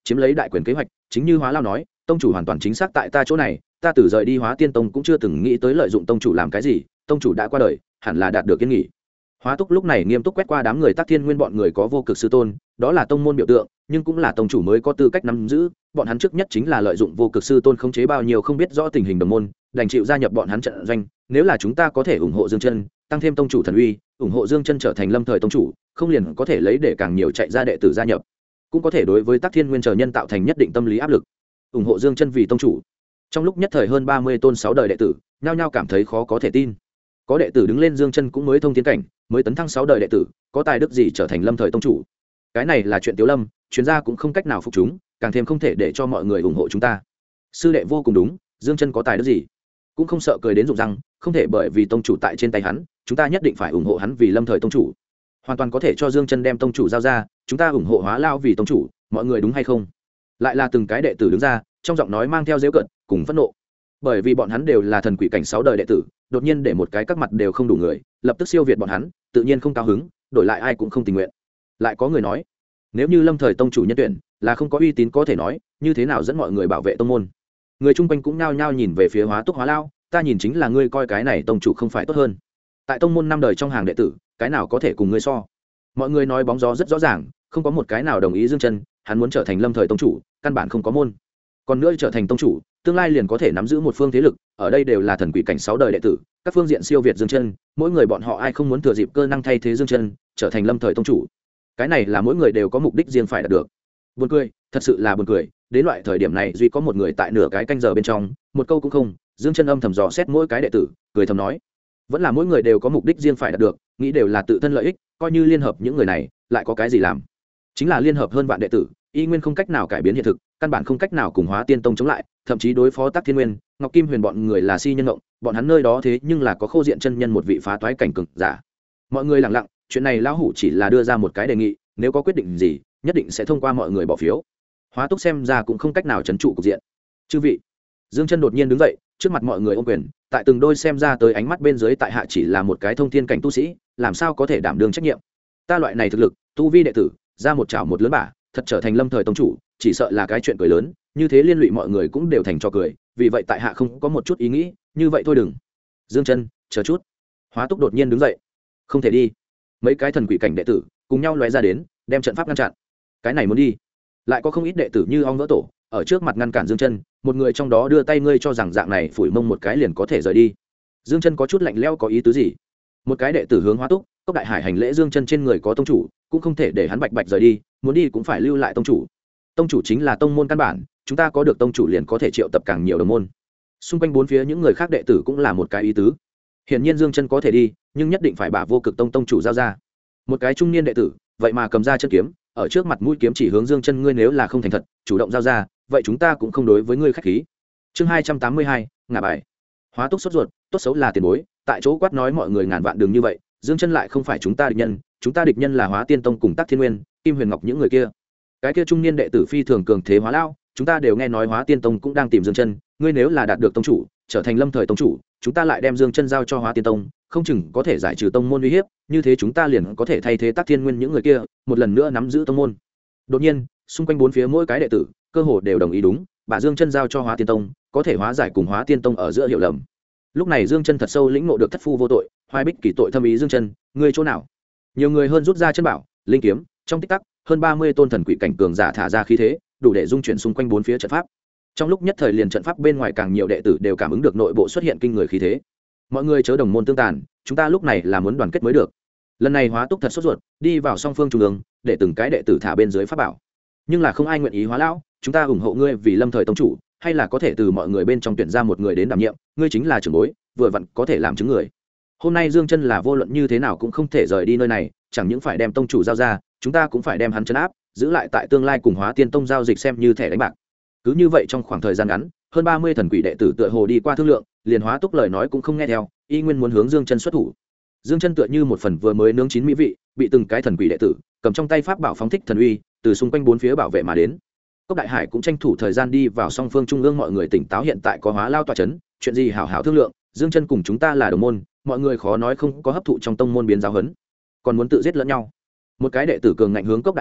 chiếm lấy đại quyền kế hoạch. Chính như Hóa Lao nói, tông chủ hoàn toàn chính xác tại ta chỗ này, ta từ rời đi Hóa Tiên Tông cũng chưa từng nghĩ tới lợi dụng tông chủ làm cái gì, tông chủ đã qua đời, hẳn là đạt được yên nghỉ. Hóa Túc lúc này nghiêm túc quét qua đám người Tắc Thiên Nguyên bọn người có vô cực sư tôn, đó là tông môn biểu tượng, nhưng cũng là tông chủ mới có tư cách nắm giữ, bọn hắn trước nhất chính là lợi dụng vô cực sư tôn khống chế bao nhiêu không biết rõ tình hình đồng môn, đành chịu gia nhập bọn hắn trận doanh. Nếu là chúng ta có thể ủng hộ Dương Chân, tăng thêm tông chủ thần uy, ủng hộ Dương Chân trở thành lâm thời tông chủ, không liền có thể lấy để càng nhiều chạy ra đệ tử gia nhập, cũng có thể đối với Tắc Thiên Nguyên chờ nhân tạo thành nhất định tâm lý áp lực. Ủng hộ Dương Chân vì tông chủ. Trong lúc nhất thời hơn 30 tôn 6 đời đệ tử, nhao nhao cảm thấy khó có thể tin. Có đệ tử đứng lên Dương Chân cũng mới thông tiến cảnh, mới tấn thăng 6 đời đệ tử, có tài đức gì trở thành lâm thời tông chủ. Cái này là chuyện Tiếu Lâm, chuyên gia cũng không cách nào phục chúng, càng thêm không thể để cho mọi người ủng hộ chúng ta. Sư đệ vô cùng đúng, Dương Chân có tài đức gì, cũng không sợ cười đến rụng răng, không thể bởi vì tông chủ tại trên tay hắn, chúng ta nhất định phải ủng hộ hắn vì lâm thời tông chủ. Hoàn toàn có thể cho Dương Chân đem tông chủ giao ra, chúng ta ủng hộ Hóa Lao vì tông chủ, mọi người đúng hay không? Lại là từng cái đệ tử đứng ra, trong giọng nói mang theo giễu cợt cùng phẫn nộ, bởi vì bọn hắn đều là thần quỷ cảnh 6 đời đệ tử, đột nhiên để một cái các mặt đều không đủ người, lập tức siêu việt bọn hắn, tự nhiên không cao hứng, đổi lại ai cũng không tình nguyện. Lại có người nói, nếu như lâm thời tông chủ nhân tuyển là không có uy tín có thể nói, như thế nào dẫn mọi người bảo vệ tông môn? Người chung quanh cũng nhao nhao nhìn về phía Hóa Túc Hóa Lao, ta nhìn chính là ngươi coi cái này tông chủ không phải tốt hơn. Tại tông môn 5 đời trong hàng đệ tử, cái nào có thể cùng ngươi so? Mọi người nói bóng gió rất rõ ràng, không có một cái nào đồng ý Dương Chân, hắn muốn trở thành lâm thời tông chủ, căn bản không có môn. Còn nữa trở thành tông chủ, tương lai liền có thể nắm giữ một phương thế lực, ở đây đều là thần quỷ cảnh 6 đời đệ tử, các phương diện siêu việt Dương Chân, mỗi người bọn họ ai không muốn thừa dịp cơ năng thay thế Dương Chân, trở thành lâm thời tông chủ. Cái này là mỗi người đều có mục đích riêng phải đạt được. Buồn cười, thật sự là buồn cười, đến loại thời điểm này duy có một người tại nửa cái canh giờ bên trong, một câu cũng không. Dương Chân âm thầm dò xét mỗi cái đệ tử, cười thầm nói, vẫn là mỗi người đều có mục đích riêng phải đạt được, nghĩ đều là tự thân lợi ích, coi như liên hợp những người này, lại có cái gì làm? Chính là liên hợp hơn vạn đệ tử, y nguyên không cách nào cải biến hiện thực, căn bản không cách nào cùng Hóa Tiên Tông chống lại, thậm chí đối phó Tắc Thiên Nguyên, Ngọc Kim Huyền bọn người là si nhân ngộng, bọn hắn nơi đó thế nhưng là có Khô Diện chân nhân một vị phá toái cảnh cường giả. Mọi người lặng lặng, chuyện này lão hủ chỉ là đưa ra một cái đề nghị, nếu có quyết định gì, nhất định sẽ thông qua mọi người bỏ phiếu. Hóa Túc xem ra cũng không cách nào trấn trụ cục diện. Chư vị, Dương Chân đột nhiên đứng dậy, trước mặt mọi người ôm quyền, tại từng đôi xem ra tới ánh mắt bên dưới tại hạ chỉ là một cái thông thiên cảnh tu sĩ, làm sao có thể đảm đương trách nhiệm? Ta loại này thực lực, tu vi đệ tử, ra một chảo một lớn bả, thật trở thành lâm thời tông chủ, chỉ sợ là cái chuyện cười lớn, như thế liên lụy mọi người cũng đều thành trò cười, vì vậy tại hạ không có một chút ý nghĩ, như vậy thôi đừng. Dương Chân, chờ chút. Hóa Túc đột nhiên đứng dậy. Không thể đi. Mấy cái thần quỷ cảnh đệ tử cùng nhau lóe ra đến, đem trận pháp ngăn chặn. Cái này muốn đi, lại có không ít đệ tử như ong vỡ tổ, ở trước mặt ngăn cản Dương Chân, một người trong đó đưa tay ngươi cho rằng dạng này phủi mông một cái liền có thể rời đi. Dương Chân có chút lạnh lẽo có ý tứ gì? Một cái đệ tử hướng Hóa Túc, Cốc Đại Hải hành lễ Dương Chân trên người có tông chủ, cũng không thể để hắn bạch bạch rời đi, muốn đi cũng phải lưu lại tông chủ. Tông chủ chính là tông môn căn bản, chúng ta có được tông chủ liền có thể triệu tập càng nhiều đồng môn. Xung quanh bốn phía những người khác đệ tử cũng là một cái ý tứ. Hiển nhiên Dương Chân có thể đi, nhưng nhất định phải bả Vô Cực Tông tông chủ giao ra. Một cái trung niên đệ tử, vậy mà cầm ra chân kiếm, ở trước mặt mũi kiếm chỉ hướng Dương Chân, ngươi nếu là không thành thật, chủ động giao ra, vậy chúng ta cũng không đối với ngươi khách khí. Chương 282, ngả bài. Hóa Túc sốt ruột, tốt xấu là tiền bối, tại chỗ quát nói mọi người ngàn vạn đừng như vậy, Dương Chân lại không phải chúng ta địch nhân, chúng ta địch nhân là Hóa Tiên Tông cùng Tắc Thiên Nguyên, Kim Huyền Ngọc những người kia. Cái kia trung niên đệ tử phi thường cường thế Hóa Lao, chúng ta đều nghe nói Hóa Tiên Tông cũng đang tìm Dương Chân, ngươi nếu là đạt được tông chủ, trở thành lâm thời tông chủ, chúng ta lại đem Dương Chân giao cho Hóa Tiên Tông, không chừng có thể giải trừ tông môn uy hiếp, như thế chúng ta liền có thể thay thế Tắc Thiên Nguyên những người kia, một lần nữa nắm giữ tông môn. Đột nhiên, xung quanh bốn phía mỗi cái đệ tử, cơ hồ đều đồng ý đúng, bà Dương Chân giao cho Hóa Tiên Tông, có thể hóa giải cùng Hóa Tiên Tông ở giữa hiểu lầm. Lúc này Dương Chân thật sâu lĩnh ngộ được thất phu vô tội, hoài bích kỳ tội thâm ý. Dương Chân, ngươi chỗ nào? Nhiều người hơn rút ra chân bảo, linh kiếm, trong tích tắc, hơn 30 tôn thần quỷ cảnh cường giả thả ra khí thế, đủ để dung chuyển xung quanh bốn phía trận pháp. Trong lúc nhất thời liền trận pháp bên ngoài càng nhiều đệ tử đều cảm ứng được nội bộ xuất hiện kinh người khí thế. Mọi người chớ đồng môn tương tàn, chúng ta lúc này là muốn đoàn kết mới được. Lần này Hóa Túc thật sốt ruột, đi vào song phương trung ương, để từng cái đệ tử thả bên dưới pháp bảo. Nhưng là không ai nguyện ý Hóa lão, chúng ta ủng hộ ngươi vì lâm thời tông chủ, hay là có thể từ mọi người bên trong tuyển ra một người đến đảm nhiệm, ngươi chính là trưởng bối, vừa vặn có thể làm chứng người. Hôm nay Dương Chân là vô luận như thế nào cũng không thể rời đi nơi này, chẳng những phải đem tông chủ giao ra, chúng ta cũng phải đem hắn trấn áp, giữ lại tại tương lai cùng Hóa Tiên Tông giao dịch xem như thẻ đánh bạc. Cứ như vậy trong khoảng thời gian ngắn, hơn 30 thần quỷ đệ tử tựa hồ đi qua thương lượng, liền Hóa Túc lời nói cũng không nghe theo, y nguyên muốn hướng Dương Chân xuất thủ. Dương Chân tựa như một phần vừa mới nướng chín mỹ vị, bị từng cái thần quỷ đệ tử cầm trong tay pháp bảo phóng thích thần uy, từ xung quanh bốn phía bảo vệ mà đến. Cốc Đại Hải cũng tranh thủ thời gian đi vào song phương trung ương, mọi người tỉnh táo, hiện tại có Hóa Lao tọa chấn, chuyện gì hảo hảo thương lượng, Dương Chân cùng chúng ta là đồng môn, mọi người khó nói không có hấp thụ trong tông môn biến giáo huấn, còn muốn tự giết lẫn nhau. Một cái đệ tử cường ngạnh hướng Cốc Đại Hải,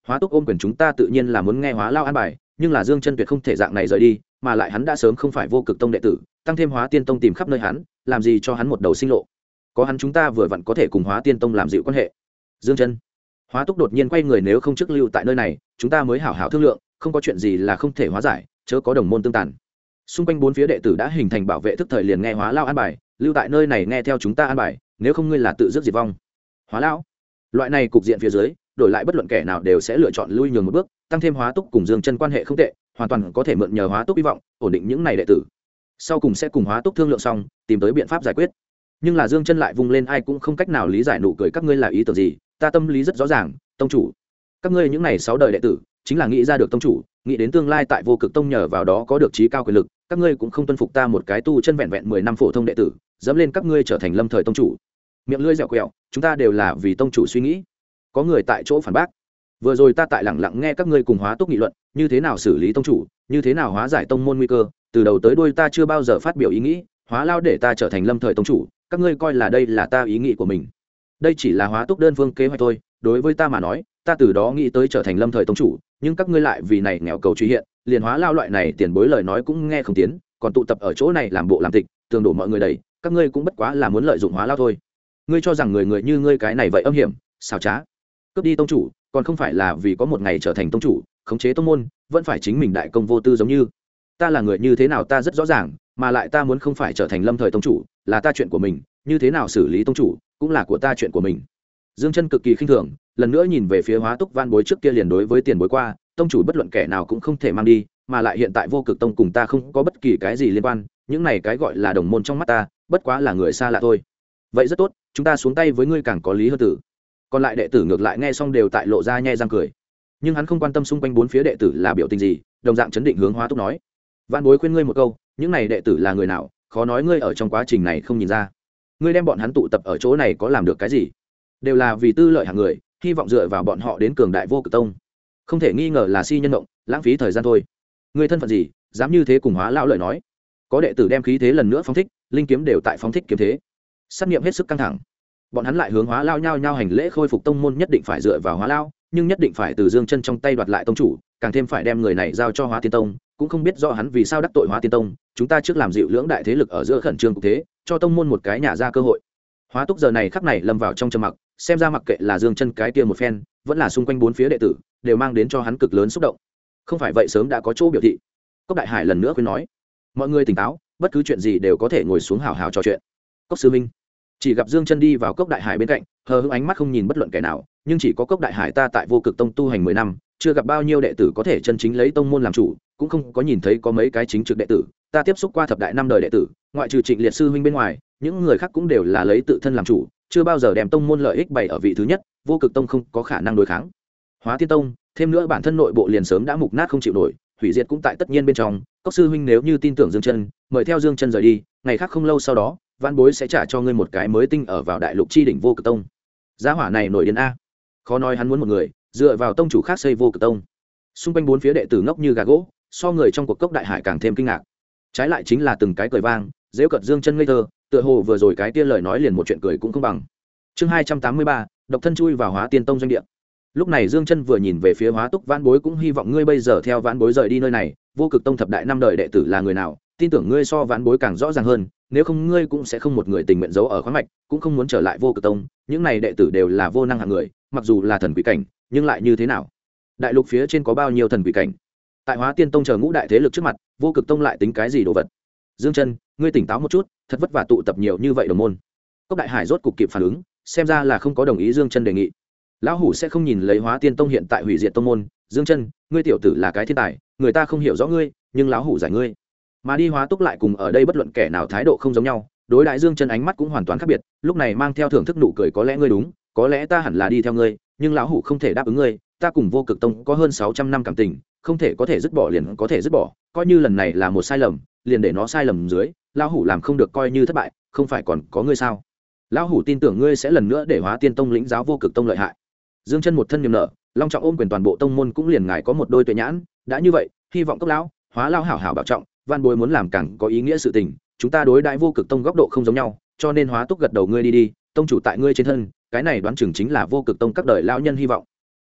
hóa túc ôm quyền chúng ta tự nhiên là muốn nghe hóa lao an bài, nhưng là Dương Chân tuyệt không thể dạng này rời đi, mà lại hắn đã sớm không phải vô cực tông đệ tử, tăng thêm hóa tiên tông tìm khắp nơi hắn, làm gì cho hắn một đầu sinh lộ. Có hắn chúng ta vừa vặn có thể cùng hóa tiên tông làm dịu quan hệ. Dương Chân, hóa túc đột nhiên quay người, nếu không trước lưu tại nơi này chúng ta mới hảo hảo thương lượng, không có chuyện gì là không thể hóa giải, chớ có đồng môn tương tàn. Xung quanh bốn phía đệ tử đã hình thành bảo vệ, thức thời liền nghe hóa lao an bài, lưu tại nơi này nghe theo chúng ta an bài, nếu không ngươi là tự dứt diệt vong. Hóa lão, loại này cục diện phía dưới đổi lại bất luận kẻ nào đều sẽ lựa chọn lui nhường một bước, tăng thêm hóa túc cùng Dương Chân quan hệ không tệ, hoàn toàn có thể mượn nhờ hóa túc hy vọng ổn định những này đệ tử, sau cùng sẽ cùng hóa túc thương lượng xong tìm tới biện pháp giải quyết. Nhưng là Dương Chân lại vung lên ai cũng không cách nào lý giải nụ cười, các ngươi là ý tưởng gì? Ta tâm lý rất rõ ràng, tông chủ, các ngươi những này 6 đời đệ tử chính là nghĩ ra được tông chủ, nghĩ đến tương lai tại vô cực tông nhờ vào đó có được trí cao quyền lực, các ngươi cũng không tuân phục ta một cái tu chân vẹn vẹn 10 năm phổ thông đệ tử, dẫm lên các ngươi trở thành lâm thời tông chủ. Miệng lưỡi dẻo quẹo, chúng ta đều là vì tông chủ suy nghĩ. Có người tại chỗ phản bác, vừa rồi ta tại lẳng lặng nghe các ngươi cùng hóa túc nghị luận như thế nào xử lý tông chủ, như thế nào hóa giải tông môn nguy cơ, từ đầu tới đuôi ta chưa bao giờ phát biểu ý nghĩ hóa lao để ta trở thành lâm thời tông chủ, các ngươi coi là đây là ta ý nghĩ của mình. Đây chỉ là hóa túc đơn phương kế hoạch thôi, đối với ta mà nói ta từ đó nghĩ tới trở thành lâm thời tông chủ, nhưng các ngươi lại vì này nghèo cầu truy hiện, liền hóa lao loại này tiền bối lời nói cũng nghe không tiến, còn tụ tập ở chỗ này làm bộ làm tịch, tường đổ mọi người đầy, các ngươi cũng bất quá là muốn lợi dụng hóa lao thôi. Ngươi cho rằng người người như ngươi cái này vậy âm hiểm xảo trá, cướp đi tông chủ còn không phải là vì có một ngày trở thành tông chủ, khống chế tông môn vẫn phải chính mình đại công vô tư. Giống như ta là người như thế nào ta rất rõ ràng, mà lại ta muốn không phải trở thành lâm thời tông chủ là ta chuyện của mình, như thế nào xử lý tông chủ cũng là của ta chuyện của mình. Dương Chân cực kỳ khinh thường, lần nữa nhìn về phía hóa túc van bối, trước kia liền đối với tiền bối qua, tông chủ bất luận kẻ nào cũng không thể mang đi, mà lại hiện tại vô cực tông cùng ta không có bất kỳ cái gì liên quan, những này cái gọi là đồng môn trong mắt ta bất quá là người xa lạ thôi. Vậy rất tốt, chúng ta xuống tay với ngươi càng có lý hơn tử. Còn lại đệ tử ngược lại nghe xong đều tại lộ ra nhe răng cười, nhưng hắn không quan tâm xung quanh bốn phía đệ tử là biểu tình gì, đồng dạng chấn định hướng hóa túc nói, van bối khuyên ngươi một câu, những này đệ tử là người nào khó nói ngươi ở trong quá trình này không nhìn ra, ngươi đem bọn hắn tụ tập ở chỗ này có làm được cái gì, đều là vì tư lợi hàng người, hy vọng dựa vào bọn họ đến cường đại vô cực tông, không thể nghi ngờ là si nhân động, lãng phí thời gian thôi. Ngươi thân phận gì dám như thế cùng hóa lão lời nói? Có đệ tử đem khí thế lần nữa phóng thích, linh kiếm đều tại phóng thích kiếm thế, sát nghiệm hết sức căng thẳng. Bọn hắn lại hướng hóa lao nhao nhao hành lễ, khôi phục tông môn nhất định phải dựa vào hóa lao, nhưng nhất định phải từ Dương Chân trong tay đoạt lại tông chủ, càng thêm phải đem người này giao cho hóa tiên tông, cũng không biết rõ hắn vì sao đắc tội hóa tiên tông, chúng ta trước làm dịu lưỡng đại thế lực ở giữa khẩn trương cục thế, cho tông môn một cái nhả ra cơ hội. Hóa túc giờ này khắc này lâm vào trong trầm mặc, xem ra mặc kệ là Dương Chân cái kia một phen, vẫn là xung quanh bốn phía đệ tử, đều mang đến cho hắn cực lớn xúc động. Không phải vậy sớm đã có chỗ biểu thị. Cốc Đại Hải lần nữa khuyên nói, mọi người tỉnh táo, bất cứ chuyện gì đều có thể ngồi xuống hào hào trò chuyện. Cốc sư minh, chỉ gặp Dương Chân đi vào Cốc Đại Hải bên cạnh, hờ hững ánh mắt không nhìn bất luận kẻ nào, nhưng chỉ có Cốc Đại Hải ta tại vô cực tông tu hành 10 năm, chưa gặp bao nhiêu đệ tử có thể chân chính lấy tông môn làm chủ, cũng không có nhìn thấy có mấy cái chính trực đệ tử, ta tiếp xúc qua thập đại năm đời đệ tử, ngoại trừ Trịnh Liệt sư huynh bên ngoài, những người khác cũng đều là lấy tự thân làm chủ, chưa bao giờ đem tông môn lợi ích bày ở vị thứ nhất, vô cực tông không có khả năng đối kháng hóa tiên tông, thêm nữa bản thân nội bộ liền sớm đã mục nát không chịu nổi, hủy diệt cũng tại tất nhiên bên trong. Cốc sư huynh nếu như tin tưởng Dương Chân, mời theo Dương Chân rời đi, ngày khác không lâu sau đó văn bối sẽ trả cho ngươi một cái mới tinh ở vào đại lục chi đỉnh vô cực tông. Giá hỏa này nổi điên a, khó nói hắn muốn một người dựa vào tông chủ khác xây vô cực tông. Xung quanh bốn phía đệ tử ngốc như gà gỗ, so người trong cuộc Cốc Đại Hải càng thêm kinh ngạc, trái lại chính là từng cái cười vang dễ cợt Dương Chân ngây thơ, tựa hồ vừa rồi cái tiên lời nói liền một chuyện cười cũng không bằng. Chương 283, độc thân chui vào hóa tiên tông doanh địa. Lúc này Dương Chân vừa nhìn về phía hóa túc vãn bối, cũng hy vọng ngươi bây giờ theo vãn bối rời đi nơi này, vô cực tông thập đại năm đời đệ tử là người nào, tin tưởng ngươi so vãn bối càng rõ ràng hơn, nếu không ngươi cũng sẽ không một người tình nguyện giấu ở khoáng mạch, cũng không muốn trở lại vô cực tông. Những này đệ tử đều là vô năng hạng người, mặc dù là thần quỷ cảnh, nhưng lại như thế nào? Đại lục phía trên có bao nhiêu thần quỷ cảnh? Tại hóa tiên tông chờ ngũ đại thế lực trước mặt, vô cực tông lại tính cái gì đồ vật? Dương Chân, ngươi tỉnh táo một chút, thật vất vả tụ tập nhiều như vậy đồng môn. Cốc Đại Hải rốt cục kịp phản ứng, xem ra là không có đồng ý Dương Chân đề nghị. Lão hủ sẽ không nhìn lấy hóa tiên tông hiện tại hủy diệt tông môn. Dương Chân, ngươi tiểu tử là cái thiên tài, người ta không hiểu rõ ngươi, nhưng lão hủ giải ngươi. Mà đi hóa túc lại cùng ở đây bất luận kẻ nào thái độ không giống nhau, đối đại Dương Chân ánh mắt cũng hoàn toàn khác biệt, lúc này mang theo thưởng thức nụ cười, có lẽ ngươi đúng, có lẽ ta hẳn là đi theo ngươi, nhưng lão hủ không thể đáp ứng ngươi, ta cùng vô cực tông có hơn 600 năm cảm tình, không thể có thể dứt bỏ liền có thể dứt bỏ, coi như lần này là một sai lầm, liền để nó sai lầm dưới, lão hủ làm không được coi như thất bại, không phải còn có ngươi sao? Lão hủ tin tưởng ngươi sẽ lần nữa để hóa tiên tông lĩnh giáo vô cực tông lợi hại. Dương Chân một thân niềm nở, long trọng ôm quyền toàn bộ tông môn cũng liền ngài có một đôi tuệ nhãn, đã như vậy, hy vọng Cốc lão, hóa lão hảo hảo bảo trọng, van bối muốn làm càng có ý nghĩa sự tình, chúng ta đối đãi vô cực tông góc độ không giống nhau, cho nên hóa túc gật đầu, ngươi đi đi, tông chủ tại ngươi trên thân, cái này đoán chừng chính là vô cực tông các đời lão nhân hy vọng.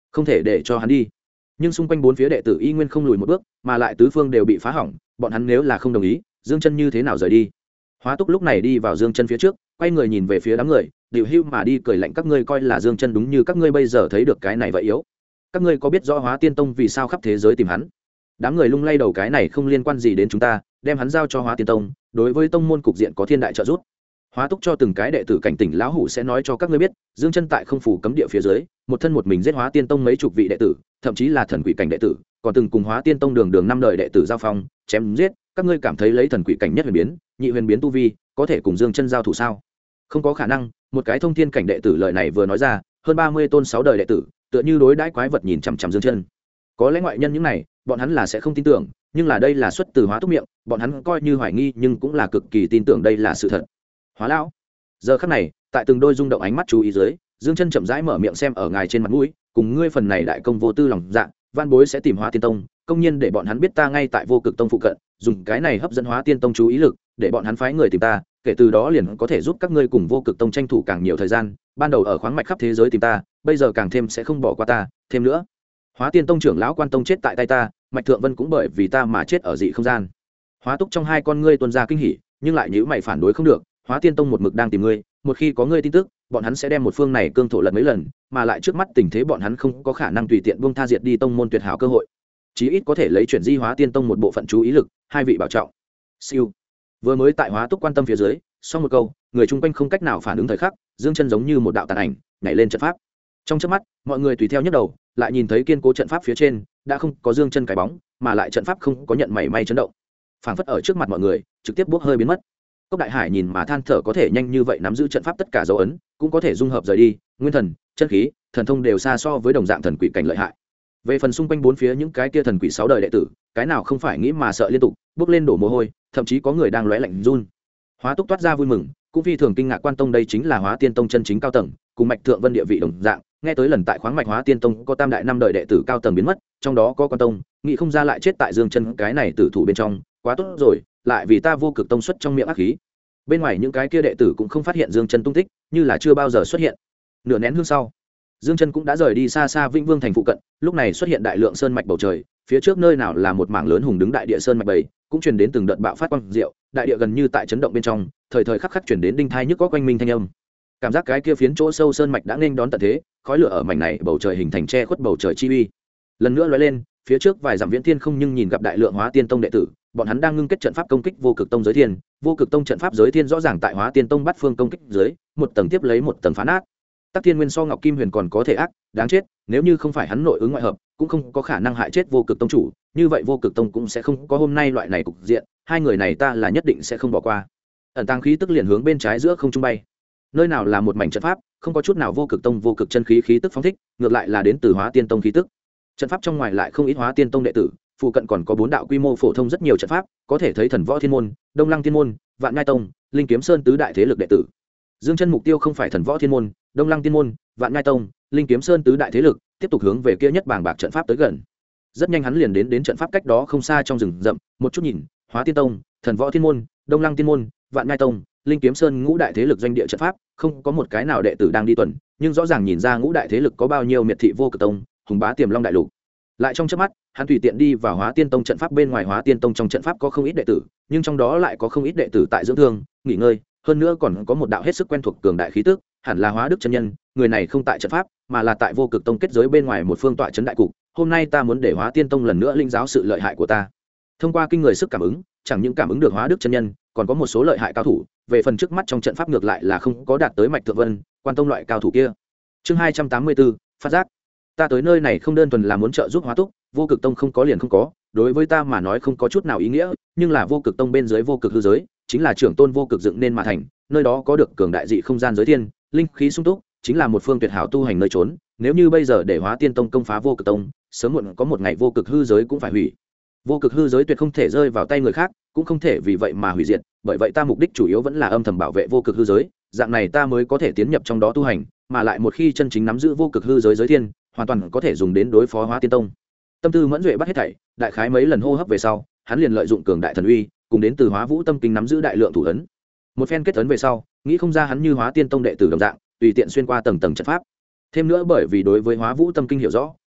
không thể để cho hắn đi. Nhưng xung quanh bốn phía đệ tử y nguyên không lùi một bước, mà lại tứ phương đều bị phá hỏng, bọn hắn nếu là không đồng ý, Dương Chân như thế nào rời đi? Hóa Túc lúc này đi vào Dương Chân phía trước, quay người nhìn về phía đám người, điều hưu mà đi cười lạnh, các ngươi coi là Dương Chân đúng như các ngươi bây giờ thấy được cái này vậy yếu? Các ngươi có biết rõ Hóa Tiên Tông vì sao khắp thế giới tìm hắn? Đám người lung lay đầu, cái này không liên quan gì đến chúng ta, đem hắn giao cho Hóa Tiên Tông, đối với tông môn cục diện có thiên đại trợ giúp. Hóa Túc cho từng cái đệ tử cảnh tỉnh, lão hủ sẽ nói cho các ngươi biết, Dương Chân tại không phủ cấm địa phía dưới, một thân một mình giết Hóa Tiên Tông mấy chục vị đệ tử, thậm chí là thần quỷ cảnh đệ tử, còn từng cùng Hóa Tiên Tông đường năm đời đệ tử giao phong, chém giết. Các ngươi cảm thấy lấy thần quỷ cảnh nhất huyền biến, nhị huyền biến tu vi, có thể cùng Dương Chân giao thủ sao? Không có khả năng. Một cái thông thiên cảnh đệ tử lời này vừa nói ra, hơn 30 tôn 6 đời đệ tử, tựa như đối đãi quái vật nhìn chằm chằm Dương Chân. Có lẽ ngoại nhân những này, bọn hắn là sẽ không tin tưởng, nhưng là đây là xuất từ Hóa Túc miệng, bọn hắn coi như hoài nghi nhưng cũng là cực kỳ tin tưởng đây là sự thật. Hóa lão. Giờ khắc này, tại từng đôi rung động ánh mắt chú ý dưới, Dương Chân chậm rãi mở miệng, xem ở ngài trên mặt mũi, cùng ngươi phần này đại công vô tư lòng dạ, van bối sẽ tìm Hóa Tiên Tông, công nhiên để bọn hắn biết ta ngay tại Vô Cực Tông phụ cận, dùng cái này hấp dẫn Hóa Tiên Tông chú ý lực, để bọn hắn phái người tìm ta, kể từ đó liền có thể giúp các ngươi cùng Vô Cực Tông tranh thủ càng nhiều thời gian, ban đầu ở khoáng mạch khắp thế giới tìm ta, bây giờ càng thêm sẽ không bỏ qua ta, thêm nữa, Hóa Tiên Tông trưởng lão Quan Tông chết tại tay ta, Mạch Thượng Vân cũng bởi vì ta mà chết ở dị không gian. Hóa Túc trong hai con ngươi tuôn ra kinh hỉ, nhưng lại nhíu mày phản đối, không được, Hóa Tiên Tông một mực đang tìm ngươi, một khi có ngươi tin tức, bọn hắn sẽ đem một phương này cương thổ lật mấy lần, mà lại trước mắt tình thế bọn hắn không có khả năng tùy tiện buông tha diệt đi tông môn tuyệt hảo cơ hội. Chí ít có thể lấy chuyển di Hóa Tiên Tông một bộ phận chú ý lực, hai vị bảo trọng. Siêu. Vừa mới tại Hóa Túc quan tâm phía dưới, sau một câu, người chung quanh không cách nào phản ứng thời khắc, Dương Chân giống như một đạo tàn ảnh, nhảy lên trận pháp. Trong chớp mắt, mọi người tùy theo nhấc đầu, lại nhìn thấy kiên cố trận pháp phía trên, đã không có Dương Chân cái bóng, mà lại trận pháp không có nhận mảy may chấn động. Phảng phất ở trước mặt mọi người, trực tiếp bốc hơi biến mất. Cốc Đại Hải nhìn mà than thở, có thể nhanh như vậy nắm giữ trận pháp tất cả dấu ấn, cũng có thể dung hợp rời đi, nguyên thần, chân khí, thần thông đều xa so với đồng dạng thần quỷ cảnh lợi hại. Về phần xung quanh bốn phía những cái kia thần quỷ 6 đời đệ tử, cái nào không phải nghĩ mà sợ liên tục, bước lên đổ mồ hôi, thậm chí có người đang lóe lạnh run. Hóa Túc toát ra vui mừng, cũng phi thường kinh ngạc, Quan Tông đây chính là Hóa Tiên Tông chân chính cao tầng, cùng Mạch Thượng Vân địa vị đồng dạng, nghe tới lần tại khoáng mạch Hóa Tiên Tông có tam đại năm đời đệ tử cao tầng biến mất, trong đó có Quan Tông, nghĩ không ra lại chết tại Dương Chân cái này tử thủ bên trong, quá tốt rồi, lại vì ta Vô Cực Tông xuất trong miệng ác khí. Bên ngoài những cái kia đệ tử cũng không phát hiện Dương Chân tung tích, như là chưa bao giờ xuất hiện. Nửa nén hương sau, Dương Chân cũng đã rời đi xa xa Vĩnh Vương thành phụ cận, lúc này xuất hiện đại lượng sơn mạch bầu trời, phía trước nơi nào là một mảng lớn hùng đứng đại địa sơn mạch bầy, cũng truyền đến từng đợt bạo phát quang diệu, đại địa gần như tại chấn động bên trong, thời thời khắc khắc truyền đến đinh thai nhức có quanh minh thanh âm. Cảm giác cái kia phiến chỗ sâu sơn mạch đã nghênh đón tận thế, khói lửa ở mảnh này bầu trời hình thành che khuất bầu trời chi uy. Lần nữa lóe lên, phía trước vài dặm viễn thiên không nhưng nhìn gặp đại lượng Hóa Tiên Tông đệ tử, bọn hắn đang ngưng kết trận pháp công kích Vô Cực Tông giới thiên, Vô Cực Tông trận pháp giới thiên rõ ràng tại Hóa Tiên Tông bắt phương công kích dưới, một tầng tiếp lấy một tầng phá nát. Tắc Thiên Nguyên so Ngọc Kim Huyền còn có thể ác, đáng chết, nếu như không phải hắn nội ứng ngoại hợp, cũng không có khả năng hại chết Vô Cực Tông chủ, như vậy Vô Cực Tông cũng sẽ không có hôm nay loại này cục diện, hai người này ta là nhất định sẽ không bỏ qua. Ẩn tàng khí tức liền hướng bên trái giữa không trung bay. Nơi nào là một mảnh trận pháp, không có chút nào Vô Cực Tông vô cực chân khí khí tức phóng thích, ngược lại là đến từ Hóa Tiên Tông khí tức. Trận pháp trong ngoài lại không ít Hóa Tiên Tông đệ tử, phụ cận còn có 4 đạo quy mô phổ thông rất nhiều trận pháp, có thể thấy Thần Võ Thiên môn, Đông Lăng Thiên môn, Vạn Nhai Tông, Linh Kiếm Sơn tứ đại thế lực đệ tử. Dương Chân mục tiêu không phải Thần Võ Thiên môn, Đông Lăng Thiên môn, Vạn Nhai Tông, Linh Kiếm Sơn tứ đại thế lực, tiếp tục hướng về kia nhất bảng bạc trận pháp tới gần. Rất nhanh hắn liền đến trận pháp cách đó không xa trong rừng rậm, một chút nhìn, Hóa Tiên Tông, Thần Võ Thiên môn, Đông Lăng Thiên môn, Vạn Nhai Tông, Linh Kiếm Sơn ngũ đại thế lực doanh địa trận pháp, không có một cái nào đệ tử đang đi tuần, nhưng rõ ràng nhìn ra ngũ đại thế lực có bao nhiêu miệt thị Vô Cực Tông, hùng bá Tiềm Long đại lục. Lại trong chớp mắt, hắn tùy tiện đi vào Hóa Tiên Tông trận pháp, bên ngoài Hóa Tiên Tông trong trận pháp có không ít đệ tử, nhưng trong đó lại có không ít đệ tử tại dưỡng thương, nghỉ ngơi, hơn nữa còn có một đạo hết sức quen thuộc cường đại khí tức, hẳn là Hóa Đức chân nhân, người này không tại trận pháp, mà là tại Vô Cực Tông kết giới bên ngoài một phương tọa trấn đại cục, hôm nay ta muốn để Hóa Tiên Tông lần nữa linh giáo sự lợi hại của ta. Thông qua kinh người sức cảm ứng, chẳng những cảm ứng được Hóa Đức chân nhân, còn có một số lợi hại cao thủ, về phần trước mắt trong trận pháp ngược lại là không có đạt tới Mạch Thượng Vân, Quan Tông loại cao thủ kia. Chương 284, phát giác. Ta tới nơi này không đơn thuần là muốn trợ giúp Hóa Túc, Vô Cực Tông không có liền không có, đối với ta mà nói không có chút nào ý nghĩa, nhưng là Vô Cực Tông bên dưới Vô Cực hư giới, chính là trưởng tôn vô cực dựng nên mà thành, nơi đó có được cường đại dị không gian giới thiên, linh khí sung túc, chính là một phương tuyệt hảo tu hành nơi trốn, nếu như bây giờ để Hóa Tiên Tông công phá Vô Cực Tông, sớm muộn có một ngày Vô Cực hư giới cũng phải hủy. Vô Cực hư giới tuyệt không thể rơi vào tay người khác, cũng không thể vì vậy mà hủy diệt, bởi vậy ta mục đích chủ yếu vẫn là âm thầm bảo vệ Vô Cực hư giới, dạng này ta mới có thể tiến nhập trong đó tu hành, mà lại một khi chân chính nắm giữ Vô Cực hư giới giới thiên, hoàn toàn có thể dùng đến đối phó Hóa Tiên Tông. Tâm tư mẫn duệ bắt hết thảy, đại khái mấy lần hô hấp về sau, hắn liền lợi dụng cường đại thần uy, cùng đến từ Hóa Vũ Tâm Kinh nắm giữ đại lượng thủ ấn. Một phen kết ấn về sau, nghĩ không ra hắn như Hóa Tiên Tông đệ tử đồng dạng, tùy tiện xuyên qua tầng tầng trận pháp. Thêm nữa bởi vì đối với Hóa Vũ Tâm Kinh hiểu rõ,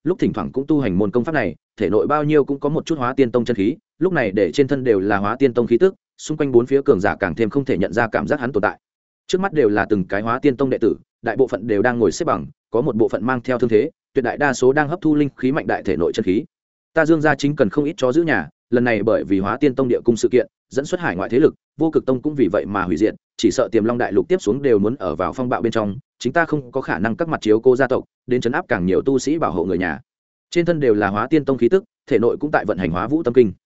lúc thỉnh thoảng cũng tu hành môn công pháp này, thể nội bao nhiêu cũng có một chút hóa tiên tông chân khí, lúc này để trên thân đều là hóa tiên tông khí tức, xung quanh bốn phía cường giả càng thêm không thể nhận ra cảm giác hắn tồn tại. Trước mắt đều là từng cái hóa tiên tông đệ tử, đại bộ phận đều đang ngồi xếp bằng, có một bộ phận mang theo thương thế, tuyệt đại đa số đang hấp thu linh khí mạnh đại thể nội chân khí. Ta Dương gia chính cần không ít chó giữ nhà, lần này bởi vì hóa tiên tông địa cung sự kiện dẫn xuất hải ngoại thế lực, vô cực tông cũng vì vậy mà hủy diệt, chỉ sợ tiềm long đại lục tiếp xuống đều muốn ở vào phong bạo bên trong, chính ta không có khả năng các mặt chiếu cô gia tộc đến chấn áp càng nhiều tu sĩ bảo hộ người nhà. Trên thân đều là hóa tiên tông khí tức, thể nội cũng tại vận hành hóa vũ tâm kinh.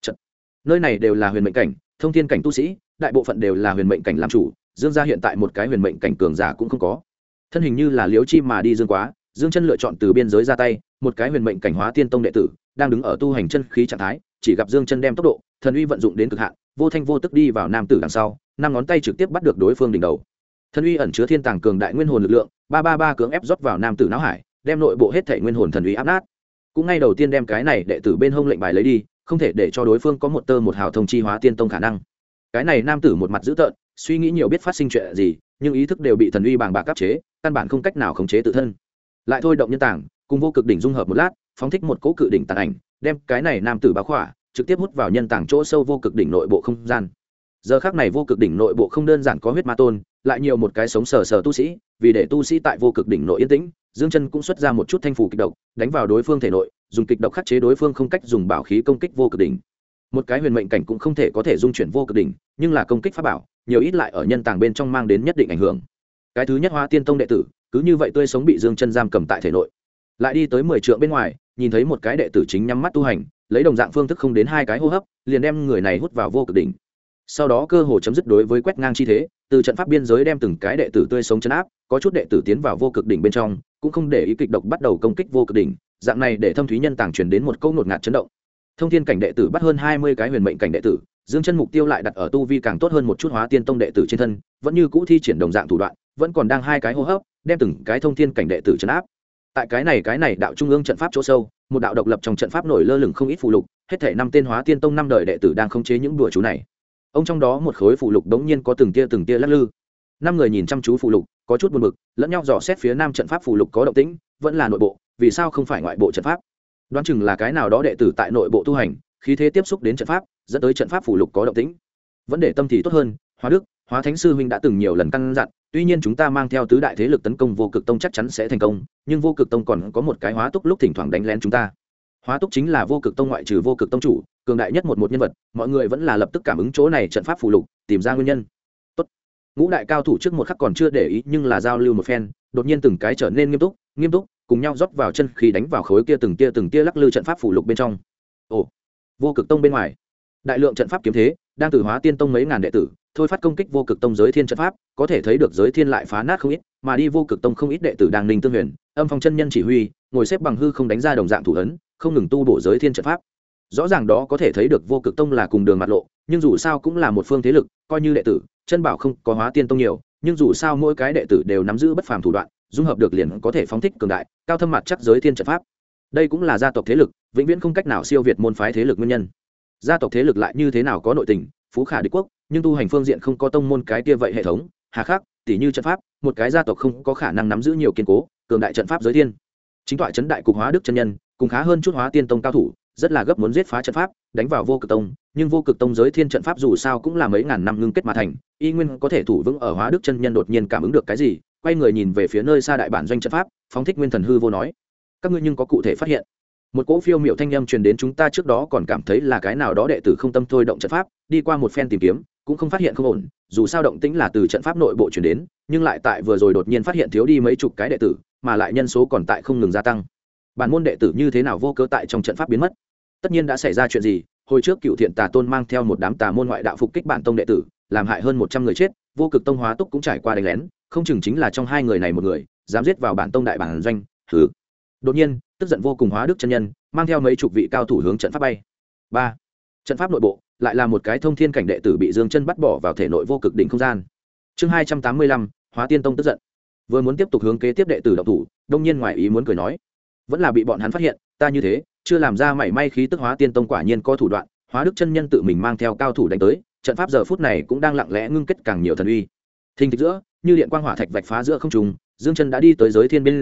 Nơi này đều là huyền mệnh cảnh, thông thiên cảnh tu sĩ, đại bộ phận đều là huyền mệnh cảnh làm chủ, Dương gia hiện tại một cái huyền mệnh cảnh cường giả cũng không có. Thân hình như là liếu chim mà đi Dương quá, Dương chân lựa chọn từ biên giới ra tay, một cái huyền mệnh cảnh hóa tiên tông đệ tử đang đứng ở tu hành chân khí trạng thái, chỉ gặp Dương chân đem tốc độ, thần uy vận dụng đến cực hạn, vô thanh vô tức đi vào nam tử đằng sau, năm ngón tay trực tiếp bắt được đối phương đỉnh đầu. Thần uy ẩn chứa thiên tàng cường đại nguyên hồn lực lượng, 333 cưỡng ép rót vào nam tử não hải, đem nội bộ hết thể nguyên hồn thần uy áp nát. Cũng ngay đầu tiên đem cái này đệ tử bên hông lệnh bài lấy đi, không thể để cho đối phương có một tơ một hào thông chi hóa tiên tông khả năng. Cái này nam tử một mặt dữ tợn, suy nghĩ nhiều biết phát sinh chuyện gì, nhưng ý thức đều bị thần uy bàng bạc áp chế, căn bản không cách nào khống chế tự thân. Lại thôi động nhân tàng, cùng vô cực đỉnh dung hợp một lát, phóng thích một cỗ cự đỉnh tàn ảnh, đem cái này nam tử bao khỏa, trực tiếp hút vào nhân tàng chỗ sâu vô cực đỉnh nội bộ không gian. Giờ khắc này vô cực đỉnh nội bộ không đơn giản có huyết ma tôn, lại nhiều một cái sống sờ sờ tu sĩ, vì để tu sĩ tại vô cực đỉnh nội yên tĩnh, Dương chân cũng xuất ra một chút thanh phủ kịch độc, đánh vào đối phương thể nội, dùng kịch độc khắc chế đối phương không cách dùng bảo khí công kích vô cực đỉnh. Một cái huyền mệnh cảnh cũng không thể có thể dung chuyển vô cực đỉnh, nhưng là công kích pháp bảo, nhiều ít lại ở nhân tàng bên trong mang đến nhất định ảnh hưởng. Cái thứ nhất hóa tiên tông đệ tử, cứ như vậy tươi sống bị Dương chân giam cầm tại thể nội. Lại đi tới 10 trượng bên ngoài, nhìn thấy một cái đệ tử chính nhắm mắt tu hành, lấy đồng dạng phương thức không đến 2 cái hô hấp, liền đem người này hút vào vô cực đỉnh. Sau đó cơ hồ chấm dứt đối với quét ngang chi thế, từ trận pháp biên giới đem từng cái đệ tử tươi sống trấn áp, có chút đệ tử tiến vào vô cực đỉnh bên trong, cũng không để ý kịch độc bắt đầu công kích vô cực đỉnh, dạng này để thâm thúy nhân tàng truyền đến một câu ngột ngạt chấn động. Thông thiên cảnh đệ tử bắt hơn 20 cái huyền mệnh cảnh đệ tử, Dương chân mục tiêu lại đặt ở tu vi càng tốt hơn một chút hóa tiên tông đệ tử trên thân, vẫn như cũ thi triển đồng dạng thủ đoạn, vẫn còn đang 2 cái hô hấp, đem từng cái thông thiên cảnh đệ tử trấn áp. Tại cái này đạo trung ương trận pháp chỗ sâu, một đạo độc lập trong trận pháp nổi lơ lửng không ít phù lục, hết thảy 5 tên hóa tiên tông 5 đời đệ tử đang khống chế những đùa chú này. Ông trong đó một khối phù lục đống nhiên có từng tia lắc lư. 5 người nhìn chăm chú phù lục, có chút buồn bực, lẫn nhau dò xét phía nam trận pháp phù lục có động tĩnh, vẫn là nội bộ, vì sao không phải ngoại bộ trận pháp? Đoán chừng là cái nào đó đệ tử tại nội bộ tu hành, khí thế tiếp xúc đến trận pháp, dẫn tới trận pháp phù lục có động tĩnh. Vẫn để tâm thì tốt hơn, Hóa Đức, Hóa Thánh sư huynh đã từng nhiều lần căn dặn, tuy nhiên chúng ta mang theo tứ đại thế lực tấn công vô cực tông chắc chắn sẽ thành công, nhưng vô cực tông còn có một cái hóa túc lúc thỉnh thoảng đánh lén chúng ta. Hóa túc chính là vô cực tông ngoại trừ vô cực tông chủ, cường đại nhất một nhân vật, mọi người vẫn là lập tức cảm ứng chỗ này trận pháp phù lục, tìm ra nguyên nhân. Tốt. Ngũ đại cao thủ trước một khắc còn chưa để ý, nhưng là giao lưu một phen, đột nhiên từng cái trở nên nghiêm túc, cùng nhau rót vào chân khí đánh vào khối kia từng tia lắc lư trận pháp phù lục bên trong. Ồ, vô cực tông bên ngoài, đại lượng trận pháp kiếm thế đang từ hóa tiên tông mấy ngàn đệ tử thôi phát công kích vô cực tông giới thiên trận pháp, có thể thấy được giới thiên lại phá nát không ít, mà đi vô cực tông không ít đệ tử đang ninh tương huyền, âm phong chân nhân chỉ huy, ngồi xếp bằng hư không đánh ra đồng dạng thủ ấn, không ngừng tu bổ giới thiên trận pháp. Rõ ràng đó có thể thấy được vô cực tông là cùng đường mặt lộ, nhưng dù sao cũng là một phương thế lực, coi như đệ tử chân bảo không có hóa tiên tông nhiều, nhưng dù sao mỗi cái đệ tử đều nắm giữ bất phàm thủ đoạn, dung hợp được liền có thể phóng thích cường đại cao thâm mặt chắc giới thiên trận pháp. Đây cũng là gia tộc thế lực vĩnh viễn không cách nào siêu việt môn phái thế lực nguyên nhân. Gia tộc thế lực lại như thế nào có nội tình, phú khả địch quốc, nhưng tu hành phương diện không có tông môn cái kia vậy hệ thống hà khắc tỷ như trận pháp, một cái gia tộc không có khả năng nắm giữ nhiều kiên cố cường đại trận pháp giới thiên. Chính tọa chấn đại cục Hóa Đức chân nhân cùng khá hơn chút hóa tiên tông cao thủ, rất là gấp muốn giết phá trận pháp đánh vào vô cực tông, nhưng vô cực tông giới thiên trận pháp dù sao cũng là mấy ngàn năm ngưng kết mà thành, y nguyên có thể thủ vững ở. Hóa Đức chân nhân đột nhiên cảm ứng được cái gì, quay người nhìn về phía nơi xa đại bản doanh trận pháp, phóng thích nguyên thần hư vô nói: các ngươi nhưng có cụ thể phát hiện? Một cỗ phiêu miệu thanh âm truyền đến, chúng ta trước đó còn cảm thấy là cái nào đó đệ tử không tâm thôi động trận pháp, đi qua một phen tìm kiếm cũng không phát hiện không ổn, dù sao động tĩnh là từ trận pháp nội bộ truyền đến, nhưng lại tại vừa rồi đột nhiên phát hiện thiếu đi mấy chục cái đệ tử, mà lại nhân số còn tại không ngừng gia tăng. Bản môn đệ tử như thế nào vô cớ tại trong trận pháp biến mất? Tất nhiên đã xảy ra chuyện gì, hồi trước Cựu Thiện Tà Tôn mang theo một đám tà môn ngoại đạo phục kích bản tông đệ tử, làm hại hơn 100 người chết, vô cực tông Hóa Túc cũng trải qua đánh lén, không chừng chính là trong hai người này một người dám giết vào bản tông đại bản doanh. Hừ. Đột nhiên tức giận vô cùng Hóa Đức chân nhân mang theo mấy chục vị cao thủ hướng trận pháp bay. 3. Trận pháp nội bộ lại là một cái thông thiên cảnh đệ tử bị Dương chân bắt bỏ vào thể nội vô cực đỉnh không gian. Chương 285, Hóa Tiên tông tức giận. Vừa muốn tiếp tục hướng kế tiếp đệ tử động thủ, đông nhiên ngoài ý muốn cười nói: vẫn là bị bọn hắn phát hiện, ta như thế chưa làm ra mảy may khí tức. Hóa Tiên tông quả nhiên có thủ đoạn. Hóa Đức chân nhân tự mình mang theo cao thủ đánh tới, trận pháp giờ phút này cũng đang lặng lẽ ngưng kết càng nhiều thần uy. Thình thịch giữa, như điện quang hỏa thạch vạch phá giữa không trung, Dương chân đã đi tới giới thiên bên giới,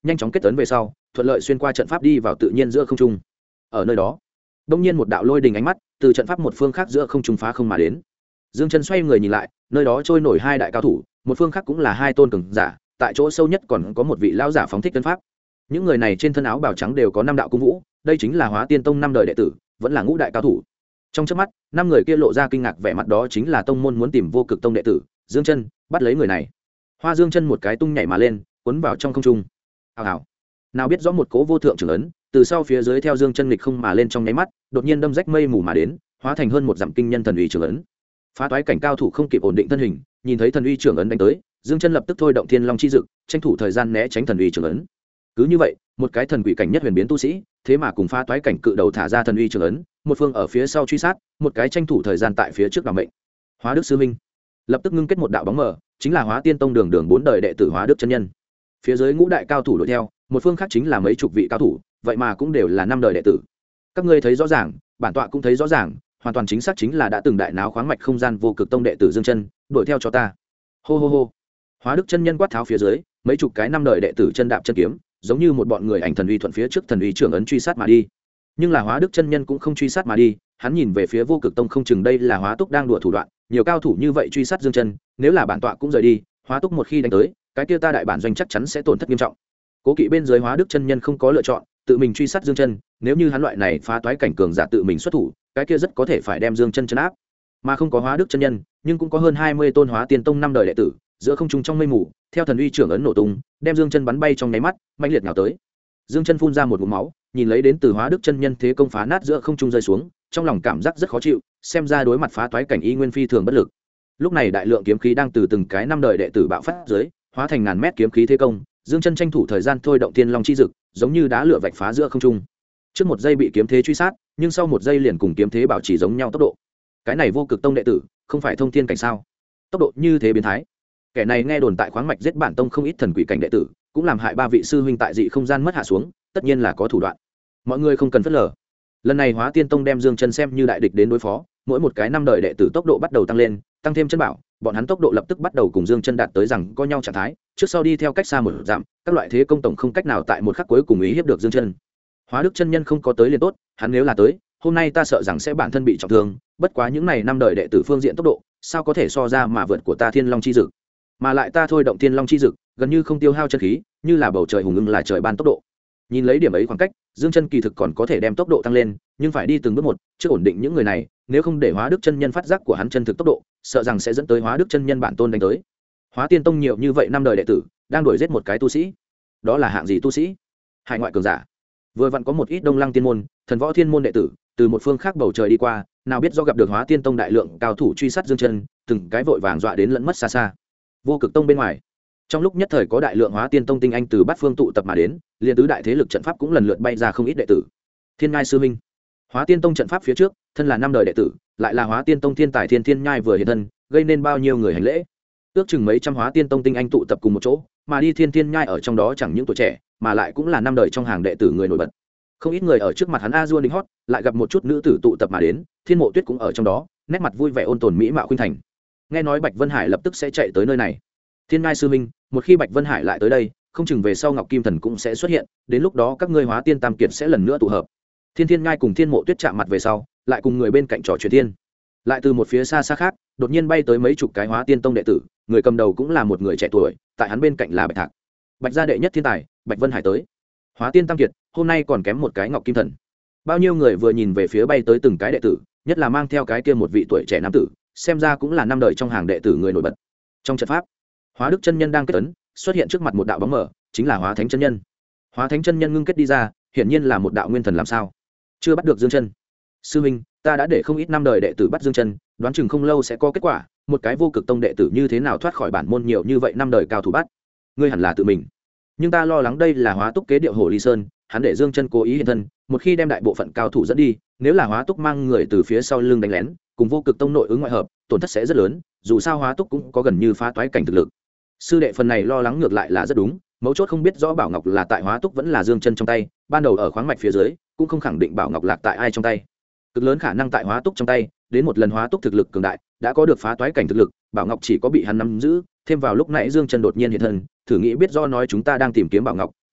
nhanh chóng kết tấn về sau thuận lợi xuyên qua trận pháp đi vào tự nhiên giữa không trung. Ở nơi đó đông nhiên một đạo lôi đình ánh mắt từ trận pháp một phương khác giữa không trung phá không mà đến. Dương Chân xoay người nhìn lại, nơi đó trôi nổi hai đại cao thủ, một phương khác cũng là hai tôn cường giả, tại chỗ sâu nhất còn có một vị lão giả phóng thích tân pháp. Những người này trên thân áo bào trắng đều có năm đạo cung vũ, đây chính là Hóa Tiên Tông năm đời đệ tử, vẫn là ngũ đại cao thủ. Trong chớp mắt, năm người kia lộ ra kinh ngạc vẻ mặt, đó chính là tông môn muốn tìm Vô Cực Tông đệ tử, Dương Chân, bắt lấy người này. Hoa Dương Chân một cái tung nhảy mà lên, cuốn vào trong không trung. Hào hào. Nào biết rõ một cỗ vô thượng trưởng ấn, từ sau phía dưới theo Dương Chân nghịch không mà lên trong nháy mắt, đột nhiên đâm rách mây mù mà đến, hóa thành hơn một dặm kinh nhân thần uy trưởng ấn. Phá toái cảnh cao thủ không kịp ổn định thân hình, nhìn thấy thần uy trưởng ấn đánh tới, Dương Chân lập tức thôi động Thiên Long chi dực, tranh thủ thời gian né tránh thần uy trưởng ấn. Cứ như vậy, một cái thần quỷ cảnh nhất huyền biến tu sĩ, thế mà cùng phá toái cảnh cự đầu thả ra thần uy trưởng ấn, một phương ở phía sau truy sát, một cái tranh thủ thời gian tại phía trước đảm mệnh. Hóa Đức sư minh lập tức ngưng kết một đạo bóng mờ, chính là Hóa Tiên Tông đường đường 4 đời đệ tử Hóa Đức chân nhân. Phía dưới ngũ đại cao thủ đuổi theo, một phương khác chính là mấy chục vị cao thủ, vậy mà cũng đều là 5 đời đệ tử. Các ngươi thấy rõ ràng, bản tọa cũng thấy rõ ràng, hoàn toàn chính xác chính là đã từng đại náo khoáng mạch không gian Vô Cực Tông đệ tử Dương Chân, đuổi theo cho ta. Hô hô hô. Hóa Đức chân nhân quát tháo phía dưới, mấy chục cái 5 đời đệ tử chân đạp chân kiếm, giống như một bọn người ảnh thần uy thuận phía trước thần uy trưởng ấn truy sát mà đi. Nhưng là Hóa Đức chân nhân cũng không truy sát mà đi, hắn nhìn về phía Vô Cực Tông, không chừng đây là Hóa Túc đang đùa thủ đoạn, nhiều cao thủ như vậy truy sát Dương Chân, nếu là bản tọa cũng rời đi, Hóa Túc một khi đánh tới, cái kia ta đại bản doanh chắc chắn sẽ tổn thất nghiêm trọng. Cố kỵ bên dưới Hóa Đức chân nhân không có lựa chọn, tự mình truy sát Dương Chân, nếu như hắn loại này phá toái cảnh cường giả tự mình xuất thủ, cái kia rất có thể phải đem Dương Chân trấn áp. Mà không có Hóa Đức chân nhân, nhưng cũng có hơn 20 tôn Hóa Tiên Tông 5 đời đệ tử, giữa không trung trong mây mù, theo thần uy trưởng ấn nổ tung, đem Dương Chân bắn bay trong nháy mắt, mãnh liệt nhào tới. Dương Chân phun ra một ngụm máu, nhìn lấy đến từ Hóa Đức chân nhân thế công phá nát giữa không trung rơi xuống, trong lòng cảm giác rất khó chịu, xem ra đối mặt phá toái cảnh y nguyên phi thường bất lực. Lúc này đại lượng kiếm khí đang từ từng cái 5 đời đệ tử bạo phát dưới, hóa thành ngàn mét kiếm khí thế công, Dương Chân tranh thủ thời gian thôi động Thiên Long chi dực, giống như đá lửa vạch phá giữa không trung. Trước một giây bị kiếm thế truy sát, nhưng sau một giây liền cùng kiếm thế bảo trì giống nhau tốc độ. Cái này Vô Cực Tông đệ tử, không phải thông thiên cảnh sao? Tốc độ như thế biến thái. Kẻ này nghe đồn tại khoáng mạch giết bản tông không ít thần quỷ cảnh đệ tử, cũng làm hại 3 vị sư huynh tại dị không gian mất hạ xuống, tất nhiên là có thủ đoạn. Mọi người không cần phớt lờ. Lần này Hóa Tiên Tông đem Dương Chân xem như đại địch đến đối phó, mỗi một cái 5 đời đệ tử tốc độ bắt đầu tăng lên, tăng thêm chân bảo, bọn hắn tốc độ lập tức bắt đầu cùng Dương Chân đạt tới rằng có nhau trạng thái, trước sau đi theo cách xa một dặm, các loại thế công tổng không cách nào tại một khắc cuối cùng ý hiếp được Dương Chân. Hóa Đức chân nhân không có tới liền tốt, hắn nếu là tới, hôm nay ta sợ rằng sẽ bản thân bị trọng thương, bất quá những này 5 đời đệ tử phương diện tốc độ, sao có thể so ra mà vượt của ta Thiên Long chi dực. Mà lại ta thôi động Thiên Long chi dực, gần như không tiêu hao chân khí, như là bầu trời hùng ưng là trời ban tốc độ. Nhìn lấy điểm ấy khoảng cách, Dương Chân kỳ thực còn có thể đem tốc độ tăng lên, nhưng phải đi từng bước một, trước ổn định những người này, nếu không để Hóa Đức chân nhân phát giác của hắn chân thực tốc độ, sợ rằng sẽ dẫn tới Hóa Đức chân nhân bản tôn đánh tới. Hóa Tiên Tông nhiều như vậy 5 đời đệ tử, đang đuổi giết một cái tu sĩ. Đó là hạng gì tu sĩ? Hải ngoại cường giả. Vừa vặn có một ít Đông Lăng Tiên môn, Thần Võ Thiên môn đệ tử, từ một phương khác bầu trời đi qua, nào biết do gặp được Hóa Tiên Tông đại lượng cao thủ truy sát Dương Chân, từng cái vội vàng dọa đến lẫn mất xa xa. Vô Cực Tông bên ngoài, trong lúc nhất thời có đại lượng Hóa Tiên Tông tinh anh từ bát phương tụ tập mà đến, liên tứ đại thế lực trận pháp cũng lần lượt bay ra không ít đệ tử. Thiên Ngai sư minh, Hóa Tiên Tông trận pháp phía trước, thân là 5 đời đệ tử, lại là Hóa Tiên Tông thiên tài Thiên Nhai vừa hiện thân, gây nên bao nhiêu người hành lễ. Ước chừng mấy trăm Hóa Tiên Tông tinh anh tụ tập cùng một chỗ, mà đi Thiên Nhai ở trong đó chẳng những tuổi trẻ, mà lại cũng là 5 đời trong hàng đệ tử người nổi bật. Không ít người ở trước mặt hắn a dua đính hót, lại gặp một chút nữ tử tụ tập mà đến, Thiên Mộ Tuyết cũng ở trong đó, nét mặt vui vẻ ôn tồn mỹ mạo khuynh thành. Nghe nói Bạch Vân Hải lập tức sẽ chạy tới nơi này. Thiên Ngai sư minh, một khi Bạch Vân Hải lại tới đây, không chừng về sau Ngọc Kim Thần cũng sẽ xuất hiện, đến lúc đó các ngươi Hóa Tiên Tam Kiệt sẽ lần nữa tụ hợp. Thiên Ngai cùng Thiên Mộ Tuyết chạm mặt về sau, lại cùng người bên cạnh trò chuyện thiên. Lại từ một phía xa xa khác, đột nhiên bay tới mấy chục cái Hóa Tiên Tông đệ tử, người cầm đầu cũng là một người trẻ tuổi, tại hắn bên cạnh là Bạch Thạc. Bạch gia đệ nhất thiên tài, Bạch Vân Hải tới. Hóa Tiên Tam Kiệt, hôm nay còn kém một cái Ngọc Kim Thần. Bao nhiêu người vừa nhìn về phía bay tới từng cái đệ tử, nhất là mang theo cái kia một vị tuổi trẻ nam tử, xem ra cũng là 5 đời trong hàng đệ tử người nổi bật. Trong trận pháp, Hóa Đức chân nhân đang kết ấn, xuất hiện trước mặt một đạo bóng mờ, chính là Hóa Thánh chân nhân. Hóa Thánh chân nhân ngưng kết đi ra, hiển nhiên là một đạo nguyên thần làm sao? Chưa bắt được Dương Chân. Sư huynh, ta đã để không ít 5 đời đệ tử bắt Dương Chân, đoán chừng không lâu sẽ có kết quả, một cái Vô Cực Tông đệ tử như thế nào thoát khỏi bản môn nhiều như vậy 5 đời cao thủ bắt? Ngươi hẳn là tự mình. Nhưng ta lo lắng đây là Hóa Túc kế điệu Hồ Ly Sơn, hắn để Dương Chân cố ý hiện thân, một khi đem đại bộ phận cao thủ dẫn đi, nếu là Hóa Túc mang người từ phía sau lưng đánh lén, cùng Vô Cực Tông nội ứng ngoại hợp, tổn thất sẽ rất lớn, dù sao Hóa Túc cũng có gần như phá toái cảnh thực lực. Sư đệ phần này lo lắng ngược lại là rất đúng, mấu chốt không biết rõ Bảo Ngọc là tại Hóa Túc vẫn là Dương Chân trong tay, ban đầu ở khoáng mạch phía dưới, cũng không khẳng định Bảo Ngọc lạc tại ai trong tay. Cực lớn khả năng tại Hóa Túc trong tay, đến một lần Hóa Túc thực lực cường đại, đã có được phá toái cảnh thực lực, Bảo Ngọc chỉ có bị hắn nắm giữ, thêm vào lúc nãy Dương Chân đột nhiên hiện thân, thử nghĩ biết do nói chúng ta đang tìm kiếm Bảo Ngọc,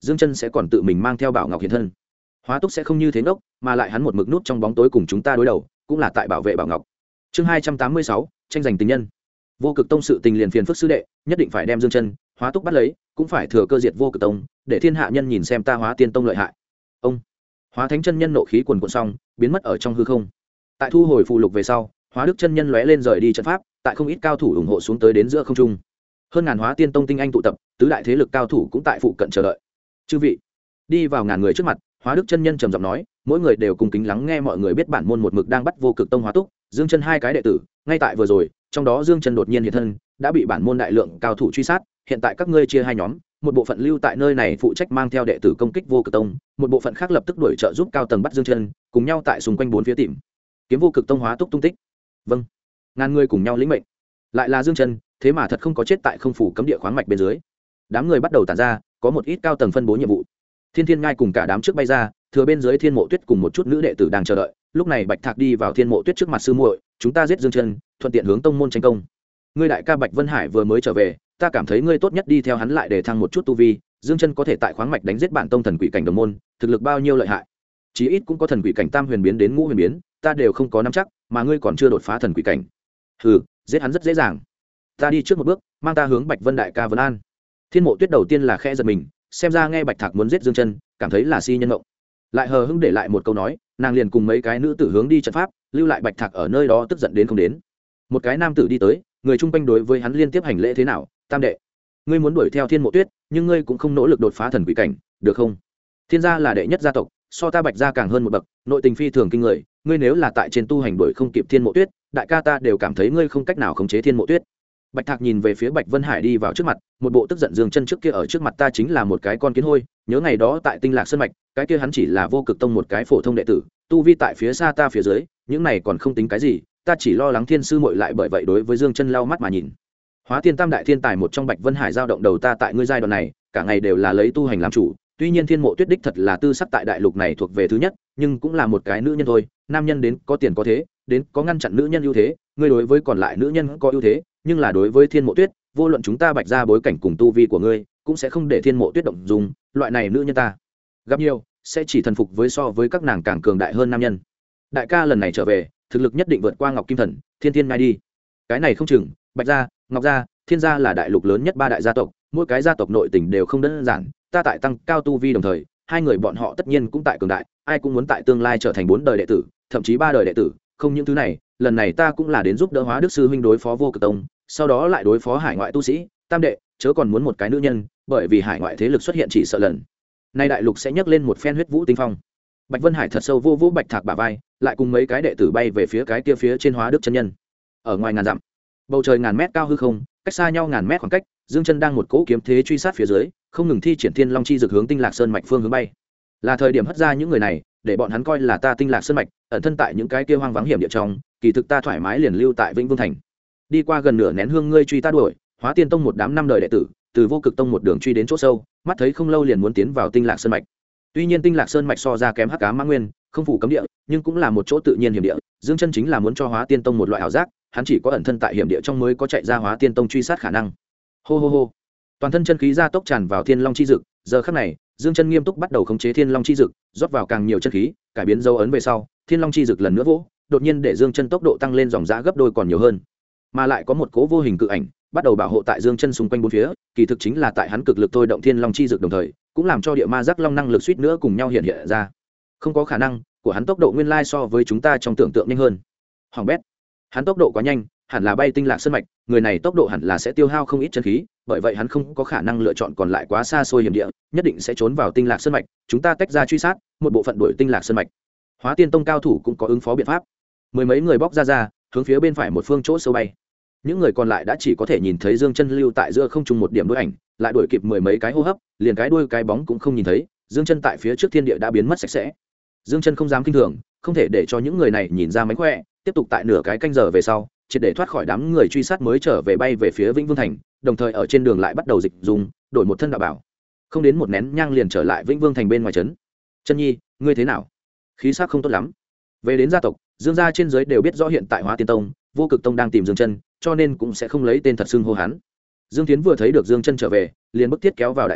Dương Chân sẽ còn tự mình mang theo Bảo Ngọc hiện thân. Hóa Túc sẽ không như thế ngốc, mà lại hắn một mực nút trong bóng tối cùng chúng ta đối đầu, cũng là tại bảo vệ Bảo Ngọc. Chương 286, tranh giành tình nhân. Vô Cực Tông sự tình liền phiền phức sư đệ, nhất định phải đem Dương Chân, Hóa Túc bắt lấy, cũng phải thừa cơ diệt Vô Cực Tông, để thiên hạ nhân nhìn xem ta Hóa Tiên Tông lợi hại. Ông Hóa Thánh chân nhân nộ khí quần quần xong, biến mất ở trong hư không. Tại thu hồi phù lục về sau, Hóa Đức chân nhân lóe lên rời đi trận pháp, tại không ít cao thủ ủng hộ xuống tới đến giữa không trung. Hơn ngàn Hóa Tiên Tông tinh anh tụ tập, tứ đại thế lực cao thủ cũng tại phụ cận chờ đợi. Chư vị, đi vào ngàn người trước mặt, Hóa Đức chân nhân trầm giọng nói, mỗi người đều cùng kính lắng nghe mọi người biết bản môn một mực đang bắt Vô Cực Tông Hóa Túc, Dương Chân hai cái đệ tử, ngay tại vừa rồi, trong đó Dương Chân đột nhiên hiện thân, đã bị bản môn đại lượng cao thủ truy sát, hiện tại các ngươi chia hai nhóm, một bộ phận lưu tại nơi này phụ trách mang theo đệ tử công kích Vô Cực Tông, một bộ phận khác lập tức đuổi trợ giúp cao tầng bắt Dương Chân, cùng nhau tại xung quanh bốn phía tìm kiếm Vô Cực Tông Hóa Túc tung tích. Vâng. Ngàn người cùng nhau lĩnh mệnh. Lại là Dương Chân, thế mà thật không có chết tại không phủ cấm địa khoáng mạch bên dưới. Đám người bắt đầu tản ra, có một ít cao tầng phân bố nhiệm vụ. Thiên Thiên Ngai cùng cả đám trước bay ra, thừa bên dưới Thiên Mộ Tuyết cùng một chút nữ đệ tử đang chờ đợi. Lúc này Bạch Thạc đi vào Thiên Mộ Tuyết trước mặt sư muội, chúng ta giết Dương Chân, thuận tiện hướng tông môn tranh công. Ngươi đại ca Bạch Vân Hải vừa mới trở về, ta cảm thấy ngươi tốt nhất đi theo hắn lại để thăng một chút tu vi. Dương Chân có thể tại khoáng mạch đánh giết bản tông thần quỷ cảnh đồng môn, thực lực bao nhiêu lợi hại. Chí ít cũng có thần quỷ cảnh tam huyền biến đến ngũ huyền biến, ta đều không có nắm chắc, mà ngươi còn chưa đột phá thần quỷ cảnh. Hừ, giết hắn rất dễ dàng. Ta đi trước một bước, mang ta hướng Bạch Vân đại ca vấn an. Thiên Mộ Tuyết đầu tiên là khẽ giật mình, xem ra nghe Bạch Thạc muốn giết Dương Chân, cảm thấy là si nhân ngộng. Lại hờ hững để lại một câu nói, nàng liền cùng mấy cái nữ tử hướng đi trận pháp, lưu lại Bạch Thạc ở nơi đó tức giận đến không đến. Một cái nam tử đi tới, người chung quanh đối với hắn liên tiếp hành lễ thế nào, tam đệ, ngươi muốn đuổi theo Thiên Mộ Tuyết, nhưng ngươi cũng không nỗ lực đột phá thần quỷ cảnh, được không? Thiên gia là đệ nhất gia tộc, so ta Bạch gia càng hơn một bậc, nội tình phi thường kinh người, ngươi nếu là tại trên tu hành đuổi không kịp Thiên Mộ Tuyết, đại ca ta đều cảm thấy ngươi không cách nào khống chế Thiên Mộ Tuyết. Bạch Thạc nhìn về phía Bạch Vân Hải đi vào trước mặt, một bộ tức giận Dương Chân trước kia ở trước mặt ta chính là một cái con kiến hôi, nhớ ngày đó tại Tinh Lạc Sơn mạch, cái kia hắn chỉ là Vô Cực Tông một cái phổ thông đệ tử, tu vi tại phía xa ta phía dưới, những này còn không tính cái gì, ta chỉ lo lắng Thiên sư muội lại bởi vậy đối với Dương Chân lau mắt mà nhìn. Hóa Tiên Tam đại thiên tài một trong Bạch Vân Hải giao động đầu ta tại ngươi giai đoạn này, cả ngày đều là lấy tu hành làm chủ, tuy nhiên Thiên Mộ Tuyết đích thật là tư sắc tại đại lục này thuộc về thứ nhất, nhưng cũng là một cái nữ nhân thôi, nam nhân đến có tiền có thế, đến có ngăn chặn nữ nhân ưu thế, ngươi đối với còn lại nữ nhân có ưu thế, nhưng là đối với Thiên Mộ Tuyết, vô luận chúng ta Bạch gia bối cảnh cùng tu vi của ngươi, cũng sẽ không để Thiên Mộ Tuyết động dung, loại này nữ nhân ta gặp nhiều, sẽ chỉ thần phục với so với các nàng càng cường đại hơn nam nhân. Đại ca lần này trở về, thực lực nhất định vượt qua Ngọc Kim Thần, Thiên Thiên ngay đi. Cái này không chừng, Bạch gia, Ngọc gia, Thiên gia là đại lục lớn nhất ba đại gia tộc, mỗi cái gia tộc nội tình đều không đơn giản, ta tại tăng cao tu vi đồng thời, hai người bọn họ tất nhiên cũng tại cường đại, ai cũng muốn tại tương lai trở thành 4 đời đệ tử, thậm chí 3 đời đệ tử, không những thứ này, lần này ta cũng là đến giúp đỡ Hóa Đức sư huynh đối phó Vô Cực Tông, sau đó lại đối phó hải ngoại tu sĩ, tam đệ, chớ còn muốn một cái nữ nhân, bởi vì hải ngoại thế lực xuất hiện chỉ sợ lần nay đại lục sẽ nhấc lên một phen huyết vũ tinh phong. Bạch Vân Hải thật sâu vô Bạch Thạc bả vai, lại cùng mấy cái đệ tử bay về phía cái kia phía trên Hóa Đức chân nhân. Ở ngoài ngàn dặm, bầu trời ngàn mét cao hư không, cách xa nhau ngàn mét khoảng cách, Dương Chân đang một cỗ kiếm thế truy sát phía dưới, không ngừng thi triển Thiên Long chi dược hướng Tinh Lạc Sơn mạch phương hướng bay. Là thời điểm hất ra những người này, để bọn hắn coi là ta Tinh Lạc Sơn mạch, ẩn thân tại những cái kia hoang vắng hiểm địa trong, kỳ thực ta thoải mái liền lưu tại Vĩnh Vương thành. Đi qua gần nửa nén hương ngươi truy ta đuổi, Hóa Tiên Tông một đám năm đời đệ tử, từ Vô Cực Tông một đường truy đến chỗ sâu, mắt thấy không lâu liền muốn tiến vào Tinh Lạc Sơn mạch. Tuy nhiên Tinh Lạc Sơn mạch so ra kém Hắc Ám Mã Nguyên, không phủ cấm địa, nhưng cũng là một chỗ tự nhiên hiểm địa. Dương Chân chính là muốn cho Hóa Tiên Tông một loại ảo giác, hắn chỉ có ẩn thân tại hiểm địa trong mới có chạy ra Hóa Tiên Tông truy sát khả năng. Hô hô hô. Toàn thân chân khí gia tốc tràn vào Thiên Long chi dực, giờ khắc này, Dương Chân nghiêm túc bắt đầu khống chế Thiên Long chi dực, rót vào càng nhiều chân khí, cải biến dấu ấn về sau, Thiên Long chi dực lần nữa vỗ, đột nhiên để Dương Chân tốc độ tăng lên dòng dã gấp đôi còn nhiều hơn. Mà lại có một cố vô hình cự ảnh, bắt đầu bảo hộ tại Dương Chân xung quanh bốn phía, kỳ thực chính là tại hắn cực lực thôi động Thiên Long chi dực đồng thời, cũng làm cho địa ma giác long năng lực suýt nữa cùng nhau hiện hiện ra. Không có khả năng, của hắn tốc độ nguyên lai so với chúng ta trong tưởng tượng nhanh hơn. Hoàng bét, hắn tốc độ quá nhanh, hẳn là bay Tinh Lạc Sơn mạch, người này tốc độ hẳn là sẽ tiêu hao không ít chân khí, bởi vậy hắn không có khả năng lựa chọn còn lại quá xa xôi hiểm địa, nhất định sẽ trốn vào Tinh Lạc Sơn mạch, chúng ta tách ra truy sát, một bộ phận đuổi Tinh Lạc Sơn mạch. Hóa Tiên Tông cao thủ cũng có ứng phó biện pháp. Mười mấy người bóc ra, hướng phía bên phải một phương chỗ sâu bay. Những người còn lại đã chỉ có thể nhìn thấy Dương Chân lưu tại giữa không trung một điểm đuôi ảnh, lại đuổi kịp mười mấy cái hô hấp, liền cái đuôi cái bóng cũng không nhìn thấy, Dương Chân tại phía trước thiên địa đã biến mất sạch sẽ. Dương Chân không dám kinh thường, không thể để cho những người này nhìn ra mánh khỏe, tiếp tục tại nửa cái canh giờ về sau, triệt để thoát khỏi đám người truy sát mới trở về bay về phía Vĩnh Vương thành, đồng thời ở trên đường lại bắt đầu dịch dùng, đổi một thân đạo bảo. Không đến một nén nhang liền trở lại Vĩnh Vương thành bên ngoài trấn. Chân Nhi, ngươi thế nào? Khí sắc không tốt lắm. Về đến gia tộc, Dương gia trên dưới đều biết rõ hiện tại Hóa Tiên Tông, Vô Cực Tông đang tìm Dương Chân, cho nên cũng sẽ không lấy tên thật xưng hô hắn. Dương Tiến vừa thấy được Dương Chân trở về, liền bức thiết kéo vào đại sảnh,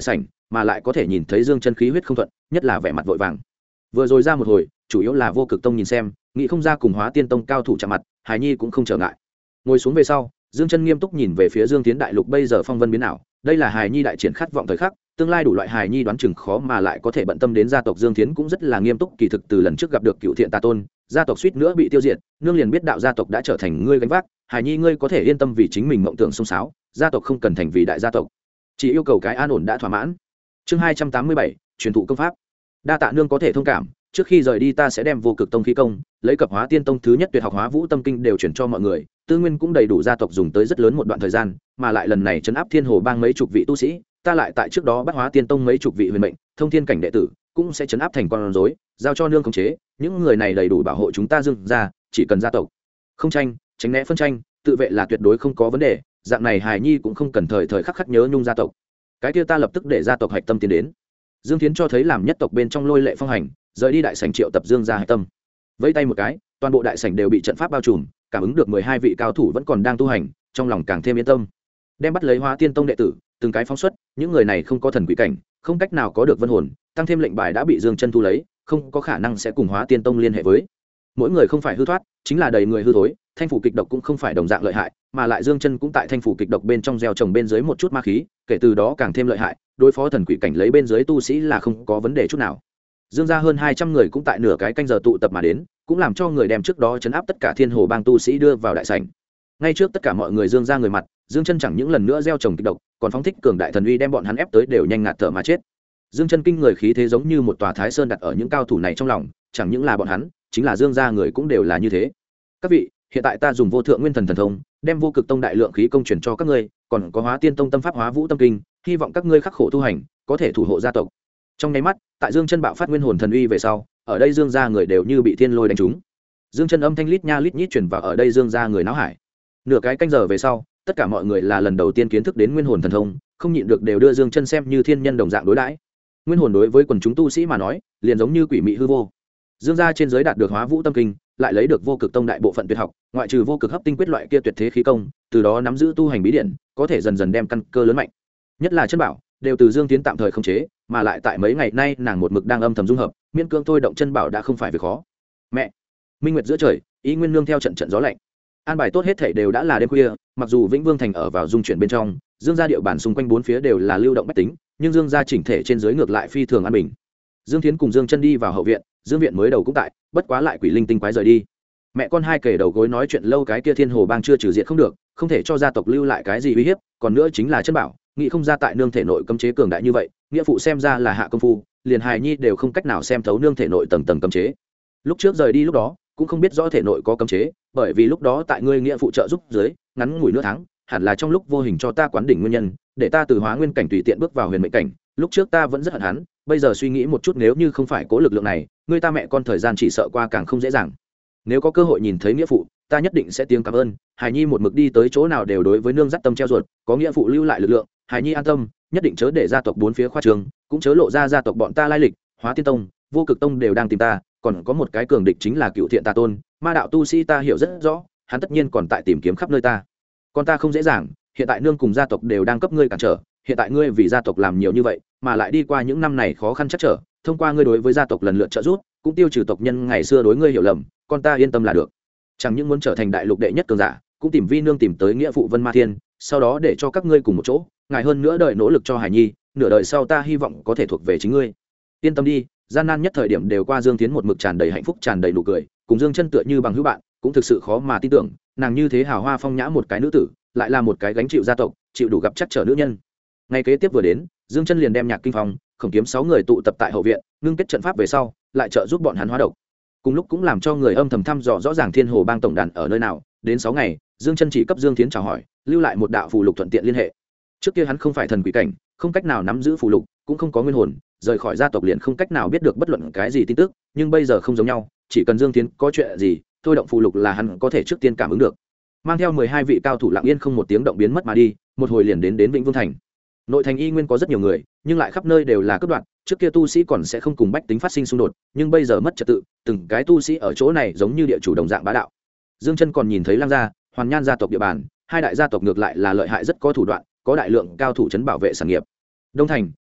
mà lại có thể nhìn thấy Dương Chân khí huyết không thuận, nhất là vẻ mặt vội vàng. Vừa rồi ra một hồi, chủ yếu là Vô Cực Tông nhìn xem, nghĩ không ra cùng Hóa Tiên Tông cao thủ chạm mặt, Hải Nhi cũng không trở ngại. Ngồi xuống về sau, Dương Chân nghiêm túc nhìn về phía Dương Tiến đại lục bây giờ phong vân biến ảo, đây là Hải Nhi đại triển khát vọng thời khắc, tương lai đủ loại Hải Nhi đoán chừng khó mà lại có thể bận tâm đến gia tộc. Dương Tiến cũng rất là nghiêm túc, kỳ thực từ lần trước gặp được Cựu Thiện Tà Tôn, gia tộc suýt nữa bị tiêu diệt, nương liền biết đạo gia tộc đã trở thành ngươi gánh vác, Hải Nhi ngươi có thể yên tâm vì chính mình mộng tưởng xông xáo, gia tộc không cần thành vì đại gia tộc, chỉ yêu cầu cái an ổn đã thỏa mãn. Chương 287, truyền thụ công pháp. Đa tạ nương có thể thông cảm, trước khi rời đi ta sẽ đem Vô Cực Tông khí công, lấy Cập Hóa Tiên Tông thứ nhất tuyệt học Hóa Vũ Tâm Kinh đều chuyển cho mọi người, tư nguyên cũng đầy đủ gia tộc dùng tới rất lớn một đoạn thời gian, mà lại lần này trấn áp Thiên Hồ Bang mấy chục vị tu sĩ, ta lại tại trước đó bắt Hóa Tiên Tông mấy chục vị huyền mệnh, thông thiên cảnh đệ tử, cũng sẽ trấn áp thành con rối, giao cho nương khống chế, những người này đầy đủ bảo hộ chúng ta Dương gia, chỉ cần gia tộc không tranh, tránh né phân tranh, tự vệ là tuyệt đối không có vấn đề, dạng này Hải Nhi cũng không cần thời thời khắc khắc nhớ nhung gia tộc. Cái kia ta lập tức để gia tộc hạch tâm tiến đến. Dương Thiến cho thấy làm nhất tộc bên trong Lôi Lệ Phong hành, rời đi đại sảnh triệu tập Dương gia hạch tâm. Vẫy tay một cái, toàn bộ đại sảnh đều bị trận pháp bao trùm, cảm ứng được 12 vị cao thủ vẫn còn đang tu hành, trong lòng càng thêm yên tâm. Đem bắt lấy Hóa Tiên Tông đệ tử, từng cái phóng xuất, những người này không có thần quỷ cảnh, không cách nào có được vân hồn, tăng thêm lệnh bài đã bị Dương Chân thu lấy, không có khả năng sẽ cùng Hóa Tiên Tông liên hệ với. Mỗi người không phải hư thoát, chính là đầy người hư thối, thanh phủ kịch độc cũng không phải đồng dạng lợi hại, mà lại Dương Chân cũng tại thanh phủ kịch độc bên trong gieo trồng bên dưới một chút ma khí, kể từ đó càng thêm lợi hại, đối phó thần quỷ cảnh lấy bên dưới tu sĩ là không có vấn đề chút nào. Dương gia hơn 200 người cũng tại nửa cái canh giờ tụ tập mà đến, cũng làm cho người đem trước đó trấn áp tất cả Thiên Hồ Bang tu sĩ đưa vào đại sảnh. Ngay trước tất cả mọi người Dương gia người mặt, Dương Chân chẳng những lần nữa gieo trồng kịch độc, còn phóng thích cường đại thần uy đem bọn hắn ép tới đều nhanh ngạt thở mà chết. Dương Chân kinh người khí thế giống như một tòa Thái Sơn đặt ở những cao thủ này trong lòng, chẳng những là bọn hắn, chính là Dương gia người cũng đều là như thế. Các vị, hiện tại ta dùng Vô Thượng Nguyên Thần thần thông, đem Vô Cực Tông đại lượng khí công truyền cho các ngươi, còn có Hóa Tiên Tông tâm pháp Hóa Vũ Tâm Kinh, hy vọng các ngươi khắc khổ tu hành, có thể thủ hộ gia tộc. Trong nháy mắt, tại Dương Chân bạo phát nguyên hồn thần uy về sau, ở đây Dương gia người đều như bị thiên lôi đánh trúng. Dương Chân âm thanh lít nha lít nhít truyền vào ở đây Dương gia người náo hải. Nửa cái canh giờ về sau, tất cả mọi người là lần đầu tiên kiến thức đến nguyên hồn thần thông, không nhịn được đều đưa Dương Chân xem như thiên nhân đồng dạng đối đãi. Nguyên hồn đối với quần chúng tu sĩ mà nói, liền giống như quỷ mị hư vô. Dương gia trên giới đạt được Hóa Vũ Tâm Kinh, lại lấy được Vô Cực Tông đại bộ phận tuyệt học, ngoại trừ Vô Cực Hấp Tinh quyết loại kia tuyệt thế khí công, từ đó nắm giữ tu hành bí điển, có thể dần dần đem căn cơ lớn mạnh. Nhất là chân bảo, đều từ Dương Tiến tạm thời khống chế, mà lại tại mấy ngày nay nàng một mực đang âm thầm dung hợp, miễn cương thôi động chân bảo đã không phải việc khó. Mẹ, minh nguyệt giữa trời, ý nguyên nương theo trận trận gió lạnh. An bài tốt hết thảy đều đã là đêm khuya, mặc dù Vĩnh Vương thành ở vào dung chuyển bên trong, Dương gia địa bàn xung quanh bốn phía đều là lưu động bách tính, nhưng Dương gia chỉnh thể trên dưới ngược lại phi thường an bình. Dương Thiến cùng Dương Chân đi vào hậu viện, Dương viện mới đầu cũng tại, bất quá lại quỷ linh tinh quái rời đi. Mẹ con hai kể đầu gối nói chuyện lâu, cái kia Thiên Hồ Bang chưa trừ diệt không được, không thể cho gia tộc lưu lại cái gì uy hiếp, còn nữa chính là chân bảo, nghĩ không ra tại nương thể nội cấm chế cường đại như vậy, nghĩa phụ xem ra là hạ công phu, liền hài nhi đều không cách nào xem thấu nương thể nội tầng tầng cấm chế. Lúc trước rời đi lúc đó, cũng không biết rõ thể nội có cấm chế, bởi vì lúc đó tại ngươi nghĩa phụ trợ giúp dưới, ngắn ngủi nửa tháng, hẳn là trong lúc vô hình cho ta quán đỉnh nguyên nhân, để ta từ hóa nguyên cảnh tùy tiện bước vào huyền mệnh cảnh. Lúc trước ta vẫn rất hận hắn, bây giờ suy nghĩ một chút, nếu như không phải cố lực lượng này, ngươi ta mẹ con thời gian chỉ sợ qua càng không dễ dàng. Nếu có cơ hội nhìn thấy nghĩa phụ, ta nhất định sẽ tiếng cảm ơn. Hải nhi một mực đi tới chỗ nào đều đối với nương dắt tâm treo ruột, có nghĩa phụ lưu lại lực lượng, Hải nhi an tâm, nhất định chớ để gia tộc bốn phía khoa trường, cũng chớ lộ ra gia tộc bọn ta lai lịch. Hóa Tiên Tông, Vô Cực Tông đều đang tìm ta, còn có một cái cường địch chính là Cựu Thiện Tà Tôn, ma đạo tu sĩ ta hiểu rất rõ, hắn tất nhiên còn tại tìm kiếm khắp nơi ta. Con ta không dễ dàng, hiện tại nương cùng gia tộc đều đang cấp ngươi cản trở, hiện tại ngươi vì gia tộc làm nhiều như vậy, mà lại đi qua những năm này khó khăn chắc trở, thông qua ngươi đối với gia tộc lần lượt trợ giúp, cũng tiêu trừ tộc nhân ngày xưa đối ngươi hiểu lầm, con ta yên tâm là được. Chẳng những muốn trở thành đại lục đệ nhất cường giả, cũng tìm vi nương tìm tới nghĩa phụ Vân Ma Thiên, sau đó để cho các ngươi cùng một chỗ, ngài hơn nữa đợi nỗ lực cho Hải Nhi, nửa đời sau ta hy vọng có thể thuộc về chính ngươi. Yên tâm đi, gian nan nhất thời điểm đều qua. Dương Tiến một mực tràn đầy hạnh phúc, tràn đầy nụ cười, cùng Dương Chân tựa như bằng hữu bạn, cũng thực sự khó mà tin tưởng, nàng như thế hào hoa phong nhã một cái nữ tử, lại là một cái gánh chịu gia tộc, chịu đủ gặp chắc trở nữ nhân. Ngày kế tiếp vừa đến, Dương Chân liền đem Nhạc Kinh Phong, Khổng Kiếm 6 người tụ tập tại hậu viện, ngưng kết trận pháp về sau, lại trợ giúp bọn hắn hóa độc. Cùng lúc cũng làm cho người âm thầm thăm dò rõ ràng Thiên Hồ Bang tổng đàn ở nơi nào. Đến 6 ngày, Dương Chân chỉ cấp Dương Thiến chào hỏi, lưu lại một đạo phù lục thuận tiện liên hệ. Trước kia hắn không phải thần quỷ cảnh, không cách nào nắm giữ phù lục, cũng không có nguyên hồn, rời khỏi gia tộc liền không cách nào biết được bất luận cái gì tin tức, nhưng bây giờ không giống nhau, chỉ cần Dương Thiến có chuyện gì, thôi động phù lục là hắn có thể trước tiên cảm ứng được. Mang theo 12 vị cao thủ lặng yên không một tiếng động biến mất mà đi, một hồi liền đến Vĩnh Vương thành. Nội thành y nguyên có rất nhiều người, nhưng lại khắp nơi đều là cướp đoạt, trước kia tu sĩ còn sẽ không cùng bách tính phát sinh xung đột, nhưng bây giờ mất trật tự, từng cái tu sĩ ở chỗ này giống như địa chủ đồng dạng bá đạo. Dương Chân còn nhìn thấy Lăng gia, Hoàn Nhan gia tộc địa bàn, hai đại gia tộc ngược lại là lợi hại, rất có thủ đoạn, có đại lượng cao thủ trấn bảo vệ sản nghiệp. Đông thành,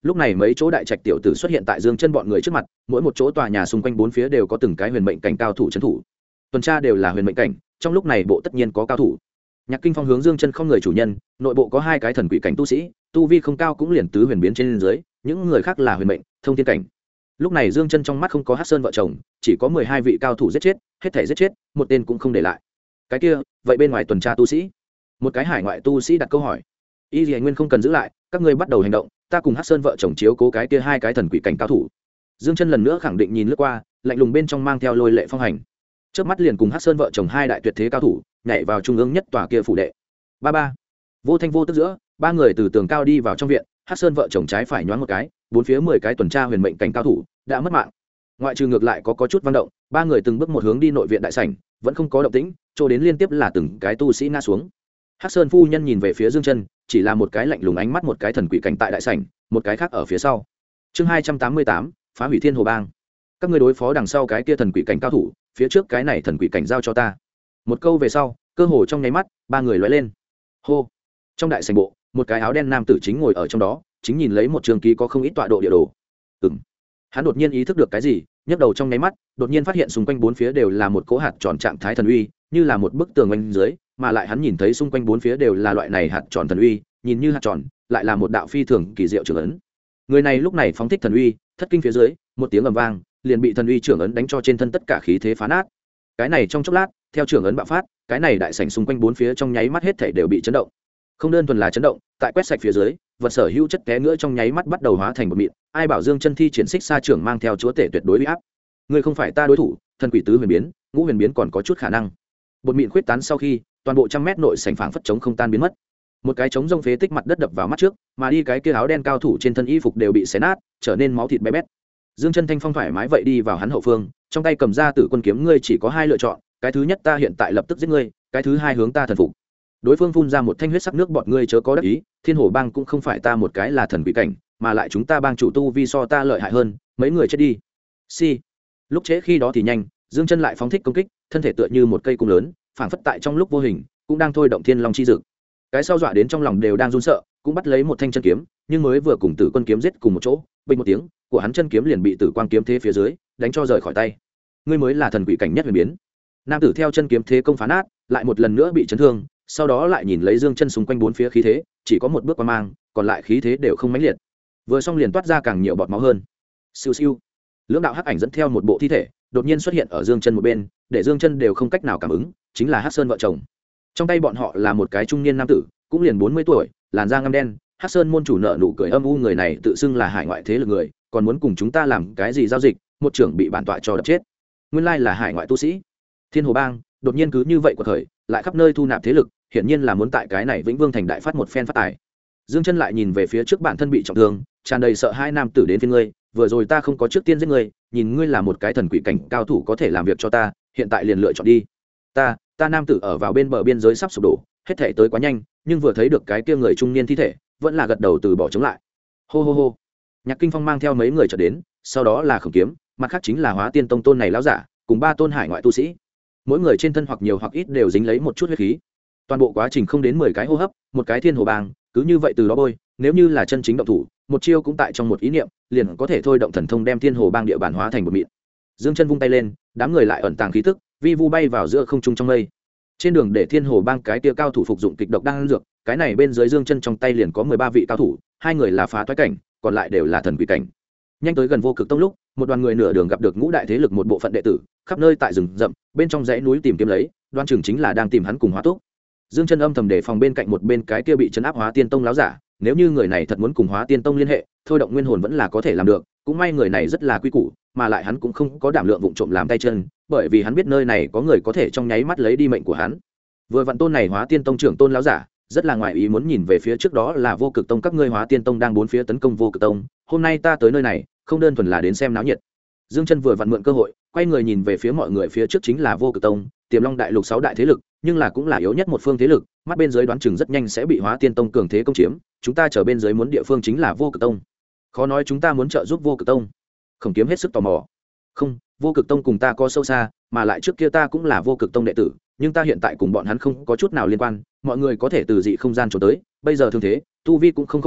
lúc này mấy chỗ đại trạch tiểu tử xuất hiện tại Dương Chân bọn người trước mặt, mỗi một chỗ tòa nhà xung quanh bốn phía đều có từng cái huyền mệnh cảnh cao thủ trấn thủ, tuần tra đều là huyền mệnh cảnh, trong lúc này bộ tất nhiên có cao thủ. Nhạc Kinh Phong hướng Dương Chân không người chủ nhân, nội bộ có hai cái thần quỷ cảnh tu sĩ, tu vi không cao cũng liền tứ huyền biến trên dưới, những người khác là huyền mệnh, thông thiên cảnh. Lúc này Dương Chân trong mắt không có Hắc Sơn vợ chồng, chỉ có 12 vị cao thủ giết chết, hết thảy giết chết, một tên cũng không để lại. Cái kia, vậy bên ngoài tuần tra tu sĩ? Một cái hải ngoại tu sĩ đặt câu hỏi. Y Liễu Nguyên không cần giữ lại, các ngươi bắt đầu hành động, ta cùng Hắc Sơn vợ chồng chiếu cố cái kia hai cái thần quỷ cảnh cao thủ. Dương Chân lần nữa khẳng định nhìn lướt qua, lạnh lùng bên trong mang theo lôi lệ phong hành. Chớp mắt liền cùng Hắc Sơn vợ chồng hai đại tuyệt thế cao thủ, nhảy vào trung ương nhất tòa kia phủ đệ. Ba ba. Vô thanh vô tức giữa, ba người từ tường cao đi vào trong viện, Hắc Sơn vợ chồng trái phải nhoáng một cái, bốn phía 10 cái tuần tra huyền mệnh cảnh cao thủ đã mất mạng. Ngoại trừ ngược lại có chút vang động, ba người từng bước một hướng đi nội viện đại sảnh, vẫn không có động tĩnh, cho đến liên tiếp là từng cái tu sĩ ngã xuống. Hắc Sơn phu nhân nhìn về phía Dương Chân, chỉ là một cái lạnh lùng ánh mắt, một cái thần quỷ cảnh tại đại sảnh, một cái khác ở phía sau. Chương 288, phá hủy Thiên Hồ Bang. Các ngươi đối phó đằng sau cái kia thần quỷ cảnh cao thủ, phía trước cái này thần quỷ cảnh giao cho ta. Một câu về sau, cơ hồ trong nháy mắt, ba người lóe lên. Hô. Trong đại sảnh bộ, một cái áo đen nam tử chính ngồi ở trong đó, chính nhìn lấy một trường ký có không ít tọa độ địa đồ. Hắn đột nhiên ý thức được cái gì, nhấc đầu trong nháy mắt, đột nhiên phát hiện xung quanh bốn phía đều là một cỗ hạt tròn trạng thái thần uy, như là một bức tường quanh dưới, mà lại hắn nhìn thấy xung quanh bốn phía đều là loại này hạt tròn thần uy, nhìn như hạt tròn, lại là một đạo phi thường kỳ diệu trưởng ấn. Người này lúc này phóng thích thần uy, thất kinh phía dưới, một tiếng ầm vang, liền bị thần uy trưởng ấn đánh cho trên thân tất cả khí thế phá nát. Cái này trong chốc lát, theo trưởng ấn bạo phát, cái này đại sảnh xung quanh bốn phía trong nháy mắt hết thảy đều bị chấn động. Không đơn thuần là chấn động, tại quét sạch phía dưới, vật sở hữu chất té nữa trong nháy mắt bắt đầu hóa thành một mịn. Ai bảo Dương Chân thi triển xích xa trưởng mang theo chúa tể tuyệt đối uy áp. Ngươi không phải ta đối thủ, thần quỷ tứ huyền biến, ngũ huyền biến còn có chút khả năng. Bột mịn khuyết tán sau khi, toàn bộ trăm mét nội sảnh phảng phất chống không tan biến mất. Một cái trống rông phế tích mặt đất đập vào mắt trước, mà đi cái kia áo đen cao thủ trên thân y phục đều bị xé nát, trở nên máu thịt bé bét. Dương Chân thanh phong thoải mái vậy đi vào hắn hậu phương, trong tay cầm ra Tử Quân kiếm, ngươi chỉ có hai lựa chọn, cái thứ nhất ta hiện tại lập tức giết ngươi, cái thứ hai hướng ta thần phục. Đối phương phun ra một thanh huyết sắc nước bọt, ngươi chớ có đắc ý, Thiên Hồ Bang cũng không phải ta một cái là thần quỷ cảnh, mà lại chúng ta bang chủ tu vi so ta lợi hại hơn, mấy người chết đi. Si. Lúc trễ khi đó thì nhanh, Dương Chân lại phóng thích công kích, thân thể tựa như một cây cung lớn, phảng phất tại trong lúc vô hình cũng đang thôi động Thiên Long chi dực. Cái sau dọa đến trong lòng đều đang run sợ, cũng bắt lấy một thanh chân kiếm, nhưng mới vừa cùng Tử Quân kiếm giết cùng một chỗ, bình một tiếng, của hắn chân kiếm liền bị Tử Quang kiếm thế phía dưới đánh cho rời khỏi tay. Ngươi mới là thần quỷ cảnh nhất huyền biến. Nam tử theo chân kiếm thế công phá nát, lại một lần nữa bị chấn thương, sau đó lại nhìn lấy Dương Chân xung quanh bốn phía khí thế, chỉ có một bước qua mang, còn lại khí thế đều không mãnh liệt. Vừa xong liền toát ra càng nhiều bọt máu hơn. Siêu siêu. Lưỡng đạo hắc ảnh dẫn theo một bộ thi thể, đột nhiên xuất hiện ở Dương Chân một bên, để Dương Chân đều không cách nào cảm ứng, chính là Hắc Sơn vợ chồng. Trong tay bọn họ là một cái trung niên nam tử, cũng liền 40 tuổi, làn da ngăm đen, Hắc Sơn môn chủ nợ nụ cười âm u, người này tự xưng là hải ngoại thế lực người, còn muốn cùng chúng ta làm cái gì giao dịch, một trưởng bị bản tọa cho đập chết. Nguyên lai là hải ngoại tu sĩ. Thiên Hồ Bang đột nhiên cứ như vậy của thời, lại khắp nơi thu nạp thế lực, hiển nhiên là muốn tại cái này Vĩnh Vương thành đại phát một phen phát tài. Dương Chân lại nhìn về phía trước bản thân bị trọng thương, tràn đầy sợ hai nam tử đến phía ngươi, vừa rồi ta không có trước tiên giết ngươi, nhìn ngươi là một cái thần quỷ cảnh cao thủ có thể làm việc cho ta, hiện tại liền lựa chọn đi. Ta nam tử ở vào bên bờ biên giới sắp sụp đổ, hết thể tới quá nhanh, nhưng vừa thấy được cái kia người trung niên thi thể, vẫn là gật đầu từ bỏ chống lại. Hô hô hô. Nhạc Kinh Phong mang theo mấy người trở đến, sau đó là Khổng Kiếm, mặt khác chính là Hóa Tiên Tông tôn này lão giả, cùng ba tôn hải ngoại tu sĩ. Mỗi người trên thân hoặc nhiều hoặc ít đều dính lấy một chút huyết khí. Toàn bộ quá trình không đến 10 cái hô hấp, một cái Thiên Hồ Bang, cứ như vậy từ đó bôi, nếu như là chân chính động thủ, một chiêu cũng tại trong một ý niệm, liền có thể thôi động thần thông đem Thiên Hồ Bang địa bản hóa thành một mịn. Dương Chân vung tay lên, đám người lại ẩn tàng khí tức, vi vu bay vào giữa không trung trong mây. Trên đường để Thiên Hồ Bang cái tia cao thủ phục dụng kịch độc đang dược, cái này bên dưới Dương Chân trong tay liền có 13 vị cao thủ, hai người là phá toái cảnh, còn lại đều là thần quỷ cảnh. Nhanh tới gần Vô Cực Tông lúc, một đoàn người nửa đường gặp được ngũ đại thế lực một bộ phận đệ tử, khắp nơi tại rừng rậm, bên trong dãy núi tìm kiếm lấy, đoan chừng chính là đang tìm hắn cùng Hóa Túc. Dương Chân âm thầm đề phòng bên cạnh một bên cái kia bị trấn áp Hóa Tiên Tông láo giả, nếu như người này thật muốn cùng Hóa Tiên Tông liên hệ, thôi động nguyên hồn vẫn là có thể làm được, cũng may người này rất là quy củ, mà lại hắn cũng không có đảm lượng vụng trộm làm tay chân, bởi vì hắn biết nơi này có người có thể trong nháy mắt lấy đi mệnh của hắn. Vừa vặn tôn này Hóa Tiên Tông trưởng tôn láo giả, rất là ngoài ý muốn nhìn về phía trước đó là Vô Cực Tông, các ngươi Hóa Tiên Tông đang bốn phía tấn công Vô Cực Tông, hôm nay ta tới nơi này, không đơn thuần là đến xem náo nhiệt. Dương Chân vừa vặn mượn cơ hội, quay người nhìn về phía mọi người, phía trước chính là Vô Cực Tông, Tiềm Long đại lục 6 đại thế lực, nhưng là cũng là yếu nhất một phương thế lực, mắt bên dưới đoán chừng rất nhanh sẽ bị Hóa Tiên Tông cường thế công chiếm, chúng ta chờ bên dưới muốn địa phương chính là Vô Cực Tông. Khó nói chúng ta muốn trợ giúp Vô Cực Tông. Khổng Kiếm hết sức tò mò. Không, Vô Cực Tông cùng ta có sâu xa, mà lại trước kia ta cũng là Vô Cực Tông đệ tử, nhưng ta hiện tại cùng bọn hắn không có chút nào liên quan, mọi người có thể từ dị không gian trốn tới, bây giờ thương thế, tu vi cũng không khôi phục,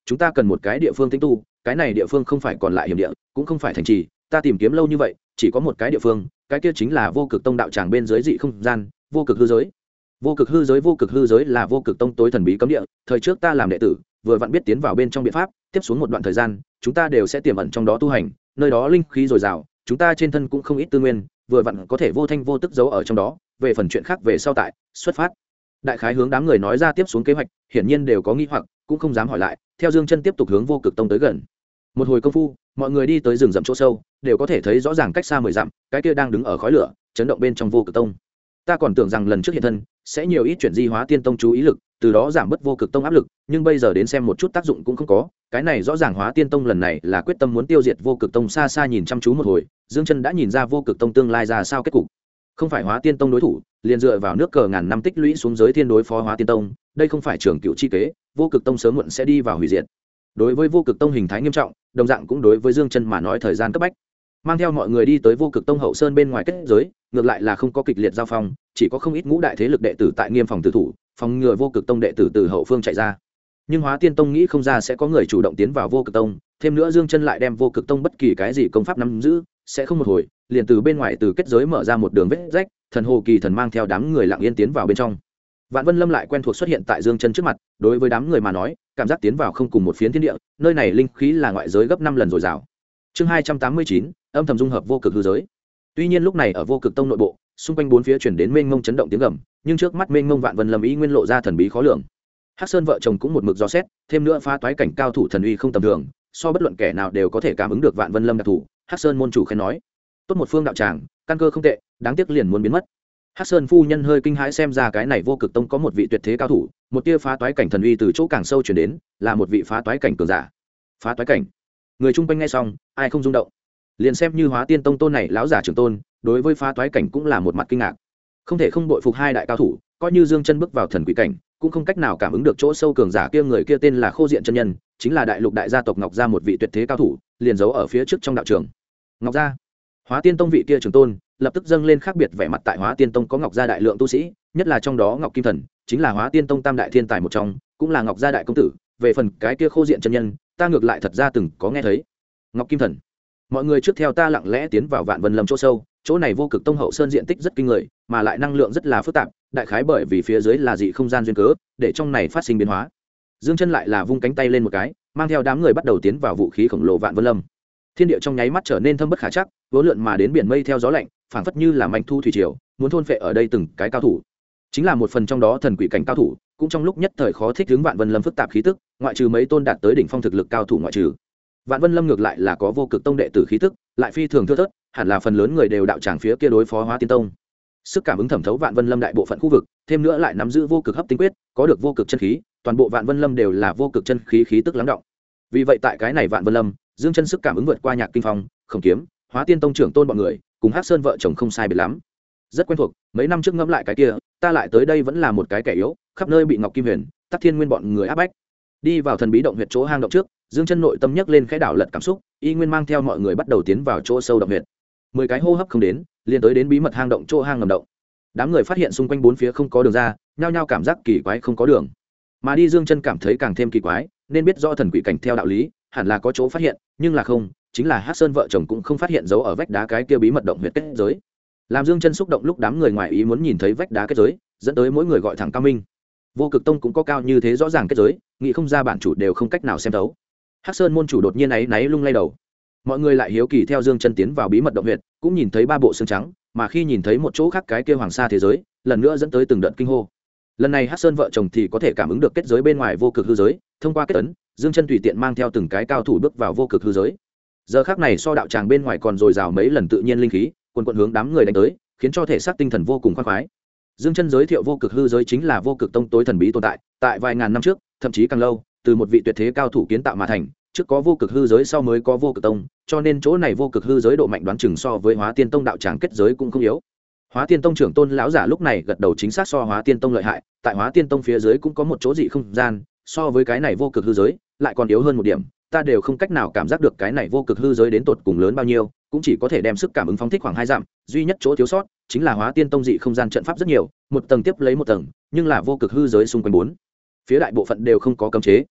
chúng ta cần một cái địa phương tĩnh tu, cái này địa phương không phải còn lại hiểm địa, cũng không phải thành trì, ta tìm kiếm lâu như vậy chỉ có một cái địa phương, cái kia chính là vô cực tông đạo tràng bên dưới dị không gian, vô cực hư giới. Vô cực hư giới, vô cực hư giới là vô cực tông tối thần bí cấm địa, thời trước ta làm đệ tử vừa vặn biết tiến vào bên trong biện pháp, tiếp xuống một đoạn thời gian chúng ta đều sẽ tiềm ẩn trong đó tu hành, nơi đó linh khí dồi dào, chúng ta trên thân cũng không ít tư nguyên, vừa vặn có thể vô thanh vô tức giấu ở trong đó, về phần chuyện khác về sau tại xuất phát. Đại khái hướng đám người nói ra tiếp xuống kế hoạch, hiển nhiên đều có nghi hoặc cũng không dám hỏi lại, theo Dương Chân tiếp tục hướng vô cực tông tới gần. Một hồi công phu, mọi người đi tới rừng rậm chỗ sâu, đều có thể thấy rõ ràng cách xa 10 dặm, cái kia đang đứng ở khói lửa chấn động bên trong vô cực tông. Ta còn tưởng rằng lần trước hiện thân sẽ nhiều ít chuyển di Hóa Tiên tông chú ý lực, từ đó giảm bớt vô cực tông áp lực, nhưng bây giờ đến xem một chút tác dụng cũng không có. Cái này rõ ràng Hóa Tiên tông lần này là quyết tâm muốn tiêu diệt vô cực tông. Xa xa nhìn chăm chú một hồi, Dương Chân đã nhìn ra vô cực tông tương lai ra sao kết cục. Không phải Hóa Tiên tông đối thủ, liền dựa vào nước cờ ngàn năm tích lũy xuống giới thiên đối phó Hóa Tiên tông, đây không phải trường cựu chi kế, vô cực tông sớm muộn sẽ đi vào hủy diệt. Đối với vô cực tông hình thái nghiêm trọng, đồng dạng cũng đối với Dương Chân mà nói thời gian cấp bách. Mang theo mọi người đi tới vô cực tông hậu sơn bên ngoài kết giới, ngược lại là không có kịch liệt giao phong, chỉ có không ít ngũ đại thế lực đệ tử tại nghiêm phòng tử thủ, phòng ngừa vô cực tông đệ tử từ hậu phương chạy ra. Nhưng Hóa Tiên tông nghĩ không ra sẽ có người chủ động tiến vào vô cực tông, thêm nữa Dương Chân lại đem vô cực tông bất kỳ cái gì công pháp nắm giữ, sẽ không một hồi liền từ bên ngoài từ kết giới mở ra một đường vết rách, thần hồ kỳ thần mang theo đám người lặng yên tiến vào bên trong. Vạn Vân Lâm lại quen thuộc xuất hiện tại Dương Chân trước mặt, đối với đám người mà nói, cảm giác tiến vào không cùng một phiến thiên địa, nơi này linh khí là ngoại giới gấp 5 lần dồi dào. Chương 289, âm thầm dung hợp vô cực hư giới. Tuy nhiên lúc này ở vô cực tông nội bộ, xung quanh bốn phía truyền đến mênh mông chấn động tiếng gầm, nhưng trước mắt mênh mông Vạn Vân Lâm ý nguyên lộ ra thần bí khó lường. Hắc Sơn vợ chồng cũng một mực dò xét, thêm nữa phá toái cảnh cao thủ thần uy không tầm thường, so bất luận kẻ nào đều có thể cảm ứng được Vạn Vân Lâm đặc thủ. Hắc Sơn môn chủ khen nói, tốt một phương đạo tràng, căn cơ không tệ, đáng tiếc liền muốn biến mất. Hắc Sơn phu nhân hơi kinh hãi, xem ra cái này vô cực tông có một vị tuyệt thế cao thủ, một tia phá toái cảnh thần uy từ chỗ càng sâu truyền đến, là một vị phá toái cảnh cường giả. Phá toái cảnh. Người chung quanh nghe xong, ai không rung động. Liền xem như Hóa Tiên tông tôn này lão giả trưởng tôn, đối với phá toái cảnh cũng là một mặt kinh ngạc. Không thể không bội phục hai đại cao thủ, coi như Dương Chân bước vào thần quỷ cảnh, cũng không cách nào cảm ứng được chỗ sâu cường giả kia. Người kia tên là Khô Diện chân nhân, chính là đại lục đại gia tộc Ngọc gia một vị tuyệt thế cao thủ, liền giấu ở phía trước trong đạo trường. Ngọc gia, Hóa Tiên tông vị kia trưởng tôn, lập tức dâng lên khác biệt vẻ mặt. Tại Hóa Tiên tông có Ngọc gia đại lượng tu sĩ, nhất là trong đó Ngọc Kim Thần, chính là Hóa Tiên tông tam đại thiên tài một trong, cũng là Ngọc gia đại công tử. Về phần cái kia Khô Diện chân nhân, ta ngược lại thật ra từng có nghe thấy. Ngọc Kim Thần, mọi người trước theo ta lặng lẽ tiến vào Vạn Vân Lâm chỗ sâu. Chỗ này vô cực tông hậu sơn diện tích rất kinh người, mà lại năng lượng rất là phức tạp, đại khái bởi vì phía dưới là dị không gian duyên cớ, để trong này phát sinh biến hóa. Dương Chân lại là vung cánh tay lên một cái, mang theo đám người bắt đầu tiến vào vũ khí khổng lồ Vạn Vân Lâm. Thiên địa trong nháy mắt trở nên thâm bất khả trắc, vốn lượn mà đến biển mây theo gió lạnh, phảng phất như là manh thu thủy triều, muốn thôn phệ ở đây từng cái cao thủ. Chính là một phần trong đó thần quỷ cảnh cao thủ, cũng trong lúc nhất thời khó thích ứng Vạn Vân Lâm phức tạp khí tức, ngoại trừ mấy tôn đạt tới đỉnh phong thực lực cao thủ ngoại trừ. Vạn Vân Lâm ngược lại là có vô cực tông đệ tử khí tức, lại phi thường thưa thớt, hẳn là phần lớn người đều đạo tràng phía kia đối phó Hóa Tiên tông. Sức cảm ứng thẩm thấu Vạn Vân Lâm đại bộ phận khu vực, thêm nữa lại nắm giữ vô cực hấp tinh quyết, có được vô cực chân khí, toàn bộ Vạn Vân Lâm đều là vô cực chân khí khí tức lắng động. Vì vậy tại cái này Vạn Vân Lâm, Dương Chân sức cảm ứng vượt qua Nhạc Kinh Phong, Khổng Kiếm, Hóa Tiên tông trưởng tôn bọn người, cùng Hắc Sơn vợ chồng không sai biệt lắm. Rất quen thuộc, mấy năm trước ngẫm lại cái kia, ta lại tới đây vẫn là một cái kẻ yếu, khắp nơi bị Ngọc Kim Huyền, Tắc Thiên Nguyên bọn người áp bách. Đi vào thần bí động huyệt chỗ hang động trước, Dương Chân nội tâm nhấc lên khẽ đảo lật cảm xúc, y nguyên mang theo mọi người bắt đầu tiến vào chỗ sâu động huyệt. 10 cái hô hấp không đến, liền tới đến bí mật hang động chỗ hang ngầm động. Đám người phát hiện xung quanh bốn phía không có đường ra, nhao nhao cảm giác kỳ quái không có đường. Mà đi Dương Chân cảm thấy càng thêm kỳ quái, nên biết rõ thần quỷ cảnh theo đạo lý, hẳn là có chỗ phát hiện, nhưng là không, chính là Hắc Sơn vợ chồng cũng không phát hiện dấu ở vách đá cái kia bí mật động huyệt kết giới. Làm Dương Chân xúc động lúc đám người ngoài ý muốn nhìn thấy vách đá kết giới, dẫn tới mỗi người gọi thẳng cao minh. Vô Cực tông cũng có cao như thế rõ ràng kết giới, nghĩ không ra bản chủ đều không cách nào xem thấu. Hắc Sơn môn chủ đột nhiên náy lung lay đầu. Mọi người lại hiếu kỳ theo Dương Chân tiến vào bí mật động huyệt, cũng nhìn thấy ba bộ xương trắng, mà khi nhìn thấy một chỗ khác cái kia hoàng sa thế giới, lần nữa dẫn tới từng đợt kinh hô. Lần này Hắc Sơn vợ chồng thì có thể cảm ứng được kết giới bên ngoài vô cực hư giới, thông qua kết ấn, Dương Chân tùy tiện mang theo từng cái cao thủ bước vào vô cực hư giới. Giờ khắc này so đạo tràng bên ngoài còn dồi dào mấy lần tự nhiên linh khí, quần hướng đám người đánh tới, khiến cho thể xác tinh thần vô cùng khoan khoái. Dương Chân giới thiệu vô cực hư giới chính là vô cực tông tối thần bí tồn tại, tại vài ngàn năm trước, thậm chí càng lâu, từ một vị tuyệt thế cao thủ kiến tạo mà thành, trước có vô cực hư giới sau mới có vô cực tông, cho nên chỗ này vô cực hư giới độ mạnh đoán chừng so với Hóa Tiên tông đạo tràng kết giới cũng không yếu. Hóa Tiên tông trưởng tôn lão giả lúc này gật đầu, chính xác so Hóa Tiên tông lợi hại, tại Hóa Tiên tông phía dưới cũng có một chỗ dị không gian, so với cái này vô cực hư giới lại còn yếu hơn một điểm, ta đều không cách nào cảm giác được cái này vô cực hư giới đến tột cùng lớn bao nhiêu, cũng chỉ có thể đem sức cảm ứng phóng thích khoảng 2 dặm, duy nhất chỗ thiếu sót chính là Hóa Tiên tông dị không gian trận pháp rất nhiều, một tầng tiếp lấy một tầng, nhưng là vô cực hư giới xung quanh bốn phía đại bộ phận đều không có cấm chế.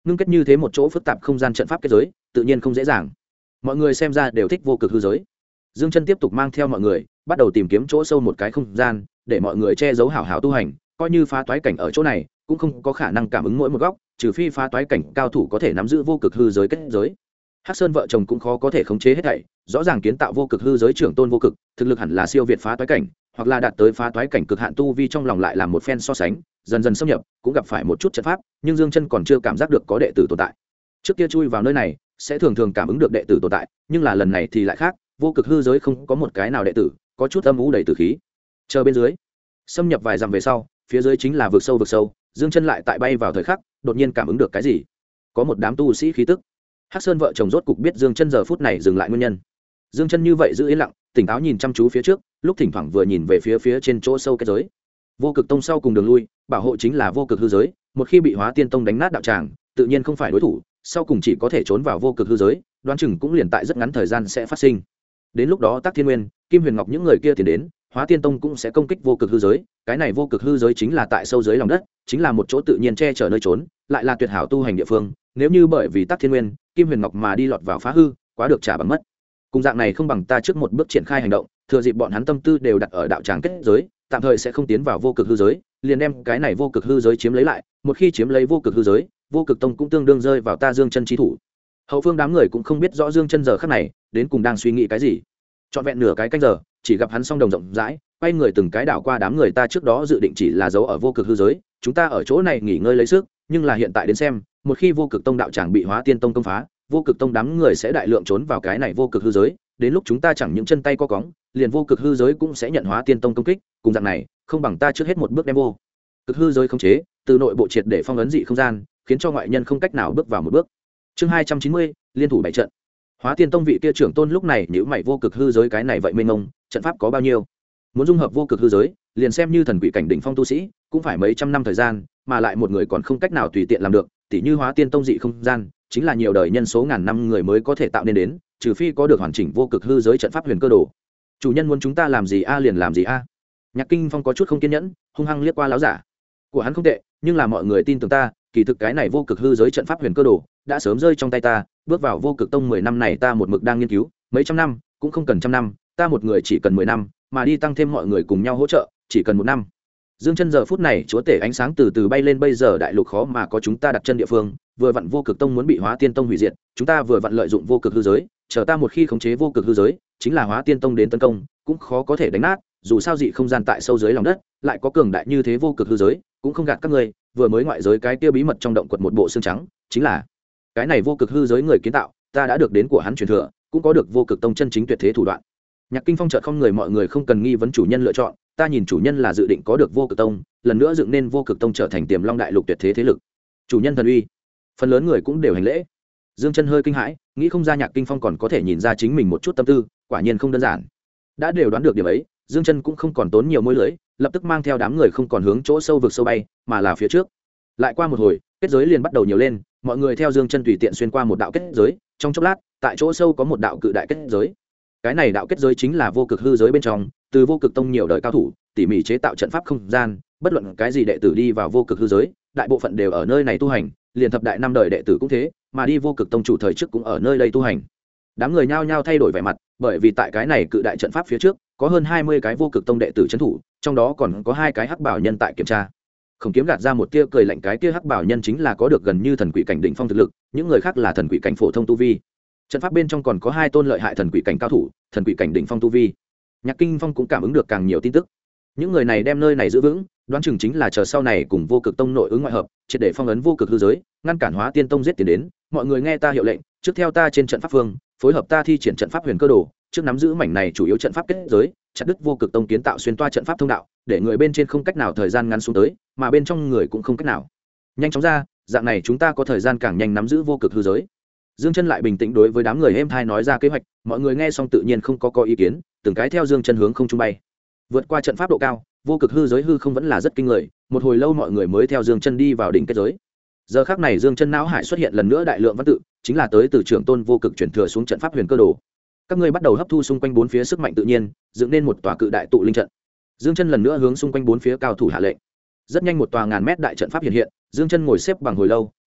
ngưng kết như thế một chỗ phức tạp không gian trận pháp kết giới tự nhiên không dễ dàng. Mọi người xem ra đều thích vô cực hư giới. Dương Chân tiếp tục mang theo mọi người bắt đầu tìm kiếm chỗ sâu một cái không gian để mọi người che giấu hảo hảo tu hành, coi như phá toái cảnh ở chỗ này cũng không có khả năng cảm ứng mỗi một góc, trừ phi phá toái cảnh cao thủ có thể nắm giữ vô cực hư giới kết giới. Hắc Sơn vợ chồng cũng khó có thể khống chế hết thảy, rõ ràng kiến tạo vô cực hư giới trưởng tôn vô cực, thực lực hẳn là siêu việt phá toái cảnh, hoặc là đạt tới phá toái cảnh cực hạn tu vi, trong lòng lại làm một phen so sánh, dần dần xâm nhập, cũng gặp phải một chút trận pháp, nhưng Dương Chân còn chưa cảm giác được có đệ tử tồn tại. Trước kia chui vào nơi này, sẽ thường thường cảm ứng được đệ tử tồn tại, nhưng là lần này thì lại khác, vô cực hư giới không có một cái nào đệ tử, có chút âm u đầy tử khí. Chờ bên dưới, xâm nhập vài dặm về sau, phía dưới chính là vực sâu, Dương Chân lại tại bay vào thời khắc, đột nhiên cảm ứng được cái gì? Có một đám tu sĩ khí tức. Hắc Sơn vợ chồng rốt cục biết Dương Chân giờ phút này dừng lại nguyên nhân. Dương Chân như vậy giữ yên lặng, tỉnh táo nhìn chăm chú phía trước, lúc thỉnh thoảng vừa nhìn về phía trên chỗ sâu kết giới. Vô Cực Tông sau cùng đường lui, bảo hộ chính là vô cực hư giới, một khi bị Hóa Tiên Tông đánh nát đạo tràng, tự nhiên không phải đối thủ, sau cùng chỉ có thể trốn vào vô cực hư giới, đoán chừng cũng liền tại rất ngắn thời gian sẽ phát sinh. Đến lúc đó Tắc Thiên Nguyên, Kim Huyền Ngọc những người kia tiến đến, Hóa Tiên Tông cũng sẽ công kích vô cực hư giới, cái này vô cực hư giới chính là tại sâu dưới lòng đất, chính là một chỗ tự nhiên che chở nơi trốn, lại là tuyệt hảo tu hành địa phương, nếu như bởi vì Tắc Thiên Nguyên, Kim Huyền Ngọc mà đi lọt vào phá hư, quá được trả bằng mất. Cùng dạng này không bằng ta trước một bước triển khai hành động, thừa dịp bọn hắn tâm tư đều đặt ở đạo tràng kết giới, tạm thời sẽ không tiến vào vô cực hư giới, liền đem cái này vô cực hư giới chiếm lấy lại, một khi chiếm lấy vô cực hư giới, vô cực tông cũng tương đương rơi vào ta Dương Chân chí thủ. Hậu phương đám người cũng không biết rõ Dương Chân giờ khắc này đến cùng đang suy nghĩ cái gì. Trọn vẹn nửa cái canh giờ, chỉ gặp hắn song đồng rộng rãi, quay người từng cái đảo qua đám người, ta trước đó dự định chỉ là giấu ở vô cực hư giới, chúng ta ở chỗ này nghỉ ngơi lấy sức, nhưng là hiện tại đến xem, một khi vô cực tông đạo tràng bị Hóa Tiên Tông công phá, vô cực tông đám người sẽ đại lượng trốn vào cái này vô cực hư giới, đến lúc chúng ta chẳng những chân tay co cóng, liền vô cực hư giới cũng sẽ nhận Hóa Tiên Tông công kích, cùng dạng này, không bằng ta trước hết một bước đem vô cực hư giới khống chế, từ nội bộ triệt để phong ấn dị không gian, khiến cho ngoại nhân không cách nào bước vào một bước. Chương 290, liên thủ bảy trận. Hóa Tiên Tông vị kia trưởng tôn lúc này nhíu mày, vô cực hư giới cái này vậy mênh mông, trận pháp có bao nhiêu? Muốn dung hợp vô cực hư giới, liền xem như thần quỷ cảnh đỉnh phong tu sĩ, cũng phải mấy trăm năm thời gian, mà lại một người còn không cách nào tùy tiện làm được, tỉ như Hóa Tiên Tông dị không gian, chính là nhiều đời nhân số ngàn năm người mới có thể tạo nên đến, trừ phi có được hoàn chỉnh vô cực hư giới trận pháp huyền cơ đồ. Chủ nhân muốn chúng ta làm gì a liền làm gì a. Nhạc Kinh Phong có chút không kiên nhẫn, hung hăng liếc qua láo giả. Của hắn không tệ, nhưng là mọi người tin tưởng ta, kỳ thực cái này vô cực hư giới trận pháp huyền cơ đồ đã sớm rơi trong tay ta, bước vào vô cực tông 10 năm này ta một mực đang nghiên cứu, mấy trăm năm, cũng không cần trăm năm, ta một người chỉ cần 10 năm, mà đi tăng thêm mọi người cùng nhau hỗ trợ, chỉ cần 1 năm. Dương Chân giờ phút này chúa tể ánh sáng từ từ bay lên, bây giờ đại lục khó mà có chúng ta đặt chân địa phương, vừa vặn vô cực tông muốn bị Hóa Tiên Tông hủy diệt, chúng ta vừa vặn lợi dụng vô cực hư giới, chờ ta một khi khống chế vô cực hư giới, chính là Hóa Tiên Tông đến tấn công, cũng khó có thể đánh nát, dù sao dị không gian tại sâu dưới lòng đất, lại có cường đại như thế vô cực hư giới, cũng không gạt các ngươi, vừa mới ngoại giới cái kia bí mật trong động quật một bộ xương trắng, chính là cái này vô cực hư giới người kiến tạo, ta đã được đến của hắn truyền thừa, cũng có được vô cực tông chân chính tuyệt thế thủ đoạn. Nhạc Kinh Phong chợt không người, mọi người không cần nghi vấn chủ nhân lựa chọn, ta nhìn chủ nhân là dự định có được vô cực tông, lần nữa dựng nên vô cực tông trở thành Tiềm Long đại lục tuyệt thế thế lực. Chủ nhân thần uy. Phần lớn người cũng đều hành lễ. Dương Chân hơi kinh hãi, nghĩ không ra Nhạc Kinh Phong còn có thể nhìn ra chính mình một chút tâm tư, quả nhiên không đơn giản. Đã đều đoán được điểm ấy, Dương Chân cũng không còn tốn nhiều môi lưỡi, lập tức mang theo đám người không còn hướng chỗ sâu vực sâu bay, mà là phía trước. Lại qua một hồi, kết giới liền bắt đầu nhiều lên, mọi người theo Dương Chân tùy tiện xuyên qua một đạo kết giới, trong chốc lát, tại chỗ sâu có một đạo cự đại kết giới. Cái này đạo kết giới chính là vô cực hư giới bên trong, từ vô cực tông nhiều đời cao thủ, tỉ mỉ chế tạo trận pháp không gian, bất luận cái gì đệ tử đi vào vô cực hư giới, đại bộ phận đều ở nơi này tu hành, liền thập đại năm đời đệ tử cũng thế, mà đi vô cực tông chủ thời trước cũng ở nơi đây tu hành. Đám người nhao nhao thay đổi vẻ mặt, bởi vì tại cái này cự đại trận pháp phía trước, có hơn 20 cái vô cực tông đệ tử trấn thủ, trong đó còn có 2 cái hắc bảo nhân tại kiểm tra. Không kiếm gạt ra một tia cười lạnh, cái tia hắc bảo nhân chính là có được gần như thần quỷ cảnh đỉnh phong thực lực, những người khác là thần quỷ cảnh phổ thông tu vi. Trận pháp bên trong còn có 2 tôn lợi hại thần quỷ cảnh cao thủ, thần quỷ cảnh đỉnh phong tu vi. Nhạc Kinh Phong cũng cảm ứng được càng nhiều tin tức. Những người này đem nơi này giữ vững, đoán chừng chính là chờ sau này cùng vô cực tông nội ứng ngoại hợp, triệt để phong ấn vô cực hư giới, ngăn cản Hóa Tiên Tông giết tiến đến. Mọi người nghe ta hiệu lệnh, trước theo ta trên trận pháp phương, phối hợp ta thi triển trận pháp huyền cơ đồ, trước nắm giữ mảnh này chủ yếu trận pháp kết giới, chặt đứt vô cực tông kiến tạo xuyên toa trận pháp thông đạo, để người bên trên không cách nào thời gian ngắn xuống tới, mà bên trong người cũng không cách nào nhanh chóng ra, dạng này chúng ta có thời gian càng nhanh nắm giữ vô cực hư giới. Dương Chân lại bình tĩnh đối với đám người êm thai nói ra kế hoạch, mọi người nghe xong tự nhiên không có ý kiến, từng cái theo Dương Chân hướng không trung bay. Vượt qua trận pháp độ cao, vô cực hư giới hư không vẫn là rất kinh người, một hồi lâu mọi người mới theo Dương Chân đi vào đỉnh kết giới. Giờ khắc này Dương Chân não hải xuất hiện lần nữa đại lượng văn tự, chính là tới từ trưởng tôn vô cực chuyển thừa xuống trận pháp huyền cơ đồ. Các ngươi bắt đầu hấp thu xung quanh bốn phía sức mạnh tự nhiên, dựng nên một tòa cự đại tụ linh trận. Dương Chân lần nữa hướng xung quanh bốn phía cao thủ hạ lệnh. Rất nhanh một tòa ngàn mét đại trận pháp hiện hiện, Dương Chân ngồi xếp bằng hồi lâu,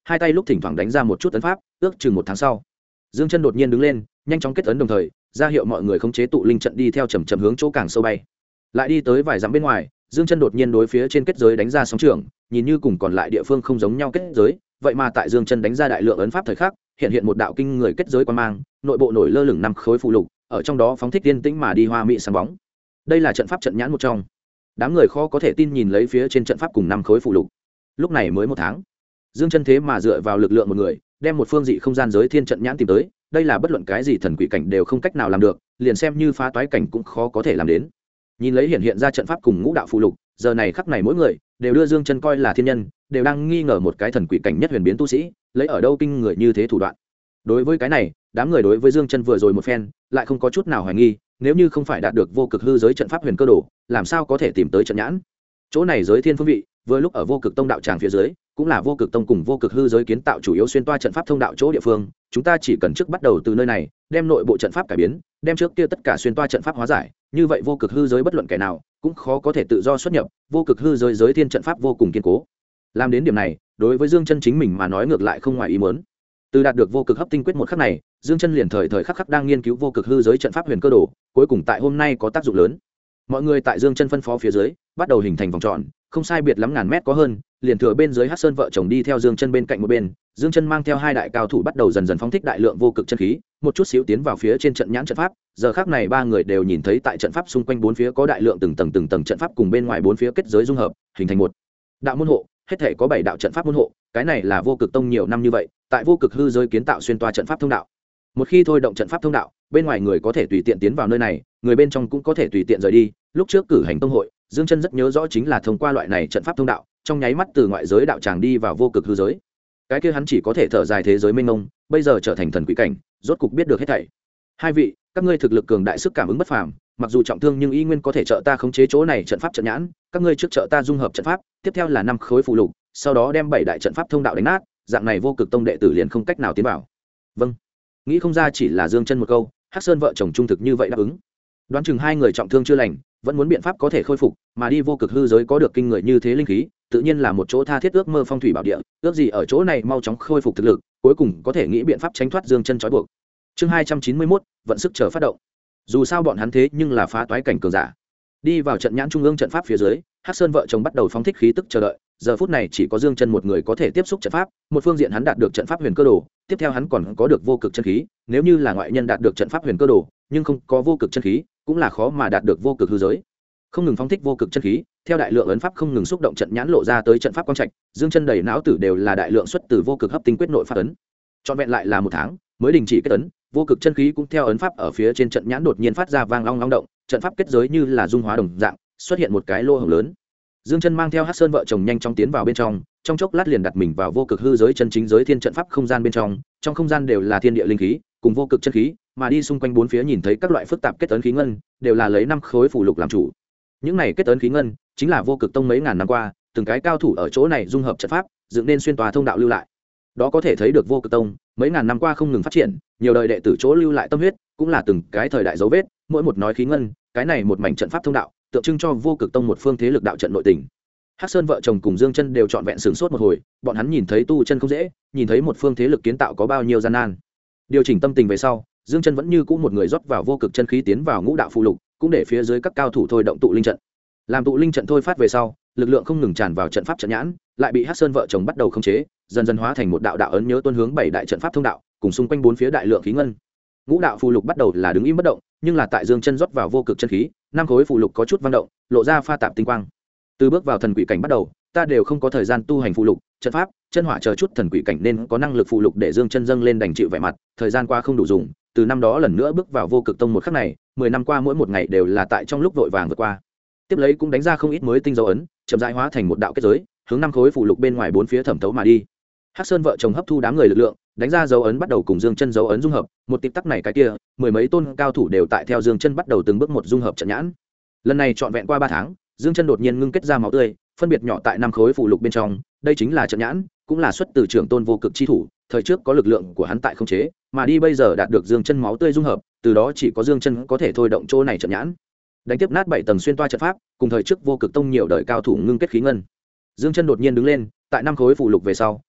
hai tay lúc thỉnh thoảng đánh ra một chút ấn pháp, ước chừng 1 tháng sau, Dương Chân đột nhiên đứng lên, nhanh chóng kết ấn đồng thời, ra hiệu mọi người khống chế tụ linh trận đi theo chậm chậm hướng chỗ càng sâu bay. Lại đi tới vài dặm bên ngoài, Dương Chân đột nhiên đối phía trên kết giới đánh ra sóng trường, nhìn như cùng còn lại địa phương không giống nhau kết giới, vậy mà tại Dương Chân đánh ra đại lượng ấn pháp thời khắc, hiện một đạo kinh người kết giới quan mang, nội bộ nổi lơ lửng 5 khối phù lục, ở trong đó phóng thích tiên tĩnh mà đi hoa mỹ sáng bóng. Đây là trận pháp trận nhãn một trong. Đám người khó có thể tin nhìn lấy phía trên trận pháp cùng 5 khối phù lục. Lúc này mới 1 tháng, Dương Chân thế mà dựa vào lực lượng một người, đem một phương dị không gian giới thiên trận nhãn tìm tới, đây là bất luận cái gì thần quỷ cảnh đều không cách nào làm được, liền xem như phá toái cảnh cũng khó có thể làm đến. Nhìn lấy hiện ra trận pháp cùng ngũ đạo phù lục, giờ này khắc này mỗi người đều đưa Dương Chân coi là thiên nhân, đều đang nghi ngờ một cái thần quỷ cảnh nhất huyền biến tu sĩ, lấy ở đâu kinh người như thế thủ đoạn. Đối với cái này, đám người đối với Dương Chân vừa rồi một phen, lại không có chút nào hoài nghi, nếu như không phải đạt được vô cực hư giới trận pháp huyền cơ đồ, làm sao có thể tìm tới trận nhãn. Chỗ này giới thiên phương vị, vừa lúc ở vô cực tông đạo tràng phía dưới, cũng là vô cực tông cùng vô cực hư giới kiến tạo chủ yếu xuyên toa trận pháp thông đạo chỗ địa phương, chúng ta chỉ cần trước bắt đầu từ nơi này, đem nội bộ trận pháp cải biến, đem trước kia tất cả xuyên toa trận pháp hóa giải, như vậy vô cực hư giới bất luận kẻ nào cũng khó có thể tự do xuất nhập, vô cực hư giới giới thiên trận pháp vô cùng kiên cố. Làm đến điểm này, đối với Dương Chân chính mình mà nói ngược lại không ngoài ý muốn. Từ đạt được vô cực hấp tinh quyết một khắc này, Dương Chân liền thời thời khắc khắc đang nghiên cứu vô cực hư giới trận pháp huyền cơ đồ, cuối cùng tại hôm nay có tác dụng lớn. Mọi người tại Dương Chân phân phó phía dưới, bắt đầu hình thành vòng tròn, không sai biệt lắm ngàn mét có hơn, liền thừa bên dưới Hắc Sơn vợ chồng đi theo Dương Chân bên cạnh một bên, Dương Chân mang theo hai đại cao thủ bắt đầu dần dần phóng thích đại lượng vô cực chân khí, một chút xíu tiến vào phía trên trận nhãn trận pháp. Giờ khắc này ba người đều nhìn thấy tại trận pháp xung quanh bốn phía có đại lượng từng tầng trận pháp cùng bên ngoài bốn phía kết giới dung hợp, hình thành một đạo môn hộ, hết thể có 7 đạo trận pháp môn hộ, cái này là vô cực tông nhiều năm như vậy, tại vô cực hư giới kiến tạo xuyên toa trận pháp thông đạo. Một khi thôi động trận pháp thông đạo, bên ngoài người có thể tùy tiện tiến vào nơi này, người bên trong cũng có thể tùy tiện rời đi. Lúc trước cử hành tông hội, Dương Chân rất nhớ rõ chính là thông qua loại này trận pháp thông đạo, trong nháy mắt từ ngoại giới đạo tràng đi vào vô cực hư giới. Cái kia hắn chỉ có thể thở dài thế giới mênh mông, bây giờ trở thành thần quỷ cảnh, rốt cục biết được hết thảy. Hai vị, các ngươi thực lực cường đại, sức cảm ứng bất phàm, mặc dù trọng thương nhưng y nguyên có thể trợ ta khống chế chỗ này trận pháp trận nhãn, các ngươi trước trợ ta dung hợp trận pháp, tiếp theo là 5 khối phù lục, sau đó đem 7 đại trận pháp thông đạo đánh nát, dạng này vô cực tông đệ tử liền không cách nào tiến vào. Vâng. Nghĩ không ra chỉ là Dương Chân một câu, Hắc Sơn vợ chồng trung thực như vậy đáp ứng. Đoán chừng hai người trọng thương chưa lành, vẫn muốn biện pháp có thể khôi phục, mà đi vô cực hư giới có được kinh người như thế linh khí, tự nhiên là một chỗ tha thiết ước mơ phong thủy bảo địa, ước gì ở chỗ này mau chóng khôi phục thực lực, cuối cùng có thể nghĩ biện pháp tránh thoát Dương Chân trói buộc. Chương 291, vận sức chờ phát động. Dù sao bọn hắn thế nhưng là phá toái cảnh cường giả. Đi vào trận nhãn trung ương trận pháp phía dưới, Hắc Sơn vợ chồng bắt đầu phóng thích khí tức chờ đợi, giờ phút này chỉ có Dương Chân một người có thể tiếp xúc trận pháp, một phương diện hắn đạt được trận pháp huyền cơ đồ, tiếp theo hắn còn có được vô cực chân khí, nếu như là ngoại nhân đạt được trận pháp huyền cơ đồ, nhưng không có vô cực chân khí, cũng là khó mà đạt được vô cực hư giới. Không ngừng phóng thích vô cực chân khí, theo đại lượng ấn pháp không ngừng xúc động trận nhãn lộ ra tới trận pháp quang trạch, Dương Chân đầy não tử đều là đại lượng xuất từ vô cực hấp tinh quyết nội pháp ấn. Trọn vẹn lại là 1 tháng, mới đình chỉ kết ấn, vô cực chân khí cũng theo ấn pháp ở phía trên trận nhãn đột nhiên phát ra vang long long động, trận pháp kết giới như là dung hóa đồng dạng, xuất hiện một cái lỗ hổng lớn. Dương Chân mang theo Hắc Sơn vợ chồng nhanh chóng tiến vào bên trong chốc lát liền đặt mình vào vô cực hư giới chân chính giới thiên trận pháp không gian bên trong không gian đều là thiên địa linh khí, cùng vô cực chân khí, mà đi xung quanh bốn phía nhìn thấy các loại phức tạp kết ấn khí ngân, đều là lấy 5 khối phù lục làm chủ. Những này kết ấn khí ngân chính là vô cực tông mấy ngàn năm qua, từng cái cao thủ ở chỗ này dung hợp trận pháp, dựng nên xuyên tòa thông đạo lưu lại. Đó có thể thấy được vô cực tông mấy ngàn năm qua không ngừng phát triển, nhiều đời đệ tử chỗ lưu lại tâm huyết, cũng là từng cái thời đại dấu vết, mỗi một nói khí ngân, cái này một mảnh trận pháp thông đạo, tượng trưng cho vô cực tông một phương thế lực đạo trận nội tình. Hắc Sơn vợ chồng cùng Dương Chân đều trọn vẹn sửng sốt một hồi, bọn hắn nhìn thấy tu chân không dễ, nhìn thấy một phương thế lực kiến tạo có bao nhiêu gian nan. Điều chỉnh tâm tình về sau, Dương Chân vẫn như cũ một người rót vào vô cực chân khí tiến vào ngũ đạo phù lục, cũng để phía dưới các cao thủ thôi động tụ linh trận. Làm tụ linh trận thôi phát về sau, lực lượng không ngừng tràn vào trận pháp trận nhãn, lại bị Hắc Sơn vợ chồng bắt đầu khống chế, dần dần hóa thành một đạo đạo ấn nhớ tuân hướng 7 đại trận pháp thông đạo, cùng xung quanh bốn phía đại lượng khí ngân. Ngũ đạo phù lục bắt đầu là đứng im bất động, nhưng là tại Dương Chân rót vào vô cực chân khí, 5 khối phù lục có chút vang động, lộ ra pha tạp tinh quang. Từ bước vào thần quỷ cảnh bắt đầu, ta đều không có thời gian tu hành phù lục, trận pháp, chân hỏa chờ chút thần quỷ cảnh nên có năng lực phù lục để Dương Chân dâng lên đành chịu vẻ mặt, thời gian qua không đủ dùng, từ năm đó lần nữa bước vào vô cực tông một khắc này, 10 năm qua mỗi một ngày đều là tại trong lúc vội vàng vượt qua. Tiếp lấy cũng đánh ra không ít mới tinh dấu ấn, chậm rãi hóa thành một đạo kết giới, hướng 5 khối phù lục bên ngoài bốn phía thẩm thấu mà đi. Hắc Sơn vợ chồng hấp thu đám người lực lượng, đánh ra dấu ấn bắt đầu cùng Dương Chân dấu ấn dung hợp, một tịp tắc này cái kia, 10 mấy tôn cao thủ đều tại theo Dương Chân bắt đầu từng bước một dung hợp trận nhãn. Lần này trọn vẹn qua 3 tháng, Dương Chân đột nhiên ngưng kết ra máu tươi, phân biệt nhỏ tại 5 khối phù lục bên trong, đây chính là trận nhãn, cũng là xuất từ trưởng tôn vô cực chi thủ, thời trước có lực lượng của hắn tại khống chế, mà đi bây giờ đạt được Dương Chân máu tươi dung hợp, từ đó chỉ có Dương Chân có thể thôi động chỗ này trận nhãn. Đánh tiếp nát 7 tầng xuyên toa trận pháp, cùng thời trước vô cực tông nhiều đời cao thủ ngưng kết khí ngân. Dương Chân đột nhiên đứng lên, tại 5 khối phù lục về sau,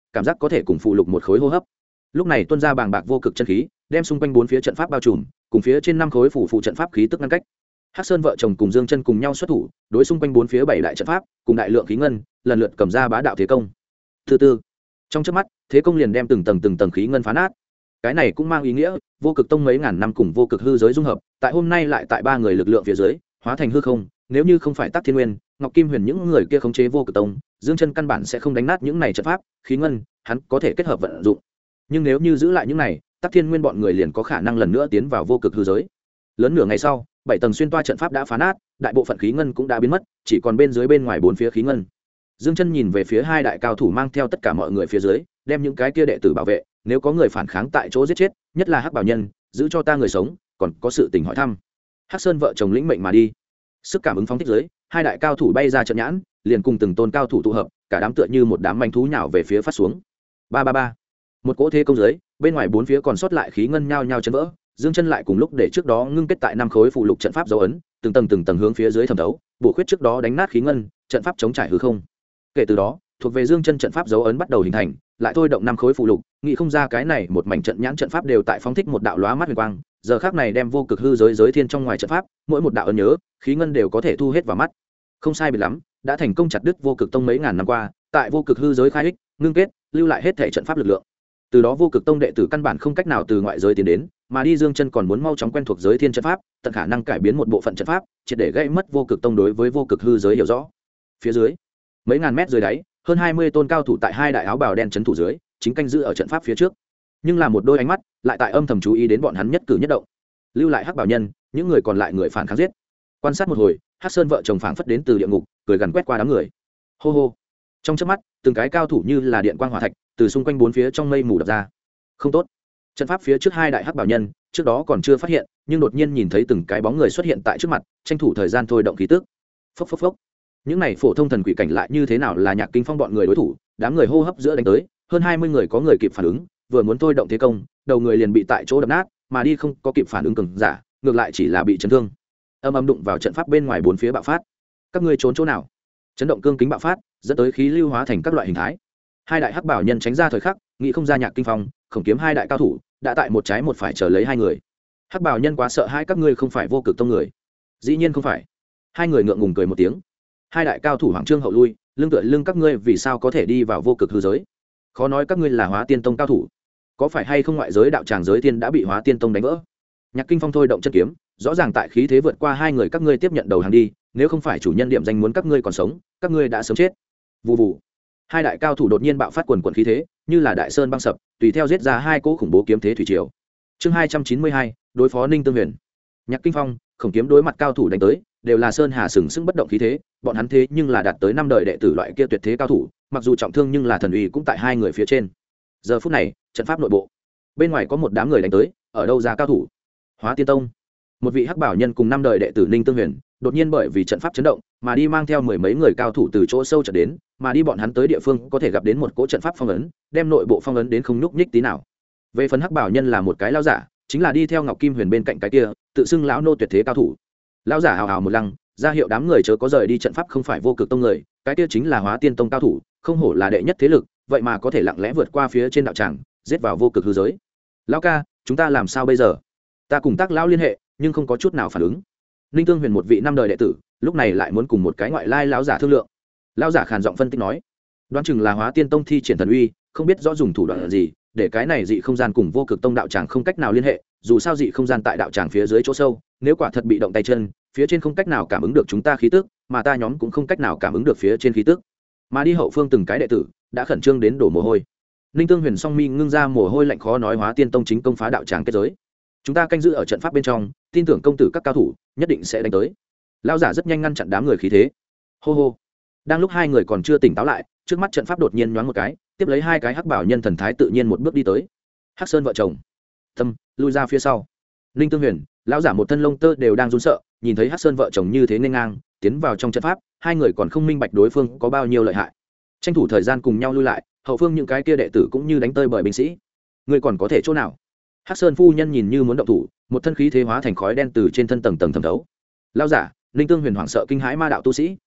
cảm giác có thể cùng phụ lục một khối hô hấp. Lúc này tuôn ra bàng bạc vô cực chân khí, đem xung quanh bốn phía trận pháp bao trùm, cùng phía trên 5 khối phủ trận pháp khí tức ngăn cách. Hắc Sơn vợ chồng cùng Dương Chân cùng nhau xuất thủ, đối xung quanh bốn phía 7 đại trận pháp, cùng đại lượng khí ngân, lần lượt cầm ra bá đạo thế công. Từ từ, trong chớp mắt, thế công liền đem từng tầng khí ngân phá nát. Cái này cũng mang ý nghĩa, vô cực tông mấy ngàn năm cùng vô cực hư giới dung hợp, tại hôm nay lại tại 3 người lực lượng phía dưới, hóa thành hư không, nếu như không phải Tắc Thiên Nguyên, Ngọc Kim Huyền những người kia khống chế vô cực tông, Dương Chân căn bản sẽ không đánh nát những này trận pháp, khí ngân, hắn có thể kết hợp vận dụng. Nhưng nếu như giữ lại những này, Tắc Thiên Nguyên bọn người liền có khả năng lần nữa tiến vào vô cực hư giới. Lớn nửa ngày sau, 7 tầng xuyên toa trận pháp đã phá nát, đại bộ phận khí ngân cũng đã biến mất, chỉ còn bên dưới bên ngoài 4 phía khí ngân. Dương Chân nhìn về phía 2 đại cao thủ mang theo tất cả mọi người phía dưới, đem những cái kia đệ tử bảo vệ, nếu có người phản kháng tại chỗ giết chết, nhất là Hắc Bảo Nhân, giữ cho ta người sống, còn có sự tình hỏi thăm. Hắc Sơn vợ chồng lĩnh mệnh mà đi. Sức cảm ứng phóng thích dưới, 2 đại cao thủ bay ra trận nhãn, liền cùng từng tôn cao thủ tụ hợp, cả đám tựa như một đám manh thú nhào về phía phát xuống. Ba ba ba. Một cỗ thế công dưới, bên ngoài 4 phía còn sót lại khí ngân nhao nhao chấn vỡ. Dương Chân lại cùng lúc để trước đó ngưng kết tại 5 khối phụ lục trận pháp dấu ấn, từng tầng hướng phía dưới thẩm thấu, bổ khuyết trước đó đánh nát khí ngân, trận pháp chống trải hư không. Kể từ đó, thuộc về Dương Chân trận pháp dấu ấn bắt đầu hình thành, lại thôi động 5 khối phụ lục, nghĩ không ra cái này một mảnh trận nhãn trận pháp đều tại phóng thích một đạo lóa mắt huyền quang, giờ khắc này đem vô cực hư giới thiên trong ngoài trận pháp, mỗi một đạo ấn nhớ, khí ngân đều có thể thu hết vào mắt. Không sai biệt lắm, đã thành công chặt đứt vô cực tông mấy ngàn năm qua, tại vô cực hư giới khai ích, ngưng kết, lưu lại hết thể trận pháp lực lượng. Từ đó vô cực tông đệ tử căn bản không cách nào từ ngoại giới tiến đến, mà đi Dương Chân còn muốn mau chóng quen thuộc giới thiên trận pháp, tận khả năng cải biến một bộ phận trận pháp, triệt để gây mất vô cực tông đối với vô cực hư giới hiểu rõ. Phía dưới, mấy ngàn mét dưới đáy, hơn 20 tôn cao thủ tại 2 đại áo bào đen trấn thủ dưới, chính canh giữ ở trận pháp phía trước. Nhưng là một đôi ánh mắt, lại tại âm thầm chú ý đến bọn hắn nhất cử nhất động. Lưu lại Hắc Bảo Nhân, những người còn lại người phản kháng giết. Quan sát một hồi, Hắc Sơn vợ chồng phảng phất đến từ địa ngục, cười gần quét qua đám người. Hô hô. Trong chớp mắt, từng cái cao thủ như là điện quang hỏa thạch, từ xung quanh 4 phía trong mây mù đập ra. Không tốt. Trận pháp phía trước 2 đại Hắc Bảo Nhân, trước đó còn chưa phát hiện, nhưng đột nhiên nhìn thấy từng cái bóng người xuất hiện tại trước mặt, tranh thủ thời gian thôi động khí tức. Phốc phốc phốc. Những này phổ thông thần quỷ cảnh lại như thế nào là Nhạc Kinh Phong bọn người đối thủ, đám người hô hấp giữa đánh tới, hơn 20 người có người kịp phản ứng, vừa muốn thôi động thế công, đầu người liền bị tại chỗ đập nát, mà đi không có kịp phản ứng cường giả, ngược lại chỉ là bị chấn thương. Âm âm đụng vào trận pháp bên ngoài 4 phía bạo phát. Các ngươi trốn chỗ nào? Chấn động cương kính bạo phát, dẫn tới khí lưu hóa thành các loại hình thái. 2 đại Hắc Bảo Nhân tránh ra thời khắc, nghĩ không ra Nhạc Kinh Phong, Khổng Kiếm 2 đại cao thủ, đã tại một trái một phải chờ lấy 2 người. Hắc Bảo Nhân quá sợ hai các ngươi không phải vô cực tông người. Dĩ nhiên không phải. 2 người ngượng ngùng cười một tiếng. 2 đại cao thủ hoàng trương hậu lui, lưng tựa lưng các ngươi vì sao có thể đi vào vô cực hư giới? Khó nói các ngươi là Hóa Tiên tông cao thủ, có phải hay không ngoại giới đạo tràng giới tiên đã bị Hóa Tiên tông đánh vỡ? Nhạc Kinh Phong thôi động chân kiếm, rõ ràng tại khí thế vượt qua 2 người các ngươi tiếp nhận đầu hàng đi, nếu không phải chủ nhân điểm danh muốn các ngươi còn sống, các ngươi đã sớm chết. Vù vù. 2 đại cao thủ đột nhiên bạo phát quần quần khí thế, như là đại sơn băng sập, tùy theo giết ra 2 cỗ khủng bố kiếm thế thủy triều. Chương 292, đối phó Ninh Tương Huyền. Nhạc Kinh Phong, Khổng Kiếm đối mặt cao thủ đánh tới, đều là sơn hà sừng sững bất động khí thế, bọn hắn thế nhưng là đạt tới 5 đời đệ tử loại kia tuyệt thế cao thủ, mặc dù trọng thương nhưng là thần uy cũng tại 2 người phía trên. Giờ phút này, trận pháp nội bộ, bên ngoài có một đám người đánh tới, ở đâu ra cao thủ? Hóa Tiên tông. Một vị Hắc Bảo Nhân cùng 5 đời đệ tử Ninh Tương Huyền, đột nhiên bởi vì trận pháp chấn động, mà đi mang theo 10 mấy người cao thủ từ chỗ sâu chợt đến, mà đi bọn hắn tới địa phương có thể gặp đến một cỗ trận pháp phong ấn, đem nội bộ phong ấn đến không nhúc nhích tí nào. Về phần Hắc Bảo Nhân là một cái lão giả, chính là đi theo Ngọc Kim Huyền bên cạnh cái kia, tự xưng lão nô tuyệt thế cao thủ. Lão giả hào hào một lăng, ra hiệu đám người chớ có rời đi trận pháp, không phải vô cực tông người, cái kia chính là Hóa Tiên tông cao thủ, không hổ là đệ nhất thế lực, vậy mà có thể lặng lẽ vượt qua phía trên đạo tràng, giết vào vô cực hư giới. Lão ca, chúng ta làm sao bây giờ? Ta cùng Tác lão liên hệ, nhưng không có chút nào phản ứng. Ninh Tương Huyền một vị 5 đời đệ tử, lúc này lại muốn cùng một cái ngoại lai lão giả thương lượng. Lão giả khàn giọng phân tích nói, đoán chừng là Hóa Tiên tông thi triển thần uy, không biết rõ dùng thủ đoạn gì, để cái này dị không gian cùng vô cực tông đạo tràng không cách nào liên hệ, dù sao dị không gian tại đạo tràng phía dưới chỗ sâu, nếu quả thật bị động tay chân, phía trên không cách nào cảm ứng được chúng ta khí tức, mà ta nhóm cũng không cách nào cảm ứng được phía trên khí tức. Mà đi hậu phương từng cái đệ tử đã khẩn trương đến đổ mồ hôi. Ninh Tương Huyền song mi ngưng ra mồ hôi lạnh, khó nói Hóa Tiên tông chính công phá đạo tràng kết giới. Chúng ta canh giữ ở trận pháp bên trong, tin tưởng công tử các cao thủ nhất định sẽ đánh tới. Lão giả rất nhanh ngăn chặn đám người khí thế. Hô hô. Đang lúc 2 người còn chưa tỉnh táo lại, trước mắt trận pháp đột nhiên nhoáng một cái, tiếp lấy 2 cái Hắc Bảo Nhân thần thái tự nhiên một bước đi tới. Hắc Sơn vợ chồng, tâm lui ra phía sau. Ninh Tương Huyền, lão giả một thân lông tơ đều đang run sợ, nhìn thấy Hắc Sơn vợ chồng như thế nên ngang tiến vào trong trận pháp, 2 người còn không minh bạch đối phương có bao nhiêu lợi hại, tranh thủ thời gian cùng nhau lui lại. Hậu phương những cái kia đệ tử cũng như đánh tơi bởi binh sĩ. Người còn có thể chỗ nào? Hắc Sơn phu nhân nhìn như muốn động thủ, một thân khí thế hóa thành khói đen từ trên thân tầng thấm thấu. Lão giả, Ninh Tương Huyền hoảng sợ kinh hãi ma đạo tu sĩ.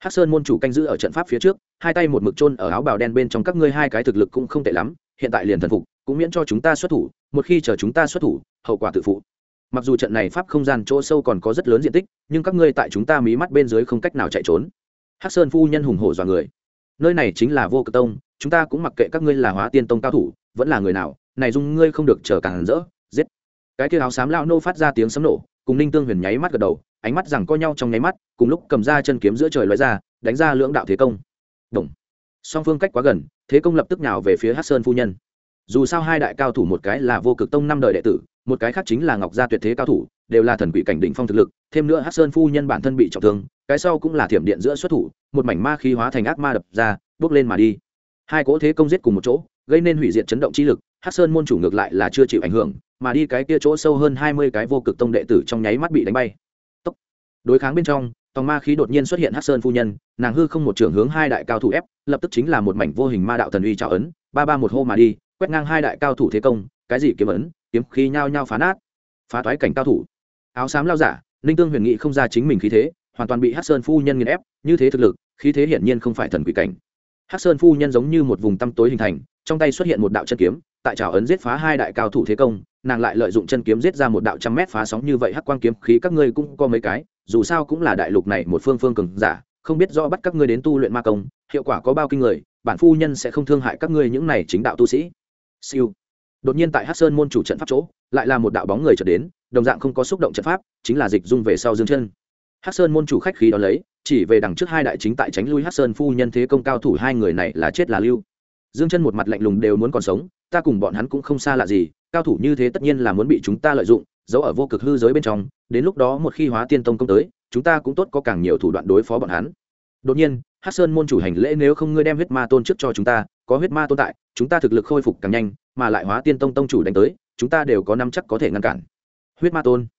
Hắc Sơn môn chủ canh giữ ở trận pháp phía trước, hai tay một mực chôn ở áo bào đen bên trong, các ngươi hai cái thực lực cũng không tệ lắm, hiện tại liền thần phục, cũng miễn cho chúng ta xuất thủ, một khi chờ chúng ta xuất thủ, hậu quả tự phụ. Mặc dù trận này pháp không gian chỗ sâu còn có rất lớn diện tích, nhưng các ngươi tại chúng ta mí mắt bên dưới không cách nào chạy trốn. Hắc Sơn phu nhân hùng hổ dọa người. Nơi này chính là Vô Cực Tông, chúng ta cũng mặc kệ các ngươi là Hóa Tiên Tông cao thủ, vẫn là người nào, này dung ngươi không được chờ càng rỡ, giết. Cái kia áo xám lão nô phát ra tiếng sấm nổ, cùng Ninh Tương Huyền nháy mắt gật đầu, ánh mắt rằng co nhau trong nháy mắt, cùng lúc cầm ra chân kiếm giữa trời lóe ra, đánh ra lưỡng đạo thế công. Đồng. Song phương cách quá gần, thế công lập tức nhào về phía Hắc Sơn phu nhân. Dù sao hai đại cao thủ, một cái là Vô Cực Tông năm đời đệ tử, một cái khác chính là Ngọc Gia tuyệt thế cao thủ, đều là thần quỷ cảnh đỉnh phong thực lực, thêm nữa Hắc Sơn phu nhân bản thân bị trọng thương, cái sau cũng là thiểm điện giữa xuất thủ, một mảnh ma khí hóa thành ác ma đập ra, bước lên mà đi. Hai cỗ thế công giết cùng một chỗ, gây nên hủy diệt chấn động chi lực, Hắc Sơn môn chủ ngược lại là chưa chịu ảnh hưởng, mà đi cái kia chỗ sâu hơn 20 cái Vô Cực Tông đệ tử trong nháy mắt bị đánh bay. Tốc. Đối kháng bên trong, tòng ma khí đột nhiên xuất hiện Hắc Sơn phu nhân, nàng hư không một trường hướng hai đại cao thủ ép, lập tức chính là một mảnh vô hình ma đạo thần uy trảo ấn, ba ba một hô mà đi, quét ngang hai đại cao thủ thế công, cái gì kiếm ấn, kiếm khí nhao nhao phá nát, phá toái cảnh cao thủ. Áo xám lao giả, Ninh Tương Huyền nghị không ra chính mình khí thế, hoàn toàn bị Hắc Sơn phu nhân nghiền ép, như thế thực lực, khí thế hiển nhiên không phải thần quỷ cảnh. Hắc Sơn phu nhân giống như một vùng tăm tối hình thành, trong tay xuất hiện một đạo chân kiếm, tại trảo ấn giết phá hai đại cao thủ thế công, nàng lại lợi dụng chân kiếm giết ra một đạo trăm mét phá sóng, như vậy hắc quang kiếm khí các ngươi cũng có mấy cái, dù sao cũng là đại lục này một phương cường giả, không biết rõ bắt các ngươi đến tu luyện ma công, hiệu quả có bao kinh người, bản phu nhân sẽ không thương hại các ngươi những này chính đạo tu sĩ. Siêu. Đột nhiên tại Hắc Sơn môn chủ trận pháp chỗ, lại là một đạo bóng người chợt đến, đồng dạng không có xúc động trận pháp, chính là Dịch Dung về sau Dương Chân. Hắc Sơn môn chủ khách khí đó lấy, chỉ về đằng trước hai đại chính tại tránh lui Hắc Sơn phu nhân thế công cao thủ, hai người này là chết là lưu. Dương Chân một mặt lạnh lùng, đều muốn còn sống, ta cùng bọn hắn cũng không xa lạ gì, cao thủ như thế tất nhiên là muốn bị chúng ta lợi dụng, giấu ở vô cực hư giới bên trong, đến lúc đó một khi Hóa Tiên Tông công tới, chúng ta cũng tốt có càng nhiều thủ đoạn đối phó bọn hắn. Đột nhiên, Hắc Sơn môn chủ hành lễ, nếu không ngươi đem huyết ma tôn trước cho chúng ta, có huyết ma tôn tại, chúng ta thực lực khôi phục càng nhanh, mà lại Hóa Tiên Tông tông chủ đánh tới, chúng ta đều có nắm chắc có thể ngăn cản. Huyết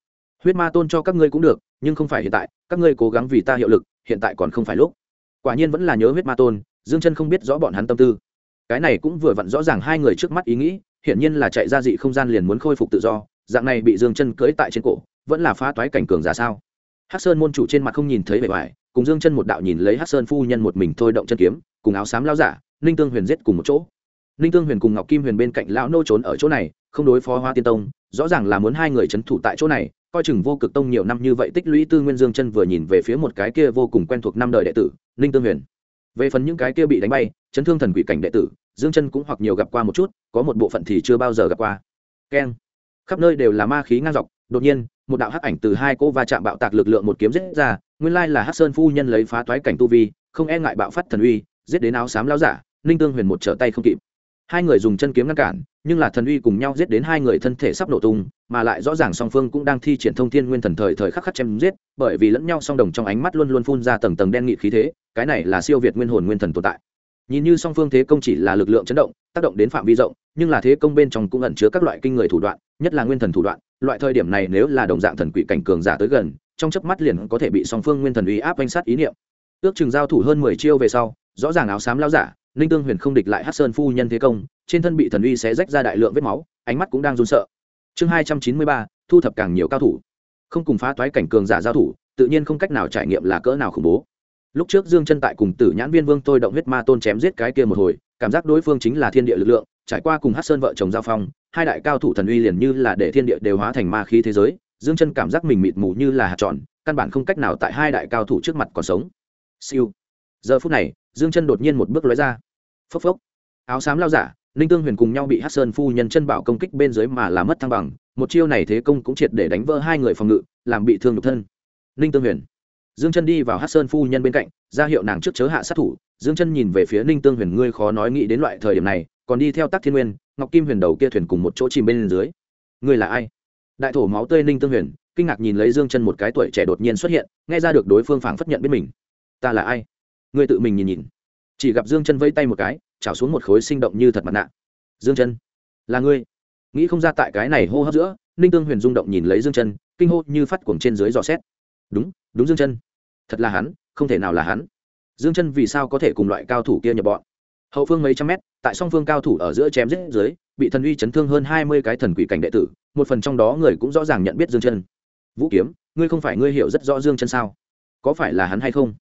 ma tôn cho các ngươi cũng được, nhưng không phải hiện tại, các ngươi cố gắng vì ta hiệu lực, hiện tại còn không phải lúc. Quả nhiên vẫn là nhớ huyết ma tôn, Dương Chân không biết rõ bọn hắn tâm tư. Cái này cũng vừa vặn rõ ràng hai người trước mắt ý nghĩ, hiển nhiên là chạy ra dị không gian liền muốn khôi phục tự do, dạng này bị Dương Chân cưỡi tại trên cổ, vẫn là phá toái cảnh cường giả sao? Hắc Sơn môn chủ trên mặt không nhìn thấy vẻ vải, cùng Dương Chân một đạo nhìn lấy Hắc Sơn phu nhân một mình thôi động chân kiếm, cùng áo xám lão giả, Ninh Tương Huyền giết cùng một chỗ. Ninh Tương Huyền cùng Ngọc Kim Huyền bên cạnh lão nô trốn ở chỗ này, không đối phó Hóa Tiên Tông, rõ ràng là muốn hai người trấn thủ tại chỗ này, coi chừng Vô Cực Tông nhiều năm như vậy tích lũy tư nguyên. Dương Chân vừa nhìn về phía một cái kia vô cùng quen thuộc năm đời đệ tử, Ninh Tương Huyền. Về phần những cái kia bị đánh bay, chấn thương thần quỷ cảnh đệ tử, Dương Chân cũng hoặc nhiều gặp qua một chút, có một bộ phận thì chưa bao giờ gặp qua. Keng. Khắp nơi đều là ma khí ngang dọc, đột nhiên, một đạo hắc ảnh từ hai cỗ va chạm bạo tạc lực lượng một kiếm giết ra, nguyên lai là Hắc Sơn phu nhân lấy phá toái cảnh tu vi, không e ngại bạo phát thần uy, giết đến áo xám lão giả, Ninh Tương Huyền một trở tay không kịp. Hai người dùng chân kiếm ngăn cản, nhưng là thần uy cùng nhau giết đến hai người thân thể sắp nổ tung, mà lại rõ ràng song phương cũng đang thi triển thông thiên nguyên thần thời khắc khắc chém giết, bởi vì lẫn nhau song đồng trong ánh mắt luôn luôn phun ra tầng tầng đen nghị khí thế, cái này là siêu việt nguyên hồn nguyên thần tồn tại. Nhìn như song phương thế công chỉ là lực lượng chấn động, tác động đến phạm vi rộng, nhưng là thế công bên trong cũng ẩn chứa các loại kinh người thủ đoạn, nhất là nguyên thần thủ đoạn, loại thời điểm này nếu là đồng dạng thần quỷ cảnh cường giả tới gần, trong chớp mắt liền có thể bị song phương nguyên thần uy áp vanh sát ý niệm. Ước chừng giao thủ hơn 10 chiêu về sau, rõ ràng áo xám lão giả, Ninh Tương Huyền không địch lại Hắc Sơn phu nhân thế công, trên thân bị thần uy xé rách ra đại lượng vết máu, ánh mắt cũng đang run sợ. Chương 293, thu thập càng nhiều cao thủ. Không cùng phá toái cảnh cường giả giao thủ, tự nhiên không cách nào trải nghiệm là cỡ nào khủng bố. Lúc trước Dương Chân tại cùng Tử Nhãn Viên Vương tôi động huyết ma tôn chém giết cái kia một hồi, cảm giác đối phương chính là thiên địa lực lượng, trải qua cùng Hắc Sơn vợ chồng giao phong, hai đại cao thủ thần uy liền như là để thiên địa đều hóa thành ma khí thế giới, Dương Chân cảm giác mình mịt mù như là hạt tròn, căn bản không cách nào tại hai đại cao thủ trước mặt còn sống. Siêu. Giờ phút này, Dương Chân đột nhiên một bước lóe ra. Phốc phốc. Áo xám lao giả, Ninh Tương Huyền cùng nhau bị Hắc Sơn phu nhân chân bảo công kích bên dưới mà làm mất thăng bằng, một chiêu này thế công cũng triệt để đánh vỡ hai người phòng ngự, làm bị thương nhục thân. Ninh Tương Huyền. Dương Chân đi vào Hắc Sơn phu nhân bên cạnh, ra hiệu nàng trước chớ hạ sát thủ. Dương Chân nhìn về phía Ninh Tương Huyền, ngươi khó nói nghĩ đến loại thời điểm này, còn đi theo Tắc Thiên Nguyên, Ngọc Kim Huyền đầu kia thuyền cùng một chỗ chìm bên dưới. Ngươi là ai? Đại thổ máu tươi Ninh Tương Huyền, kinh ngạc nhìn lấy Dương Chân, một cái tuổi trẻ đột nhiên xuất hiện, nghe ra được đối phương phảng phất nhận biết mình. Ta là ai? Ngươi tự mình nhìn nhìn. Chỉ gặp Dương Chân vẫy tay một cái, chảo xuống một khối sinh động như thật mặt nạ. Dương Chân, là ngươi? Nghĩ không ra tại cái này hô hấp giữa, Ninh Tương Huyền rung động nhìn lấy Dương Chân, kinh hô như phát cuồng trên dưới dò xét. Đúng, đúng Dương Chân. Thật là hắn, không thể nào là hắn. Dương Chân vì sao có thể cùng loại cao thủ kia nhập bọn? Hậu phương mấy trăm mét, tại song phương cao thủ ở giữa chém giết dưới, bị thần uy chấn thương hơn 20 cái thần quỷ cảnh đệ tử, một phần trong đó người cũng rõ ràng nhận biết Dương Chân. Vũ Kiếm, ngươi không phải ngươi hiểu rất rõ Dương Chân sao? Có phải là hắn hay không?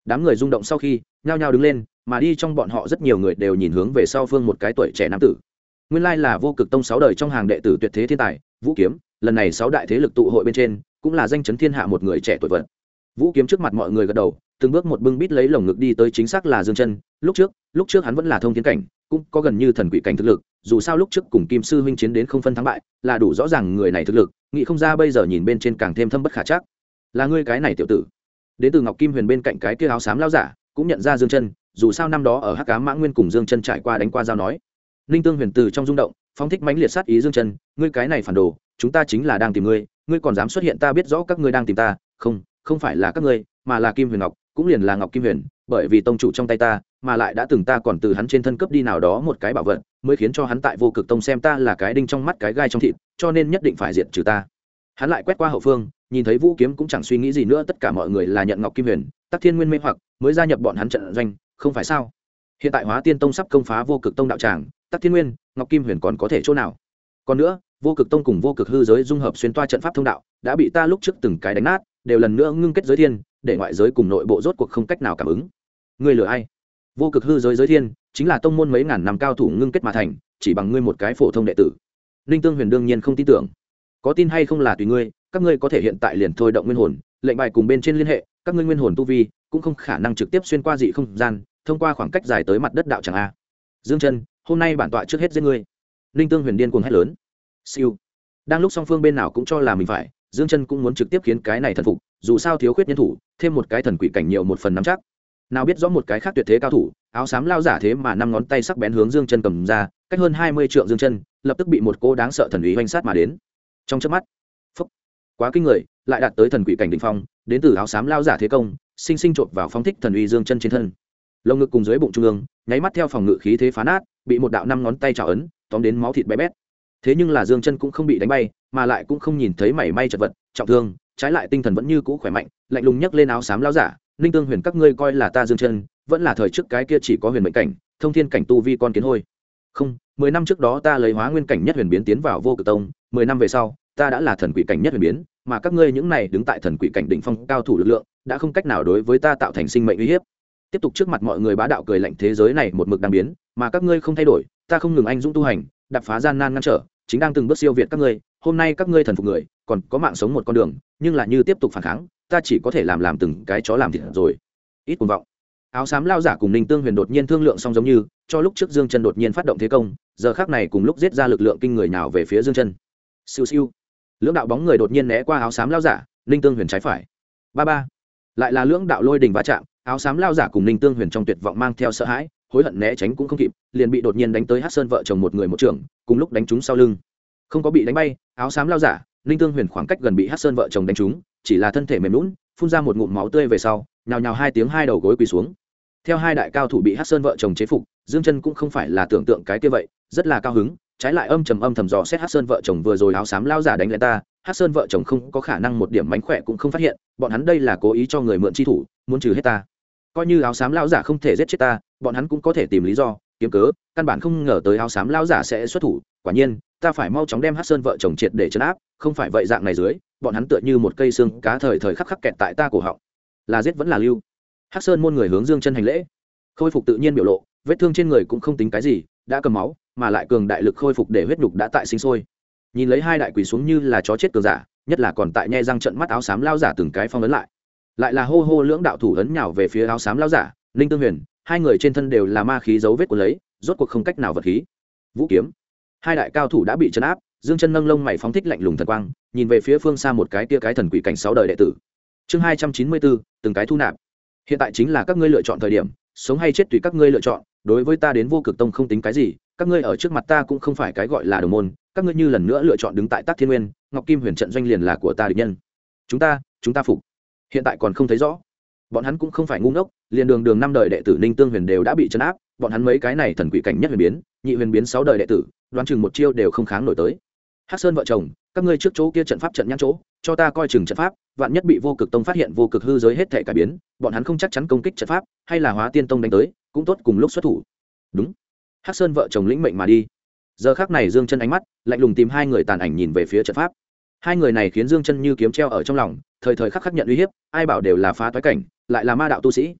đám người rung động sau khi nhao nhao đứng lên, mà đi trong bọn họ rất nhiều người đều nhìn hướng về sau phương một cái tuổi trẻ nam tử. Nguyên lai là Vô Cực Tông 6 đời trong hàng đệ tử tuyệt thế thiên tài Vũ Kiếm, lần này 6 đại thế lực tụ hội bên trên cũng là danh chấn thiên hạ một người trẻ tuổi vật. Vũ Kiếm trước mặt mọi người gật đầu, từng bước một bưng bít lấy lồng ngực đi tới, chính xác là Dương Chân. Lúc trước hắn vẫn là thông thiên cảnh, cũng có gần như thần quỷ cảnh thực lực, dù sao lúc trước cùng Kim sư huynh chiến đến không phân thắng bại, là đủ rõ ràng người này thực lực, nghĩ không ra bây giờ nhìn bên trên càng thêm thâm bất khả trắc. Là ngươi cái này tiểu tử. Đến từ Ngọc Kim Huyền bên cạnh cái kia áo xám lão giả, cũng nhận ra Dương Chân, dù sao năm đó ở Hắc Ám Mã Nguyên cùng Dương Chân trải qua đánh qua giao nói. Ninh Tương Huyền từ trong rung động, phóng thích mãnh liệt sát ý Dương Chân, ngươi cái này phản đồ, chúng ta chính là đang tìm ngươi, ngươi còn dám xuất hiện, ta biết rõ các ngươi đang tìm ta, không phải là các ngươi, mà là Kim Huyền Ngọc, cũng liền là Ngọc Kim Huyền, bởi vì tông chủ trong tay ta, mà lại đã từng ta còn từ hắn trên thân cướp đi nào đó một cái bảo vật, mới khiến cho hắn tại Vô Cực Tông xem ta là cái đinh trong mắt cái gai trong thịt, cho nên nhất định phải diệt trừ ta. Hắn lại quét qua hậu phương, nhìn thấy Vũ Kiếm cũng chẳng suy nghĩ gì nữa, tất cả mọi người là nhận Ngọc Kim Huyền, Tắc Thiên Nguyên mê hoặc, mới gia nhập bọn hắn trận doanh, không phải sao? Hiện tại Hóa Tiên Tông sắp công phá Vô Cực Tông đạo tràng, Tắc Thiên Nguyên, Ngọc Kim Huyền còn có thể chỗ nào? Còn nữa, Vô Cực Tông cùng Vô Cực hư giới dung hợp xuyên toa trận pháp thông đạo, đã bị ta lúc trước từng cái đánh nát, đều lần nữa ngưng kết giới thiên, để ngoại giới cùng nội bộ rốt cuộc không cách nào cảm ứng. Ngươi lừa ai? Vô Cực hư giới giới thiên, chính là tông môn mấy ngàn năm cao thủ ngưng kết mà thành, chỉ bằng ngươi một cái phổ thông đệ tử. Ninh Tương Huyền đương nhiên không tin tưởng. Có tin hay không là tùy ngươi, các ngươi có thể hiện tại liền thôi động nguyên hồn, lệnh bài cùng bên trên liên hệ, các ngươi nguyên hồn tu vi cũng không khả năng trực tiếp xuyên qua dị không gian, thông qua khoảng cách dài tới mặt đất đạo chẳng a. Dương Chân, hôm nay bản tọa trước hết giết ngươi. Ninh Tương Huyền điên cuồng hét lớn. Siêu. Đang lúc song phương bên nào cũng cho là mình phải, Dương Chân cũng muốn trực tiếp khiến cái này thần phục, dù sao thiếu khuyết nhân thủ, thêm một cái thần quỷ cảnh nhiều một phần nắm chắc. Nào biết rõ một cái khác tuyệt thế cao thủ, áo xám lao giả thế mà năm ngón tay sắc bén hướng Dương Chân cầm ra, cách hơn 20 trượng Dương Chân, lập tức bị một cô đáng sợ thần uy hoành sát mà đến. Trong chớp mắt, phốc, quá kinh người, lại đạt tới thần quỷ cảnh đỉnh phong, đến từ áo xám lao giả thế công, sinh sinh chộp vào phóng thích thần uy Dương Chân trên thân. Lồng ngực cùng dưới bụng trung ương, nháy mắt theo phòng ngự khí thế phá nát, bị một đạo năm ngón tay trảo ấn, tóm đến máu thịt bé bét. Thế nhưng là Dương Chân cũng không bị đánh bay, mà lại cũng không nhìn thấy mảy may chật vật, trọng thương, trái lại tinh thần vẫn như cũ khỏe mạnh, lạnh lùng nhấc lên áo xám lão giả, Ninh Tương Huyền, các ngươi coi là ta Dương Chân, vẫn là thời trước cái kia chỉ có huyền mệnh cảnh, thông thiên cảnh tu vi con kiến hôi. Không, 10 năm trước đó ta lấy hóa nguyên cảnh nhất huyền biến tiến vào Vô Cực Tông, 10 năm về sau, ta đã là thần quỷ cảnh nhất huyền biến, mà các ngươi những này đứng tại thần quỷ cảnh đỉnh phong cao thủ lực lượng, đã không cách nào đối với ta tạo thành sinh mệnh uy hiếp. Tiếp tục trước mặt mọi người bá đạo cười lạnh, thế giới này một mực đang biến, mà các ngươi không thay đổi, ta không ngừng anh dũng tu hành, đạp phá gian nan ngăn trở, chính đang từng bước siêu việt các ngươi, hôm nay các ngươi thần phục người, còn có mạng sống một con đường, nhưng là như tiếp tục phản kháng, ta chỉ có thể làm từng cái chó làm thịt rồi. Ít cuồng vọng. Áo xám lao giả cùng Ninh Tương Huyền đột nhiên thương lượng xong, giống như cho lúc trước Dương Chân đột nhiên phát động thế công, giờ khắc này cùng lúc giết ra lực lượng kinh người nào về phía Dương Chân. Siêu siêu. Lưỡng đạo bóng người đột nhiên né qua áo xám lao giả, Ninh Tương Huyền trái phải. Ba ba. Lại là lưỡng đạo lôi đình va chạm, áo xám lao giả cùng Ninh Tương Huyền trong tuyệt vọng mang theo sợ hãi, hối hận né tránh cũng không kịp, liền bị đột nhiên đánh tới Hắc Sơn vợ chồng một người một trưởng, cùng lúc đánh trúng sau lưng. Không có bị đánh bay, áo xám lao giả, Ninh Tương Huyền khoảng cách gần bị Hắc Sơn vợ chồng đánh trúng, chỉ là thân thể mềm nhũn, phun ra một ngụm máu tươi về sau, nhào nhào hai tiếng hai đầu gối quỳ xuống. Theo hai đại cao thủ bị Hắc Sơn vợ chồng chế phục, Dương Chân cũng không phải là tưởng tượng cái kia vậy, rất là cao hứng, trái lại âm thầm dò xét Hắc Sơn vợ chồng vừa rồi áo xám lao giả đánh lại ta, Hắc Sơn vợ chồng không có khả năng một điểm mánh khỏe cũng không phát hiện, bọn hắn đây là cố ý cho người mượn chi thủ, muốn trừ hết ta. Coi như áo xám lao giả không thể giết chết ta, bọn hắn cũng có thể tìm lý do, kiếm cớ, căn bản không ngờ tới áo xám lao giả sẽ xuất thủ, quả nhiên, ta phải mau chóng đem Hắc Sơn vợ chồng triệt để trấn áp, không phải vậy dạng này dưới, bọn hắn tựa như một cây xương cá thời khắc kẹt tại ta cổ họng. Là giết vẫn là lưu. Hắc Sơn môn người hướng Dương Chân hành lễ, khôi phục tự nhiên biểu lộ, vết thương trên người cũng không tính cái gì, đã cầm máu, mà lại cường đại lực khôi phục để huyết nhục đã tại sinh sôi. Nhìn lấy hai đại quỷ xuống như là chó chết cường giả, nhất là còn tại nhe răng trợn mắt áo xám lao giả từng cái phong ấn lại là hô hô lưỡng đạo thủ ấn nhào về phía áo xám lao giả, Ninh Tương Huyền, hai người trên thân đều là ma khí dấu vết của lấy, rốt cuộc không cách nào vật khí. Vũ Kiếm, hai đại cao thủ đã bị trấn áp, Dương Chân nâng lông mày phóng thích lạnh lùng thần quang, nhìn về phía phương xa một cái kia cái thần quỷ cảnh 6 đời đệ tử. Chương 294, từng cái thu nạp. Hiện tại chính là các ngươi lựa chọn thời điểm, sống hay chết tùy các ngươi lựa chọn, đối với ta đến Vô Cực Tông không tính cái gì, các ngươi ở trước mặt ta cũng không phải cái gọi là đồng môn, các ngươi như lần nữa lựa chọn đứng tại Tắc Thiên Nguyên, Ngọc Kim Huyền trận doanh liền là của ta địch nhân. Chúng ta phục. Hiện tại còn không thấy rõ. Bọn hắn cũng không phải ngu ngốc, liền đường năm đời đệ tử Ninh Tương Huyền đều đã bị trấn áp, bọn hắn mấy cái này thần quỷ cảnh nhất huyền biến, nhị huyền biến 6 đời đệ tử, đoán chừng một chiêu đều không kháng nổi tới. Hắc Sơn vợ chồng, các ngươi trước chỗ kia trận pháp trận nhãn chỗ, cho ta coi chừng trận pháp, vạn nhất bị Vô Cực Tông phát hiện Vô Cực hư giới hết thể cải biến, bọn hắn không chắc chắn công kích trận pháp, hay là Hóa Tiên Tông đánh tới, cũng tốt cùng lúc xuất thủ. Đúng. Hắc Sơn vợ chồng lĩnh mệnh mà đi. Giờ khắc này Dương Chân ánh mắt lạnh lùng tìm hai người tàn ảnh nhìn về phía trận pháp. Hai người này khiến Dương Chân như kiếm treo ở trong lòng, thời khắc nhận uy hiếp, ai bảo đều là phá toái cảnh, lại là ma đạo tu sĩ,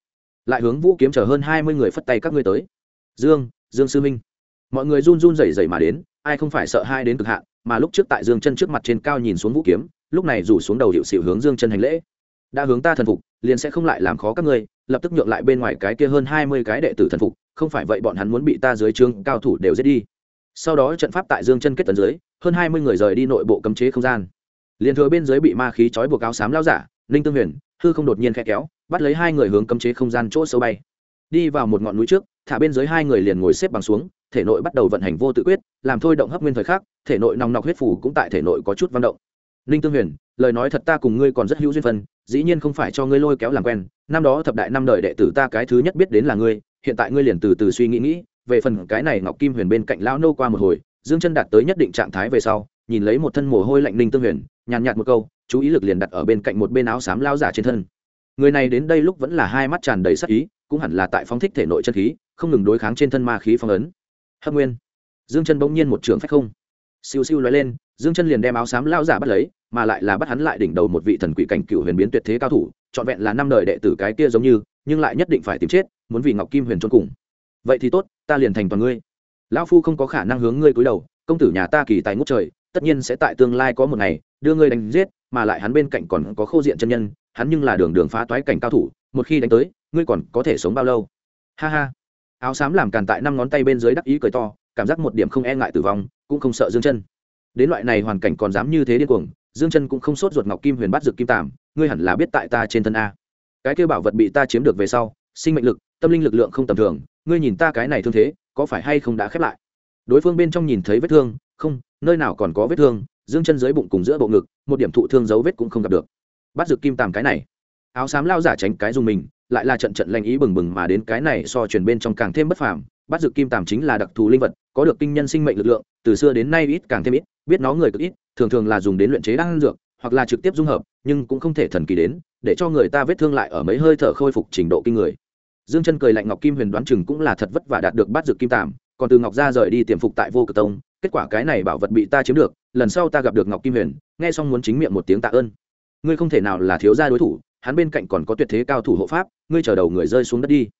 lại hướng Vũ Kiếm chờ hơn 20 người phất tay các ngươi tới. Dương sư minh. Mọi người run run rẩy rẩy mà đến, ai không phải sợ hai đến cực hạn, mà lúc trước tại Dương Chân trước mặt trên cao nhìn xuống Vũ Kiếm, lúc này rủ xuống đầu hiệu xỉu hướng Dương Chân hành lễ. Đã hướng ta thần phục, liền sẽ không lại làm khó các ngươi, lập tức nhượng lại bên ngoài cái kia hơn 20 cái đệ tử thần phục, không phải vậy bọn hắn muốn bị ta dưới trướng cao thủ đều giết đi. Sau đó trận pháp tại Dương Chân kết tấn dưới, hơn 20 người rời đi nội bộ cấm chế không gian. Liên thừa bên dưới bị ma khí trói buộc áo xám lão giả, Linh Tương Huyền, hư không đột nhiên khẽ kéo, bắt lấy hai người hướng cấm chế không gian chỗ sâu bay. Đi vào một ngọn núi trước, thả bên dưới hai người liền ngồi xếp bằng xuống, thể nội bắt đầu vận hành vô tự quyết, làm thôi động hấp nguyên thời khắc, thể nội nòng nọc huyết phủ cũng tại thể nội có chút vận động. Linh Tương Huyền, lời nói thật ta cùng ngươi còn rất hữu duyên phân, dĩ nhiên không phải cho ngươi lôi kéo làm quen, năm đó thập đại năm đời đệ tử ta cái thứ nhất biết đến là ngươi, hiện tại ngươi liền từ từ suy nghĩ, về phần cái này Ngọc Kim Huyền bên cạnh lão nô qua một hồi, Dương Chân đạt tới nhất định trạng thái về sau, nhìn lấy một thân mồ hôi lạnh Linh Tương Huyền, nhàn nhạt một câu, chú ý lực liền đặt ở bên cạnh một bên áo xám lão giả trên thân. Người này đến đây lúc vẫn là hai mắt tràn đầy sát ý, cũng hẳn là tại phóng thích thể nội chân khí, không ngừng đối kháng trên thân ma khí phong ấn. Hấp nguyên. Dương Chân bỗng nhiên một trường phách không, siêu siêu lóe lên, Dương Chân liền đem áo xám lão giả bắt lấy, mà lại là bắt hắn lại đỉnh đầu một vị thần quỷ cảnh cựu huyền biến tuyệt thế cao thủ, trọn vẹn là năm đời đệ tử cái kia giống như, nhưng lại nhất định phải tìm chết, muốn vì Ngọc Kim Huyền chôn cùng. Vậy thì tốt, ta liền thành toàn ngươi. Lão phu không có khả năng hướng ngươi cúi đầu, công tử nhà ta kỳ tài ngút trời, tất nhiên sẽ tại tương lai có một ngày đưa ngươi đánh giết, mà lại hắn bên cạnh còn có Khô Diện chân nhân, hắn nhưng là đường đường phá toái cảnh cao thủ, một khi đánh tới, ngươi còn có thể sống bao lâu? Ha ha. Áo xám làm càn tại năm ngón tay bên dưới đắc ý cười to, cảm giác một điểm không e ngại tử vong, cũng không sợ Dương Chân. Đến loại này hoàn cảnh còn dám như thế điên cuồng, Dương Chân cũng không sốt ruột. Ngọc Kim Huyền bắt dược kim tàm, ngươi hẳn là biết tại ta trên thân a. Cái kia bảo vật bị ta chiếm được về sau, sinh mệnh lực, tâm linh lực lượng không tầm thường, ngươi nhìn ta cái này thương thế, có phải hay không đã khép lại? Đối phương bên trong nhìn thấy vết thương, không, nơi nào còn có vết thương, Dương Chân dưới bụng cùng giữa bộ ngực, một điểm thụ thương dấu vết cũng không gặp được. Bắt dược kim tàm cái này, áo xám lao giả tránh cái dùng mình, lại là trận trận lanh ý bừng bừng mà đến cái này so truyền bên trong càng thêm bất phàm. Bắt dược kim tàm chính là đặc thù linh vật, có được kinh nhân sinh mệnh lực lượng, từ xưa đến nay ít càng thêm ít, biết nó người cực ít, thường thường là dùng đến luyện chế đan dược, hoặc là trực tiếp dung hợp, nhưng cũng không thể thần kỳ đến, để cho người ta vết thương lại ở mấy hơi thở khôi phục trình độ kinh người. Dương Chân cười lạnh, Ngọc Kim Huyền đoán chừng cũng là thật vất vả đạt được bắt dược kim tàm, còn từ Ngọc gia rời đi tiềm phục tại Vô Cực Tông, kết quả cái này bảo vật bị ta chiếm được, lần sau ta gặp được Ngọc Kim Huyền, nghe xong muốn chính miệng một tiếng tạ ơn. Ngươi không thể nào là thiếu gia đối thủ, hắn bên cạnh còn có tuyệt thế cao thủ hộ pháp, ngươi chờ đầu người rơi xuống đất đi.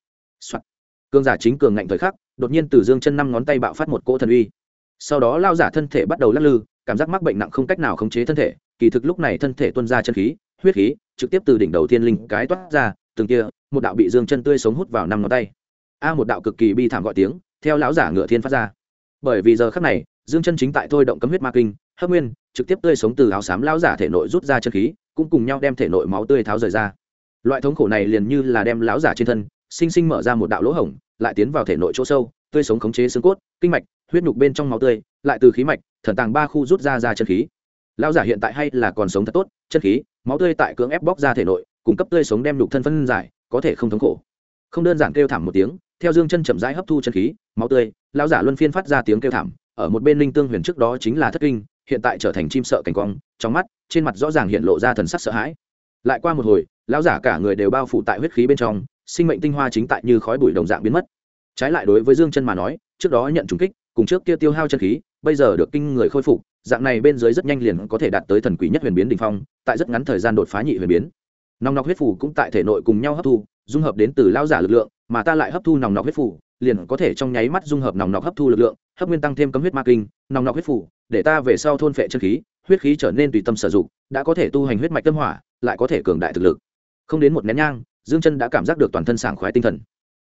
Cương giả chính cường ngạnh thời khắc, đột nhiên từ Dương Chân năm ngón tay bạo phát một cỗ thần uy. Sau đó lao giả thân thể bắt đầu lắc lư, cảm giác mắc bệnh nặng không cách nào khống chế thân thể, kỳ thực lúc này thân thể tuôn ra chân khí, huyết khí, trực tiếp từ đỉnh đầu thiên linh cái toát ra, từng kia, một đạo bị Dương Chân tươi sống hút vào năm ngón tay. Một đạo cực kỳ bi thảm gọi tiếng, theo lão giả ngựa thiên phát ra. Bởi vì giờ khắc này, Dương Chân chính tại thôi động cấm huyết ma kinh, hấp nguyên, trực tiếp tươi sống từ áo xám lão giả thể nội rút ra chân khí, cũng cùng nhau đem thể nội máu tươi tháo rời ra. Loại thống khổ này liền như là đem lão giả trên thân sinh sinh mở ra một đạo lỗ hổng, lại tiến vào thể nội chỗ sâu, tươi sống khống chế xương cốt, kinh mạch, huyết nhục bên trong máu tươi, lại từ khí mạch, thần tàng ba khu rút ra chân khí. Lão giả hiện tại hay là còn sống thật tốt, chân khí, máu tươi tại cưỡng ép bóc ra thể nội, cung cấp tươi sống đem nhục thân phân giải, có thể không thống khổ. Không đơn giản kêu thảm một tiếng, theo Dương Chân chậm rãi hấp thu chân khí, máu tươi, lão giả luân phiên phát ra tiếng kêu thảm, ở một bên Linh Tương Huyền trước đó chính là thất kinh, hiện tại trở thành chim sợ cảnh quang, trong mắt, trên mặt rõ ràng hiện lộ ra thần sắc sợ hãi. Lại qua một hồi, lão giả cả người đều bao phủ tại huyết khí bên trong, sinh mệnh tinh hoa chính tại như khói bụi đồng dạng biến mất. Trái lại đối với Dương Chân mà nói, trước đó nhận trùng kích, cùng trước kia tiêu hao chân khí, bây giờ được kinh người khôi phục, dạng này bên dưới rất nhanh liền có thể đạt tới thần quỷ nhất huyền biến đỉnh phong, tại rất ngắn thời gian đột phá nhị huyền biến. Nòng nọc huyết phù cũng tại thể nội cùng nhau hấp thu, dung hợp đến từ lão giả lực lượng, mà ta lại hấp thu nòng nọc huyết phù, liền có thể trong nháy mắt dung hợp nòng nọc hấp thu lực lượng, hấp nguyên tăng thêm cấm huyết ma kinh, nòng nọc huyết phù, để ta về sau thôn phệ chân khí, huyết khí trở nên tùy tâm sử dụng, đã có thể tu hành huyết mạch tâm hỏa, lại có thể cường đại thực lực. Không đến một nén nhang, Dương Chân đã cảm giác được toàn thân sảng khoái tinh thần.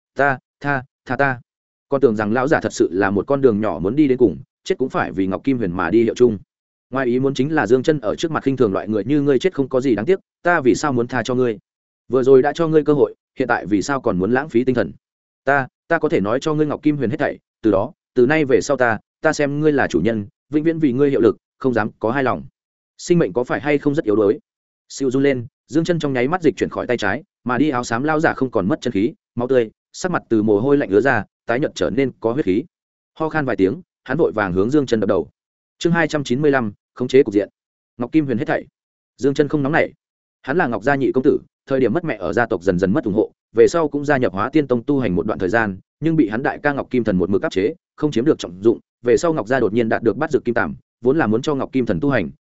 Ta con tưởng rằng lão giả thật sự là một con đường nhỏ muốn đi đến cùng, chết cũng phải vì Ngọc Kim Huyền mà đi hiệu chung. Ngoài ý muốn chính là Dương Chân ở trước mặt khinh thường loại người như ngươi chết không có gì đáng tiếc, ta vì sao muốn tha cho ngươi? Vừa rồi đã cho ngươi cơ hội, hiện tại vì sao còn muốn lãng phí tinh thần? Ta có thể nói cho ngươi Ngọc Kim Huyền hết thảy, từ nay về sau ta xem ngươi là chủ nhân, vĩnh viễn vì ngươi hiệu lực, không dám có hai lòng. Sinh mệnh có phải hay không rất yếu đuối? Siêu run lên, Dương Chân trong nháy mắt dịch chuyển khỏi tay trái, mà đi áo xám lão giả không còn mất chân khí, máu tươi, sắc mặt từ mồ hôi lạnh ứa ra, tái nhợt trở nên có huyết khí. Ho khan vài tiếng, hắn vội vàng hướng Dương Chân đập đầu. Chương 295, khống chế cục diện. Ngọc Kim Huyền hết thảy. Dương Chân không nóng nảy. Hắn là Ngọc gia nhị công tử, thời điểm mất mẹ ở gia tộc dần dần mất ủng hộ, về sau cũng gia nhập Hóa Tiên Tông tu hành một đoạn thời gian, nhưng bị hắn đại ca Ngọc Kim Thần một mực áp chế, không chiếm được trọng dụng, về sau Ngọc gia đột nhiên đạt được bắt dược kim tàm, vốn là muốn cho Ngọc Kim Thần tu hành,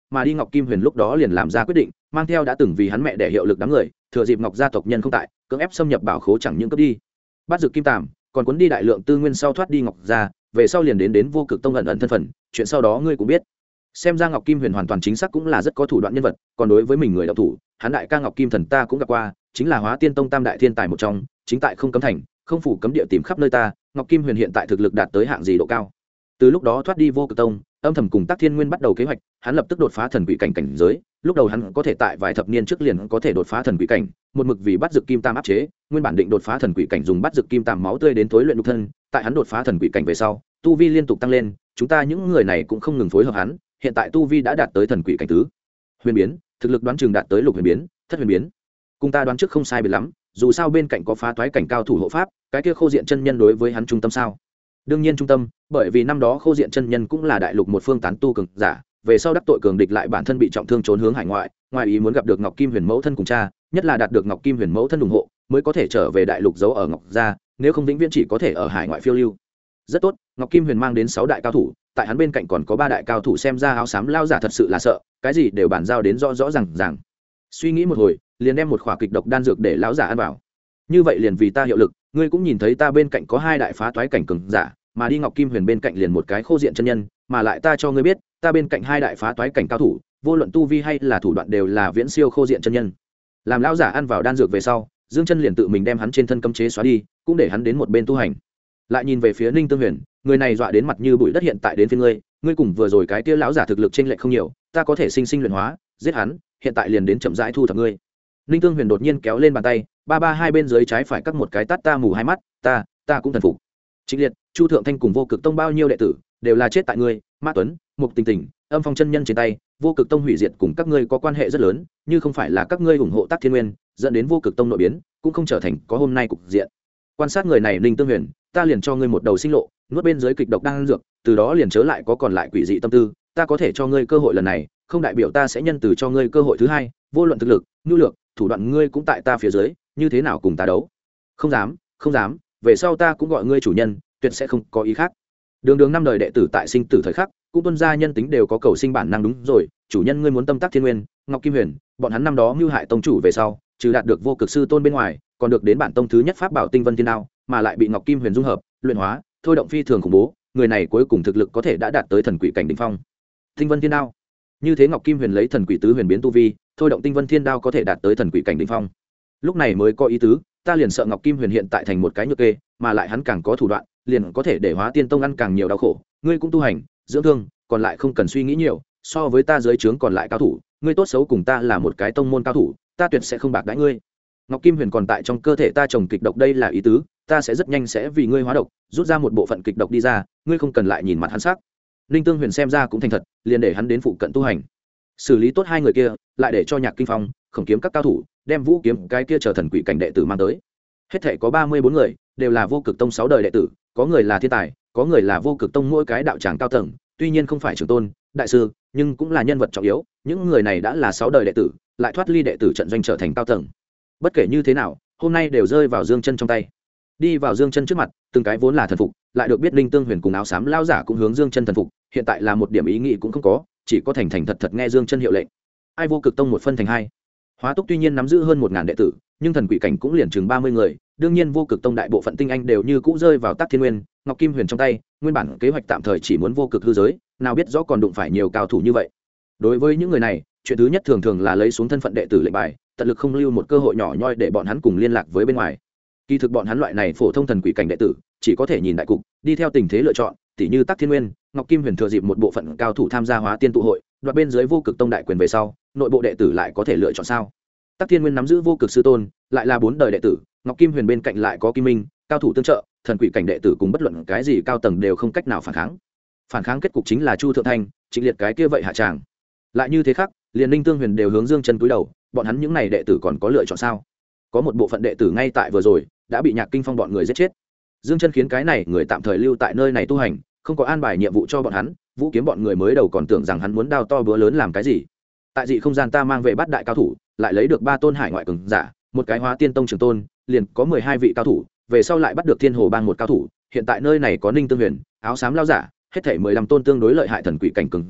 mà đi Ngọc Kim Huyền lúc đó liền làm ra quyết định, mang theo đã từng vì hắn mẹ đẻ hiệu lực đám người, thừa dịp Ngọc gia tộc nhân không tại, cưỡng ép xâm nhập bảo khố chẳng những cướp đi bắt dược kim tàm, còn cuốn đi đại lượng tư nguyên sau thoát đi Ngọc gia, về sau liền đến Vô Cực Tông ẩn ẩn thân phận, chuyện sau đó ngươi cũng biết. Xem ra Ngọc Kim Huyền hoàn toàn chính xác cũng là rất có thủ đoạn nhân vật, còn đối với mình người đạo thủ, hắn đại ca Ngọc Kim Thần ta cũng gặp qua, chính là Hóa Tiên Tông tam đại thiên tài một trong, chính tại không cấm thành, không phủ cấm địa tìm khắp nơi ta, Ngọc Kim Huyền hiện tại thực lực đạt tới hạng gì độ cao. Từ lúc đó thoát đi Vô Cực Tông, âm thầm cùng Tắc Thiên Nguyên bắt đầu kế hoạch, hắn lập tức đột phá thần quỷ cảnh cảnh giới, lúc đầu hắn có thể tại vài thập niên trước liền có thể đột phá thần quỷ cảnh, một mực vì bắt dược kim tam áp chế, nguyên bản định đột phá thần quỷ cảnh dùng bắt dược kim tam máu tươi đến tối luyện nhục thân, tại hắn đột phá thần quỷ cảnh về sau, tu vi liên tục tăng lên, chúng ta những người này cũng không ngừng phối hợp hắn, hiện tại tu vi đã đạt tới thần quỷ cảnh tứ huyền biến, thực lực đoán chừng đạt tới lục huyền biến, thất huyền biến. Cùng ta đoán trước không sai biệt lắm, dù sao bên cạnh có phá toái cảnh cao thủ hộ pháp, cái kia Khô Diện chân nhân đối với hắn trung tâm sao? Đương nhiên trung tâm, bởi vì năm đó Khô Diện chân nhân cũng là đại lục một phương tán tu cường giả, về sau đắc tội cường địch lại bản thân bị trọng thương trốn hướng hải ngoại, ngoài ý muốn gặp được Ngọc Kim Huyền mẫu thân cùng cha, nhất là đạt được Ngọc Kim Huyền mẫu thân ủng hộ, mới có thể trở về đại lục giấu ở Ngọc gia, nếu không vĩnh viễn chỉ có thể ở hải ngoại phiêu lưu. Rất tốt, Ngọc Kim Huyền mang đến 6 đại cao thủ, tại hắn bên cạnh còn có 3 đại cao thủ, xem ra áo xám lao giả thật sự là sợ, cái gì đều bàn giao đến rõ rõ ràng. Suy nghĩ một hồi, liền đem một khỏa kịch độc đan dược để lão giả ăn vào. Như vậy liền vì ta hiệu lực, ngươi cũng nhìn thấy ta bên cạnh có 2 đại phá toái cảnh cường giả, mà đi Ngọc Kim Huyền bên cạnh liền một cái Khô Diện chân nhân, mà lại ta cho ngươi biết, ta bên cạnh 2 đại phá toái cảnh cao thủ, vô luận tu vi hay là thủ đoạn đều là viễn siêu Khô Diện chân nhân. Làm lão giả ăn vào đan dược về sau, Dương Chân liền tự mình đem hắn trên thân cấm chế xóa đi, cũng để hắn đến một bên tu hành. Lại nhìn về phía Ninh Tương Huyền, người này dọa đến mặt như bụi đất, hiện tại đến phía ngươi cùng vừa rồi cái kia lão giả thực lực chênh lệch không nhiều, ta có thể sinh luyện hóa, giết hắn, hiện tại liền đến chậm rãi thu thập ngươi. Ninh Tương Huyền đột nhiên kéo lên bàn tay, ba hai bên dưới trái phải cắt một cái tát, ta mù hai mắt, ta cũng thần phục. Trịnh Liệt, Chu Thượng Thanh cùng Vô Cực Tông bao nhiêu đệ tử đều là chết tại ngươi, Mã Tuấn, Mục Tình Tình, Âm Phong chân nhân trên tay, Vô Cực Tông hủy diệt cùng các ngươi có quan hệ rất lớn, như không phải là các ngươi ủng hộ Tắc Thiên Nguyên, dẫn đến Vô Cực Tông nội biến, cũng không trở thành có hôm nay cục diện. Quan sát người này Ninh Tương Huyền, ta liền cho ngươi một đầu sinh lộ, nuốt bên dưới kịch độc đang dược, từ đó liền chớ lại có còn lại quỷ dị tâm tư, ta có thể cho ngươi cơ hội lần này, không đại biểu ta sẽ nhân từ cho ngươi cơ hội thứ hai, vô luận thực lực, nhu lược, thủ đoạn ngươi cũng tại ta phía dưới, như thế nào cùng ta đấu? Không dám, về sau ta cũng gọi ngươi chủ nhân, tuyệt sẽ không có ý khác. Đường năm đời đệ tử tại sinh tử thời khắc, cũng tuân gia nhân tính đều có cầu sinh bản năng, đúng rồi, chủ nhân ngươi muốn tâm Tắc Thiên Nguyên, Ngọc Kim Huyền, bọn hắn năm đó mưu hại tông chủ về sau, trừ đạt được Vô Cực sư tôn bên ngoài, còn được đến bản tông thứ nhất pháp bảo Tinh Vân Thiên Đao, mà lại bị Ngọc Kim Huyền dung hợp, luyện hóa, thôi động phi thường khủng bố, người này cuối cùng thực lực có thể đã đạt tới thần quỷ cảnh đỉnh phong. Tinh Vân Thiên Đao. Như thế Ngọc Kim Huyền lấy thần quỷ tứ huyền biến tu vi, thôi động Tinh Vân Thiên Đao có thể đạt tới thần quỷ cảnh đỉnh phong. Lúc này mới có ý tứ, ta liền sợ Ngọc Kim Huyền hiện tại thành một cái nhược kê, mà lại hắn càng có thủ đoạn, liền có thể để Hóa Tiên Tông ăn càng nhiều đau khổ. Ngươi cũng tu hành, dưỡng thương, còn lại không cần suy nghĩ nhiều, so với ta dưới trướng còn lại cao thủ, ngươi tốt xấu cùng ta là một cái tông môn cao thủ, ta tuyệt sẽ không bạc đãi ngươi. Ngọc Kim Huyền còn tại trong cơ thể ta trồng kịch độc, đây là ý tứ, ta sẽ rất nhanh sẽ vì ngươi hóa độc, rút ra một bộ phận kịch độc đi ra, ngươi không cần lại nhìn mặt hắn sắc. Ninh Tương Huyền xem ra cũng thành thật, liền để hắn đến phụ cận tu hành, xử lý tốt hai người kia, lại để cho Nhạc Kinh Phong, Khổng Kiếm các cao thủ đem Vũ Kiếm cái kia trở thần quỷ cảnh đệ tử mang tới. Hết thảy có 34 người, đều là Vô Cực Tông 6 đời đệ tử, có người là thiên tài, có người là Vô Cực Tông mỗi cái đạo tràng cao tầng, tuy nhiên không phải trưởng tôn, đại sư, nhưng cũng là nhân vật trọng yếu, những người này đã là 6 đời đệ tử, lại thoát ly đệ tử trận doanh trở thành cao tầng. Bất kể như thế nào, hôm nay đều rơi vào Dương Chân trong tay. Đi vào Dương Chân trước mặt, từng cái vốn là thần phục, lại được biết Ninh Tương Huyền cùng áo xám lao giả cũng hướng Dương Chân thần phục, hiện tại là một điểm ý nghĩ cũng không có, chỉ có thành thật thật nghe Dương Chân hiệu lệnh. Ai Vô Cực Tông một phân thành hai. Hóa Túc tuy nhiên nắm giữ hơn 1000 đệ tử, nhưng thần quỷ cảnh cũng liền chừng 30 người, đương nhiên Vô Cực Tông đại bộ phận tinh anh đều như cũ rơi vào Tắc Thiên Nguyên, Ngọc Kim Huyền trong tay, nguyên bản kế hoạch tạm thời chỉ muốn vô cực hư giới, nào biết rõ còn đụng phải nhiều cao thủ như vậy. Đối với những người này, chuyện thứ nhất thường thường là lấy xuống thân phận đệ tử lệnh bài, tận lực không lưu một cơ hội nhỏ nhoi để bọn hắn cùng liên lạc với bên ngoài. Kỳ thực bọn hắn loại này phổ thông thần quỷ cảnh đệ tử, chỉ có thể nhìn đại cục, đi theo tình thế lựa chọn, tỉ như Tắc Thiên Nguyên, Ngọc Kim Huyền thừa dịp một bộ phận cao thủ tham gia Hóa Tiên tụ hội, đoạt bên dưới Vô Cực Tông đại quyền về sau, nội bộ đệ tử lại có thể lựa chọn sao? Tắc Thiên Nguyên nắm giữ Vô Cực sư tôn, lại là 4 đời đệ tử, Ngọc Kim Huyền bên cạnh lại có Kim Minh, cao thủ tương trợ, thần quỷ cảnh đệ tử cùng bất luận cái gì cao tầng đều không cách nào phản kháng. Phản kháng kết cục chính là Chu Thượng Thanh, Trịnh Liệt cái kia vậy hạ tràng. Lại như thế khác, liền Ninh Tương Huyền đều hướng Dương Chân cúi đầu, bọn hắn những này đệ tử còn có lựa chọn sao? Có một bộ phận đệ tử ngay tại vừa rồi đã bị Nhạc Kinh Phong bọn người giết chết. Dương Chân khiến cái này người tạm thời lưu tại nơi này tu hành, không có an bài nhiệm vụ cho bọn hắn. Vũ Kiếm bọn người mới đầu còn tưởng rằng hắn muốn đao to búa lớn làm cái gì. Tại dị không gian ta mang về bát đại cao thủ, lại lấy được 3 tôn hải ngoại cường giả, một cái Hóa Tiên Tông trưởng tôn, liền có 12 vị cao thủ, về sau lại bắt được Thiên Hồ Bang một cao thủ, hiện tại nơi này có Ninh Tương Huyền, áo xám lao giả, hết thảy 15 tôn tương đối lợi hại thần quỷ cảnh cường giả,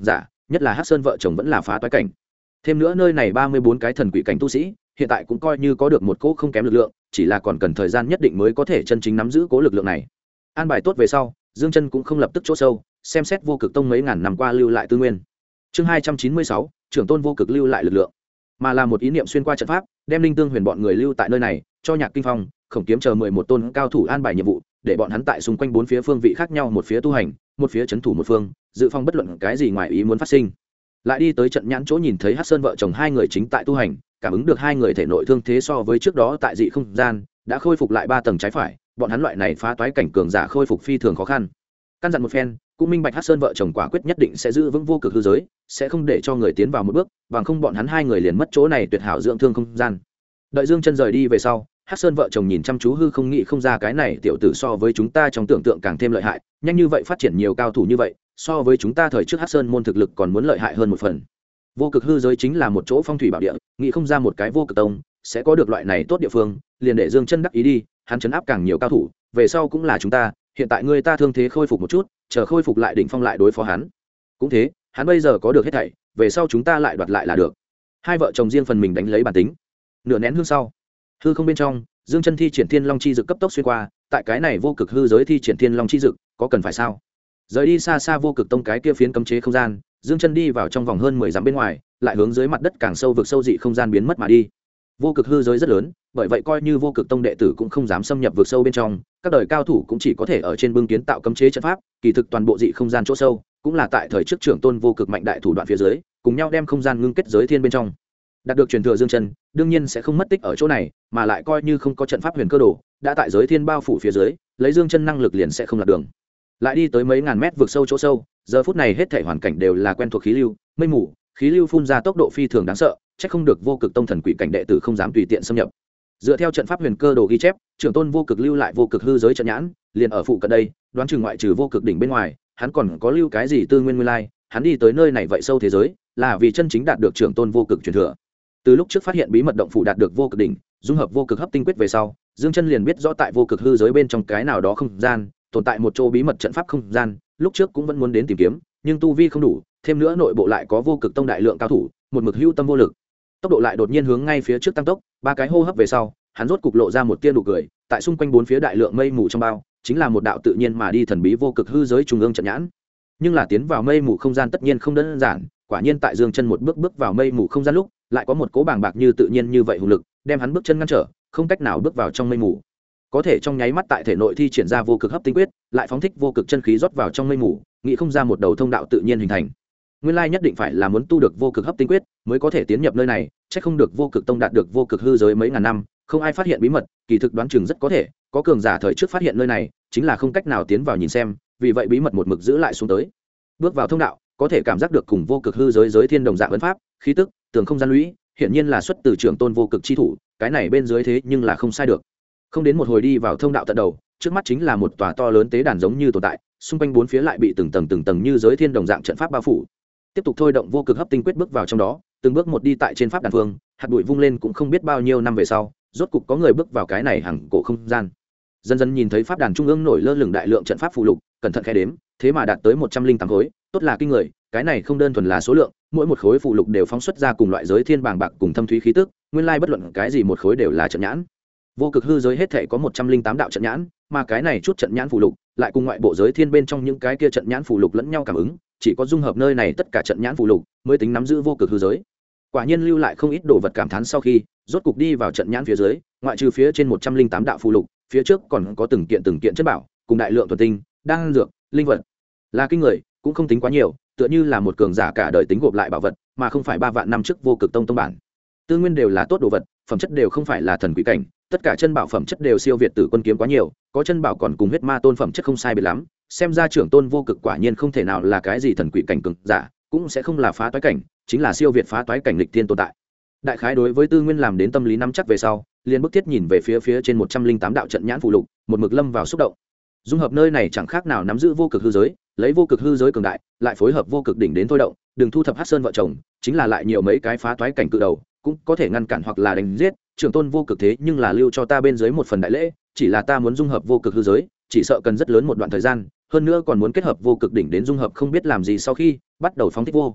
nhất là Hắc Sơn vợ chồng vẫn là phá toái cảnh. Thêm nữa nơi này 34 cái thần quỷ cảnh tu sĩ, hiện tại cũng coi như có được một cỗ không kém lực lượng, chỉ là còn cần thời gian nhất định mới có thể chân chính nắm giữ cố lực lượng này. An bài tốt về sau, Dương Chân cũng không lập tức chỗ sâu, xem xét Vô Cực Tông mấy ngàn năm qua lưu lại tư nguyên. Chương 296, trưởng tôn Vô Cực lưu lại lực lượng, mà là một ý niệm xuyên qua trận pháp, đem Linh Tương Huyền bọn người lưu tại nơi này, cho Nhạc Kinh Phong, Khổng Kiếm chờ 11 tôn cao thủ an bài nhiệm vụ, để bọn hắn tại xung quanh bốn phía phương vị khác nhau, một phía tu hành, một phía trấn thủ một phương, dự phòng bất luận cái gì ngoài ý muốn phát sinh. Lại đi tới trận nhãn chỗ, nhìn thấy Hắc Sơn vợ chồng hai người chính tại tu hành, cảm ứng được hai người thể nội thương thế so với trước đó tại dị không gian đã khôi phục lại 3 tầng trái phải, bọn hắn loại này phá toái cảnh cường giả khôi phục phi thường khó khăn. Căn dặn một phen, cũng minh bạch Hắc Sơn vợ chồng quả quyết nhất định sẽ giữ vững vô cực hư giới, sẽ không để cho người tiến vào một bước, bằng không bọn hắn hai người liền mất chỗ này tuyệt hảo dưỡng thương không gian. Đợi Dương Chân rời đi về sau, Hắc Sơn vợ chồng nhìn chăm chú hư không, nghĩ không ra cái này tiểu tử so với chúng ta trong tưởng tượng càng thêm lợi hại, nhanh như vậy phát triển nhiều cao thủ như vậy, so với chúng ta thời trước Hắc Sơn môn thực lực còn muốn lợi hại hơn một phần. Vô cực hư giới chính là một chỗ phong thủy bảo địa, nghĩ không ra một cái vô cực tông sẽ có được loại này tốt địa phương, liền để Dương Chân đắc ý đi, hắn trấn áp càng nhiều cao thủ, về sau cũng là chúng ta, hiện tại người ta thương thế khôi phục một chút, chờ khôi phục lại đỉnh phong lại đối phó hắn. Cũng thế, hắn bây giờ có được hết thảy, về sau chúng ta lại đoạt lại là được. Hai vợ chồng riêng phần mình đánh lấy bản tính. Nửa nén hương sau, hư không bên trong, Dương Chân thi triển Thiên Long chi dực cấp tốc xuyên qua, tại cái này vô cực hư giới thi triển Thiên Long chi dực, có cần phải sao? Rời đi xa xa vô cực tông cái kia phiến cấm chế không gian, Dương Chân đi vào trong vòng hơn 10 dặm bên ngoài, lại hướng dưới mặt đất càng sâu vực sâu dị không gian biến mất mà đi. Vô cực hư giới rất lớn, bởi vậy coi như vô cực tông đệ tử cũng không dám xâm nhập vực sâu bên trong, các đời cao thủ cũng chỉ có thể ở trên bưng kiến tạo cấm chế trận pháp, kỳ thực toàn bộ dị không gian chỗ sâu, cũng là tại thời trước trưởng tôn vô cực mạnh đại thủ đoạn phía dưới, cùng nhau đem không gian ngưng kết giới thiên bên trong. Đạt được truyền thừa Dương Chân, đương nhiên sẽ không mất tích ở chỗ này, mà lại coi như không có trận pháp huyền cơ đồ, đã tại giới thiên bao phủ phía dưới, lấy Dương Chân năng lực liền sẽ không lạc đường. Lại đi tới mấy ngàn mét vực sâu chỗ sâu, giờ phút này hết thảy hoàn cảnh đều là quen thuộc khí lưu, mây mù, khí lưu phun ra tốc độ phi thường đáng sợ, chắc không được vô cực tông thần quỷ cảnh đệ tử không dám tùy tiện xâm nhập. Dựa theo trận pháp huyền cơ đồ ghi chép, trưởng tôn vô cực lưu lại vô cực hư giới trận nhãn, liền ở phụ cận đây, đoán chừng ngoại trừ vô cực đỉnh bên ngoài, hắn còn có lưu cái gì tư nguyên nguyên lai, hắn đi tới nơi này vậy sâu thế giới, là vì chân chính đạt được trưởng tôn vô cực truyền thừa. Từ lúc trước phát hiện bí mật động phủ đạt được vô cực đỉnh, dung hợp vô cực hấp tinh quyết về sau, Dương Chân liền biết rõ tại vô cực hư giới bên trong cái nào đó không gian, tồn tại một chỗ bí mật trận pháp không gian, lúc trước cũng vẫn muốn đến tìm kiếm, nhưng tu vi không đủ, thêm nữa nội bộ lại có vô cực tông đại lượng cao thủ, một mực hưu tâm vô lực. Tốc độ lại đột nhiên hướng ngay phía trước tăng tốc, 3 cái hô hấp về sau, hắn rốt cục lộ ra một tia nụ cười, tại xung quanh bốn phía đại lượng mây mù trong bao, chính là một đạo tự nhiên mà đi thần bí vô cực hư giới trung ương trận nhãn. Nhưng là tiến vào mây mù không gian tất nhiên không đơn giản, quả nhiên tại Dương Chân một bước bước vào mây mù không gian lúc, lại có một cỗ bàng bạc như tự nhiên như vậy hùng lực, đem hắn bước chân ngăn trở, không cách nào bước vào trong mây mù. Có thể trong nháy mắt tại thể nội thi triển ra vô cực hấp tinh quyết, lại phóng thích vô cực chân khí rót vào trong mây mù, nghĩ không ra một đầu thông đạo tự nhiên hình thành. Nguyên lai nhất định phải là muốn tu được vô cực hấp tinh quyết mới có thể tiến nhập nơi này, chắc không được vô cực tông đạt được vô cực hư giới mấy ngàn năm, không ai phát hiện bí mật, kỳ thực đoán chừng rất có thể có cường giả thời trước phát hiện nơi này, chính là không cách nào tiến vào nhìn xem, vì vậy bí mật một mực giữ lại xuống tới. Bước vào thông đạo, có thể cảm giác được cùng vô cực hư giới giới thiên đồng dạng ấn pháp, khí tức, tường không gian lũy, hiển nhiên là xuất từ trưởng tôn vô cực chi thủ, cái này bên dưới thế nhưng là không sai được. Không đến một hồi đi vào thông đạo tận đầu, trước mắt chính là một tòa to lớn tế đàn giống như tồn tại, xung quanh bốn phía lại bị từng tầng như giới thiên đồng dạng trận pháp bao phủ. Tiếp tục thôi động vô cực hấp tinh quyết bước vào trong đó, từng bước một đi tại trên pháp đàn phương, hạt bụi vung lên cũng không biết bao nhiêu năm về sau, rốt cục có người bước vào cái này hằng cổ không gian. Dần dần nhìn thấy pháp đàn trung ương nổi lơ lửng đại lượng trận pháp phù lục, cẩn thận khẽ đếm, thế mà đạt tới 108 khối, tốt là kinh người, cái này không đơn thuần là số lượng, mỗi một khối phù lục đều phóng xuất ra cùng loại giới thiên bàng bạc cùng thâm thúy khí tức, nguyên lai bất luận cái gì một khối đều là trận nhãn. Vô cực hư giới hết thể có 108 đạo trận nhãn, mà cái này chút trận nhãn phù lục lại cùng ngoại bộ giới thiên bên trong những cái kia trận nhãn phù lục lẫn nhau cảm ứng, chỉ có dung hợp nơi này tất cả trận nhãn phù lục mới tính nắm giữ vô cực hư giới. Quả nhiên lưu lại không ít đồ vật cảm thán, sau khi rốt cục đi vào trận nhãn phía dưới, ngoại trừ phía trên 108 đạo phù lục, phía trước còn có từng kiện chất bảo, cùng đại lượng thuần tinh, đan dược, linh vật. Là kinh người, cũng không tính quá nhiều, tựa như là một cường giả cả đời tính gộp lại bảo vật, mà không phải 3 vạn năm trước vô cực tông bản. Tư nguyên đều là tốt đồ vật, phẩm chất đều không phải là thần quỷ cảnh, tất cả chân bảo phẩm chất đều siêu việt Tử Quân kiếm quá nhiều, có chân bảo còn cùng huyết ma tôn phẩm chất không sai biệt lắm, xem ra trưởng tôn vô cực quả nhiên không thể nào là cái gì thần quỷ cảnh cường giả, cũng sẽ không là phá toái cảnh, chính là siêu việt phá toái cảnh lịch thiên tồn tại. Đại khái đối với tư nguyên làm đến tâm lý nắm chắc về sau, liền bức thiết nhìn về phía trên 108 đạo trận nhãn phù lục, một mực lâm vào xúc động. Dung hợp nơi này chẳng khác nào nắm giữ vô cực hư giới, lấy vô cực hư giới cường đại, lại phối hợp vô cực đỉnh đến thôi động, đừng thu thập Hắc Sơn vợ chồng, chính là lại nhiều mấy cái phá toái cảnh cự đầu, cũng có thể ngăn cản hoặc là đánh giết. Trưởng tôn vô cực thế nhưng là lưu cho ta bên dưới một phần đại lễ, chỉ là ta muốn dung hợp vô cực hư giới, chỉ sợ cần rất lớn một đoạn thời gian, hơn nữa còn muốn kết hợp vô cực đỉnh đến dung hợp không biết làm gì, sau khi bắt đầu phóng thích vô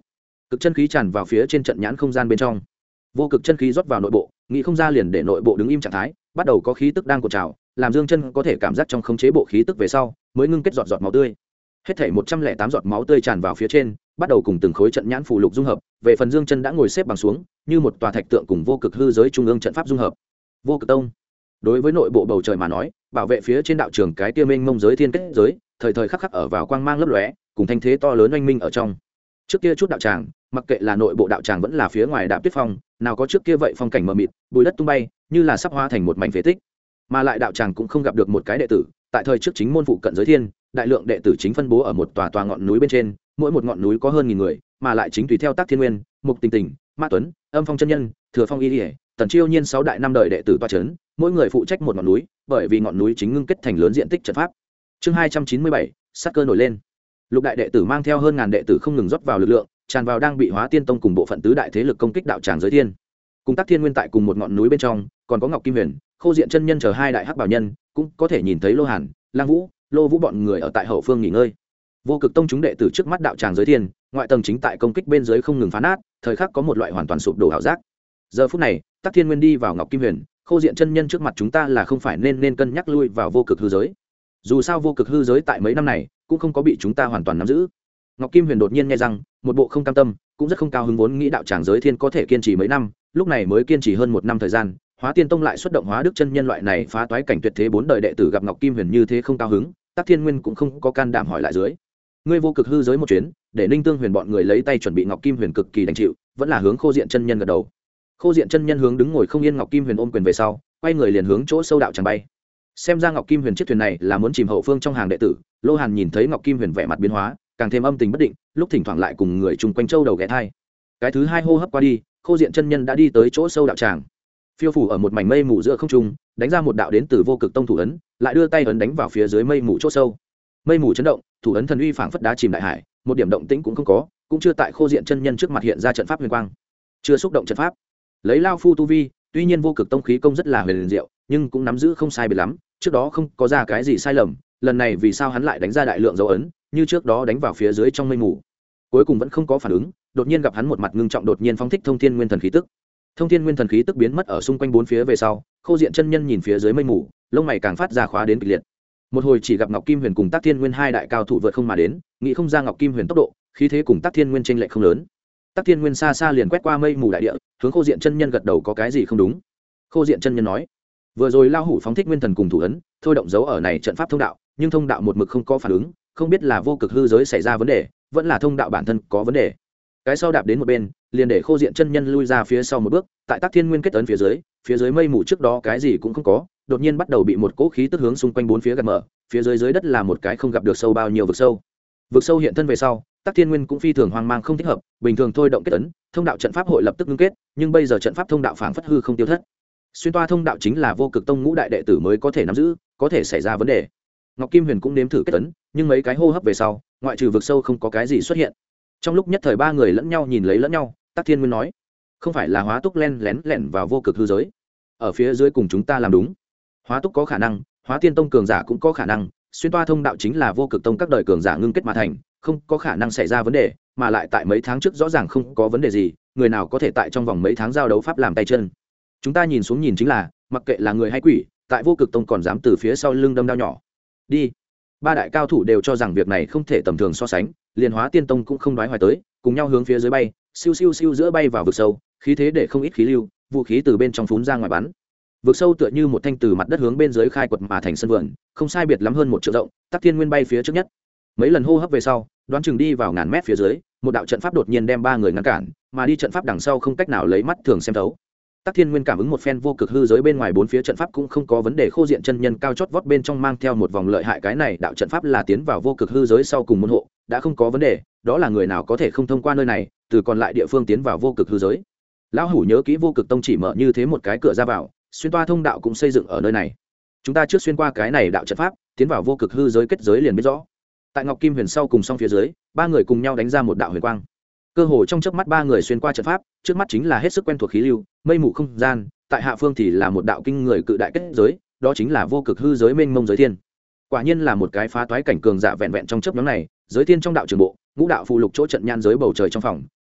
cực chân khí tràn vào phía trên trận nhãn không gian bên trong, vô cực chân khí rót vào nội bộ, nghĩ không ra liền để nội bộ đứng im trạng thái, bắt đầu có khí tức đang cột trào, làm Dương Chân có thể cảm giác trong khống chế bộ khí tức về sau, mới ngưng kết giọt giọt máu tươi. Hết thảy 108 giọt máu tươi tràn vào phía trên, bắt đầu cùng từng khối trận nhãn phù lục dung hợp, về phần Dương Chân đã ngồi xếp bằng xuống, như một tòa thạch tượng cùng vô cực hư giới trung ương trận pháp dung hợp. Vô Cực Tông, đối với nội bộ bầu trời mà nói, bảo vệ phía trên đạo trường cái tiêu minh mông giới thiên kết giới, thời thời khắc khắc ở vào quang mang lấp lóe, cùng thanh thế to lớn oanh minh ở trong. Trước kia chút đạo tràng, mặc kệ là nội bộ đạo tràng vẫn là phía ngoài Đạp Tuyết Phong, nào có trước kia vậy phong cảnh mờ mịt, bụi đất tung bay, như là sắp hóa thành một mảnh phế tích. Mà lại đạo tràng cũng không gặp được một cái đệ tử, tại thời trước chính môn phụ cận giới thiên, đại lượng đệ tử chính phân bố ở một tòa ngọn núi bên trên, mỗi một ngọn núi có hơn 1000 người, mà lại chính tùy theo Tác Thiên Nguyên, Mục Tình Tình, Ma Tuấn, Âm Phong chân nhân, Thừa Phong Y Liễu, Tần Chiêu Nhiên 6 đại năm đời đệ tử tọa trấn, mỗi người phụ trách một ngọn núi, bởi vì ngọn núi chính ngưng kết thành lớn diện tích trận pháp. Chương 297, sát cơ nổi lên. Lục đại đệ tử mang theo hơn ngàn đệ tử không ngừng rót vào lực lượng, tràn vào đang bị Hóa Tiên Tông cùng bộ phận tứ đại thế lực công kích đạo tràng giới thiên. Cùng Tác Thiên Nguyên tại cùng một ngọn núi bên trong, còn có Ngọc Kim Huyền, Khô Diện chân nhân chờ hai đại hắc bảo nhân, cũng có thể nhìn thấy Lô Hàn, Lang Vũ, Lô Vũ bọn người ở tại hậu phương nghỉ ngơi. Vô Cực Tông chúng đệ tử trước mắt đạo tràng giới thiên, ngoại tầng chính tại công kích bên dưới không ngừng phá nát, thời khắc có một loại hoàn toàn sụp đổ ảo giác. Giờ phút này, Tác Thiên Nguyên đi vào Ngọc Kim Huyền, Khô Diện chân nhân trước mặt chúng ta là không phải nên cân nhắc lui vào vô cực hư giới. Dù sao vô cực hư giới tại mấy năm này cũng không có bị chúng ta hoàn toàn nắm giữ. Ngọc Kim Huyền đột nhiên nghe rằng, một bộ không cam tâm, cũng rất không cao hứng vốn nghĩ đạo tràng giới thiên có thể kiên trì mấy năm, lúc này mới kiên trì hơn 1 năm thời gian, Hóa Tiên Tông lại xuất động Hóa Đức chân nhân loại này phá toái cảnh tuyệt thế 4 đời đệ tử gặp Ngọc Kim Huyền như thế không cao hứng, Tác Thiên Nguyên cũng không có can đảm hỏi lại dưới. Ngươi vô cực hư giới một chuyến, để Ninh Tương Huyền bọn người lấy tay chuẩn bị Ngọc Kim Huyền cực kỳ đành chịu, vẫn là hướng Khô Diện chân nhân gật đầu. Khô Diện chân nhân hướng đứng ngồi không yên Ngọc Kim Huyền ôm quyền về sau, quay người liền hướng chỗ sâu đạo tràng bay. Xem ra Ngọc Kim Huyền chiếc thuyền này là muốn chìm hậu phương trong hàng đệ tử. Lô Hàn nhìn thấy Ngọc Kim Huyền vẻ mặt biến hóa, càng thêm âm tình bất định, lúc thỉnh thoảng lại cùng người chung quanh châu đầu ghé thai. Cái thứ hai hô hấp qua đi, Khô Diện chân nhân đã đi tới chỗ sâu đạo tràng, phiêu phủ ở một mảnh mây mù giữa không trung, đánh ra một đạo đến từ vô cực tông thủ ấn, lại đưa tay ấn đánh vào phía dưới mây mù chỗ sâu. Mây mù chấn động, thủ ấn thần uy phảng phất đá chìm đại hải, một điểm động tĩnh cũng không có, cũng chưa tại Khô Diện chân nhân trước mặt hiện ra trận pháp huyền quang, chưa xúc động trận pháp. Lấy lao phu tu vi, tuy nhiên vô cực tông khí công rất là huyền diệu, nhưng cũng nắm giữ không sai biệt lắm, trước đó không có ra cái gì sai lầm, lần này vì sao hắn lại đánh ra đại lượng dấu ấn, như trước đó đánh vào phía dưới trong mây mù, cuối cùng vẫn không có phản ứng. Đột nhiên gặp hắn một mặt ngưng trọng, đột nhiên phóng thích thông thiên nguyên thần khí tức. Thông thiên nguyên thần khí tức biến mất ở xung quanh bốn phía về sau, Khô Diện chân nhân nhìn phía dưới mây mù, lông mày càng phát ra khóa đến kịch liệt. Một hồi chỉ gặp Ngọc Kim Huyền cùng Tác Thiên Nguyên hai đại cao thủ vượt không mà đến, nghĩ không ra Ngọc Kim Huyền tốc độ, khí thế cùng Tác Thiên Nguyên chênh lệch không lớn. Tác Thiên Nguyên xa xa liền quét qua mây mù đại địa, hướng Khô Diện chân nhân gật đầu, có cái gì không đúng? Khô Diện chân nhân nói, vừa rồi lao hủ phóng thích nguyên thần cùng thủ ấn, thôi động dấu ở này trận pháp thông đạo, nhưng thông đạo một mực không có phản ứng, không biết là vô cực hư giới xảy ra vấn đề, vẫn là thông đạo bản thân có vấn đề. Cái sau đạp đến một bên, liền để Khô Diện chân nhân lui ra phía sau một bước, tại Tác Thiên Nguyên kết ấn phía dưới mây mù trước đó cái gì cũng không có, đột nhiên bắt đầu bị một cỗ khí tức hướng xung quanh bốn phía gạt mở, phía dưới đất là một cái không gặp được sâu bao nhiêu vực sâu. Vực sâu hiện thân về sau, Tác Thiên Nguyên cũng phi thường hoang mang không thích hợp, bình thường thôi động kết ấn, thông đạo trận pháp hội lập tức ngưng kết, nhưng bây giờ trận pháp thông đạo phảng phất hư không tiêu thất. Xuyên toa thông đạo chính là vô cực tông ngũ đại đệ tử mới có thể nắm giữ, có thể xảy ra vấn đề. Ngọc Kim Huyền cũng nếm thử kết ấn, nhưng mấy cái hô hấp về sau, ngoại trừ vực sâu không có cái gì xuất hiện. Trong lúc nhất thời ba người lẫn nhau nhìn lấy lẫn nhau, Tác Thiên Nguyên nói, không phải là Hóa Túc lén lẻn vào vô cực hư giới, ở phía dưới cùng chúng ta làm đúng. Hóa Túc có khả năng, Hóa Tiên Tông cường giả cũng có khả năng, xuyên toa thông đạo chính là vô cực tông các đời cường giả ngưng kết mà thành, không có khả năng xảy ra vấn đề, mà lại tại mấy tháng trước rõ ràng không có vấn đề gì, người nào có thể tại trong vòng mấy tháng giao đấu pháp làm tay chân. Chúng ta nhìn xuống nhìn chính là, mặc kệ là người hay quỷ, tại vô cực tông còn dám từ phía sau lưng đâm đao nhỏ. Đi. Ba đại cao thủ đều cho rằng việc này không thể tầm thường so sánh, liền Hóa Tiên Tông cũng không đoái hoài tới, cùng nhau hướng phía dưới bay, siêu siêu siêu giữa bay vào vực sâu, khí thế để không ít khí lưu, vũ khí từ bên trong phún ra ngoài bắn. Vực sâu tựa như một thanh từ mặt đất hướng bên dưới khai quật mà thành sân vườn, không sai biệt lắm hơn 1 trượng rộng, Tác Thiên Nguyên bay phía trước nhất. Mấy lần hô hấp về sau, đoán chừng đi vào ngàn mét phía dưới, một đạo trận pháp đột nhiên đem ba người ngăn cản, mà đi trận pháp đằng sau không cách nào lấy mắt thường xem thấu. Tác Thiên Nguyên cảm ứng một phen vô cực hư giới bên ngoài bốn phía trận pháp cũng không có vấn đề, Khô Diện chân nhân cao chót vót bên trong mang theo một vòng lợi hại, cái này đạo trận pháp là tiến vào vô cực hư giới sau cùng môn hộ, đã không có vấn đề, đó là người nào có thể không thông qua nơi này, từ còn lại địa phương tiến vào vô cực hư giới. Lão hủ nhớ kỹ vô cực tông chỉ mở như thế một cái cửa ra vào, xuyên toa thông đạo cũng xây dựng ở nơi này. Chúng ta trước xuyên qua cái này đạo trận pháp, tiến vào vô cực hư giới kết giới liền biết rõ. Tại Ngọc Kim Huyền sau cùng song phía dưới, ba người cùng nhau đánh ra một đạo huyền quang. Cơ hồ trong chớp mắt ba người xuyên qua trận pháp, trước mắt chính là hết sức quen thuộc khí lưu, mây mù không gian, tại hạ phương thì là một đạo kinh người cự đại kết giới, đó chính là vô cực hư giới mênh mông giới thiên. Quả nhiên là một cái phá toái cảnh cường giả vẹn vẹn trong chớp nhoáng này, giới thiên trong đạo trường bộ, ngũ đạo phụ lục chỗ trận nhan giới bầu trời trong phòng,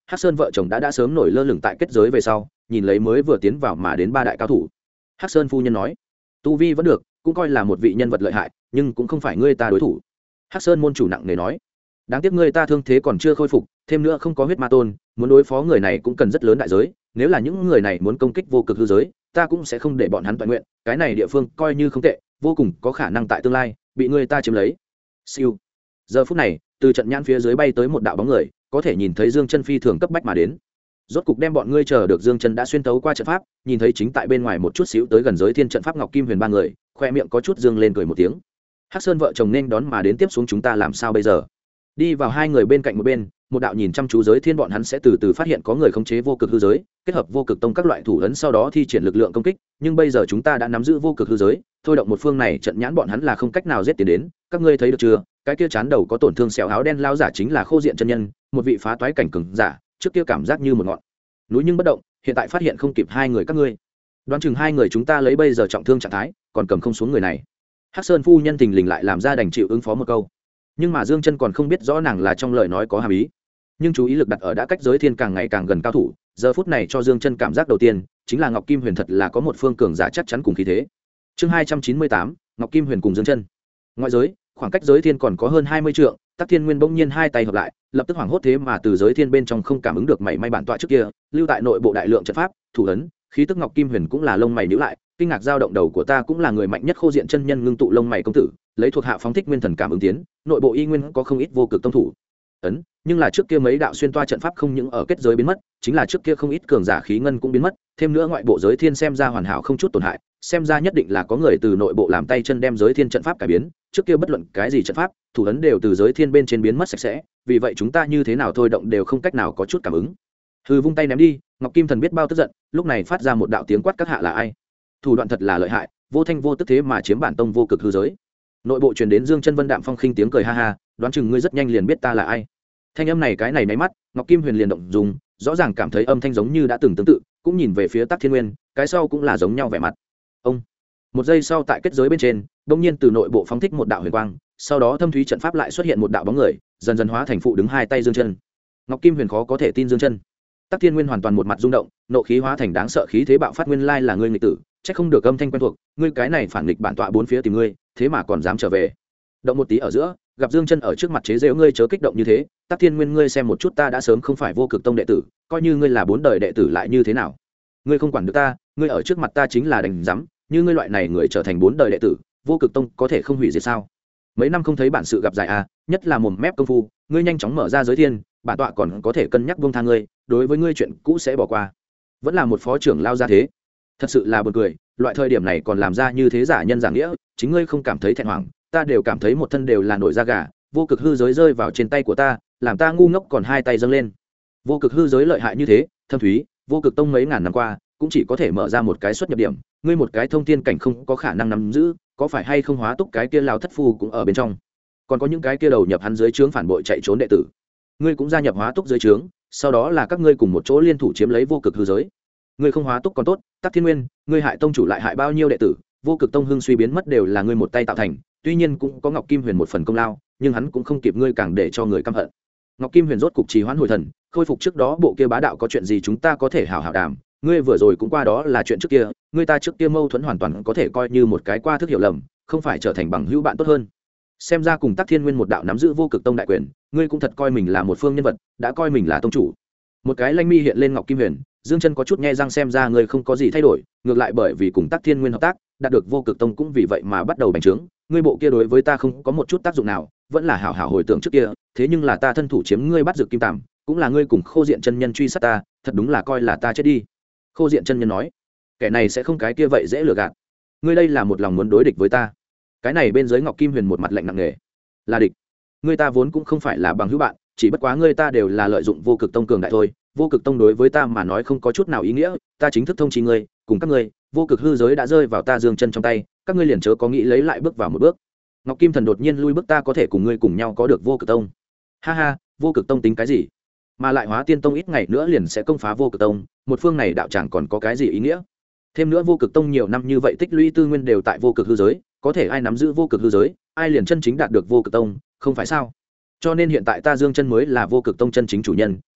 Hắc Sơn vợ chồng đã sớm nổi lơ lửng tại kết giới về sau, nhìn lấy mới vừa tiến vào mà đến ba đại cao thủ. Hắc Sơn phu nhân nói, tu vi vẫn được, cũng coi là một vị nhân vật lợi hại, nhưng cũng không phải ngươi ta đối thủ. Hắc Sơn môn chủ nặng nề nói, đáng tiếc ngươi ta thương thế còn chưa khôi phục, thêm nữa không có huyết ma tôn, muốn đối phó người này cũng cần rất lớn đại giới, nếu là những người này muốn công kích vô cực hư giới, ta cũng sẽ không để bọn hắn toàn nguyện, cái này địa phương coi như không tệ, vô cùng có khả năng tại tương lai bị người ta chiếm lấy. Siêu. Giờ phút này, từ trận nhãn phía dưới bay tới một đạo bóng người, có thể nhìn thấy Dương Chân phi thường cấp bách mà đến. Rốt cục đem bọn ngươi chờ được. Dương Chân đã xuyên tấu qua trận pháp, nhìn thấy chính tại bên ngoài một chút xíu tới gần giới thiên trận pháp Ngọc Kim Huyền ba người, khoe miệng có chút dương lên cười một tiếng. Hắc Sơn vợ chồng nên đón mà đến, tiếp xuống chúng ta làm sao bây giờ? Đi vào hai người bên cạnh một bên, một đạo nhìn chăm chú giới thiên, bọn hắn sẽ từ từ phát hiện có người khống chế vô cực hư giới, kết hợp vô cực tông các loại thủ ấn, sau đó thi triển lực lượng công kích, nhưng bây giờ chúng ta đã nắm giữ vô cực hư giới, thôi động một phương này trận nhãn bọn hắn là không cách nào giết tiến đến. Các ngươi thấy được chưa? Cái kia chán đầu có tổn thương sẹo áo đen lao giả chính là Khô Diện chân nhân, một vị phá toái cảnh cường giả, trước kia cảm giác như một ngọn núi nhưng bất động, hiện tại phát hiện không kịp hai người các ngươi. Đoán chừng hai người chúng ta lấy bây giờ trọng thương trạng thái, còn cầm không xuống người này. Hắc Sơn phu nhân thình lình lại làm ra đành chịu ứng phó một câu, nhưng mà Dương Chân còn không biết rõ nàng là trong lời nói có hàm ý, nhưng chú ý lực đặt ở đã cách giới thiên càng ngày càng gần cao thủ, giờ phút này cho Dương Chân cảm giác đầu tiên chính là Ngọc Kim Huyền thật là có một phương cường giả chắc chắn cùng khí thế. Chương 298, Ngọc Kim Huyền cùng Dương Chân. Ngoại giới, khoảng cách giới thiên còn có hơn 20 trượng, Tắc Thiên Nguyên bỗng nhiên hai tay hợp lại, lập tức hoảng hốt, thế mà từ giới thiên bên trong không cảm ứng được mảy may bản tọa trước kia, lưu tại nội bộ đại lượng trận pháp, thủ ấn, khí tức. Ngọc Kim Huyền cũng là lông mày nhíu lại, kinh ngạc, dao động đầu của ta cũng là người mạnh nhất. Khô Diện chân nhân ngưng tụ lông mày, công tử, lấy thuộc hạ phóng thích nguyên thần cảm ứng tiến, nội bộ y nguyên có không ít vô cực tông thủ ấn, nhưng là trước kia mấy đạo xuyên toa trận pháp không những ở kết giới biến mất, chính là trước kia không ít cường giả khí ngân cũng biến mất, thêm nữa ngoại bộ giới thiên xem ra hoàn hảo không chút tổn hại, xem ra nhất định là có người từ nội bộ làm tay chân đem giới thiên trận pháp cải biến, trước kia bất luận cái gì trận pháp thủ ấn đều từ giới thiên bên trên biến mất sạch sẽ, vì vậy chúng ta như thế nào thôi động đều không cách nào có chút cảm ứng. Hư vung tay ném đi. Ngọc Kim Thần biết bao tức giận, lúc này phát ra một đạo tiếng quát, các hạ là ai? Thủ đoạn thật là lợi hại, vô thanh vô tức thế mà chiếm bản tông vô cực hư giới. Nội bộ truyền đến Dương Chân Vân đạm phong khinh tiếng cười, ha ha, đoán chừng ngươi rất nhanh liền biết ta là ai. Thanh âm này cái này nháy mắt, Ngọc Kim Huyền liền động dùng, rõ ràng cảm thấy âm thanh giống như đã từng tương tự, cũng nhìn về phía Tắc Thiên Nguyên, cái sau cũng là giống nhau vẻ mặt. Ông. Một giây sau, tại kết giới bên trên, đột nhiên từ nội bộ phóng thích một đạo huyền quang, sau đó thâm thúy trận pháp lại xuất hiện một đạo bóng người, dần dần hóa thành phụ đứng hai tay Dương Chân. Ngọc Kim Huyền khó có thể tin Dương Chân. Tắc Thiên Nguyên hoàn toàn một mặt rung động, nộ khí hóa thành đáng sợ khí thế bạo phát, nguyên lai là ngươi nghịch tử, chắc không được âm thanh quen thuộc, ngươi cái này phản nghịch bản tọa bốn phía tìm ngươi, thế mà còn dám trở về. Động một tí ở giữa, gặp Dương Chân ở trước mặt chế giễu, ngươi chớ kích động như thế, Tắc Thiên Nguyên ngươi xem một chút, ta đã sớm không phải vô cực tông đệ tử, coi như ngươi là bốn đời đệ tử lại như thế nào? Ngươi không quản được ta, ngươi ở trước mặt ta chính là đành rắm, như ngươi loại này người trở thành bốn đời đệ tử, vô cực tông có thể không hủy diệt sao? Mấy năm không thấy bản sự gặp dài à, nhất là mồm mép công phu, ngươi nhanh chóng mở ra giới thiên, bản tọa còn có thể cân nhắc buông tha ngươi, đối với ngươi chuyện cũ sẽ bỏ qua. Vẫn là một phó trưởng lao ra thế, thật sự là buồn cười, loại thời điểm này còn làm ra như thế giả nhân giả nghĩa, chính ngươi không cảm thấy thẹn hoàng, ta đều cảm thấy một thân đều là nổi da gà. Vô cực hư giới rơi vào trên tay của ta, làm ta ngu ngốc còn hai tay dâng lên. Vô cực hư giới lợi hại như thế, thâm thúy, vô cực tông mấy ngàn năm qua cũng chỉ có thể mở ra một cái xuất nhập điểm, ngươi một cái thông thiên cảnh không có khả năng nắm giữ, có phải hay không hóa túc cái kia lao thất phu cũng ở bên trong, còn có những cái kia đầu nhập hắn dưới trướng phản bội chạy trốn đệ tử, ngươi cũng gia nhập hóa túc dưới trướng, sau đó là các ngươi cùng một chỗ liên thủ chiếm lấy vô cực hư giới. Ngươi không hóa túc còn tốt, Tắc Thiên Nguyên, ngươi hại tông chủ lại hại bao nhiêu đệ tử, vô cực tông hưng suy biến mất đều là ngươi một tay tạo thành, tuy nhiên cũng có Ngọc Kim Huyền một phần công lao, nhưng hắn cũng không kịp ngươi, càng để cho người căm hận. Ngọc Kim Huyền rốt cục trì hoãn hồi thần, khôi phục trước đó bộ kia bá đạo, có chuyện gì chúng ta có thể hảo hảo đàm, ngươi vừa rồi cũng qua đó là chuyện trước kia, ngươi ta trước kia mâu thuẫn hoàn toàn có thể coi như một cái qua thức hiểu lầm, không phải trở thành bằng hữu bạn tốt hơn. Xem ra cùng Tắc Thiên Nguyên một đạo nắm giữ vô cực tông đại quyền, ngươi cũng thật coi mình là một phương nhân vật, đã coi mình là tông chủ. Một cái lanh mi hiện lên Ngọc Kim Huyền, Dương Chân có chút nhe răng, xem ra ngươi không có gì thay đổi, ngược lại bởi vì cùng Tắc Thiên Nguyên hợp tác, đạt được vô cực tông cũng vì vậy mà bắt đầu bành trướng, ngươi bộ kia đối với ta không có một chút tác dụng nào, vẫn là hảo hảo hồi tưởng trước kia, thế nhưng là ta thân thủ chiếm ngươi bắt dược kim tằm, cũng là ngươi cùng Khô Diện chân nhân truy sát ta, thật đúng là coi là ta chết đi. Khô Diện chân nhân nói, kẻ này sẽ không cái kia vậy dễ lừa gạt, ngươi đây là một lòng muốn đối địch với ta. Cái này bên dưới Ngọc Kim Huyền một mặt lạnh nặng nề, là địch, ngươi ta vốn cũng không phải là bằng hữu bạn, chỉ bất quá ngươi ta đều là lợi dụng vô cực tông cường đại thôi, vô cực tông đối với ta mà nói không có chút nào ý nghĩa, ta chính thức thông chí ngươi, cùng các ngươi, vô cực hư giới đã rơi vào ta Dương Chân trong tay, các ngươi liền chớ có nghĩ lấy lại bước vào một bước. Ngọc Kim Thần đột nhiên lui bước, ta có thể cùng ngươi cùng nhau có được vô cực tông. Ha ha, vô cực tông tính cái gì? Mà lại Hóa Tiên tông ít ngày nữa liền sẽ công phá vô cực tông, một phương này đạo tràng còn có cái gì ý nghĩa? Thêm nữa vô cực tông nhiều năm như vậy tích lũy tư nguyên đều tại vô cực hư giới, có thể ai nắm giữ vô cực hư giới, ai liền chân chính đạt được vô cực tông, không phải sao? Cho nên hiện tại ta Dương Chân mới là vô cực tông chân chính chủ nhân,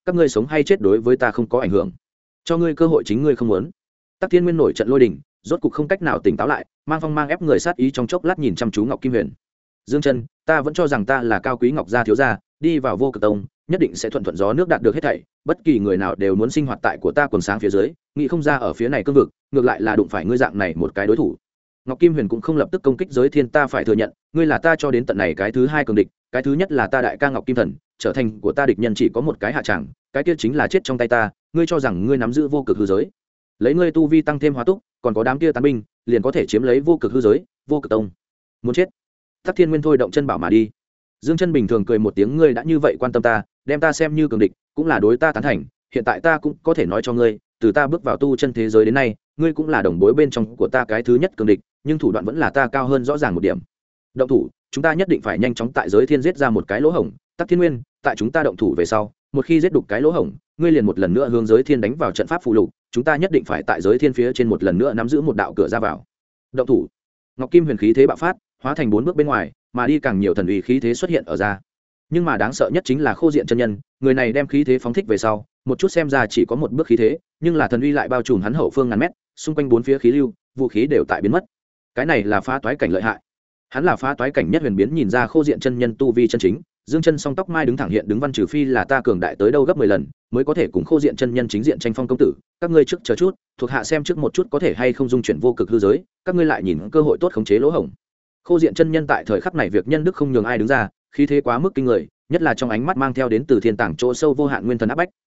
các ngươi sống hay chết đối với ta không có ảnh hưởng, cho ngươi cơ hội chính ngươi không muốn. Tắc Thiên Nguyên nổi trận lôi đình, rốt cục không cách nào tỉnh táo lại, mang phong mang ép người sát ý trong chốc lát nhìn chăm chú Ngọc Kim Huyền. Dương Chân, ta vẫn cho rằng ta là cao quý Ngọc gia thiếu gia, đi vào Vô Cực Tông nhất định sẽ thuận thuận gió nước đạt được hết thảy, bất kỳ người nào đều muốn sinh hoạt tại của ta quần sáng phía dưới, nghĩ không ra ở phía này cương vực, ngược lại là đụng phải ngươi dạng này một cái đối thủ. Ngọc Kim Huyền cũng không lập tức công kích Giới Thiên, ta phải thừa nhận, ngươi là ta cho đến tận này cái thứ hai cường địch, cái thứ nhất là ta đại ca Ngọc Kim Thần, trở thành của ta địch nhân chỉ có một cái hạ tràng, cái kia chính là chết trong tay ta, ngươi cho rằng ngươi nắm giữ vô cực hư giới, lấy ngươi tu vi tăng thêm hóa túc, còn có đám kia tán binh, liền có thể chiếm lấy vô cực hư giới, Vô Cực Tông. Muốn chết. Tắc Thiên Nguyên thôi động chân bảo mà đi. Dương Chân bình thường cười một tiếng, ngươi đã như vậy quan tâm ta, đem ta xem như cường địch, cũng là đối ta tán thành, hiện tại ta cũng có thể nói cho ngươi, từ ta bước vào tu chân thế giới đến nay, ngươi cũng là đồng bối bên trong của ta cái thứ nhất cường địch, nhưng thủ đoạn vẫn là ta cao hơn rõ ràng một điểm. Động thủ, chúng ta nhất định phải nhanh chóng tại Giới Thiên giết ra một cái lỗ hổng. Tắc Thiên Nguyên, tại chúng ta động thủ về sau, một khi giết đục cái lỗ hổng, ngươi liền một lần nữa hướng Giới Thiên đánh vào trận pháp phù lục, chúng ta nhất định phải tại Giới Thiên phía trên một lần nữa nắm giữ một đạo cửa ra vào. Động thủ. Ngọc Kim Huyền khí thế bạo phát, hóa thành 4 bước bên ngoài, mà đi càng nhiều thần uy khí thế xuất hiện ở ra. Nhưng mà đáng sợ nhất chính là Khô Diện chân nhân, người này đem khí thế phóng thích về sau, một chút xem ra chỉ có một bước khí thế, nhưng là thần uy lại bao trùm hắn hậu phương ngàn mét, xung quanh 4 phía khí lưu, vũ khí đều tại biến mất. Cái này là phá toái cảnh lợi hại. Hắn là phá toái cảnh nhất huyền biến, nhìn ra Khô Diện chân nhân tu vi chân chính. Dương Chân song tóc mai đứng thẳng hiện đứng văn, trừ phi là ta cường đại tới đâu gấp 10 lần, mới có thể cùng Khô Diện chân nhân chính diện tranh phong. Công tử, các ngươi trước chờ chút, thuộc hạ xem trước một chút có thể hay không dung chuyển vô cực hư giới, các ngươi lại nhìn cơ hội tốt khống chế lỗ hổng. Khô Diện chân nhân tại thời khắc này việc nhân đức không nhường ai đứng ra, khí thế quá mức kinh người, nhất là trong ánh mắt mang theo đến từ thiên tàng chỗ sâu vô hạn nguyên thần áp bách.